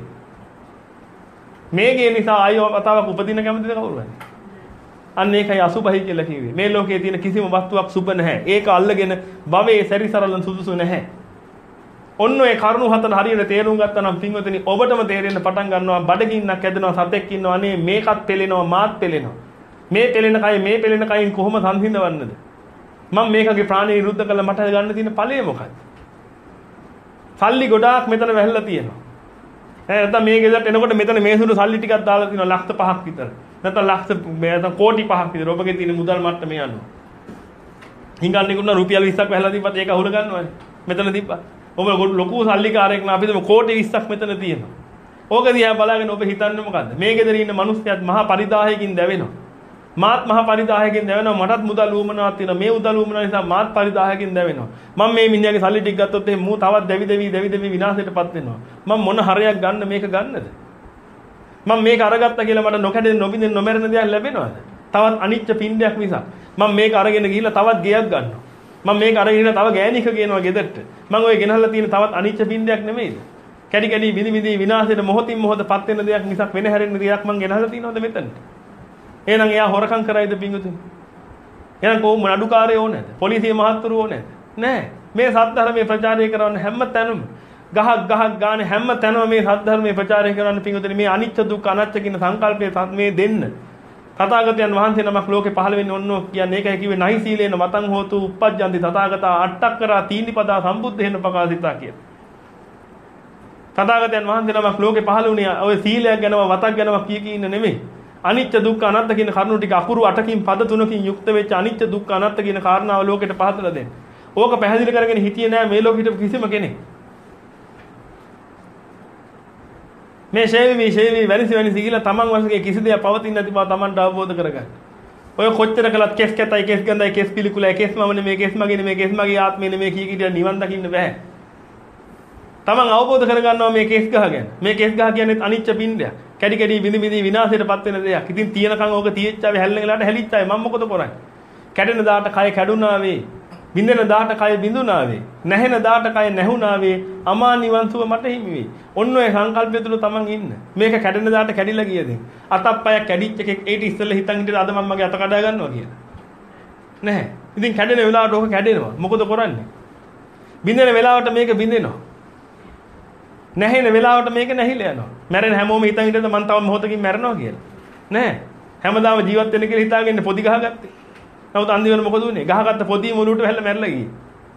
මේගේ නිසා ආයෝ වතාවක් උපදින කැමතිද කවුරුහරි? අන්න ඒකයි අසුභයි කියලා කිව්වේ. මේ ලෝකයේ තියෙන කිසිම වස්තුවක් සුභ නැහැ. ඒක අල්ලගෙන භවයේ සැරිසරලන් සුදුසු නැහැ. ඔන්න ඔය කරුණු හතන හරියට තේරුම් ගත්තා නම් පින්වතුනි ඔබටම තේරෙන්න පටන් ගන්නවා බඩගින්නක් ඇදෙනවා සතෙක් ඉන්නවා අනේ මේකත් පෙලෙනවා මාත් පෙලෙනවා. මේ පෙලෙන කයි මේ පෙලෙන කයින් කොහොම සංසිඳවන්නද? මම මේකගේ ප්‍රාණය විරුද්ධ කළා මට ගන්න තියෙන ඵලය මොකක්ද? සල්ලි ගොඩාක් මෙතන වැහැලා තියෙනවා. ඈ නැත්නම් මේ ගෙදරට එනකොට මෙතන මේ සුළු සල්ලි ටිකක් දාලා තියෙනවා ලක්ෂ පහක් විතර. නැත්නම් ලක්ෂ නැත්නම් කෝටි පහක් විතර ඔබගේ තියෙන මුදල් මට්ටම යනවා. හිඟන්නේ කුණ රුපියල් විස්සක් වැහලා තිබ්බත් ඒක අහුල ගන්නවනේ. මෙතන තිබ්බා. ඔබ ලොකු සල්ලිකාරයෙක් නා අපිට කෝටි විස්සක් මෙතන තියෙනවා. ඕක දිහා බලාගෙන ඔබ හිතන්නේ මොකද්ද? මේ ගෙදර ඉන්න මිනිස්සුත් මහා පරිදාහයකින් දැවෙනවා. මාත් මහා පරිදාහයකින් දැවෙනවා. මටත් මුදල් ඌමනාවක් තියෙනවා. මේ උදල් ඌමනාව නිසා මාත් පරිදාහයකින් දැවෙනවා. මම මේ මිනිහාගේ සල්ලි ටික ගත්තොත් එහෙනම් මූ තවත් දැවි දැවි දැවි දැවි විනාශයටපත් වෙනවා. මම මොන හරයක් ගන්න මේක ගන්නද? මම මේක අරගත්තා කියලා මට නොකඩෙන් නොබින්දෙන් නොමරන දෙයක් ලැබෙනවද? තවත් අනිච්ච පින්ඩයක් නිසා. මම මේක අරගෙන ගිහිල්ලා තවත් ගෙයක් ගන්නවා. මම මේක අරගෙන ගිහිල්ලා තව ගෑණික ගේනවා ගෙදරට. මම ඔය ගෙනහලා තියෙන තවත් අනිච්ච පින්ඩයක් නෙමෙයිද? කැඩි කැඩි විදි විදි විනාශයට මොහොතින් මොහොතපත් වෙන දෙයක් මිසක් වෙන හැරෙන්න දෙයක් මං ගෙනහලා තියනවද මෙතනට? එහෙනම් එයා හොරකම් කරයිද පිංගුතුනි? එහෙනම් කොහොම නඩුකාරයෝ ඕනේද? පොලිසිය මහත්තුරු ඕනේද? නෑ. මේ සත්‍යධර්මයේ ප්‍රචාරය කරන හැම තැනම ගහක් ගහක් ගානේ හැම තැනම මේ සත්‍යධර්මයේ ප්‍රචාරය කරන පිංගුතුනි මේ අනිච්ච දුක්ඛ අනාත්ම කියන සංකල්පය මේ දෙන්න. තථාගතයන් වහන්සේ නමක් ලෝකේ පහළ වෙන්නේ ඔන්නෝ කියන්නේ ඒකයි කිව්වේ නහි සීලේන මතං හෝතු uppajjanti තථාගතා අට්ඨක්කරා තීනිපදා සම්බුද්ධේන පකාසිතා කියලා. තථාගතයන් වහන්සේ නමක් ලෝකේ පහළ වුණේ ඔය සීලයක් ගැනව වතක් ගැනව කිය කී ඉන්න නෙමෙයි. අනිත්‍ය දුක්ඛ අනාත්ම කියන කරුණු ටික අකුරු අටකින් පද තුනකින් යුක්ත වෙච්ච අනිත්‍ය දුක්ඛ අනාත්ම කියන කාරණාව ලෝකෙට පහදලා දෙන්න. ඕක පැහැදිලි කරගෙන හිටියේ නෑ මේ ලෝකෙ හිටපු කිසිම කෙනෙක්. මේ ශේවි ශේවි වෙනසි වෙනසි කියලා තමන් වශයෙන් කිසි දෙයක් පවතින නැති බව තමන්ට අවබෝධ කරගන්න. ඔය කොච්චර කළත් කෙස් කැතයි කෙස් ගඳයි කෙස් පිළිකුලයි කෙස් මම නෙමෙයි කෙස් මගේ නෙමෙයි කෙස් මගේ ආත්මේ නෙමෙයි කී කී නිවන් දකින්න බෑ. තමන් අවබෝධ කරගන්නවා මේ කෙස් ගහ ගැන. මේ කෙස් ගහ කියන්නේ අනිච්ච පින්ඩයක්. කැඩි කැඩි විඳි විඳි විනාශයටපත් වෙන දෙයක්. ඉතින් තියෙනකන් ඕක තියෙච්චාවේ හැල්ලෙන ගලාට හැලිච්චාවේ මම මොකද කරන්නේ? කැඩෙන දාට කය කැඩුනා වේ. බින්දෙන දාට කය බිඳුනා වේ. නැහෙන දාට කය නැහුණා වේ. අමා නිවන් සුව මට හිමි වේ. ඔන්න ඔය සංකල්පය තුල තමන් ඉන්න. මේක කැඩෙන දාට කැඩිලා ගියද? අතප්පයක් කැඩිච්ච එකෙක් ඒට ඉස්සෙල්ලා හිතන් හිටියද අද මම මගේ අත කඩා ගන්නවා කියලා. නැහැ. ඉතින් කැඩෙන වෙලාවට ඕක කැඩෙනවා. මොකද කරන්නේ? බින්දෙන වෙලාවට මේක බින්දෙනවා. නැහෙන වෙලාවට මේක නැහිලා යනවා. මැරෙන හැමෝම හිතන් හිටියද මං තව මොහොතකින් මැරෙනවා කියලා. නැහැ. හැමදාම ජීවත් වෙන්න කියලා හිතාගෙන පොඩි ගහගත්තේ. නමුත් අන්තිමට මොකද වුනේ? ගහගත්ත පොඩි මුලුට වැල්ල මැරලා ගියේ.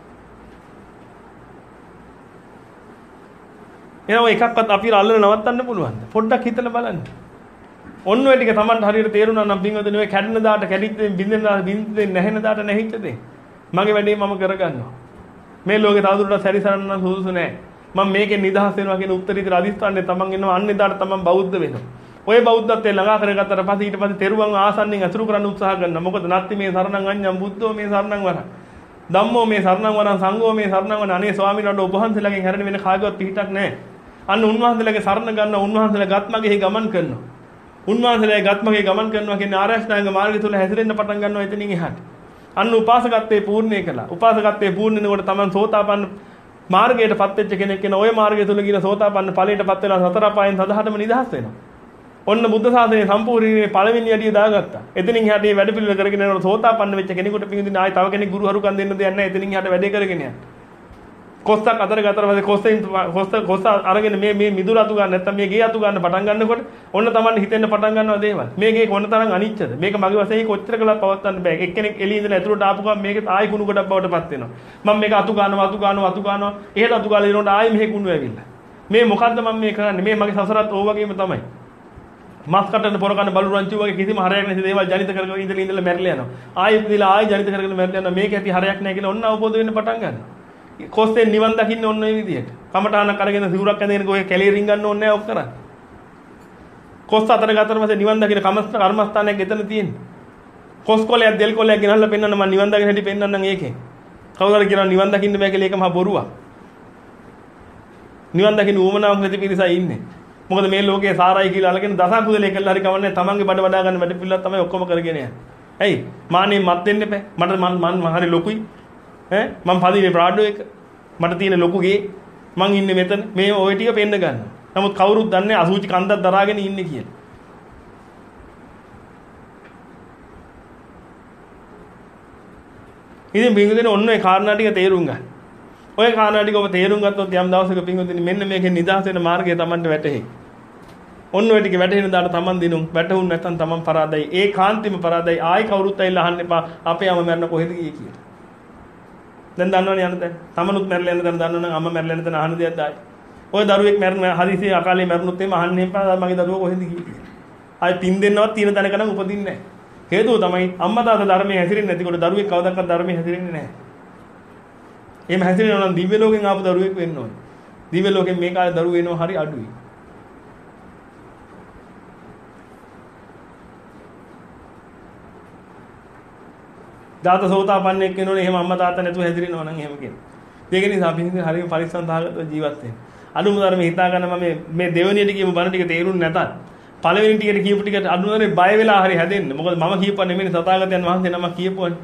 එනවා එකක්වත් අපිට අල්ලන නවත්තන්න පුළුවන්ද? පොඩ්ඩක් හිතලා බලන්න. ඔන්න ඔය ටික Tamanට හරියට තේරුණා නම් පින්වතුනි ඔය කැඩෙන දාට කැඩිච්ච දෙයින් බින්දෙන දාට බින්දෙන් නැහෙන දාට නැහිච්ච දෙයින් මගේ වැඩේ මම කරගන්නවා. මේ ලෝකේ තවදුරටත් සැරිසරන්න නම් සුදුසු නැහැ. මම මේකෙන් නිදහස් වෙනවා කියන උත්තරීතර අදිස්ථානේ Taman ඉන්නවා අන්නේ දාට Taman බෞද්ධ වෙනවා. ඔය බෞද්ධත්වයේ ළඟා කරගත්තට පස්සේ ඊට පස්සේ තෙරුවන් ආසන්නෙන් අතුරු කරන්න උත්සාහ කරනවා. මොකද නැත්ති මේ සරණං අඤ්ඤං බුද්ධෝ මේ සරණං වරං. ධම්මෝ මේ සරණං වරං සංඝෝ මේ සරණං වරං. අනේ ස්වාමීන් වහන්සේ ඔබ වහන්සේලාගෙන් හැරෙන්න වෙන කාගේවත් පිටක් නැහැ. අන්න උන්වහන්සේලාගේ සරණ ගන්න උන්වහන්සේලා ගත්මගේ ගමන් කරනවා. උන්වහන්සේලාගේ ගත්මගේ ගමන් කරනවා කියන්නේ ආරෂ්ඨාංග මාර්ගය තුල හැසිරෙන්න පටන් ගන්නවා එතනින් එහාට. අන්න උපාසකත්වයේ පූර්ණේ කළා. උපාසකත්වයේ පූර්ණනකොට Taman සෝතාපන්න මාර්ගයටපත් වෙච්ච කෙනෙක් වෙන ඔය මාර්ගය තුල ගිහින් සෝතාපන්න ඵලයටපත් වෙලා සතර පායෙන් සදහටම නිදහස් වෙනවා. ඔන්න බුද්ධ ශාසනයේ සම්පූර්ණීමේ පළවෙනි අඩිය දාගත්තා. එතනින් එහාට මේ වැඩ පිළිවෙල කරගෙන යනකොට සෝතාපන්න වෙච්ච කෙනෙකුට පිටින් ආයි තව කෙනෙක් ගුරු හරුකම් දෙන්න දෙයක් නැහැ. එතනින් එහාට වැඩේ කරගෙන යන්න. කොස්සක් අතර ගතර පස්සේ කොස්සෙන් කොස්ස කොස්ස අරගෙන මේ මේ මිදුල අතු ගන්න නැත්තම් මේ ගේ අතු ගන්න පටන් ගන්නකොට ඔන්න Taman හිතෙන්න පටන් ගන්නවා දේවල්. මේ ගේ කොන්න තරම් අනිච්චද? මේක මගේ වශයෙන් කොච්චර කළා පවත්වන්න බෑ. එක්කෙනෙක් එළිය ඉඳලා ඇතුළට ආපු ගමන් මේක ආයි කුණු කොටක් බවට පත් වෙනවා. මම මේක අතු ගන්නවා අතු ගන්නවා අතු ගන්නවා. එහෙට අතු ගාලා ඉරනකොට ආයි මෙහෙ කුණු ඇවිල්ලා. මේ මොකද්ද මම මේ කරන්නේ? මේ මගේ සසරත් ඕ වගේම තමයි. මස් කටන පොර කන බලු රංචු වගේ කිසිම හරයක් නැති දේවල් ජනිත කරගෙන ඉඳලා ඉඳලා මැරිලා යනවා. ආයෙ ඉඳලා ආයෙ ජනිත කරගෙන මැරිලා යනවා. මේක ඇති හරයක් නැහැ කියලා ඔන්න අවබෝධ වෙන්න පටන් ගන්නවා. කොස්තෙන් නිවන් දකින්න ඕන ඔය විදිහට. කමඨානක් අරගෙන සිවුරක් ඇඳගෙන ඔය කැලේ රින්ගන්න ඕනේ නැහැ ඔක් කරන්නේ. කොස් අතර ගතර පස්සේ නිවන් දකින්න කමස්ත කර්මස්ථානයක් එතන තියෙන්නේ. කොස් කොලයක් දෙල් කොලයක් ගෙනල්ලා පෙන්නන්න මම නිවන් දකින්න හැටි පෙන්නන්නම් ඒකෙන්. කවුරුහරි කියනවා නිවන් දකින්න බෑ කියලා ඒක මහා බොරුවක්. නිවන් දකින්න උවමනාවක් නැති පිරිසයි ඉන්නේ. මොකද මේ ලෝකයේ සාරයි කියලා අලගෙන දසකුදලේ කළා හරි කවන්නේ තමන්ගේ බඩ වඩා ගන්න වැඩ පිළිවෙල තමයි ඔක්කොම කරගෙන යන්නේ. ඇයි? මානේ මත් වෙන්න එපා. මට මන් මන් හරි ලොකුයි. ඈ මම පදිනේ ප්‍රාඩෝ එක. මට තියෙන ලොකු ගේ. මං ඉන්නේ මෙතන. මේ ওই ටික පෙන්න ගන්න. නමුත් කවුරුත් දන්නේ අසුචි කන්දක් දරාගෙන ඉන්නේ කියලා. ඉතින් බින්දුනේ ඔන්න ඔය කාරණා ටික තේරුම් ගන්න. ඔය කාරණා ටික ඔබ තේරුම් ගත්තොත් යම් දවසක පින්වතුනි මෙන්න මේකෙන් නිදහස් වෙන මාර්ගය Tamanට වැටහෙයි. ඔන්න ඔය ටික වැටහෙන දාට Taman දිනුම් වැටහුන් නැත්නම් Taman පරාදයි. ඒ කාන්තිම පරාදයි. ආයි කවුරුත් ඇවිල්ලා අහන්න එපා. අපේ අම මැරෙන කොහෙද ගියේ කියලා. දැන් දන්නවනේ යන දැන්. Tamanut මැරලා යන දැන් දන්නවනම් අම්ම මැරලා යන දැන් අහන දෙයක් දායි. ඔය දරුවෙක් මැරෙන හදිසියේ අකාලේ මැරුණොත් එimhe අහන්න එපා. මගේ දරුවා කොහෙද ගියේ කියලා. ආයි පින් දෙන්නවත් තියෙන තැනක නම් උපදින්නේ නැහැ. හේතුව තමයි අම්මා තාත්තා ධර්මයේ හැසිරෙන්නේ නැතිකොට දරුවෙක් කවදාවත් ධර්මයේ හැසිරෙන්නේ නැහැ. එහෙම හැසිරෙනවා නම් දිව්‍ය ලෝකෙන් ආපු දරුවෙක් වෙන්න ඕනේ. දිව්‍ය ලෝකෙන් මේ කාලේ දරුවෝ එනවා හරි අඩුයි. දාත සෝතාපන්නෙක් වෙනෝනේ එහෙම අම්මා තාත්තා නැතුව හැදිරෙනවා නම් එහෙම කියන. ඒක නිසා අපි හිතන්නේ හරියම පරිස්සම් සහගතව ජීවත් වෙන්න. අනුම ධර්මයේ හිතා ගන්න මම මේ දෙවෙනියට කියපු බණ ටික තේරුන්නේ නැතත් පළවෙනි ටිකට කියපු ටිකට අනුමතරේ බය වෙලා හරි හැදෙන්න. මොකද මම කියපුවා නෙමෙයි තථාගතයන් වහන්සේ නමක් කියපුවානේ.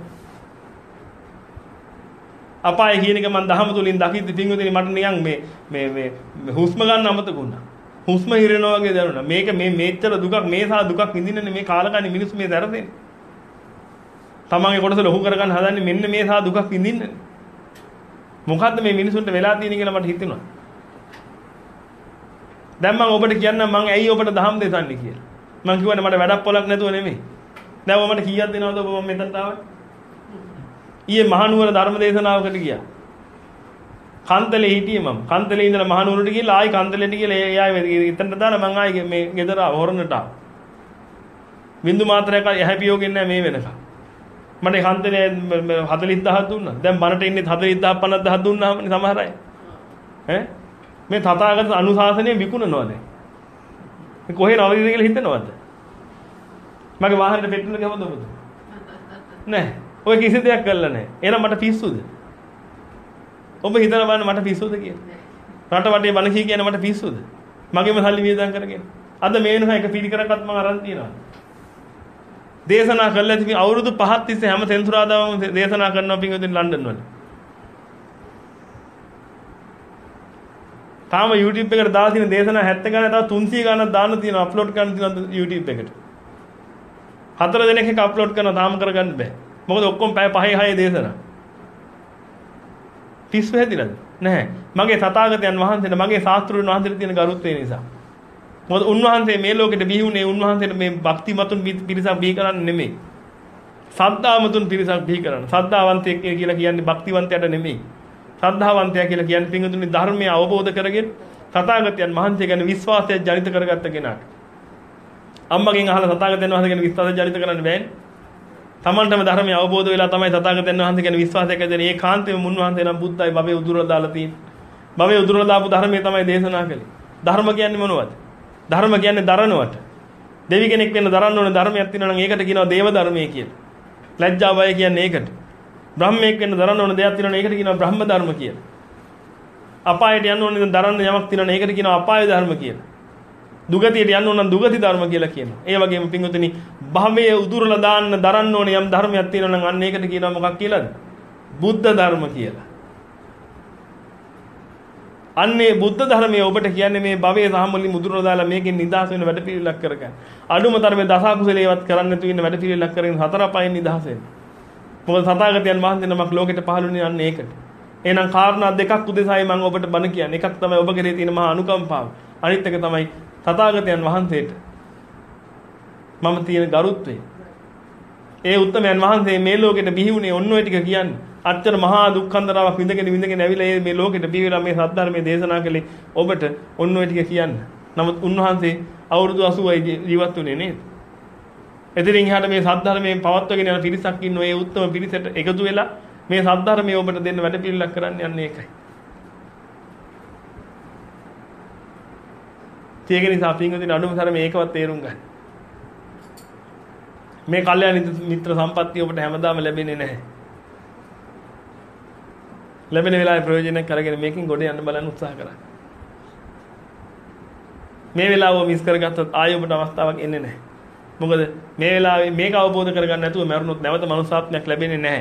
අපාය කියන එක මම දහම තුලින් දකිද්දි පින්වතුනි මට නිකන් මේ මේ මේ හුස්ම ගන්න අමතක වුණා. හුස්ම හිරෙනවා වගේ දැනුණා. මේක මේ මේච්චර දුකක් මේ සා දුකක් විඳින්නනේ මේ කාලකන්ණි මිනිස්සු මේ දරදෙන්නේ. තමන්ගේ කොටස ලොකු කරගන්න හදන්නේ මෙන්න මේ සා දුකක් විඳින්නනේ. මොකද්ද මේ මිනිසුන්ට වෙලා තියෙන්නේ කියලා මට හිතෙනවා. දැන් මම ඔබට කියන්නම් මම ඇයි ඔබට දහම් දෙසන්නේ කියලා. මම කිව්වනේ මට වැඩක් පොලක් නැතුව නෙමෙයි. දැන් ඔබ මට කීයක් දෙනවද ඔබ මම මෙතනට ආවේ? ඊයේ මහනුවර ධර්ම දේශනාවකට ගියා. කන්තලේ හිටියේ මම. කන්තලේ ඉඳලා මහනුවරට ගිහලා ආයි කන්තලේට ගිහලා ඒ ආයේ එතනට දාලා මම ආයි මේ ගෙදර හොරන්නට ආවා. බින්දු මාත්‍රයක් හැපියෝගෙන්නේ නැහැ මේ වෙනකම්. මට කන්තලේ හතළිස් දහසක් දුන්නා. දැන් බනට ඉන්නේ හතළිස් දහස් පනස් දහස් දුන්නාමනේ සමහර අය. ඈ මේ තථාගත අනුශාසනය විකුණනවා දැන්. මේ කොහේ නවදීද කියලා හිතනවද? මගේ වාහනේට පෙට්‍රල් ගහවද ඔබද? නැහැ. ඔය කිසි දෙයක් කළා නැහැ. එහෙනම් මට පිස්සුද? ඔබ හිතන බලන්න මට පිස්සුද කියලා. රට වටේ බණ කී කියන මට පිස්සුද? මගේම සල්ලි වියදම් කරගෙන. අද මේ වෙනකන් එක පිළිකරක්වත් මම අරන් තියනවා. දේශනා කළා ඉතින් අවුරුදු පහක් තිස්සේ හැම සෙන්සුරාදාම දේශනා කරනවා පින්වතුනි ලන්ඩන් වල. තාම YouTube එකට දාලා තියෙන දේශනා හැත්තෑ ගානක් තව තුන්සිය ගානක් දාන්න තියෙනවා අප්ලෝඩ් කරන්න තියෙනවා YouTube එකට. හතර දිනක එක අප්ලෝඩ් කරනවා තාම කරගන්න බෑ. මොකද ඔක්කොම පැය පහේ හයේ දේශනා. පිස්සු හැදිලාද? නැහැ. මගේ තථාගතයන් වහන්සේට මගේ ශාස්ත්‍රඥ වහන්සේට තියෙන ගරුත්වය නිසා. මොකද උන්වහන්සේ මේ ලෝකෙට බිහි වුණේ උන්වහන්සේට මේ භක්තිමතුන් පිරිසක් බිහි කරන්නේ නෙමෙයි. සද්ධාමතුන් පිරිසක් බිහි කරන. සද්ධාවන්තයෙක් කියලා කියන්නේ භක්තිවන්තයට නෙමෙයි. ශ්‍රද්ධාවන්තයා කියලා කියන්නේ පින්වතුනි ධර්මය අවබෝධ කරගෙන තථාගතයන් වහන්සේ ගැන විශ්වාසය ජනිත කරගත්ත කෙනාට. අම්මගෙන් අහලා තථාගතයන් වහන්සේ ගැන විශ්වාසය ජනිත කරන්න බෑනේ. තමන්ටම ධර්මය අවබෝධ වෙලා තමයි තථාගතයන් වහන්සේ ගැන විශ්වාසයක් ඇතිවෙන. ඒ කාන්තේම මුන්වහන්සේ නම් බුද්ධයි භවයේ උදුරලා දාලා තියෙන්නේ. භවයේ උදුරලා දාපු ධර්මය තමයි දේශනා කළේ. ධර්ම කියන්නේ මොනවද? ධර්ම කියන්නේ දරනවට. දෙවි කෙනෙක් වෙන්න දරන්න ඕනේ ධර්මයක් තියෙනවා නම් ඒකට කියනවා දේව ධර්මය කියලා. ලැජ්ජා බය කියන්නේ ඒකට. බ්‍රහ්මයෙක් වෙන්න දරන්න ඕනේ දෙයක් තියෙනවා නම් ඒකට කියනවා බ්‍රහ්ම ධර්ම කියලා. අපායට යන්න ඕනේ දරන්න යමක් තියෙනවා නම් ඒකට කියනවා අපාය ධර්ම කියලා. දුගතියට යන්න ඕන නම් දුගති ධර්ම කියලා කියනවා. ඒ වගේම පින්වතුනි භවයේ උදුරලා දාන්න දරන්න ඕනේ යම් ධර්මයක් තියෙනවා නම් අන්න ඒකට කියනවා මොකක් කියලාද? බුද්ධ ධර්ම කියලා. අන්නේ බුද්ධ ධර්මයේ ඔබට කියන්නේ මේ භවයේ සාමුලින් උදුරලා දාලා මේකෙන් නිදහස් වෙන වැඩ පිළිවෙලක් කරගන්න. අඩුම තරමේ දස කුසලයේවත් කරන්න නැතුව ඉන්න වැඩ පිළිවෙලක් කරගෙන හතර පහෙන් නිදහස් වෙන්න. මොකද තථාගතයන් වහන්සේ නමක් ලෝකෙට පහළුනේ අන්න ඒකට. එහෙනම් කාරණා දෙකක් උදෙසායි මම ඔබට බණ කියන්නේ. එකක් තමයි ඔබ කෙරේ තියෙන මහා අනුකම්පාව. අනිත් එක තමයි තථාගතයන් වහන්සේට මම තියෙන ගරුත්වය. ඒ උත්තමයන් වහන්සේ මේ ලෝකෙට බිහි වුණේ ඔන්න ඔය ටික කියන්නේ. අච්චර මහා දුක්ඛන්දරාවක් විඳගෙන විඳගෙන ඇවිල්ලා මේ ලෝකෙට බිහි වෙලා මේ සද්ධර්මයේ දේශනා කළේ ඔබට ඔන්න ඔය ටික කියන්න. නමුත් උන්වහන්සේ අවුරුදු අසූවයි ජීවත් වුණේ නේද? එදිරින් එහාට මේ සද්ධර්මයේ පවත්වගෙන යන පිරිසක් ඉන්න ඔය උත්තම පිරිසට එකතු වෙලා මේ සද්ධර්මයේ ඔබට දෙන්න වැඩ පිළිලක් කරන්න යන්නේ ඒකයි. ඒක නිසා පින්වතුනි අනුම තරම මේකවත් තේරුම් ගන්න. මේ කල්යාණ මිත්‍ර සම්පත්තිය ඔබට හැමදාම ලැබෙන්නේ නැහැ. ලැබෙන වෙලාවේ ප්‍රයෝජනයක් කරගෙන මේකෙන් ගොඩ යන්න බලන්න උත්සාහ කරන්න. මේ වෙලාව මිස් කරගත්තොත් ආයෙ ඔබට අවස්ථාවක් එන්නේ නැහැ. මොකද මේ වෙලාවේ මේක අවබෝධ කරගන්න නැතුව මරුණොත් නැවත මනුස්සාත්මයක් ලැබෙන්නේ නැහැ.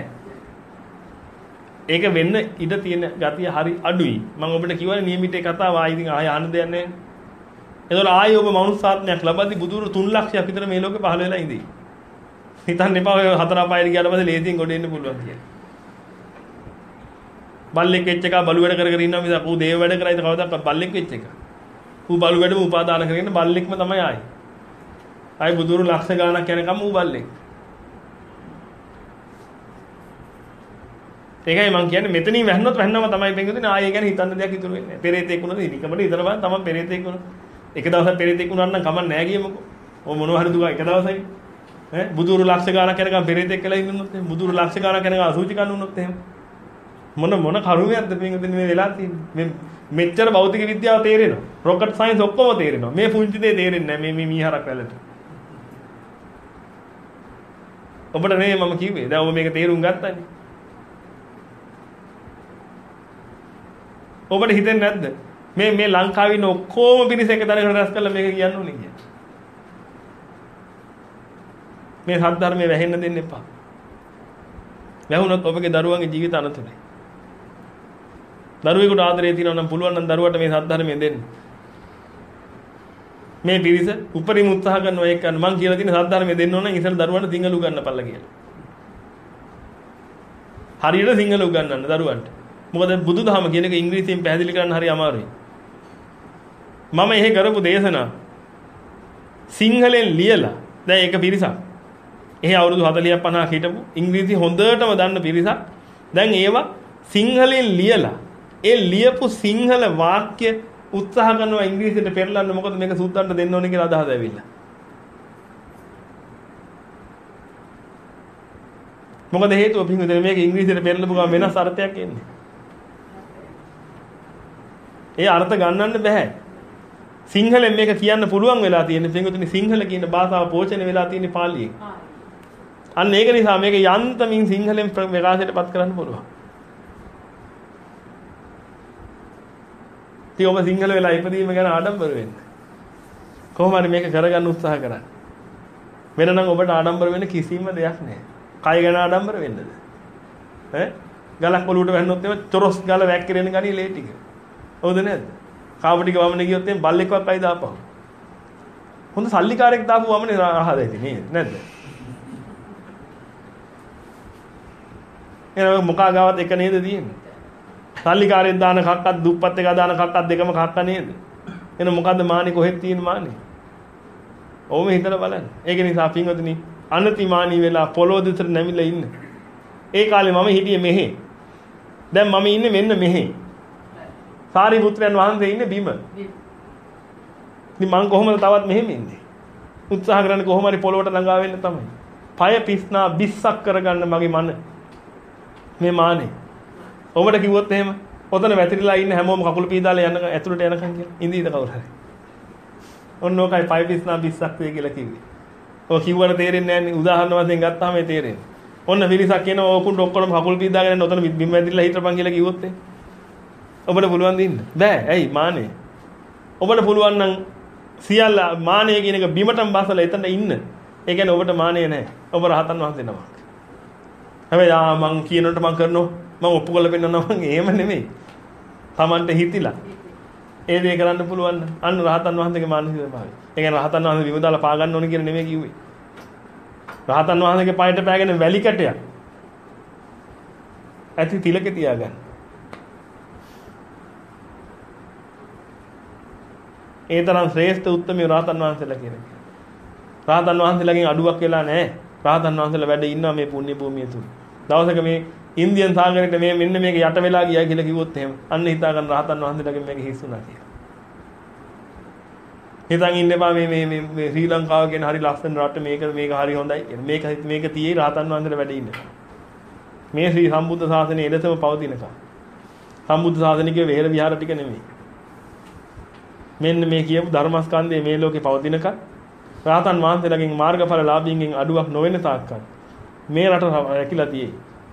ඒක වෙන්න ඉඩ තියෙන ගතිය හරි අඩුයි. මම ඔබට කියවනේ නියමිතේ කතාව ආයෙ ඉතින් ආයෙ ආන්න දෙයක් නැහැ. එතකොට ආයෙ ඔබ මනුස්සාත්මයක් ලබද්දී බුදුරු තුන් ලක්ෂයක් විතර මේ ලෝකේ පහළ වෙලා ඉඳී. හිතන්න එපා ඔය හතර අපායට ගියාට පස්සේ ලේසියෙන් ගොඩ එන්න පුළුවන් කියලා. බල්ලෙක් වෙච්ච එක බලු වැඩ කර කර ඉන්නවා මිසක් ඌ දේව වැඩ කරයිද කවදාවත් බල්ලෙක් වෙච්ච එක. ඌ බලු වැඩම උපාදාන කරගෙන බල්ලෙක්ම තමයි ආයි. ආයි බුදුරු ලක්ෂ ගාණක් යනකම් ඌ බල්ලෙක්. ඒකයි මම කියන්නේ මෙතනින් වැහුනොත් වැහුනම තමයි බෙන්ගුදින ආයෙ ගැන හිතන්න දෙයක් ඉතුරු වෙන්නේ නැහැ. පෙරේතෙක් වුණොත් ඉනිකමට ඉතල බලන්න තමයි පෙරේතෙක් වුණා. එක දවසක් පෙරේතෙක් වුණා නම් කමක් නැහැ ගියමුකෝ. ඔය මොනවා හරි දුක එක දවසයි. ඈ බුදුරු ලක්ෂ ගානක් යනකම් පෙරේතෙක් කියලා ඉන්නුනොත් එහෙම බුදුරු ලක්ෂ ගානක් යනකම් අසුචි කන්නුනොත් එහෙම මොන මොන කරුමයක්ද පින්වතුනි මේ වෙලා තියෙන්නේ මේ මෙච්චර භෞතික විද්‍යාව තේරෙනවා රොකට් සයන්ස් ඔක්කොම තේරෙනවා මේ පුංචි දේ තේරෙන්නේ නැහැ මේ මේ මීහරක් වැලට ඔබට නේ මම කිව්වේ දැන් ඔබ මේක තේරුම් ගත්තනේ ඔබට හිතෙන්නේ නැද්ද මේ මේ ලංකාවේ ඉන්න ඔක්කොම පිරිස එක තැනකට රැස් කරලා මේක කියන්න ඕනේ කියලා මේ සත්‍ය ධර්මයේ වැහෙන්න දෙන්න එපා වැහුනොත් ඔබගේ දරුවන්ගේ ජීවිත අනතුරුයි දරුවෙකුට ආදරේ තියෙනවා නම් පුළුවන් නම් දරුවට මේ සත්‍ය ධර්මයෙන් දෙන්න මේ පිරිස උපරිම උත්සාහ කරනවා ඒක කරන මං කියලා තියෙන සත්‍ය ධර්මයෙන් දෙන්න ඕන නම් ඉතින් දරුවන්ට සිංහල උගන්වන්නපල්ලා කියලා හරියට සිංහල උගන්වන්න දරුවන්ට මොකද බුදුදහම කියන එක ඉංග්‍රීසියෙන් පැහැදිලි කරන්න හරි අමාරුයි මම එහෙ කරපු දේශනා සිංහලෙන් ලියලා දැන් ඒක පිරිසක් එහෙ අවුරුදු හතලිහක් පනහක් හිටපු ඉංග්‍රීසි හොඳටම දන්න පිරිසක් දැන් ඒවා සිංහලෙන් ලියලා ඒ ලියපු සිංහල වාක්‍ය උත්සාහ කරනවා ඉංග්‍රීසියට පෙරලන්න මොකද මේක සුද්දන්ට දෙන්න ඕනේ කියලා අදහස ඇවිල්ලා මොකද හේතුව පින්විතනේ මේක ඉංග්‍රීසියට පෙරලපු ගමන් වෙනස් අර්ථයක් එන්නේ ඒ අර්ථ ගන්නන්න බෑ සිංහලෙන් මේක කියන්න පුළුවන් වෙලා තියෙන්නේ පින්විතනේ සිංහල කියන භාෂාව පෝෂණය වෙලා තියෙන්නේ පාලියෙන් අන්න ඒක නිසා මේක යන්තමින් සිංහලෙන් ප්‍රකාශයටපත් කරන්න පුළුවන්. ඉතින් ඔබ සිංහල වෙලා ඉපදීම ගැන ආඩම්බර වෙන්න. කොහොම හරි මේක කරගන්න උත්සාහ කරන්න. වෙන නම් ඔබට ආඩම්බර වෙන්න කිසිම දෙයක් නැහැ. කය ගැන ආඩම්බර වෙන්නද? ඈ ගලක් ඔලුවට වැන්නොත් එම චොරොස් ගල වැක්කිරෙන ගණී ලේ ටික. හවුද නැද්ද? කාව ටික වමන ගියොත් එම් බල්ලෙක්වත් අයි දාපහු. හොඳ සල්ලිකාරයෙක් දාපු වමනේ අහද ඉතින් නේද? නැද්ද? එනවා මොකා ගාවත් එක නේද තියෙන්නේ? සල්ලිකාරයෙක් දාන කක්කත් දුප්පත් එක දාන කක්කත් දෙකම කක්ක නේද? එන මොකද්ද මානේ කොහෙද තියෙන මානේ? ඔවම හිතලා බලන්න. ඒක නිසා පින්වතුනි අනතිමානී වෙලා පොළොව දෙසට නැමිලා ඉන්න. ඒ කාලේ මම හිටියේ මෙහෙ. දැන් මම ඉන්නේ මෙන්න මෙහෙ. සාරිපුත්‍රයන් වහන්සේ ඉන්නේ බිම. ඉතින් මං කොහොමද තවත් මෙහෙම ඉන්නේ? උත්සාහ කරන්නේ කොහොම හරි පොළොවට ළඟා වෙන්න තමයි. පය පිස්නා බිස්සක් කරගන්න මගේ මන. මේ මානේ. ඔබට කිව්වොත් එහෙම ඔතන වැතිරිලා ඉන්න හැමෝම කකුල පීදාලා යන ඇතුළට යනකම් කියලා. ඉඳීද කවුරු හරි? ඔන්න ඕකයි පය පිස්නා බිස්සක් වේ කියලා කිව්වේ. ඔය කිව්වට තේරෙන්නේ නැහැ නේ. උදාහරණ වශයෙන් ගත්තාම ඒ තේරෙන්නේ. ඔන්න විරිසක් කියනවා ඕකුන්ට ඔක්කොම කකුල් පීදාගෙන ඔතන බිම් වැදිරලා හිටපන් කියලා කිව්වොත් එහෙම. ඔබට පුළුවන් දෙන්න. බෑ. ඇයි මානේ? ඔබට පුළුවන් නම් සියල්ල මානේ කියන එක බිමටම බසලා එතන ඉන්න. ඒ කියන්නේ ඔබට මානේ නැහැ. ඔබ රහතන් වහන්සේ නමක්. හැබැයි ආ මං කියනකොට මං කරනවා මං ඔප්පු කරලා පෙන්නනවා මං එහෙම නෙමෙයි. Tamanට හිතිලා. ඒ දේ කරන්න පුළුවන් නම් අන්න රහතන් වහන්සේගේ මානසික ස්වභාවය. ඒ කියන්නේ රහතන් වහන්සේ බිම දාලා පා ගන්න ඕනේ කියන නෙමෙයි කිව්වේ. රහතන් වහන්සේගේ පායට පෑගෙන වැලි කැටයක්. ඇති තිලක තියාගන්න. ඒ තරම් ශ්‍රේෂ්ඨ උත්තමී රහතන් වහන්සේලා කියන එක. රහතන් වහන්සේලාගෙන් අඩුවක් වෙලා නැහැ. රහතන් වහන්සේලා වැඩ ඉන්නවා මේ පුණ්‍ය භූමිය තුල. දවසක මේ ඉන්දියන් සාගරයට මේ මෙන්න මේක යට වෙලා ගියා කියලා කිව්වොත් එහෙම අන්න හිතා ගන්න රහතන් වහන්සේලාගෙන් මේක හිස් වුණා කියලා. හිතන් ඉන්න එපා මේ මේ මේ ශ්‍රී ලංකාව කියන හරි ලස්සන රට මේක මේක හරි හොඳයි කියන මේක මේක තියේ රහතන් වහන්සේලා වැඩ ඉන්න. මේ ශ්‍රී සම්බුද්ධ ශාසනයේ එලෙසම පවතිනකම්. සම්බුද්ධ ශාසනිකයේ වෙහෙර විහාර ටික නෙමෙයි. මෙන්න මේ කියපු ධර්මස්කන්ධය මේ ලෝකේ පවතිනකම් රහතන් වහන්සේලාගෙන් මාර්ගඵල ලාභීන්ගෙන් අඩුවක් නොවන තාක්කල් මේ රට රැකිලා තියෙයි.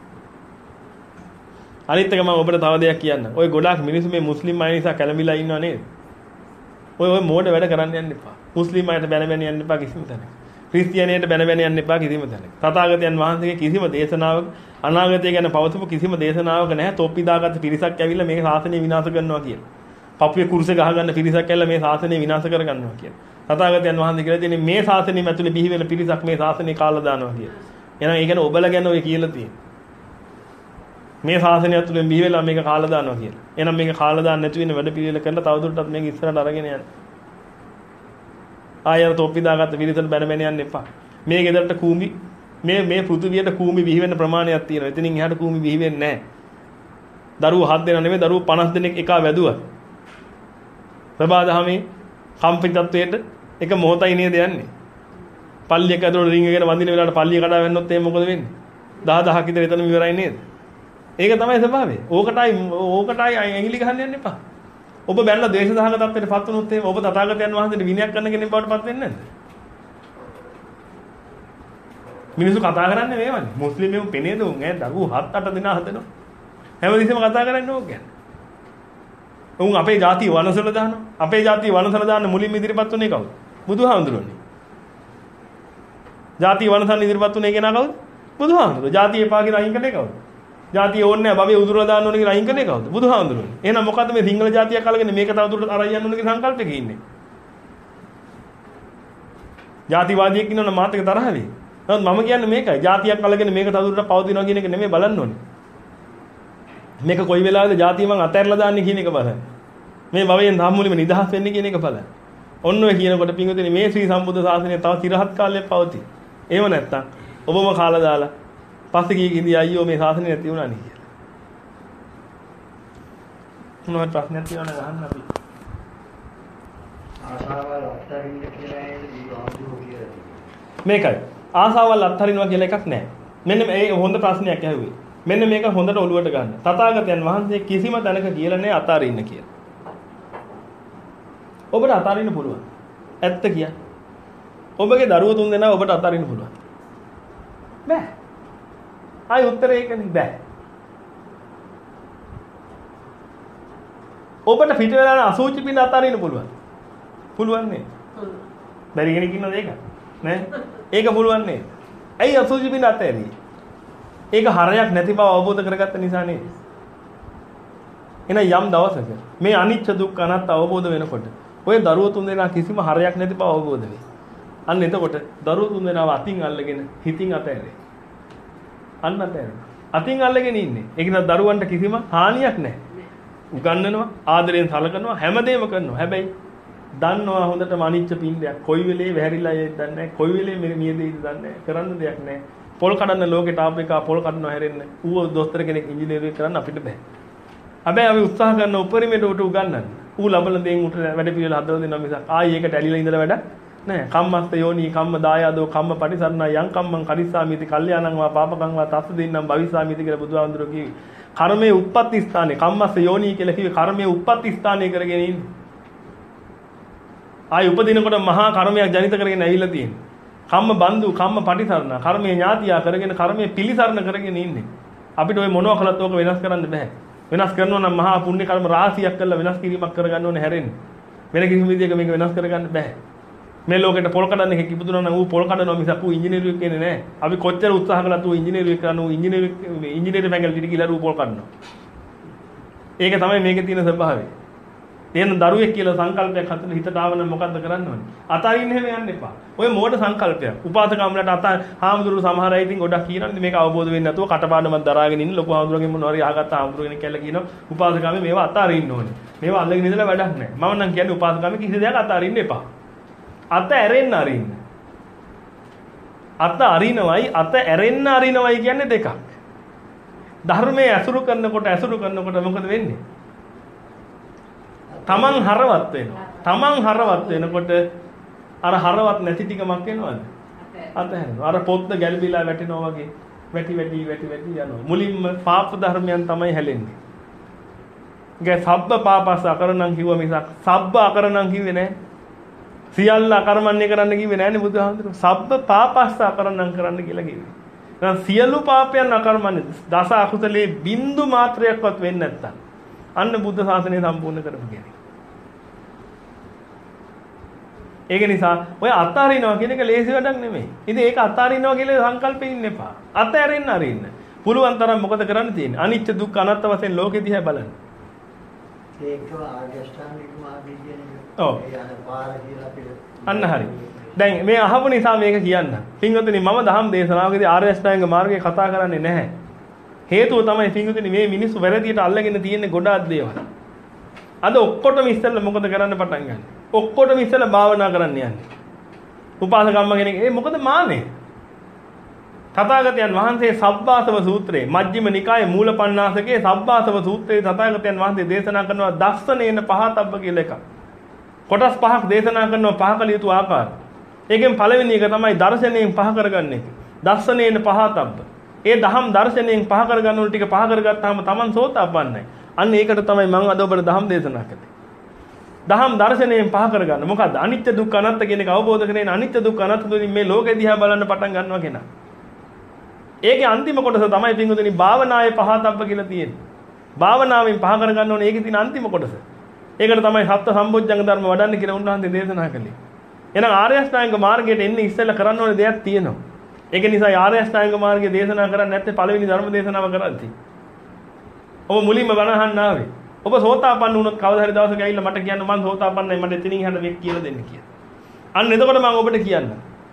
අනිත් එක මම ඔබට තව දෙයක් කියන්න. ඔය ගොඩාක් මිනිස්සු මේ මුස්ලිම් අය නිසා කැළඹිලා ඉන්නව නේද? ඔය ඔය මෝඩ වැඩ කරන්න යන්න එපා. මුස්ලිම් අයට බැන බැන යන්න එපා කිසිම තැනක. ක්‍රිස්තියානියට බැන බැන යන්න එපා කිසිම තැනක. තථාගතයන් වහන්සේගේ කිසිම දේශනාවක අනාගතය ගැන පවතිපු කිසිම දේශනාවක නැහැ තොප්පි දාගත්ත පිරිසක් ඇවිල්ලා මේ ශාසනය විනාශ කරනවා කියලා. පපුවේ කුරුසේ ගහ ගන්න පිරිසක් ඇවිල්ලා මේ ශාසනය විනාශ කර ගන්නවා කියලා. තථාගතයන් වහන්සේ කියලා තියෙන්නේ මේ ශාසනයෙ ඇතුලේ බිහි වෙන පිරිසක් මේ ශාසනය කාලා දානවා කියලා. එහෙනම් ඒ කියන්නේ ඔබලා ගැන ඔය කියලා තියෙන්නේ. මේ ශාසනය ඇතුලෙන් බිහි වෙලා මේක කාලා දානවා කියලා. එහෙනම් මේක කාලා දාන්න නැති වෙන වැඩ පිළිවෙල කරලා තවදුරටත් මේක ඉස්සරහට අරගෙන යන්න. ආයෙත් තොප්පි දාගත්ත පිරිසට බැන බැන යන්න එපා. මේ ගෙදරට කූඹි මේ මේ පෘථිවියට කූඹි බිහි වෙන්න ප්‍රමාණයක් තියෙනවා. එතනින් එහාට කූඹි බිහි වෙන්නේ නැහැ. දරුවෝ හත් දෙනා නෙමෙයි දරුවෝ පනස් දෙනෙක් එකා වැදුවා. සබාදහමේ කම්පිතත්වයට එක මොහොතයි නේද යන්නේ. පල්ලියක ඇතුළට රින් එකගෙන වඳින වෙලාවට පල්ලිය කඩා වැන්නොත් එහෙනම් මොකද වෙන්නේ? දහ දහක් විතර එතනම ඉවරයි නේද? ඒක තමයි ස්වභාවය. ඕකටයි ඕකටයි ඇඟිලි ගහන්න යන්න එපා. ඔබ බැලලා ද්වේෂ දහක තත්ත්වයට පත් වුණොත් එහෙම ඔබ තථාගතයන් වහන්සේට විනයක් කරන කෙනෙක් බවට පත් වෙන්නේ නැද්ද? මිනිස්සු කතා කරන්නේ මේවනේ. මුස්ලිම්යෝ පෙනේද උන් ඈ දරුවෝ හත් අට දෙනා හදනවා. හැමදෙස්සම කතා කරන්නේ ඕක ගැන. උන් අපේ ජාතිය වනසල දානවා. අපේ ජාතිය වනසල දාන්න මුලින්ම ඉදිරිපත් වුණේ කවුද? බුදුහාමුදුරනේ. ජාතිය වනසන්න ඉදිරිපත් වුණේ කෙනා කවුද? බුදුහාමුදුරුවෝ. ජාතිය එපා කියලා අයින් කළේ කවුද? ජාතිය ඕනේ නැහැ භවයේ උදුරලා දාන්න ඕනේ කියලා අයින් කළේ කවුද? බුදුහාමුදුරුවනේ. එහෙනම් මොකද්ද මේ සිංහල ජාතියක් අල්ලගෙන මේක තව දුරට අරන් යන්න ඕනේ කියලා සංකල්පයක ඉන්නේ? ජාතිවාදියෙක් ඉන්නවනම් මාත් එක තරහ වෙයි. නමුත් මම කියන්නේ මේකයි. ජාතියක් අල්ලගෙන මේක තව දුරට පවතිනවා කියන එක නෙමෙයි බලන්න ඕනේ. මේක කොයි වෙලාවෙද ජාතිය මං අතහැරලා දාන්නේ කියන එක බලන්න. මේ භවයෙන් සම්මුලින්ම නිදහස් වෙන්නේ කියන එක බලන්න. ඔන්න ඔය කියනකොට පින්වතුනි මේ ශ්‍රී සම්බුද්ධ ශාසනය තව চিරහත් කාලයක් පවතී. ඒව නැත්තම් ඔබම කාලා දාලා පස්සේ ගිය කිඳි අයියෝ මේ ශාසනය නැති වුණා නේ කියලා. මොනවද ප්‍රශ්නයක් තියෙනවද අහන්න අපි. ආසාවල් අත්හරින්න කියලා කියන්නේ මේකයි. ආසාවල් අත්හරිනවා කියලා එකක් නැහැ. මෙන්න මේ හොඳ ප්‍රශ්නයක් ඇහුවේ. මෙන්න මේක හොඳට ඔලුවට ගන්න. තථාගතයන් වහන්සේ කිසිම තැනක කියලා නැහැ අතාරින්න කියලා. ඔබට අතාරින්න පුළුවන්. ඇත්ත කිය. ඔබගේ දරුවෝ තුන් දෙනා ඔබට අතාරින්න පුළුවන්. බෑ. ආයි උත්තරේ ඒකනේ බෑ. ඔබට පිට වෙලා අසුචි පින්න අතාරින්න පුළුවන්. පුළුවන් නේ. බැරි කෙනෙක් ඉන්නවද ඒක? නෑ. ඒක පුළුවන් නේ. ඇයි අසුචි පින්න අතෑරියේ? ඒක හරයක් නැති බව අවබෝධ කරගත්ත නිසා නේද? එන යම් දවසක මේ අනිච්ච දුක්ඛ අනාත්ම අවබෝධ වෙනකොට ඔය දරුවෝ තුන් දෙනා කිසිම හරයක් නැති බව අවබෝධ වෙයි. අන්න එතකොට දරුවෝ තුන් දෙනාව අතින් අල්ලගෙන හිතින් අතෑරේ. අන්න අතෑරේ. අතින් අල්ලගෙන ඉන්නේ. ඒක නිසා දරුවන්ට කිසිම හානියක් නැහැ. උගන්වනවා, ආදරෙන් සලකනවා, හැමදේම කරනවා. හැබැයි දන්නවා හොඳටම අනිච්ච පින්ඩයක්. කොයි වෙලේ වැහැරිලා යයිද දන්නේ නැහැ. කොයි වෙලේ මෙ මිය දෙයිද දන්නේ නැහැ. කරන්න දෙයක් නැහැ. පොල් කඩන්න ලෝකෙට ආපු එක පොල් කඩනවා හැරෙන්න. ඌව දොස්තර කෙනෙක් ඉංජිනේරුවෙක් කරන්න අපිට බෑ. හැබැයි අපි උත්සාහ කරන උපරිමයට උට උගන්වන්න. ඌ ලබන දෙයින් උට වැඩ පිළිවෙල හදලා දෙනවා මිසක් ආයි ඒකට ඇලිලා ඉඳලා වැඩ නැහැ. කම්මස්ත යෝනි කම්ම දායාදෝ කම්ම පටිසරණා යං කම්මං කරිස්සාමිති කල්යාණං වා පාපකං වා තස්ස දෙන්නම් භවිස්සාමිති කියලා බුදුහාමුදුරුවෝ කිව්වේ. කර්මයේ උප්පත්ති ස්ථානේ කම්මස්ත යෝනි කියලා කිව්වේ කර්මයේ උප්පත්ති ස්ථානේ කරගෙන ඉන්නේ. ආයි උපදිනකොට මහා කර්මයක් ජනිත කරගෙන ඇවිල්ලා තියෙන්නේ. කම්ම බන්දු කම්ම පටිසරණ කර්මයේ ඥාතියා කරගෙන කර්මයේ පිළිසරණ කරගෙන ඉන්නේ. අපිට ওই මොනවා කළත් ඕක වෙනස් කරන්න බෑ. වෙනස් කරනවා නම් මහා පුණ්‍ය කර්ම රාශියක් කරලා වෙනස් කිරීමක් කරගන්න ඕනේ හැරෙන්න. වෙන කිසිම විදියක මේක වෙනස් කරගන්න බෑ. මේ ලෝකෙට පොල් කඩන්න එකෙක් ඉපදුනා නම් ඌ පොල් කඩනවා මිසක් ඌ ඉංජිනේරුවෙක් වෙන්නේ නැහැ. අපි කොච්චර උත්සාහ කළත් ඌ ඉංජිනේරුවෙක් කරන ඌ ඉංජිනේරුවෙක් ඉංජිනේරු ෆැකල්ටි ගිහලා ඌ පොල් කඩනවා. ඒක තමයි මේකේ තියෙන ස්වභාවය. එහෙනම් දරුවෙක් කියලා සංකල්පයක් හතර හිතට ආව නම් මොකද්ද කරන්න ඕනේ? අතාරින්න හැම යන්න එපා. ඔය මෝඩ සංකල්පයක්. උපාසකම්ලට අත හාමුදුරු සමහර අය ඉතින් ගොඩක් කියනවානේ මේක අවබෝධ වෙන්නේ නැතුව කටපාඩමක් දරාගෙන ඉන්න ලොකු හාමුදුරුවන්ගෙන් මොනවා හරි අහගත්ත හාමුදුරු කෙනෙක් කියලා කියනවා උපාසකම්ම මේවා අතාරින්න ඕනේ. මේවා අල්ලගෙන ඉඳලා වැඩක් නැහැ. මම නම් කියන්නේ උපාසකම්ම කිසි දෙයක් අතාරින්න එපා. අත ඇරෙන්න අරින්න. අත අරිනවයි අත ඇරෙන්න අරිනවයි කියන්නේ දෙකක්. ධර්මයේ ඇසුරු කරනකොට ඇසුරු කරනකොට මොකද වෙන්නේ? තමන් හරවත් වෙනවා. තමන් හරවත් වෙනකොට අර හරවත් නැති ටිකමක් එනවද? අතහැරෙනවා. අර පොත්ත ගැළපීලා වැටෙනවා වගේ වැටි වැටි වැටි වැටි යනවා. මුලින්ම පාප ධර්මයන් තමයි හැලෙන්නේ. ගේ සබ්බ පාපස්ස අකරණම් කිව්ව මිසක් සබ්බ අකරණම් කිව්වේ නැහැ. සියල්ල අකර්මණ්‍ය කරන්න කිව්වේ නැහැනේ බුදුහාමුදුරුවෝ. සබ්බ පාපස්ස අකරණම් කරන්න කියලා කිව්වේ. එහෙනම් සියලු පාපයන් අකර්මණ්‍ය දස අකුසලේ බින්දු මාත්‍රයක්වත් වෙන්නේ නැත්තම් අන්න බුද්ධ ශාසනය සම්පූර්ණ කරපු කෙනෙක්. ඒක නිසා ඔය අතාරිනවා කියන එක ලේසි වැඩක් නෙමෙයි. ඉතින් ඒක අතාරිනවා කියලා සංකල්පෙ ඉන්න එපා. අතෑරෙන්න අරින්න. පුළුවන් තරම් මොකද කරන්න තියෙන්නේ? අනිච්ච දුක්ඛ අනාත්ම වශයෙන් ලෝකෙ දිහා බලන්න. ඒකව ආර්යෂ්ටාංගික මාර්ගය කියන්නේ. ඔව්. ඒ යන පාර කියලා අපිට. අන්න හරි. දැන් මේ අහපු නිසා මේක කියන්න. පින්වතුනි මම දහම් දේශනාවකදී ආර්ය අෂ්ටාංගික මාර්ගය කතා කරන්නේ නැහැ. හේතුව තමයි පින්වතුනි මේ මිනිස්සු වැරදියට අල්ලගෙන තියෙන ගොඩාක් දේවල්. අද ඔක්කොටම ඉස්සෙල්ලා මොකද කරන්න පටන් ගන්නේ? ඔක්කොටම ඉස්සෙල්ලා භාවනා කරන්න යන්නේ. උපාසකම්ම කෙනෙක් ඒ මොකද මානේ? තථාගතයන් වහන්සේ සබ්බාසව සූත්‍රයේ මජ්ක්‍ධිම නිකායේ මූලපණ්ණාසකේ සබ්බාසව සූත්‍රයේ තථාගතයන් වහන්සේ දේශනා කරනවා දස්සනේන පහතබ්බ කියලා එකක්. කොටස් පහක් දේශනා කරනවා පහ කළ යුතු ආකාරය. ඒකෙන් පළවෙනි එක තමයි දර්ශනයෙන් පහ කරගන්න එක. දර්ශනයෙන් පහතබ්බ. ඒ දහම් දර්ශනයෙන් පහ කරගන්න උන ටික පහ කරගත්තාම Taman සෝතාපන්නයි. අන්න ඒකට තමයි මම අද ඔබට දහම් දේශනා කළේ. දහම් දර්ශනයෙන් පහ කරගන්න. මොකද්ද? අනිත්‍ය දුක්ඛ අනාත්ම කියන එක අවබෝධ කරගෙන අනිත්‍ය දුක්ඛ අනාත්ම තුලින් මේ ලෝකෙ දිහා බලන්න පටන් ගන්නවා කෙනා. ඒකේ අන්තිම කොටස තමයි පින්වතුනි භාවනායේ පහතබ්බ කියලා තියෙන්නේ. භාවනාවෙන් පහ කරගන්න ඕනේ ඒකේ තියෙන අන්තිම කොටස. ඒකට තමයි සත්‍ය සම්බොජ්ජංග ධර්ම වඩන්න කියලා උන්වහන්සේ දේශනා කළේ. එහෙනම් ආර්ය අෂ්ටාංග මාර්ගයට එන්නේ ඉස්සෙල්ලා කරන්න ඕනේ දෙයක් තියෙනවා. ඒක නිසා ආර්ය අෂ්ටාංග මාර්ගය දේශනා කරන්නේ නැත්නම් පළවෙනි ධර්ම දේශනාව කරද්දී. ඔබ මුලින්ම බණ අහන්න ආවේ. ඔබ සෝතාපන්න වුණොත් කවදා හරි දවසක ඇවිල්ලා මට කියන්න මම සෝතාපන්නයි මට එතනින් යන්න වෙක් කියලා දෙන්න කියලා. අන්න එතකොට මම ඔබට කියන්නම්.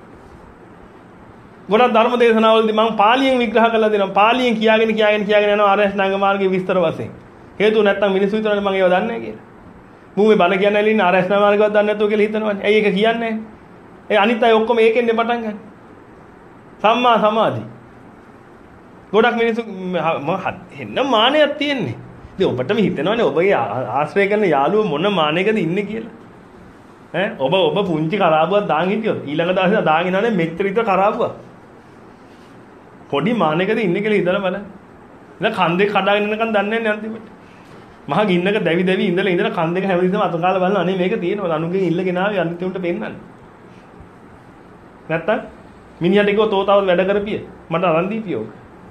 ගොඩක් ධර්ම දේශනාවලදී මම පාලියෙන් විග්‍රහ කරලා දෙනවා. පාලියෙන් කියාගෙන කියාගෙන කියාගෙන යනවා ආර්ය අෂ්ටාංග මාර්ගයේ විස්තර වශයෙන්. හේතුව නැත්තම් මිනිස්සු හිතනවානේ මම ඒව දන්නේ නැහැ කියලා. මම මේ බණ කියන්නේ නැලින්න ආර්ය අෂ්ටාංග මාර්ගයවත් දන්නේ නැතුව කියලා හිතනවානේ. ඇයි ඒක කියන්නේ නැහැ? ඒ අනිත් අය ඔක්කොම ඒකෙන්නේ පටන් ගන්න. සම්මා සමාධි. ගොඩක් මිනිස්සු මම හෙන්න මානයක් තියෙන්නේ. ඉතින් ඔබටම හිතෙනවනේ ඔබගේ ආශ්‍රය කරන යාළුවෝ මොන මානෙකද ඉන්නේ කියලා. ඈ ඔබ ඔබ පුංචි කරාබුවක් දාන් හිටියොත් ඊළඟ දවසේ දාගෙන ඉන්නනේ මෙච්චර විතර කරාබුවක්. පොඩි මානෙකද ඉන්නේ කියලා හිතලා බලන්න. ඉතින් කන් දෙක කඩාගෙන ඉන්නකන් දන්නේ නැහැ අන්තිමට. මහා ගින්නක දැවි දැවි ඉඳලා ඉඳලා කන් දෙක හැමදෙස්සම අත කාලා බලන අනේ මේක තියෙනවා අනුගෙන් ඉල්ලගෙන ආවේ අන්තිමට පෙන්නන්නේ. නැත්තම් මිනිහට කිව්ව තෝතාව වැඩ කරපිය මට අරන් දීපියෝ.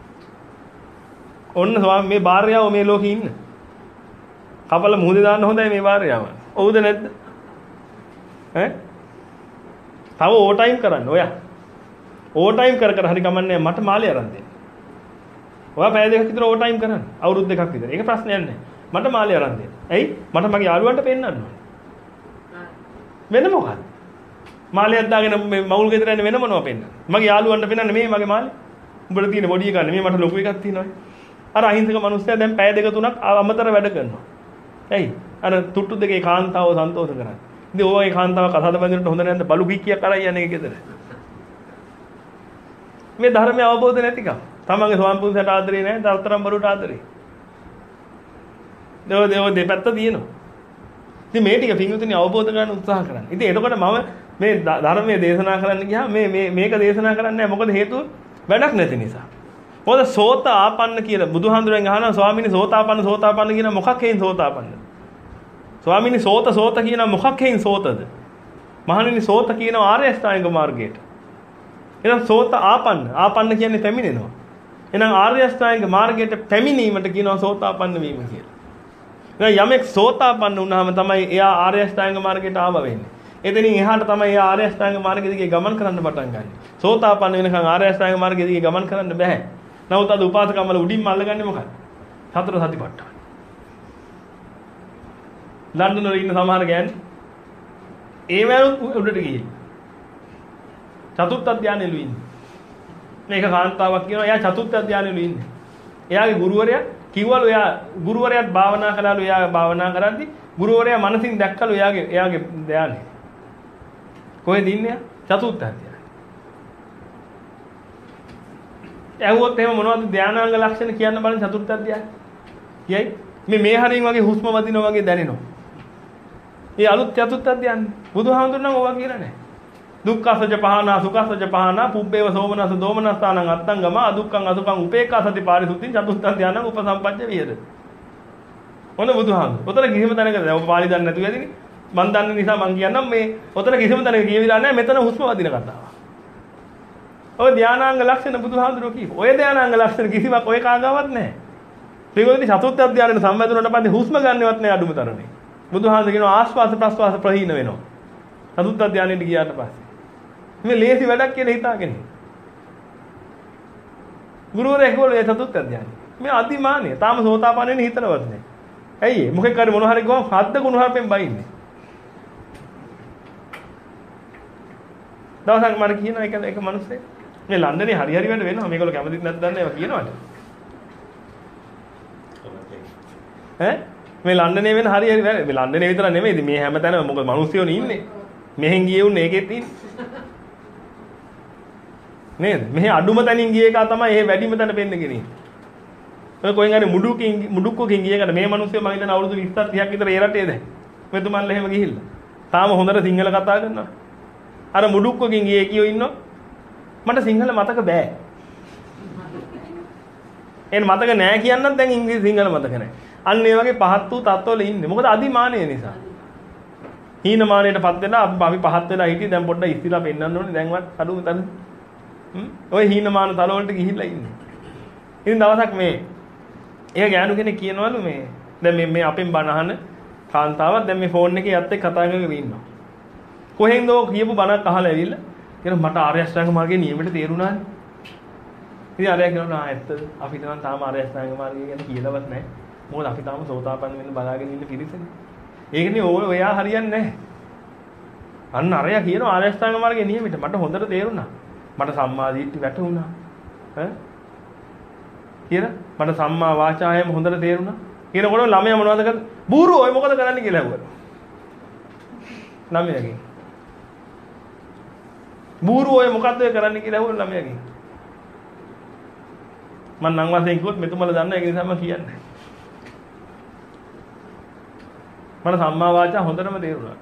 ඔන්න ස්වාමී මේ භාර්යාව මේ ලෝකේ ඉන්න. කපල මුහුදේ දාන්න හොඳයි මේ භාර්යාව. ඔව්ද නැද්ද? ඈ? තව ඕ ටයිම් කරන්න ඔයා. ඕ ටයිම් කර කර හරි කමන්නේ මට මාළේ අරන් දෙන්න. ඔයා පැය දෙකක් විතර ඕ ටයිම් කරන්න. අවුරුදු දෙකක් විතර. ඒක ප්‍රශ්නයක් නැහැ. මට මාළේ අරන් දෙන්න. ඇයි? මට මගේ යාළුවන්ට පෙන්නන්න ඕනේ. වෙන මොකක්ද? මාළයක් දාගෙන මේ මවුල් ගෙදර යන්නේ වෙන මොනවද පෙන්නන්නේ? මගේ යාළුවන්ට පෙන්නන්නේ මේ මගේ මාළේ. උඹට තියෙන බොඩි එක නෙමෙයි මට ලොකු එකක් තියෙනවා. අර අහිංසක මිනිස්සයා දැන් පැය දෙක තුනක් අමතර වැඩ කරනවා. ඇයි? අර තුට්ටු දෙකේ කාන්තාව සන්තෝෂ කරන්නේ. ඉතින් ඕවගේ කාන්තාව කසාද බඳිනට හොඳ නැද්ද? බලු කික්කියක් අරයි යන්නේ ගෙදර. මේ ධර්මය අවබෝධ නැතිකම. තමන්ගේ ස්වාමි පුරුෂයාට ආදරේ නැහැ, දර්තරම් බරුට ආදරේ. දේව දේව දෙපැත්ත තියෙනවා. ඉතින් මේ ටික පින්විතනි අවබෝධ කරගන්න උත්සාහ කරන්න. ඉතින් එතකොට මම මේ ධර්මයේ දේශනා කරන්න ගියාම මේ මේ මේක දේශනා කරන්නේ නැහැ. මොකද හේතුව වැඩක් නැති නිසා. මොකද සෝත ආපන්න කියලා බුදුහාඳුරෙන් අහනවා ස්වාමීනි සෝතාපන්න සෝතාපන්න කියන මොකක් හේයින් සෝතාපන්නද? ස්වාමීනි සෝත සෝත කියන මොකක් හේයින් සෝතද? මහණෙනි සෝත කියනවා ආර්ය අෂ්ටාංග මාර්ගයට. එහෙනම් සෝත ආපන්න ආපන්න කියන්නේ පැමිණෙනවා. එහෙනම් ආර්ය අෂ්ටාංග මාර්ගයට පැමිණීමට කියනවා සෝතාපන්න වීම කියලා. එහෙනම් යමෙක් සෝතාපන්න වුණාම තමයි එයා ආර්ය අෂ්ටාංග මාර්ගයට ආව වෙන්නේ. එතනින් එහාට තමයි එයා ආර්ය අෂ්ටාංග මාර්ගය දිගේ ගමන් කරන්න පටන් ගන්නේ. සෝතාපන්න වෙනකන් ආර්ය අෂ්ටාංග මාර්ගය දිගේ ගමන් කරන්න බෑ. නමුත් අද උපාසකම් වල උඩින්ම අල්ලගන්නේ මොකක්ද? සතර සතිපට්ඨාන. ලන්ඩන් වල ඉන්න සමහර ගෑනි ඒ වරුත් උඩට ගිහින් චතුර්ථ ධානයලු ඉන්නේ. මේක කාන්තාවක් කියනවා එයා චතුර්ථ ධානයලු ඉන්නේ. එයාගේ ගුරුවරයා කිව්වලු එයා ගුරුවරයාත් භාවනා කළාලු එයා භාවනා කරද්දි ගුරුවරයා මනසින් දැක්කලු එයාගේ එයාගේ ධානය. කොහෙද ඉන්නේ? චතුර්ථ ධානය. ඇහුවොත් එහෙම මොනවද ධානාංග ලක්ෂණ කියන්න බලන්න චතුර්ථ ධානය. කියයි මේ මේ හරින් වගේ හුස්ම වදිනවා වගේ දැනෙනවා. ඒ අලුත් චතුර්ථ ධානය. බුදුහාමුදුරන් නම් ඕවා කියලා නැහැ. දුක්ඛසජ පහනා සුඛසජ පහනා පුබ්බේව සෝමනස දෝමනස්ථානං අත්තංගම අදුක්ඛං අසුඛං උපේක්ඛා සති පාරිසුද්ධින් චතුර්ථ ධානං උපසම්පජ්ජ විහෙද. ඔන්න බුදුහාමුදුරන්. ඔතන කිසිම තැනක දැන් ඔබ පාළි දන්නේ නැතුව ඇදිනේ. මන් දන්න නිසා මන් කියන්නම් මේ ඔතන කිසිම තැනක කියවිලා නැහැ මෙතන හුස්ම වදින කතාව. ඔය ධානාංග ලක්ෂණ බුදුහාමුදුරුවෝ කියපු. ඔය ධානාංග ලක්ෂණ කිසිවක් ඔය කාගාවත් නැහැ. ඒගොල්ලෝ චතුර්ථ ධානයට සම්බන්ධුනට පස්සේ හුස්ම ගන්නවත් නැහැ අඩුම තරමේ. බුදුහාමුදුරුවෝ කියනවා ආස්වාස ප්‍රස්වාස ප්‍රහීන වෙනවා. චතුර්ථ ධානයට ගියාට පස්සේ. මේ ලේසි වැඩක් කියලා හිතාගෙන. ගුරුවරයා කිව්වලු ඒ චතුර්ථ ධානය. මේ අදිමානිය. තාම සෝතාපන්නෙ හිතනවත් නැහැ. ඇයි ඒ? මොකෙක් හරි මොන හරි ගම හද්ද ගුණ හරපෙන් බයින්නේ. දවසක් මට කියන එක එක මිනිස්සෙක් මේ ලන්ඩනේ හරි හරි වැඩ වෙනවා මේගොල්ලෝ කැමතිත් නැද්ද දන්නේ ඒවා කියනවාට ඈ මේ ලන්ඩනේ වෙන හරි හරි වැඩ මේ ලන්ඩනේ විතර නෙමෙයි ඉතින් මේ හැමතැනම මොකද මිනිස්සුයෝනේ ඉන්නේ මෙහෙන් ගියේ උන්නේ ඒකෙත් ඉන්නේ නේද මෙහෙ අඩුම තැනින් ගිය එක තමයි ඒ වැඩිම තැන පෙන්නගෙන ඉන්නේ ඔය කොහෙන් හරි මුඩුකින් මුඩුක්කකින් ගිය එකට මේ මිනිස්සුયો මම හිතන අවුරුදු විස්ස තිහක් විතර ඒ රටේ දැන් මෙතුමන්ලා එහෙම ගිහිල්ලා තාම හොඳට සිංහල කතා කරනවා අර මුඩුක්කකින් ගියේ කියෝ ඉන්නෝ. මට සිංහල මතක බෑ. එන් මතක නෑ කියන්නත් දැන් ඉංග්‍රීසි සිංහල මතක නෑ. අන්න ඒ වගේ පහත් වූ තත්ත්වවල ඉන්නේ. මොකද අදිමානය නිසා. හීනමානයටපත් වෙලා අපි පහත් වෙලා හිටියේ දැන් පොඩ්ඩක් ඉස්තිලා පෙන්නන්න ඕනේ. දැන්වත් අඩුම තරම්. හ්ම්. ඔය හීනමාන තල වලට ගිහිල්ලා ඉන්නේ. ඉතින් දවසක් මේ ඒක ගෑනු කෙනෙක් කියනවලු මේ දැන් මේ මේ අපෙන් බණ අහන කාන්තාවක් දැන් මේ ෆෝන් එකේ යත් එක්ක කතා කරගෙන ඉන්නවා. කොහෙන්ද ඔය කියපු බණක් අහලා ඇවිල්ලා කියන මට ආර්ය අෂ්ටාංග මාර්ගයේ නියමයට තේරුණානේ. ඉතින් ආර්ය කියනවා ඇත්තද අපි නම් තාම ආර්ය අෂ්ටාංග මාර්ගය ගැන කියලාවත් නැහැ. මොකද අපි තාම සෝතාපන්න වෙන්න බලාගෙන ඉන්න පිරිසනේ. ඒකනේ ඔය ඔයා හරියන්නේ නැහැ. අන්න අරයා කියනවා ආර්ය අෂ්ටාංග මාර්ගයේ නියමයට මට හොඳට තේරුණා. මට සම්මා දිට්ඨි වැටුණා. ඈ කියලා මට සම්මා වාචායම හොඳට තේරුණා. කියනකොට ළමයා මොනවද කරන්නේ? බූරු ඔය මොකද කරන්නේ කියලා ඇහුවා. ළමයාගෙන්. බූරු ඔය මොකද්ද ඔය කරන්නේ කියලා ඇහුවා ළමයාගෙන්. මම නම් වශයෙන් කිව්වොත් මෙතුමලා දන්නා ඒක නිසා මම කියන්නේ. මට සම්මා වාචා හොඳටම තේරුණා.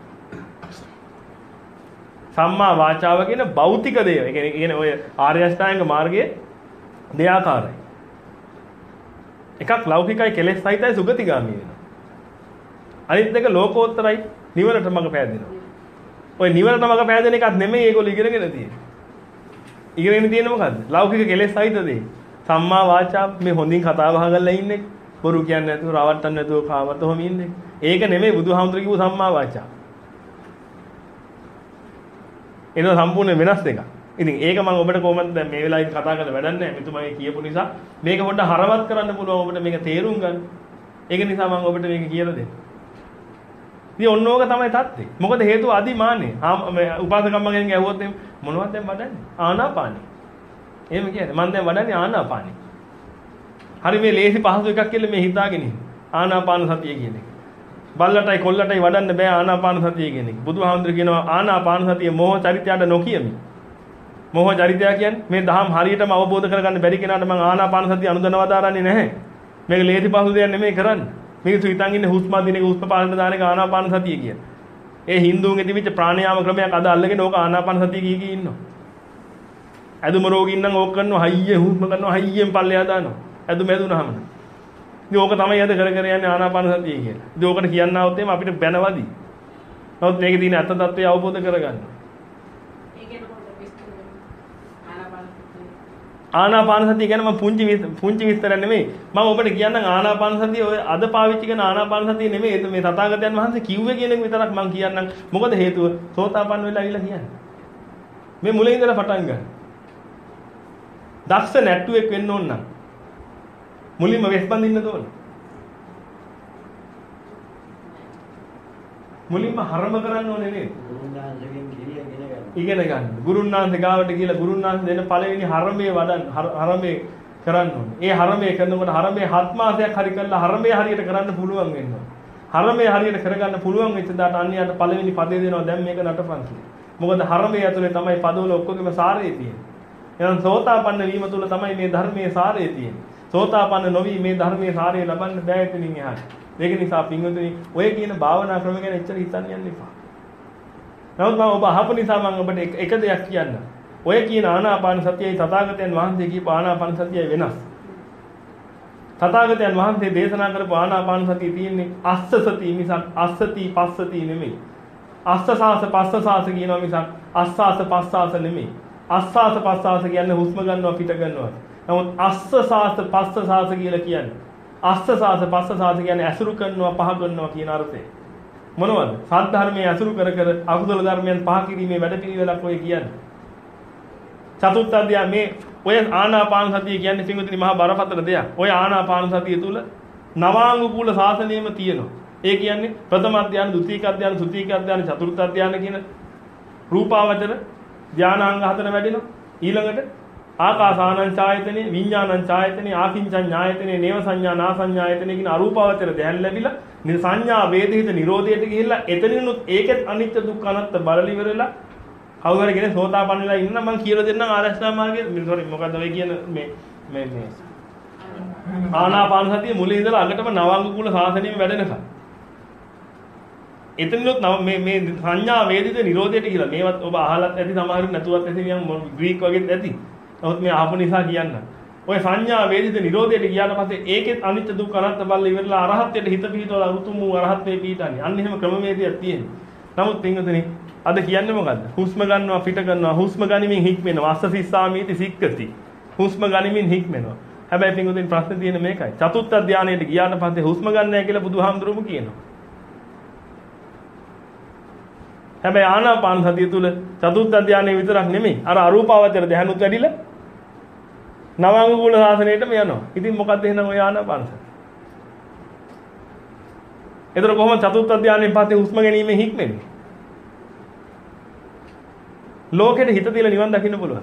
සම්මා වාචාව කියන භෞතික දේ. ඒ කියන්නේ ඔය ආර්ය අෂ්ටාංග මාර්ගයේ දෙආකාරයි. එකක් ලෞකිකයි කෙලෙස් සහිතයි සුගතිගාමී වෙනවා. අනිත් එක ලෝකෝත්තරයි නිවනට මඟ පෑදෙනවා. ඔය නිවනට මඟ පෑදෙන එකක් නෙමෙයි ඒගොල්ලෝ ඉගෙනගෙන තියෙන්නේ. ඉගෙනගෙන තියෙන්නේ මොකද්ද? ලෞකික කෙලෙස් සහිත දේ. සම්මා වාචා මේ හොඳින් කතා බහ කරලා ඉන්නේ. බොරු කියන්නේ නැතුව රවට්ටන්න නැතුව කාමත හොම ඉන්නේ. ඒක නෙමෙයි බුදුහාමුදුරු කිව්ව සම්මා වාචා. ඒක සම්පූර්ණ වෙනස් එකක්. ඉතින් ඒක මම ඔබට කොහොමද දැන් මේ වෙලාවේ කතා කරලා වැඩක් නැහැ. මෙතුමාගේ කියපු නිසා මේක පොඩ්ඩක් හරවත් කරන්න පුළුවන් ඔබට මේක තේරුම් ගන්න. ඒක නිසා මම ඔබට මේක කියලා දෙන්න. ඉතින් ඔන්න ඕක තමයි தත්ත්වය. මොකද හේතුව අදිමානේ. මේ උපාසකම්මගෙන් ඇහුවොත් මොනවද දැන් වඩන්නේ? ආනාපානෙ. එහෙම කියන්නේ මම දැන් වඩන්නේ ආනාපානෙ. හරි මේ ලේසි පහසු එකක් කියලා මේ හිතාගෙන ඉන්නේ. ආනාපාන සතිය කියන එක. බල්ලටයි කොල්ලටයි වඩන්න බෑ ආනාපාන සතිය කියන එක. බුදුහාමුදුරු කියනවා ආනාපාන සතිය මොහ චරිතයට නොකියමි. මොහ චරිතය කියන්නේ මේ දහම් හරියටම අවබෝධ කරගන්න බැරි කෙනාට මම ආනාපාන සතිය අනුදනවදාරන්නේ නැහැ. මේක ලේසි පහසු දෙයක් නෙමෙයි කරන්නේ. මිනිස්සු හිතන් ඉන්නේ හුස්ම දිනක හුස්ම පාලන දාන එක ආනාපාන සතිය කියන. ඒ හින්දුන්ගේ තිබිච්ච ප්‍රාණයාම ක්‍රමයක් අද අල්ලගෙන ඕක ආනාපාන සතිය කී කී ඉන්නවා. ඇදුම රෝගීන් නම් ඕක කරනවා හයියෙන් හුස්ම කරනවා හයියෙන් පල්ලෙහා දානවා. ඇදුම ඇදුනහම. ඉතින් ඕක තමයි අද කර කර යන්නේ ආනාපාන සතිය කියලා. ඉතින් ඕකට කියන්න આવොත් එimhe අපිට බැනවදි. නමුත් මේකේ තියෙන අත්ත తත්වය අවබෝධ කරගන්න. ආනාපාන සතිය ගැන මම පුංචි පුංචි විස්තර නෙමෙයි මම ඔබට කියන්නම් ආනාපාන සතිය ඔය අද පාවිච්චි කරන ආනාපාන සතිය නෙමෙයි ඒක මේ තථාගතයන් වහන්සේ කිව්වේ කියන එක විතරක් මම කියන්නම් මොකද හේතුව සෝතාපන්න වෙලා අවිලා කියන්නේ මේ මුලින් ඉඳලා පටන් ගන්න දක්ෂ නැට්ටුවෙක් වෙන්න ඕන නම් මුලින්ම වෙස් බඳින්න ඕන මුලින්ම හරම කරන්න ඕනේ නේද ඉගෙන ගන්න. ගුරුන්නාන්සේ ගාවට ගිහලා ගුරුන්නාන්සේ දෙන පළවෙනි හරමේ වඩන් හරමේ කරන්න ඕනේ. ඒ හරමේ කරනකොට හරමේ හත් මාසයක් හරි කරලා හරමේ හරියට කරන්න පුළුවන් වෙනවා. හරමේ හරියට කරගන්න පුළුවන් වෙච්ච දාට අන්‍යයන්ට පළවෙනි පදේ දෙනවා දැන් මේක නටපන් කියලා. මොකද හරමේ ඇතුලේ තමයි පදවල ඔක්කොගෙම සාරය තියෙන්නේ. එහෙනම් සෝතාපන්න වීම තුල තමයි මේ ධර්මයේ සාරය තියෙන්නේ. සෝතාපන්න නොවි මේ ධර්මයේ සාරය ලබන්න බෑ එතනින් එහාට. ඒක නිසා පින්වතුනි ඔය කියන භාවනා ක්‍රම ගැන එච්චර හිතන්න යන්න එපා. නමුත් මම ඔබ අහපු නිසා මම ඔබට එක දෙයක් කියන්න. ඔය කියන ආනාපාන සතියයි තථාගතයන් වහන්සේ කියපු ආනාපාන සතියයි වෙනස්. තථාගතයන් වහන්සේ දේශනා කරපු ආනාපාන සතිය තියෙන්නේ අස්ස සති මිසක් අස්සති පස්සති නෙමෙයි. අස්සසාස පස්සසාස කියනවා මිසක් අස්සාස පස්සාස නෙමෙයි. අස්සාස පස්සාස කියන්නේ හුස්ම ගන්නවා පිට ගන්නවා. නමුත් අස්සසාස පස්සසාස කියලා කියන්නේ අස්සසාස පස්සසාස කියන්නේ ඇසුරු කරනවා පහ කරනවා කියන අර්ථය. මොනවද? සත් ධර්මයේ අසුරු කර කර අකුසල ධර්මයන් පහ කිරීමේ වැඩපිළිවෙලක් ඔය කියන්නේ. චතුර්ථ අධ්‍යාය මේ ඔය ආනාපාන සතිය කියන්නේ පින්විතනි මහා බරපතල දෙයක්. ඔය ආනාපාන සතිය තුල නවාංගුකූල ශාසනයෙම තියෙනවා. ඒ කියන්නේ ප්‍රථම අධ්‍යාන, ද්විතීක අධ්‍යාන, තෘතීක අධ්‍යාන, චතුර්ථ අධ්‍යාන කියන රූපාවචර ධානාංග හතර වැඩිනවා. ඊළඟට ආකාසානං ඡායතනෙ, විඥානං ඡායතනෙ, ආකින්චං ඥායතනෙ, නේව සංඥා නා සංඥායතනෙ කියන අරූපාවචර ධ්‍යාන ලැබිලා සංඥා වේදිත නිරෝධයට ගිහිල්ලා එතනිනුත් ඒකෙත් අනිත්‍ය දුක්ඛ අනාත්ම බලලි ඉවරලා කවුරුහරි කෙනෙක් සෝතාපන්න වෙලා ඉන්න මම කියලා දෙන්නම් ආරෂ්ඨා මාර්ගයේ සෝරි මොකද්ද ඔය කියන මේ මේ මේ ආනාපාන සතිය මුලින් ඉඳලා අගටම නවාංග කුල සාසනෙම වැඩෙනකම් එතනලොත් මේ මේ සංඥා වේදිත නිරෝධයට කියලා. මේවත් ඔබ අහලත් ඇති සමහරවිට නැතුවත් ඇති නියම් ග්‍රීක වගේත් ඇති. නමුත් මේ අහපු නිසා කියන්න. ඔය සංඥා වේදිත නිරෝධයට ගියාට පස්සේ ඒකෙත් අනිත්‍ය දුක්ඛ අනාත්ම බල්ල ඉවරලා අරහත්ත්වයට හිත පිහිටවලා උතුම් වූ අරහත්ත්වේ පිහිටන්නේ. අන්න එහෙම ක්‍රමවේදයක් තියෙනවා. නමුත් පින්වතුනි අද කියන්නේ මොකද්ද? හුස්ම ගන්නවා පිට කරනවා හුස්ම ගනිමින් හික්මෙනවා. අස්ස සිස්සාමීති සික්කති. හුස්ම ගනිමින් හික්මෙනවා. හැබැයි පින්වතුනි ප්‍රශ්නේ තියෙන්නේ මේකයි. චතුත්ථ ධානයට ගියාට පස්සේ හුස්ම ගන්නෑ කියලා බුදුහාමුදුරුවෝ කියනවා. හැබැයි ආනාපාන සතිය තුල චතුත්ථ ධානයේ විතරක් නෙමෙයි අර අරූපාවචර ධානයත් වැඩිලා නවාංගුල සාසනයටම යනවා. ඉතින් මොකද්ද එහෙනම් ඔය ආනාපාන සතිය? ඒතර කොහොමද චතුත්ථ ධානයෙන් පස්සේ හුස්ම ගැනීමෙන් හික්මෙන්නේ? ලෝකෙට හිත තියලා නිවන් දකින්න පුළුවන්.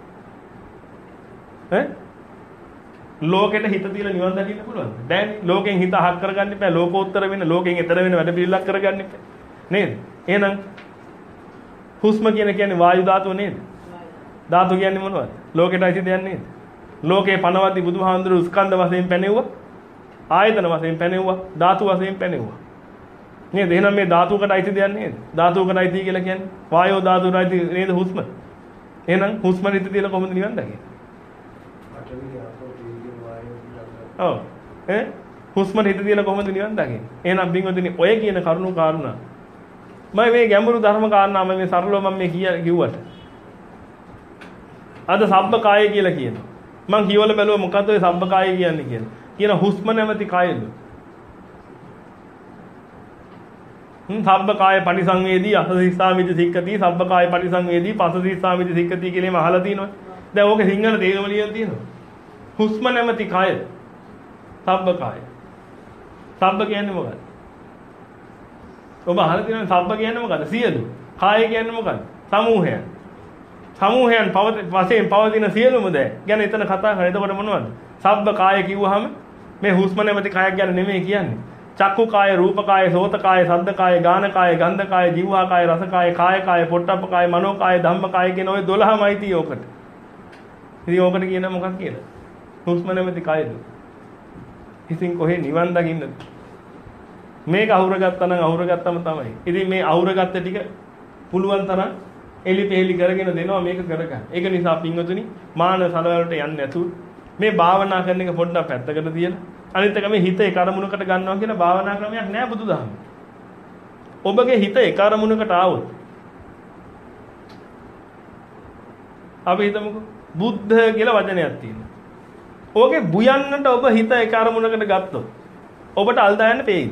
ඈ? ලෝකෙට හිත තියලා නිවන් දකින්න පුළුවන්. දැන් ලෝකෙන් හිත අහක් කරගන්න එපා. ලෝකෝත්තර වෙන්න ලෝකෙන් එතර වෙන වැඩ පිළිලක් කරගන්න එපා. නේද? එහෙනම් හුස්ම කියන කියන්නේ වායු ධාතුව නේද? ධාතු කියන්නේ මොනවද? ලෝකෙට අයිති දෙයක් නේද? ලෝකේ පනවද්දි බුදුහාමුදුරුවෝ ස්කන්ධ වශයෙන් පැනෙව්වා. ආයතන වශයෙන් පැනෙව්වා. ධාතු වශයෙන් පැනෙව්වා. නේද? එහෙනම් මේ ධාතුවකට අයිති දෙයක් නේද? ධාතුවකට අයිති කියලා කියන්නේ වායෝ ධාතුවට අයිති නේද හුස්ම? එහෙනම් හුස්ම හිත තියලා කොහොමද නිවන් දකින්නේ? ඔව්. ඈ හුස්ම හිත තියලා කොහොමද නිවන් දකින්නේ? එහෙනම් බින්වදිනේ ඔය කියන කරුණු කාරණා මම මේ ගැඹුරු ධර්ම කාරණා මම මේ සරලව මම මේ කිව්වට අද සබ්බකාය කියලා කියනවා. මං කියවල බැලුවා මොකද්ද ඔය සබ්බකාය කියන්නේ කියලා. කියන හුස්ම නැමැති කායලු. හ්ම් සබ්බකාය පරිසංවේදී අසසිස්සාමිති සික්කති සබ්බකාය පරිසංවේදී පසසිස්සාමිති සික්කති කියලා මම අහලා තියෙනවා. දැන් ඕකේ සිංහල තේරුම ලියලා තියෙනවා. හුස්ම නැමැති කාය සබ්බකාය. සබ්බ කියන්නේ මොකක්ද? ඔබ අහලා තියෙනවා සබ්බ කියන්නේ මොකද්ද? සියලු. කාය කියන්නේ මොකද්ද? සමූහයන්. සමූහයන් වශයෙන් පවතින සියලුම දේ ගැන එතන කතා කරා. එතකොට මොනවද? සබ්බ කාය කිව්වහම මේ හුස්ම නැමැති කායක් ගැන නෙමෙයි කියන්නේ. චක්කු කාය, රූප කාය, සෝත කාය, සද්ද කාය, ගාන කාය, ගන්ධ කාය, જીවහා කාය, රස කාය, කාය කාය, පොට්ටප්ප කාය, මනෝ කාය, ධම්ම කාය කියන ওই දොළහමයි තියෙ ඔකට. ඉතින් ඔකට කියන මොකක් කියලා? හුස්ම නැමැති කායද? ඉතින් කොහේ නිවන් දකින්නද? මේක අහුරගත්තා නම් අහුරගත්තම තමයි. ඉතින් මේ අහුරගත්ත ටික පුළුවන් තරම් එලි පෙලි කරගෙන දෙනවා මේක කරගන්න. ඒක නිසා පින්වතුනි මාන සලවලට යන්නේ නැතුව මේ භාවනා කරන එක පොඩ්ඩක් පැත්තකට තියලා අනිත් එක මේ හිත ඒ කරමුණකට ගන්නවා කියලා භාවනා ක්‍රමයක් නෑ බුදුදහම. ඔබගේ හිත ඒ කරමුණකට ආවොත් අපි හිතමුකෝ බුද්ධ කියලා වචනයක් තියෙනවා. ඕකේ බුයන්නට ඔබ හිත ඒ කරමුණකට ගත්තොත් ඔබට අල්දා යන්න පෙයිද?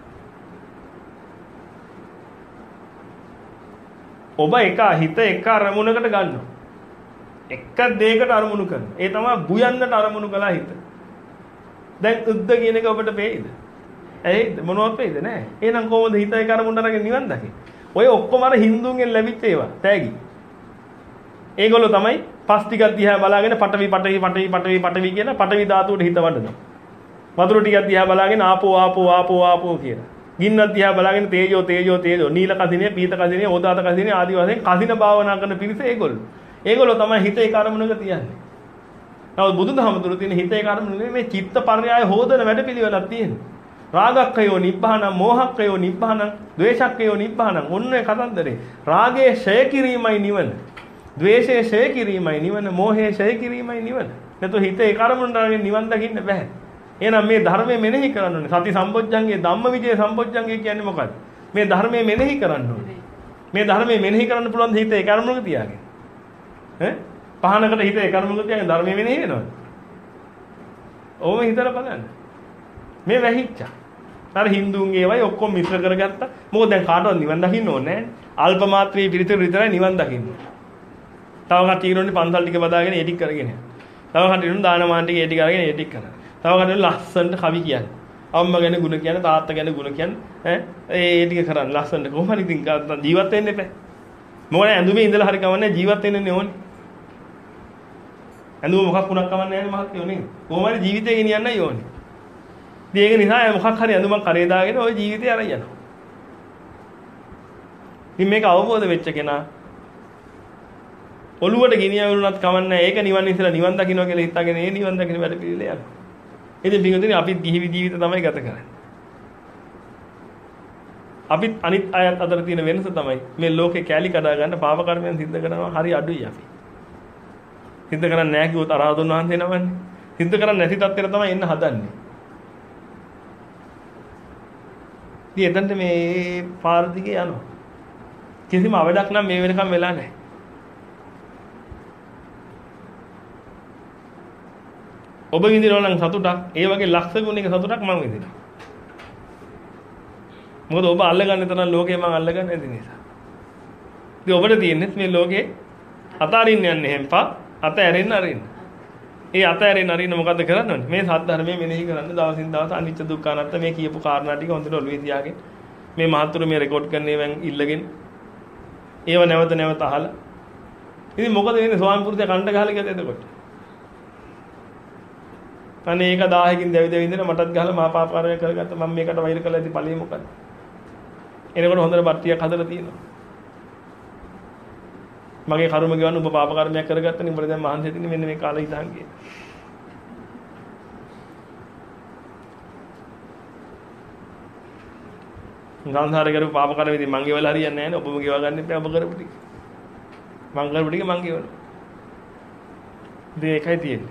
ඔබ එක හිත එක අරමුණකට ගන්නවා. එක දෙයකට අරමුණු කරනවා. ඒ තමයි බුයන්නට අරමුණු කළා හිත. දැන් උද්ද කියන එක ඔබට පේයිද? ඇයි මොනවද පේයිද නෑ. එහෙනම් කොහොමද හිත එක අරමුණට අරගෙන නිවන් දකින්නේ? ඔය ඔක්කොම අර හින්දුන්ගෙන් ලැබිච්ච ඒවා. තෑගි. ඒගොල්ලෝ තමයි පස් ටිකක් දිහා බලාගෙන පටවි පටවි පටවි පටවි පටවි කියන පටවි ධාතුවට හිත වඩනවා. වතුර ටිකක් දිහා බලාගෙන ආපෝ ආපෝ ආපෝ ආපෝ කියලා. ගින්නක් දිහා බලාගෙන තේජෝ තේජෝ තේජෝ නීල කසිනේ පීත කසිනේ ඕදාත කසිනේ ආදි වශයෙන් කසින භාවනා කරන පිරිස ඒගොල්ලෝ. ඒගොල්ලෝ තමයි හිත ඒ කර්මණක තියන්නේ. නමුත් බුදුදහම තුල තියෙන හිත ඒ කර්මණක නෙමෙයි මේ චිත්ත පර්යාය හොදන වැඩපිළිවෙලක් තියෙනවා. රාගක්ඛයෝ නිබ්බානං මෝහක්ඛයෝ නිබ්බානං ද්වේෂක්ඛයෝ නිබ්බානං ඔන්න ඒ කතන්දරේ. රාගයේ ඡය කිරීමයි නිවන. ද්වේෂයේ ඡය කිරීමයි නිවන. මෝහයේ ඡය කිරීමයි නිවන. නැත්නම් හිත ඒ කර්මණට අරගෙන නිවන් දකින්න බෑ. එහෙනම් මේ ධර්මයේ මෙනෙහි කරන්න ඕනේ. සති සම්පොච්චංගේ ධම්මවිජය සම්පොච්චංගේ කියන්නේ මොකක්ද? මේ ධර්මයේ මෙනෙහි කරන්න ඕනේ. මේ ධර්මයේ මෙනෙහි කරන්න පුළුවන් හිත ඒ කර්මණක තියාගෙන. ඈ පහනකට හිත ඒ කර්මණක තියාගෙන ධර්මයේ මෙනෙහි වෙනවද? ඕම හිතලා බලන්න. මේ වැහිච්චා. අර හින්දුන්ගේ ඒවායි ඔක්කොම මිශ්‍ර කරගත්තා. මොකද දැන් කාටවත් නිවන් දකින්න ඕනේ නැහැ. අල්ප මාත්‍රී පිළිතුරු විතරයි නිවන් දකින්න. තව කට්ටිය ඉන්නෝනේ පන්සල් ටික බදාගෙන ඒ ටික කරගෙන. තව කට්ටිය ඉන්නෝනේ දානමාන ටික ඒ ටික අරගෙන ඒ ටික කරනවා. තව කට්ටිය ලස්සනට කවි කියන්නේ. අම්මා ගැන ගුණ කියන්නේ තාත්තා ගැන ගුණ කියන්නේ ඈ ඒ ටික කරන්නේ ලස්සනට. කොහොම හරි ඉතින් ජීවත් වෙන්න එපා. මොකද ඇඳුමේ ඉඳලා හරි කවන්නේ ජීවත් වෙන්න ඕනේ. ඇඳුම මොකක් වුණක් කවන්නේ නැහැ මහත්තයෝ නේ. කොහොම හරි ජීවිතේ ගෙනියන්නයි ඕනේ. ඉතින් ඒක නිසා මොකක් හරි ඇඳුමක් කරේ දාගෙන ওই ජීවිතේ අරන් යනවා. ඉතින් මේක අවබෝධ වෙච්ච කෙනා ඔළුවට ගෙනියවුණත් කවන්නේ ඒක නිවන් ඉස්සලා නිවන් දකින්න කියලා හිතාගෙන ඒ නිවන් දකින්න වැඩ පිළිලේ යනවා. ඉතින් පිටුදිනේ අපි දිවි ජීවිත තමයි ගත කරන්නේ. අපිත් අනිත් අයත් අතර තියෙන වෙනස තමයි මේ ලෝකේ කැලි කඩා ගන්න පාප කර්මයන් සිද්ධ කරනවා හරි අඩුයි අපි. සිද්ධ කරන්නේ නැහැ කිව්වොත් අරහතුන් වහන්සේ නමන්නේ. සිද්ධ කරන්නේ නැති තත්ත්වෙට තමයි එන්න හදන්නේ. ඉතින් එතනට මේ පාර දිගේ යනවා. කිසිම අවඩක් නම් මේ වෙනකම් වෙලා නැහැ. ඔබ විඳිනවා නම් සතුටක්, ඒ වගේ ලක්ෂ ගුණයක සතුටක් මම විඳිනවා. මොකද ඔබ අල්ලගන්න තරම් ලෝකේ මම අල්ලගන්න නැති නිසා. ඉතින් ඔබට තියෙන්නේ මේ ලෝකේ අතාරින්න යන්නේ හැම්පා, අත ඇරෙන්න අරින්න. ඒ අත ඇරෙන්න අරින්න මොකද්ද කරන්න ඕනේ? මේ සත්‍ය ධර්මයේ මෙනෙහි කරන්න දවසින් දවස අනිච්ච දුක්ඛ අනාත්ම මේ කියපු කාරණා ටික හොඳට ඔළුවේ තියාගෙන මේ මහත්තුරු මේ රෙකෝඩ් කරන ඒවාන් ඉල්ලගෙන ඒව නැවත නැවත අහලා. ඉතින් මොකද වෙන්නේ ස්වාමි පුරුෂයා කණ්ඩ ගහලා ගියද එතකොට? අනේ ඒක දහයකින් දැවි දැවි ඉඳලා මටත් ගහලා මා පාපාරය කරගත්ත මම මේකට වෛර කළා ඉතින් ඵලෙ මොකද? එනකොට හොඳට බට්ටියක් හදලා තියෙනවා. මගේ කර්ම ගෙවන්න ඔබ පාප කර්මයක් කරගත්තනේ උඹට දැන් මහන්සි වෙන්නේ මෙන්න මේ කාලේ ඉඳන් ගියේ. සංසාරේ කරපු පාප කර්ම ඉතින් මං ගෙවලා හරියන්නේ නැහැ නේ ඔබම ගෙවා ගන්න එපා ඔබ කරපු ටික. මං කරපු ටික මං ගෙවනවා. ඉතින් ඒකයි තියෙන්නේ.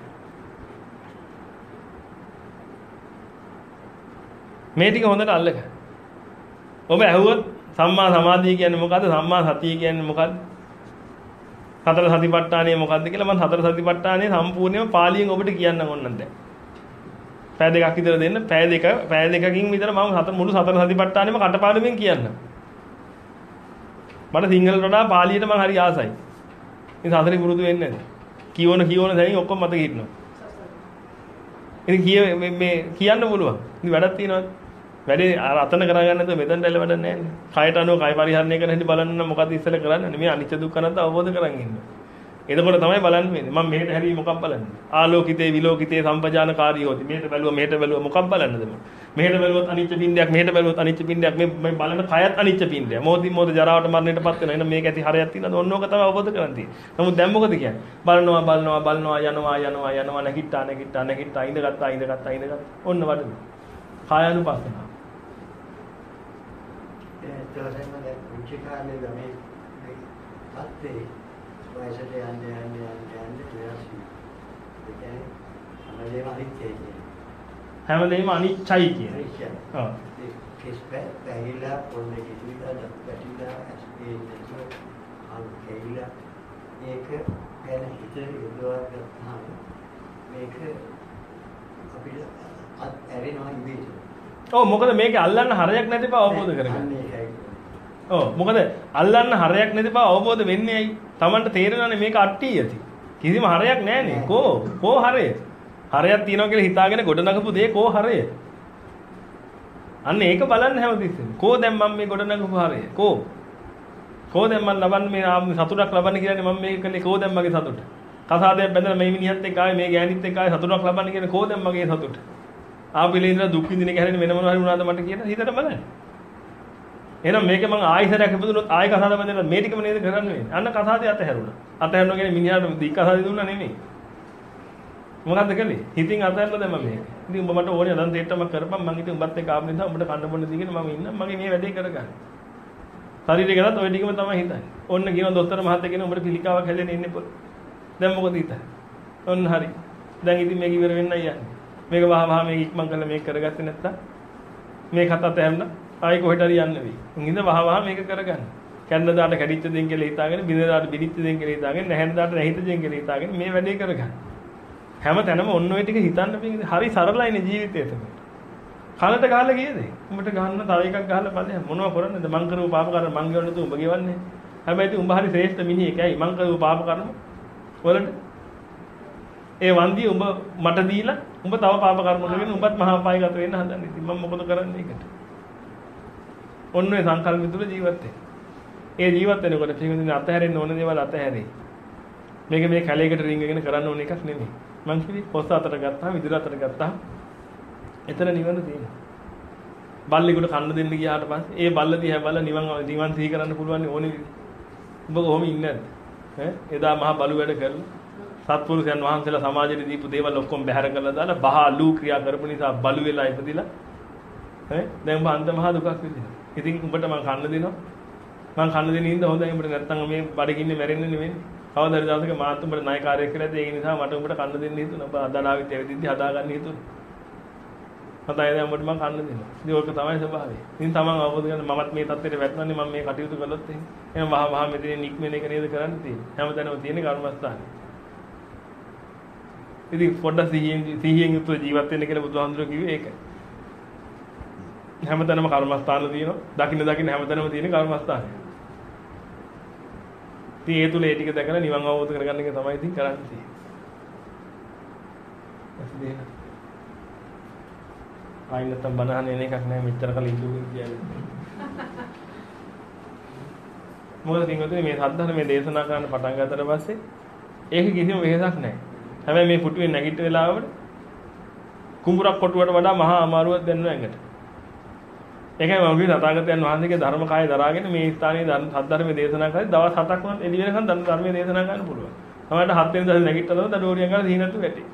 මේ ටික හොඳට අල්ලගන්න. ඔබ ඇහුවොත් සම්මා සමාධිය කියන්නේ මොකද්ද? සම්මා සතිය කියන්නේ මොකද්ද? සතර සතිපට්ඨානය මොකද්ද කියලා මම සතර සතිපට්ඨානය සම්පූර්ණයෙන්ම පාලියෙන් ඔබට කියන්නම් ඕනනම් දැන්. පැය දෙකක් විතර දෙන්න. පැය දෙක පැය දෙකකින් විතර මම සතර මුළු සතර සතිපට්ඨානෙම කටපාඩමින් කියන්නම්. මට සිංහලට වඩා පාලියට මම හරි ආසයි. ඉතින් සතරේ පුරුදු වෙන්නේ නැද්ද? කියවන කියවන දැනින් ඔක්කොම මතක හිටිනවා. ඉතින් කිය මේ කියන්න පුළුවන්. ඉතින් වැඩක් තියෙනවද? වැඩේ අර අතන කරගන්න නැතුව මෙතනට එල වැඩක් නැහැ නේ. කයට අනුව කය පරිහරණය කරන හැටි බලන්න නම් මොකද ඉස්සෙල්ලා කරන්නේ? මේ අනිච්ච දුක්ඛ නැත්නම් අවබෝධ කරගන්න ඉන්න. එතකොට තමයි බලන්න වෙන්නේ. මම මෙහෙට හැරී මොකක් බලන්නේ? ආලෝකිතේ විලෝකිතේ සම්පජානකාරී හොති. මෙහෙට බැලුවා මෙහෙට බැලුවා මොකක් බලන්නද මම? මෙහෙට බැලුවොත් අනිච්ච පින්ඩයක් මෙහෙට බැලුවොත් අනිච්ච පින්ඩයක් මේ මේ බලන කයත් අනිච්ච පින්ඩයක්. මොහොතින් මොහොත ජරාවට මරණයටපත් වෙනවා. එහෙනම් මේක ඇති හරයක් තියෙනවද? ඕන ඕක තමයි අවබෝධ කරගන්න තියෙන්නේ. නමුත් දැන් මොකද කියන්නේ? බලනවා බලනවා බලනවා යනවා යනවා යනවා නැගිට්ටා නැගිට්ටා නැගිට්ටා ඉඳගත්තා ඉඳගත්තා ඉඳගත්තා. ඔන්න වඩන. කායानुපස්සනාව. ඒතරෙම දැන් කුංචි කාලේ ළමයි අත්තේ වයසට යන්නේ යන්නේ යන්නේ යන්නේ ප්‍රයාසී. ඒ කියන්නේ හැමදේම අනිත්‍යයි කියන්නේ. හැමදේම අනිච්චයි කියන්නේ. අනිත්‍යයි. ඔව්. ඒ කෙස්පෑ පැහිලා පොන්නේ කිවිලා දැක්කටිලා ඇස්පේ දෙක අන් කෙයිලා ඒක ගැන හිතේ යොදවා ගන්නවා. මේක අපිට අත් ඇරෙනවා ඉබේට. ඔව් මොකද මේක අල්ලන්න හරයක් නැති බව අවබෝධ කරගන්න. ඔව් මොකද අල්ලන්න හරයක් නැති බව අවබෝධ වෙන්නේ ඇයි? Tamanට තේරෙනවානේ මේක අට්ටි යති. කිසිම හරයක් නැහැනේ. කෝ කෝ හරය? හරයක් තියනවා කියලා හිතාගෙන ගොඩ නගපු දේ කෝ හරය? අන්න ඒක බලන්න හැමතිස්සෙම. කෝ දැන් මම මේ ගොඩ නගපු හරය? කෝ? කෝ දැන් මම ලබන්නේ මේ සතුටක් ලබන්න කියලානේ මම මේක කළේ. කෝ දැන් මගේ සතුට? කසාදයක් බැඳලා මේ මිනිහත් එක්ක ආවේ මේ ගෑණිත් එක්ක ආවේ සතුටක් ලබන්න කියන්නේ කෝ දැන් මගේ සතුට? ආපිලේ ඉඳලා දුක් විඳින එක හැරෙන්නේ වෙන මොනවා හරි වුණාද මට කියලා හිතට බලන්න. එහෙනම් මේක මං ආයෙසරයක් ඉපදුනොත් ආයෙ කසාද බඳිනවා මේ ටිකම නේද කරන්න වෙන්නේ. අන්න කසාදේ අතහැරුණා. අතහැරනවා කියන්නේ මිනිහාට දික් කසාදේ දුන්නා නෙමෙයි. මොකද්ද කළේ? හිතින් අතහැරලා දැම්ම මේක. ඉතින් උඹ මට ඕනේ අදන් දෙට්ටම කරපම් මං ඉතින් උඹත් එක්ක ආපු නිසා උඹට කන්න බොන්න දීගෙන මම ඉන්න මගේ මේ වැඩේ කරගන්න. ශරීරය ගැනත් ওই ටිකම තමයි හිතන්නේ. ඔන්න කියන දොස්තර මහත්තයා කියන උඹට පිළිකාවක් හැලෙන්න ඉන්නේ පොල්. දැන් මොකද හිතන්නේ? ඔන්න හරි. දැන් ඉතින් මේක ඉවර වෙන්නයි යන්නේ. මේක වහ වහ මේක ඉක්මන් කරලා මේක කරගත්තේ නැත්තම් මේ කතාවත් ඇහැරලා ආයි කොහෙට හරි යන්න වෙයි. ඉඳ වහ වහ මේක කරගන්න. කැන්න දාට කැඩිච්ච දෙන් කියලා හිතාගෙන බිඳ දාට බිනිච්ච දෙන් කියලා හිතාගෙන නැහැන් දාට නැහිත දෙන් කියලා හිතාගෙන මේ වැඩේ කරගන්න. හැම තැනම ඔන්න ඔය ටික හිතන්න බෑ. හරි සරලයිනේ ජීවිතය එතකොට. කනට ගහලා ගියද? උඹට ගහන්න තව එකක් ගහලා බලන්න මොනව කරන්නද? මං කරපු පාප කර්ම මං ගෙවන්න තු උඹ ගෙවන්නේ. හැබැයි ඉතින් උඹ හරි ශ්‍රේෂ්ඨ මිනිහෙක්. ඇයි මං කරපු පාප කර්ම වලට ඒ වන්දිය උඹ මට දීලා උඹ තව පාප කර්ම වලගෙන උඹත් මහා පායගත වෙන්න හදන්නේ. ඉතින් මම මොකද කරන්නේ ඒකට? ඔන්න ඔය සංකල්ප තුළ ජීවත් වෙන්න. ඒ ජීවත් වෙනකොට පිටින් අතහැරෙන්න ඕන දේවල් අතහැරෙයි. මේක මේ කැලේකට රින්ගගෙන කරන්න ඕන එකක් නෙමෙයි. මං කිව්වේ පොස්ස අතට ගත්තාම විදුර අතට ගත්තාම එතන නිවන තියෙනවා. බල්ලෙකුට කන්න දෙන්න ගියාට පස්සේ ඒ බල්ල දිහා බලලා නිවන් නිවන් සිහි කරන්න පුළුවන් ඕනේ විදිහ. උඹ කොහොම ඉන්නේ නැද්ද? ඈ එදා මහා බලු වැඩ කරලා සත්පුරුෂයන් වහන්සේලා සමාජයට දීපු දේවල් ඔක්කොම බැහැර කරලා දාලා බහලු ක්‍රියා කරපු නිසා බලු වෙලා ඉපදිලා ඈ දැන් උඹ අන්ත මහා දුකක් විඳිනවා. ඉතින් උඹට මං කන්න දෙනවා. මං කන්න දෙන ඉඳ හොඳයි උඹට නැත්තම් මේ බඩගින්නේ මැරෙන්නේ නෙවෙයි. කවදාද දවසක මාත් උඹට ණයකාරයෙක් කියලා ඒ නිසා මට උඹට කන්න දෙන්න හිතුණා. ඔබ අදාලාවිත් ඇවිදින්දි හදාගන්න හිතුණා. මතයි දැන් උඹට මං කන්න දෙනවා. ඉතින් ඕක තමයි ස්වභාවය. ඉතින් තමන් අවබෝධ කරගන්න මමත් මේ තත්ත්වෙට වැටෙනන්නේ මම මේ කටයුතු කළොත් එහෙනම්. එහෙනම් මහා මහා මෙතනින් නික්මෙන එක නේද කරන්න තියෙන්නේ. හැමතැනම තියෙන කර්මස්ථානේ. ඉතින් පොඩ්ඩක් සිහියෙන් සිහියෙන් යුතුව ජීවත් වෙන්න කියලා බුදුහාමුදුරුවෝ කිව්වේ ඒකයි. හැමතැනම කර්මස්ථාන තියෙනවා. දකින්න දකින්න හැමතැනම තියෙන කර්මස්ථාන. ඉතින් ඒ තුල ඒ ටික දැකලා නිවන් අවබෝධ කරගන්න එක තමයි ඉතින් කරන්න තියෙන්නේ. ආයි නැත්තම් බනහන එන එකක් නෑ මෙච්චර කල ඉඳුගෙන කියන්නේ. මොකද තින්ගොතේ මේ සද්ධර්මයේ දේශනා කරන්න පටන් ගත්තට පස්සේ ඒක කිසිම වෙහසක් නෑ. හැබැයි මේ පුටුවේ නැගිට වෙලාවට කුඹුරක් කොටුවට වඩා මහා අමාරුවක් දැනෙනවා ඇඟට. ඒකයි මම කිව්වේ තථාගතයන් වහන්සේගේ ධර්ම කාය දරාගෙන මේ ස්ථානයේ ධර්ම සද්ධර්මයේ දේශනා කරද්දී දවස් හතක් වුණත් එළි වෙනකන් ධර්මයේ දේශනා කරන්න පුළුවන්. තමයි හත් වෙනි දවසේ නැගිටලා තමයි දඩෝරියන් ගාලා සීනතු වැටේ.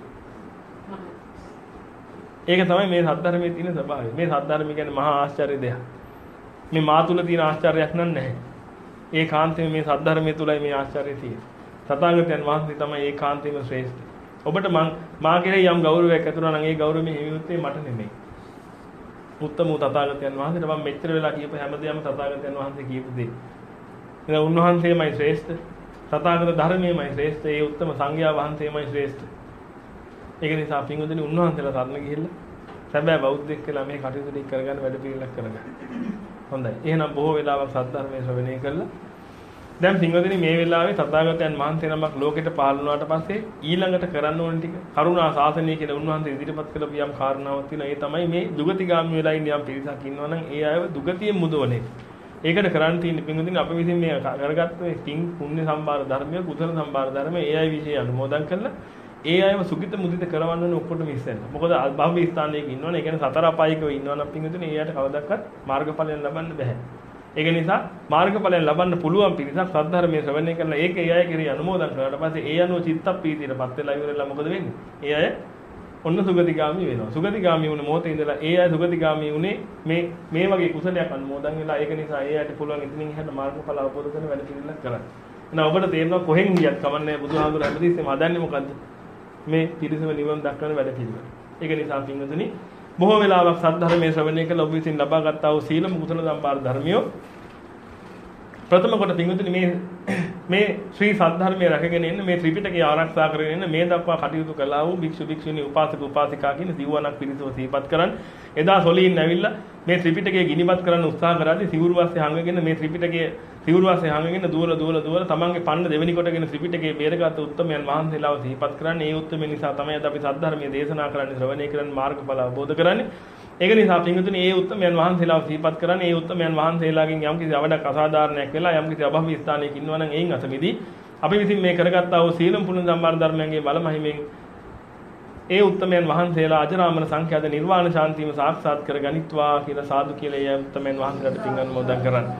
ඒක තමයි මේ සද්ධර්මයේ තියෙන ස්වභාවය. මේ සද්ධර්ම කියන්නේ මහා ආශ්චර්ය දෙයක්. මේ මා තුල තියෙන ආශ්චර්යයක් නැහැ. ඒ කාන්තේ මේ සද්ධර්මයේ තුලයි මේ ආශ්චර්යය තියෙන්නේ. තථාගතයන් වහන්සේ තමයි ඒ කාන්තේම ශ්‍රේෂ්ඨ. ඔබට මං මා කෙරෙහි යම් ගෞරවයක් ඇති වුණා නම් ඒ ගෞරවය හිමියුත්තේ මට නෙමෙයි. උත්තම වූ තථාගතයන් වහන්සේට මම මෙච්චර වෙලා කියපු හැමදේම තථාගතයන් වහන්සේ කියපු දේ. එහෙනම් උන්වහන්සේමයි ශ්‍රේෂ්ඨ. තථාගත ධර්මයේමයි ශ්‍රේෂ්ඨ. ඒ උත්තම සංඝයා වහන්සේමයි ශ්‍රේෂ්ඨ. ඒක නිසා පින්වතුනි උන්වහන්සේලා සරණ ගිහිල්ලා සැබෑ බෞද්ධයෙක් කියලා මේ කටයුතු ටික කරගන්න වැඩ පිළිවෙලක් කරගන්න. හොඳයි. එහෙනම් බොහෝ වෙලාවක් සද්ධර්මයේ ශ්‍රවණය කළා. දැන් පින්වතුනි මේ වෙලාවේ තථාගතයන් වහන්සේ නමක් ලෝකෙට පහළ වුණාට පස්සේ ඊළඟට කරන්න ඕන ටික කරුණා ශාසනය කියලා උන්වහන්සේ ඉදිරිපත් කළ යම් කාරණාවක් තියෙනවා. ඒ තමයි මේ දුගතිගාමී වෙලා ඉන්න යම් පිරිසක් ඉන්නවා නම් ඒ අයව දුගතියෙන් මුදවන එක. ඒකට කරන්න තියෙන පින්වතුනි අපි විසින් මේ කරගත්ත මේ පින් පුණ්‍ය සම්භාර ධර්මය කුසල සම්භාර ධර්මය ඒ අය විශ්ේ අනුමෝදන් කරලා ඒ අයව සුගිත මුදිත කරවන්න ඕනේ ඔක්කොටම ඉස්සෙල්ලා. මොකද භව්‍ය ස්ථානයක ඉන්නවනේ. ඒ කියන්නේ සතර අපායිකව ඉන්නවනම් පින්වතුනි එයාට කවදාවත් මාර්ගඵලයෙන් ලබන්න බෑ. ඒක නිසා මාර්ගඵලයෙන් ලබන්න පුළුවන් පිරිසක් සද්ධර්මයේ ශ්‍රවණය කරලා ඒක ඒ අය කෙරෙහි අනුමෝදන් කරාට පස්සේ ඒ අනුව චිත්තප්පීතියටපත් වෙලා ඉවරලා මොකද වෙන්නේ? ඒ අය ඔන්න සුගතිගාමී වෙනවා. සුගතිගාමී වුණ මොහොතේ ඉඳලා ඒ අය සුගතිගාමී වුණේ මේ මේ වගේ කුසලයක් අනුමෝදන් වෙලා ඒක නිසා ඒ අයට පුළුවන් ඉතින් එහාට මාර්ගඵල අවබෝධ කරන වැඩ පිළිවෙලක් කරන්න. එහෙනම් ඔබට තේරෙනවා කොහෙන් ගියත් කමන්නේ බුදුහාමුදුර හැමදෙස්සෙම හදන්නේ මොකද්ද? මේ පිරිසම නිවන් දක්වන වැඩ පිළිවෙල. ඒක නිසා පින්වතුනි බොහෝ වෙලාවක් සද්ධර්මයේ ශ්‍රවණය කළ ඔබ විසින් ලබා ගන්නා වූ සීලම කුසල සම්පාර ධර්මියෝ ප්‍රථම කොට පින්වතුනි මේ මේ ශ්‍රී සද්ධර්මයේ රැකගෙන ඉන්න මේ ත්‍රිපිටකය ආරක්ෂා කරගෙන ඉන්න මේ දක්වා කටයුතු කළා වූ භික්ෂු භික්ෂුණී උපාසක උපාසිකා කියන සිව්වණක් පිරිසව සිහිපත් කරන් එදා සොලින් ඇවිල්ලා මේ ත්‍රිපිටකය ගිනිපත් කරන්න උත්සාහ කරාදී සිවුරු වාස්සේ හංගගෙන මේ ත්‍රිපිටකය සිවුරු වාස්සේ හංගගෙන දුවල දුවල දුවල තමන්ගේ පන්න දෙවෙනි කොටගෙන ත්‍රිපිටකයේ බේරගත් උත්තමයන් වහන්සේලාව සිහිපත් කරන්නේ ඒ උත්තමයන් නිසා තමයි අද අපි සද්ධර්මයේ දේශනා කරන්නේ ශ්‍රවණය කරන්නේ මාර්ගඵල අවබෝධ කරන්නේ. ඒක නිසා පින්වතුනි මේ උත්තමයන් වහන්සේලාව සිහිපත් කරන්නේ මේ උත්තමයන් වහන්සේලාගෙන් යම්කිසි අවඩක් අසාධාරණයක් වෙලා යම්කිසි අභව්‍ය ස්ථානයක ඉන්නවා නම් එයින් අතමිදී අපි විසින් මේ කරගත්තා වූ සීලම් පුණ්‍ය සම්මාන ධර්මයන්ගේ බල මහිමෙන් ඒ උත්තමයන් වහන්සේලා අජරාමර සංඛ්‍යාත නිර්වාණ ශාන්තියම සාක්ෂාත් කරගනිත්වා කියලා සාදු කියලා ඒ උත්තමයන් වහන්සේලාට පින් අනුමෝදන් කරන්නේ.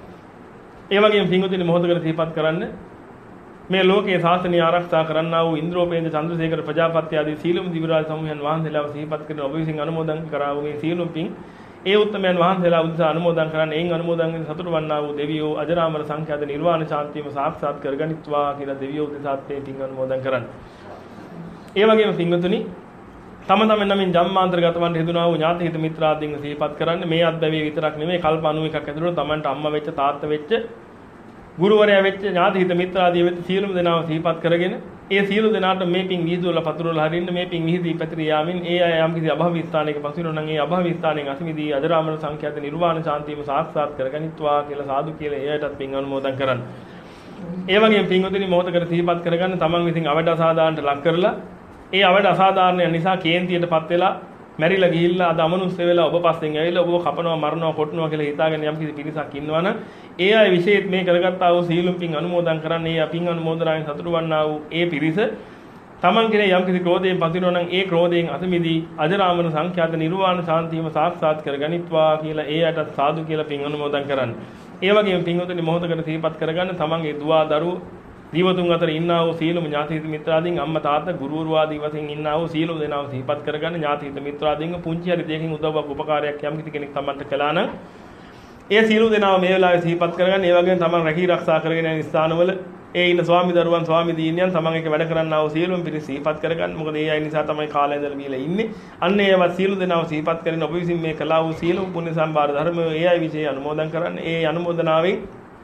ඒ වගේම පින්වතුනි මොහොතකට සිහිපත් කරන්න මේ ලෝකයේ ශාසනය ආරක්ෂා කරන්නා වූ ඉන්ද්‍රෝපේන්ද්‍ර චන්ද්‍රසේකර ප්‍රජාපති ආදී සීලම් දිවිරාජ සමූහයන් වහන්සේලාව සිහිපත් කරන ඔබ විසින් අනුමෝදන් කරා වූ මේ සීලම් පින් ඒ උත්තමයන් වහන්සේලා උදෙසා අනුමෝදන් කරන්නේ එයින් අනුමෝදන් වෙන සතුට වන්නා වූ දෙවියෝ අජරාමර සංඛ්‍යාත නිර්වාණ ශාන්තියම සාක්ෂාත් කරගනිත්වා කියලා දෙවියෝ උදෙසාත් මේ පින් අනුමෝදන් කරන්නේ. ඒ වගේම පින්වතුනි තම තම නමින් ජම්මාන්තරගත වන්න හේතුනා වූ ඥාති හිත මිත්‍රාදීන් සිහිපත් කරන්නේ මේ අත්දැවිය විතරක් නෙමෙයි කල්ප අනූ එකක් ඇතුළත තමන්ට අම්මා වෙච්ච තාත්තා වෙච්ච ගුරුවරයා වෙච්ච ඥාති හිත මිත්‍රාදී වෙච්ච සියලුම දෙනාව සිහිපත් කරගෙන ඒ සියලු දෙනාට මේ පින් විහිදුවලා පතුරවලා හරින්න මේ පින් විහිදී පැතිර යාමින් ඒ අය යම් කිසි අභව ස්ථානයක පසුවෙනවා නම් ඒ අභව ස්ථානයෙන් අසමිදී අජරාමර සංඛ්‍යාත නිර්වාණ ශාන්තියම සාක්ෂාත් කරගනිත්වා කියලා සාදු කියලා ඒ අයටත් පින් අනුමෝදන් කරන්න. ඒ වගේම පින්වතුනි මොහොතකට සිහිපත් කරගන්න තමන් විසින් අවඩ අසාධාරණට ලක් කරලා ඒ අවඩ අසාධාරණය නිසා කේන්තියටපත් වෙලා මැරිලා ගිහිල්ලා අද අමනුෂ්‍ය වෙලා ඔබ පස්සෙන් ඇවිල්ලා ඔබව කපනවා මරනවා කොටනවා කියලා හිතාගෙන යම් කිසි පිරිසක් ඉන්නවනම් ඒ අය විශේෂ මේ කරගත්තා වූ සීලුම් පින් අනුමෝදන් කරන්නේ ඒ පින් අනුමෝදනාවෙන් සතුටු වන්නා වූ ඒ පිරිස තමන් කෙරේ යම් කිසි ක්‍රෝධයෙන් පතිනවා නම් ඒ ක්‍රෝධයෙන් අතමිදී අජරාමර සංඛ්‍යාත නිර්වාණ ශාන්තියම සාක්ෂාත් කරගනිත්වා කියලා ඒ අයට සාදු කියලා පින් අනුමෝදන් කරන්න. ඒ වගේම පින්වතුනි මොහොතකට සිහිපත් කරගන්න තමන්ගේ දුවා දරුවෝ දීවතුන් අතර ඉන්නා වූ සීලම ඥාති හිත මිත්‍රාදීන් අම්මා තාත්තා ගුරුවරු ආදී වශයෙන් ඉන්නා වූ සීලම දෙනාව සිහිපත් කරගන්න ඥාති හිත මිත්‍රාදීන්ව පුංචි හරි දෙයකින් උදව්වක් උපකාරයක් යම් කිසි කෙනෙක් තමන්ට කළා නම් ඒ සියලු දෙනාම මේ වෙලාවේ සිහිපත් කරගන්න. ඒ වගේම තමන් රැකී ආරක්ෂා කරගෙන යන ස්ථානවල ඒ ඉන්න ස්වාමි දරුවන් ස්වාමි දීනියන් තමන් එක වැඩ කරන්නා වූ සියලුම පිරිස සිහිපත් කරගන්න. මොකද ඒ අය නිසා තමයි කාලය ඉඳලා බීලා ඉන්නේ. අන්න ඒවත් සියලු දෙනාම සිහිපත් කරගෙන ඔබ විසින් මේ කළා වූ සියලුම පුණ්‍ය සම්භාර ධර්ම ඒ අය විශේෂ අනුමෝදන් කරන්න. ඒ අනුමෝදනාවෙන්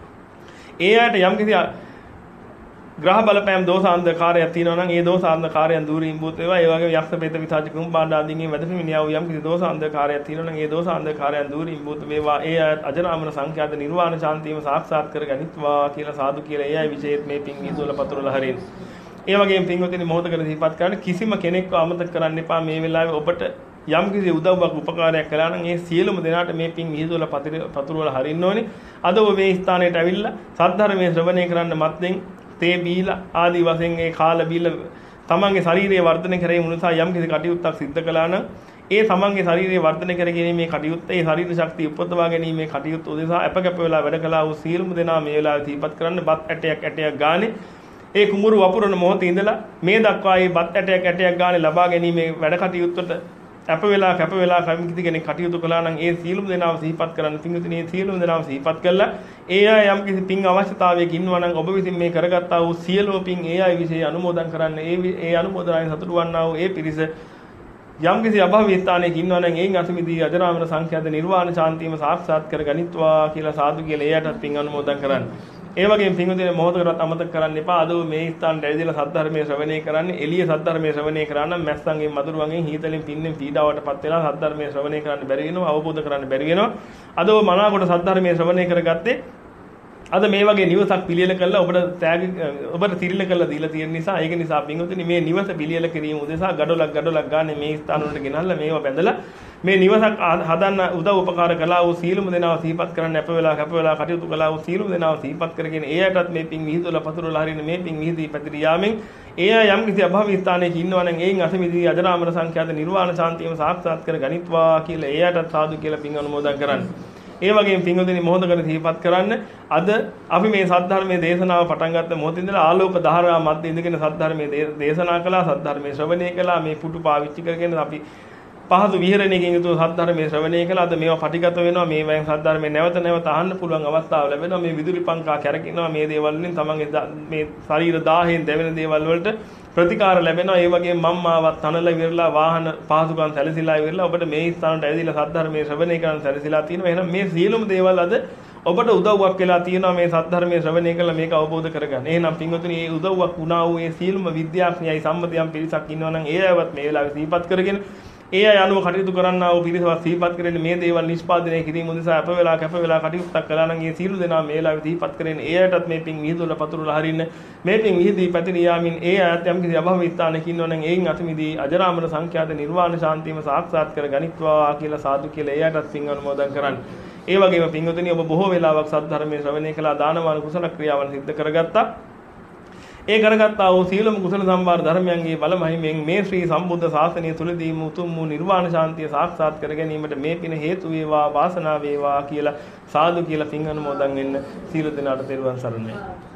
ඒ අයට යම් කිසි ග්‍රහ බලපෑම් දෝෂාන්ධකාරයක් තියෙනවා නම් ඒ දෝෂාන්ධකාරයන් දුරින් භූත වේවා. ඒ වගේම යක්ෂ ප්‍රේත පිසාච කුම්භාණ්ඩ ආදීන්ගෙන් වැදපෙමිනියා වූ යම් කිසි දෝෂාන්ධකාරයක් තියෙනවා නම් ඒ දෝෂාන්ධකාරයන් දුරින් භූත වේවා. ඒ අය අජරාමර සංඛ්‍යාත නිර්වාණ ශාන්තියම සාක්ෂාත් කරගනිත්වා කියලා සාදු කියලා ඒ අය විශේෂ මේ පින් විදුවල පතුරලා හරින්. ඒ වගේම පින්වතුනි මොහොතකට සිහිපත් කරන්න කිසිම කෙනෙක්ව අමතක කරන්න එපා. මේ වෙලාවේ ඔබට යම් කිසි උදව්වක් උපකාරයක් කළා නම් ඒ සියලුම දෙනාට මේ පින් විදුවල පතුරවලා හරින්න ඕනේ. අද ඔබ මේ ස්ථානයට ඇවිල්ලා සද්ධර්මයේ ශ්‍රවණය කරන්න මත්ෙන් තේ බීලා ආදී වශයෙන් ඒ කාල බීලා තමන්ගේ ශාරීරිය වර්ධනය කිරීම නිසා යම් කිසි කටයුත්තක් සිද්ධ කළා නම් ඒ තමන්ගේ ශාරීරිය වර්ධනය කර ගැනීමේ කටයුත්ත ඒ ශරීර ශක්තිය උපදවා ගැනීමේ කටයුත්ත උදෙසා අපකප වෙලා වැඩ කළා වූ සියලුම දෙනා මේ වෙලාවේ සිහිපත් කරන්න. බත් ඇටයක් ඇටයක් ගානේ ඒ කුඹුරු වපුරන මොහොතේ ඉඳලා මේ දක්වා මේ බත් ඇටයක් ඇටයක් ගානේ ලබා ගැනීමේ වැඩ කටයුත්තට අප වෙලා කැප වෙලා කමිති කෙනෙක් කටයුතු කළා නම් ඒ සියලුම දෙනාම සිහිපත් කරන්න. පින්විතනේ මේ සියලුම දෙනාම සිහිපත් කළා ඒ අය යම් කිසි පින් අවශ්‍යතාවයක ඉන්නවා නම් ඔබ විසින් මේ කරගත්තා වූ සියලුම පින් ඒ අය විශේෂ අනුමෝදන් කරන්න. ඒ ඒ අනුමෝදනාවෙන් සතුටු වන්නා වූ ඒ පිරිස යම් කිසි අභව්‍ය ස්ථානයක ඉන්නවා නම් ඒන් අසමිදී අජරාමර සංඛ්‍යාත නිර්වාණ ශාන්තියම සාක්ෂාත් කරගනිත්වා කියලා සාදු කියලා එයාටත් පින් අනුමෝදන් කරන්න. ඒ වගේම පින්වතුනි මොහොතකටවත් අමතක කරන්න එපා. අද මේ ස්ථානට ඇවිදලා සද්ධර්මයේ ශ්‍රවණය කරන්නේ එළිය සද්ධර්මයේ ශ්‍රවණය කරා නම් මැස්සන්ගෙන් මදුරුවන්ගෙන් හීතලෙන් පින්නෙන් පීඩාවටපත් වෙලා සද්ධර්මයේ ශ්‍රවණය කරන්න බැරි වෙනවා, අවබෝධ කරන්න බැරි වෙනවා. අද ඔබ මනාවකට සද්ධර්මයේ ශ්‍රවණය කරගත්තේ අද මේ වගේ නිවසක් පිළියෙල කළා ඔබට තෑගි ඔබට තිරිල කළා දීලා තියෙන නිසා ඒක නිසා පින්වතුනි මේ නිවස පිළියෙල කිරීම උදෙසා ගඩොලක් ගඩොලක් ගානේ මේ ස්ථාන වලට ගෙනල්ලා මේවා බැඳලා මේ නිවසක් හදන්න උදව් උපකාර කළා වූ සීලමු දෙනාව සිහිපත් කරන්න අප වෙලා කැප වෙලා කටයුතු කළා වූ සීලමු දෙනාව සිහිපත් කරගෙන ඒ අයටත් මේ පින් විහිදුවලා පතුරවලා හරින මේ පින් විහිදී පැතිරී යාමෙන් ඒ අය යම් කිසි අභව්‍ය ස්ථානයක ඉන්නවා නම් ඒන් අසමිදී අජරාමර සංඛ්‍යාත නිර්වාණ ශාන්තියම සාක්ෂාත් කර ගනිත්වා කියලා ඒ අයටත් සාදු කියලා පින් අනුමෝදන් කරන්න. ඒ වගේම පින්වතුනි මොහොතකට සිහිපත් කරන්න අද අපි මේ සද්ධර්මයේ දේශනාව පටන් ගත්ත මොහොතින් ඉඳලා ආලෝක ධාරා මැද ඉඳගෙන සද්ධර්මයේ දේශනා කළා සද්ධර්මයේ ශ්‍රවණය කළා මේ පුටු පාවිච්චි කරගෙන අපි පහසු විහරණයකින් යුතුව සද්ධර්මයේ ශ්‍රවණය කළා. අද මේවා පටිගත වෙනවා. මේ වයින් සද්ධර්මයේ නැවත නැවත අහන්න පුළුවන් අවස්ථාව ලැබෙනවා. මේ විදුලි පංකා කැරකිනවා. මේ දේවල් වලින් තමන්ගේ මේ ශරීර දාහයෙන් දැවෙන දේවල් වලට ප්‍රතිකාර ලැබෙනවා. ඒ වගේම මම්මාවත් තනලා ඉවරලා වාහන පහසුකම් සැලසීලා ඉවරලා ඔබට මේ ස්ථානට ඇවිදලා සද්ධර්මයේ ශ්‍රවණය කරන්න සැලසීලා තියෙනවා. එහෙනම් මේ සියලුම දේවල් අද ඔබට උදව්වක් වෙලා තියෙනවා මේ සද්ධර්මයේ ශ්‍රවණය කළා මේක අවබෝධ කරගන්න. එහෙනම් පින්වතුනි මේ උදව්වක් වුණා වූ මේ සියලුම විද්‍යාඥයයි සම්මතයන් පිරිසක් ඉන්නවා නම් ඒ අයවත් මේ වෙලාවේ සිහිපත් කරගෙන ඒ අය අනුව කටයුතු කරන්නා වූ පිරිසවත් සිහිපත් කරගෙන මේ දේවල් නිෂ්පාදනය කිරීම උදෙසා අප වෙලා කැප වෙලා කටයුත්තක් කළා නම් ඒ සියලු දෙනා මේ වෙලාවේ සිහිපත් කරගෙන ඒ අයටත් මේ පින් විහිදුවලා පතුරලා හරින්න මේ පින් විහිදී පැතිරී යාමින් ඒ අයත් යම් කිසි අභව ස්ථානයක ඉන්නවා නම් ඒන් අතමිදී අජරාමර සංඛ්‍යාත නිර්වාණ ශාන්තියම සාක්ෂාත් කර ගනිත්වා කියලා සාදු කියලා ඒ අයටත් පින් අනුමෝදන් කරන්න. ඒ වගේම පින්වතුනි ඔබ බොහෝ වෙලාවක් සද්ධර්මයේ ශ්‍රවණය කළා දානමාන කුසල ක්‍රියාවන් සිද්ධ කරගත්තා. ඒ කරගත්තා වූ සීලම කුසල සම්භාර ධර්මයන්ගේ බල මහිමෙන් මේ ශ්‍රී සම්බුද්ධ ශාසනය තුලදීම උතුම් වූ නිර්වාණ ශාන්තිය සාක්ෂාත් කර ගැනීමට මේ පින හේතු වේවා වාසනාව වේවා කියලා සාදු කියලා පින් අනුමෝදන් වෙන්න සීල දෙනාට තෙරුවන් සරණයි.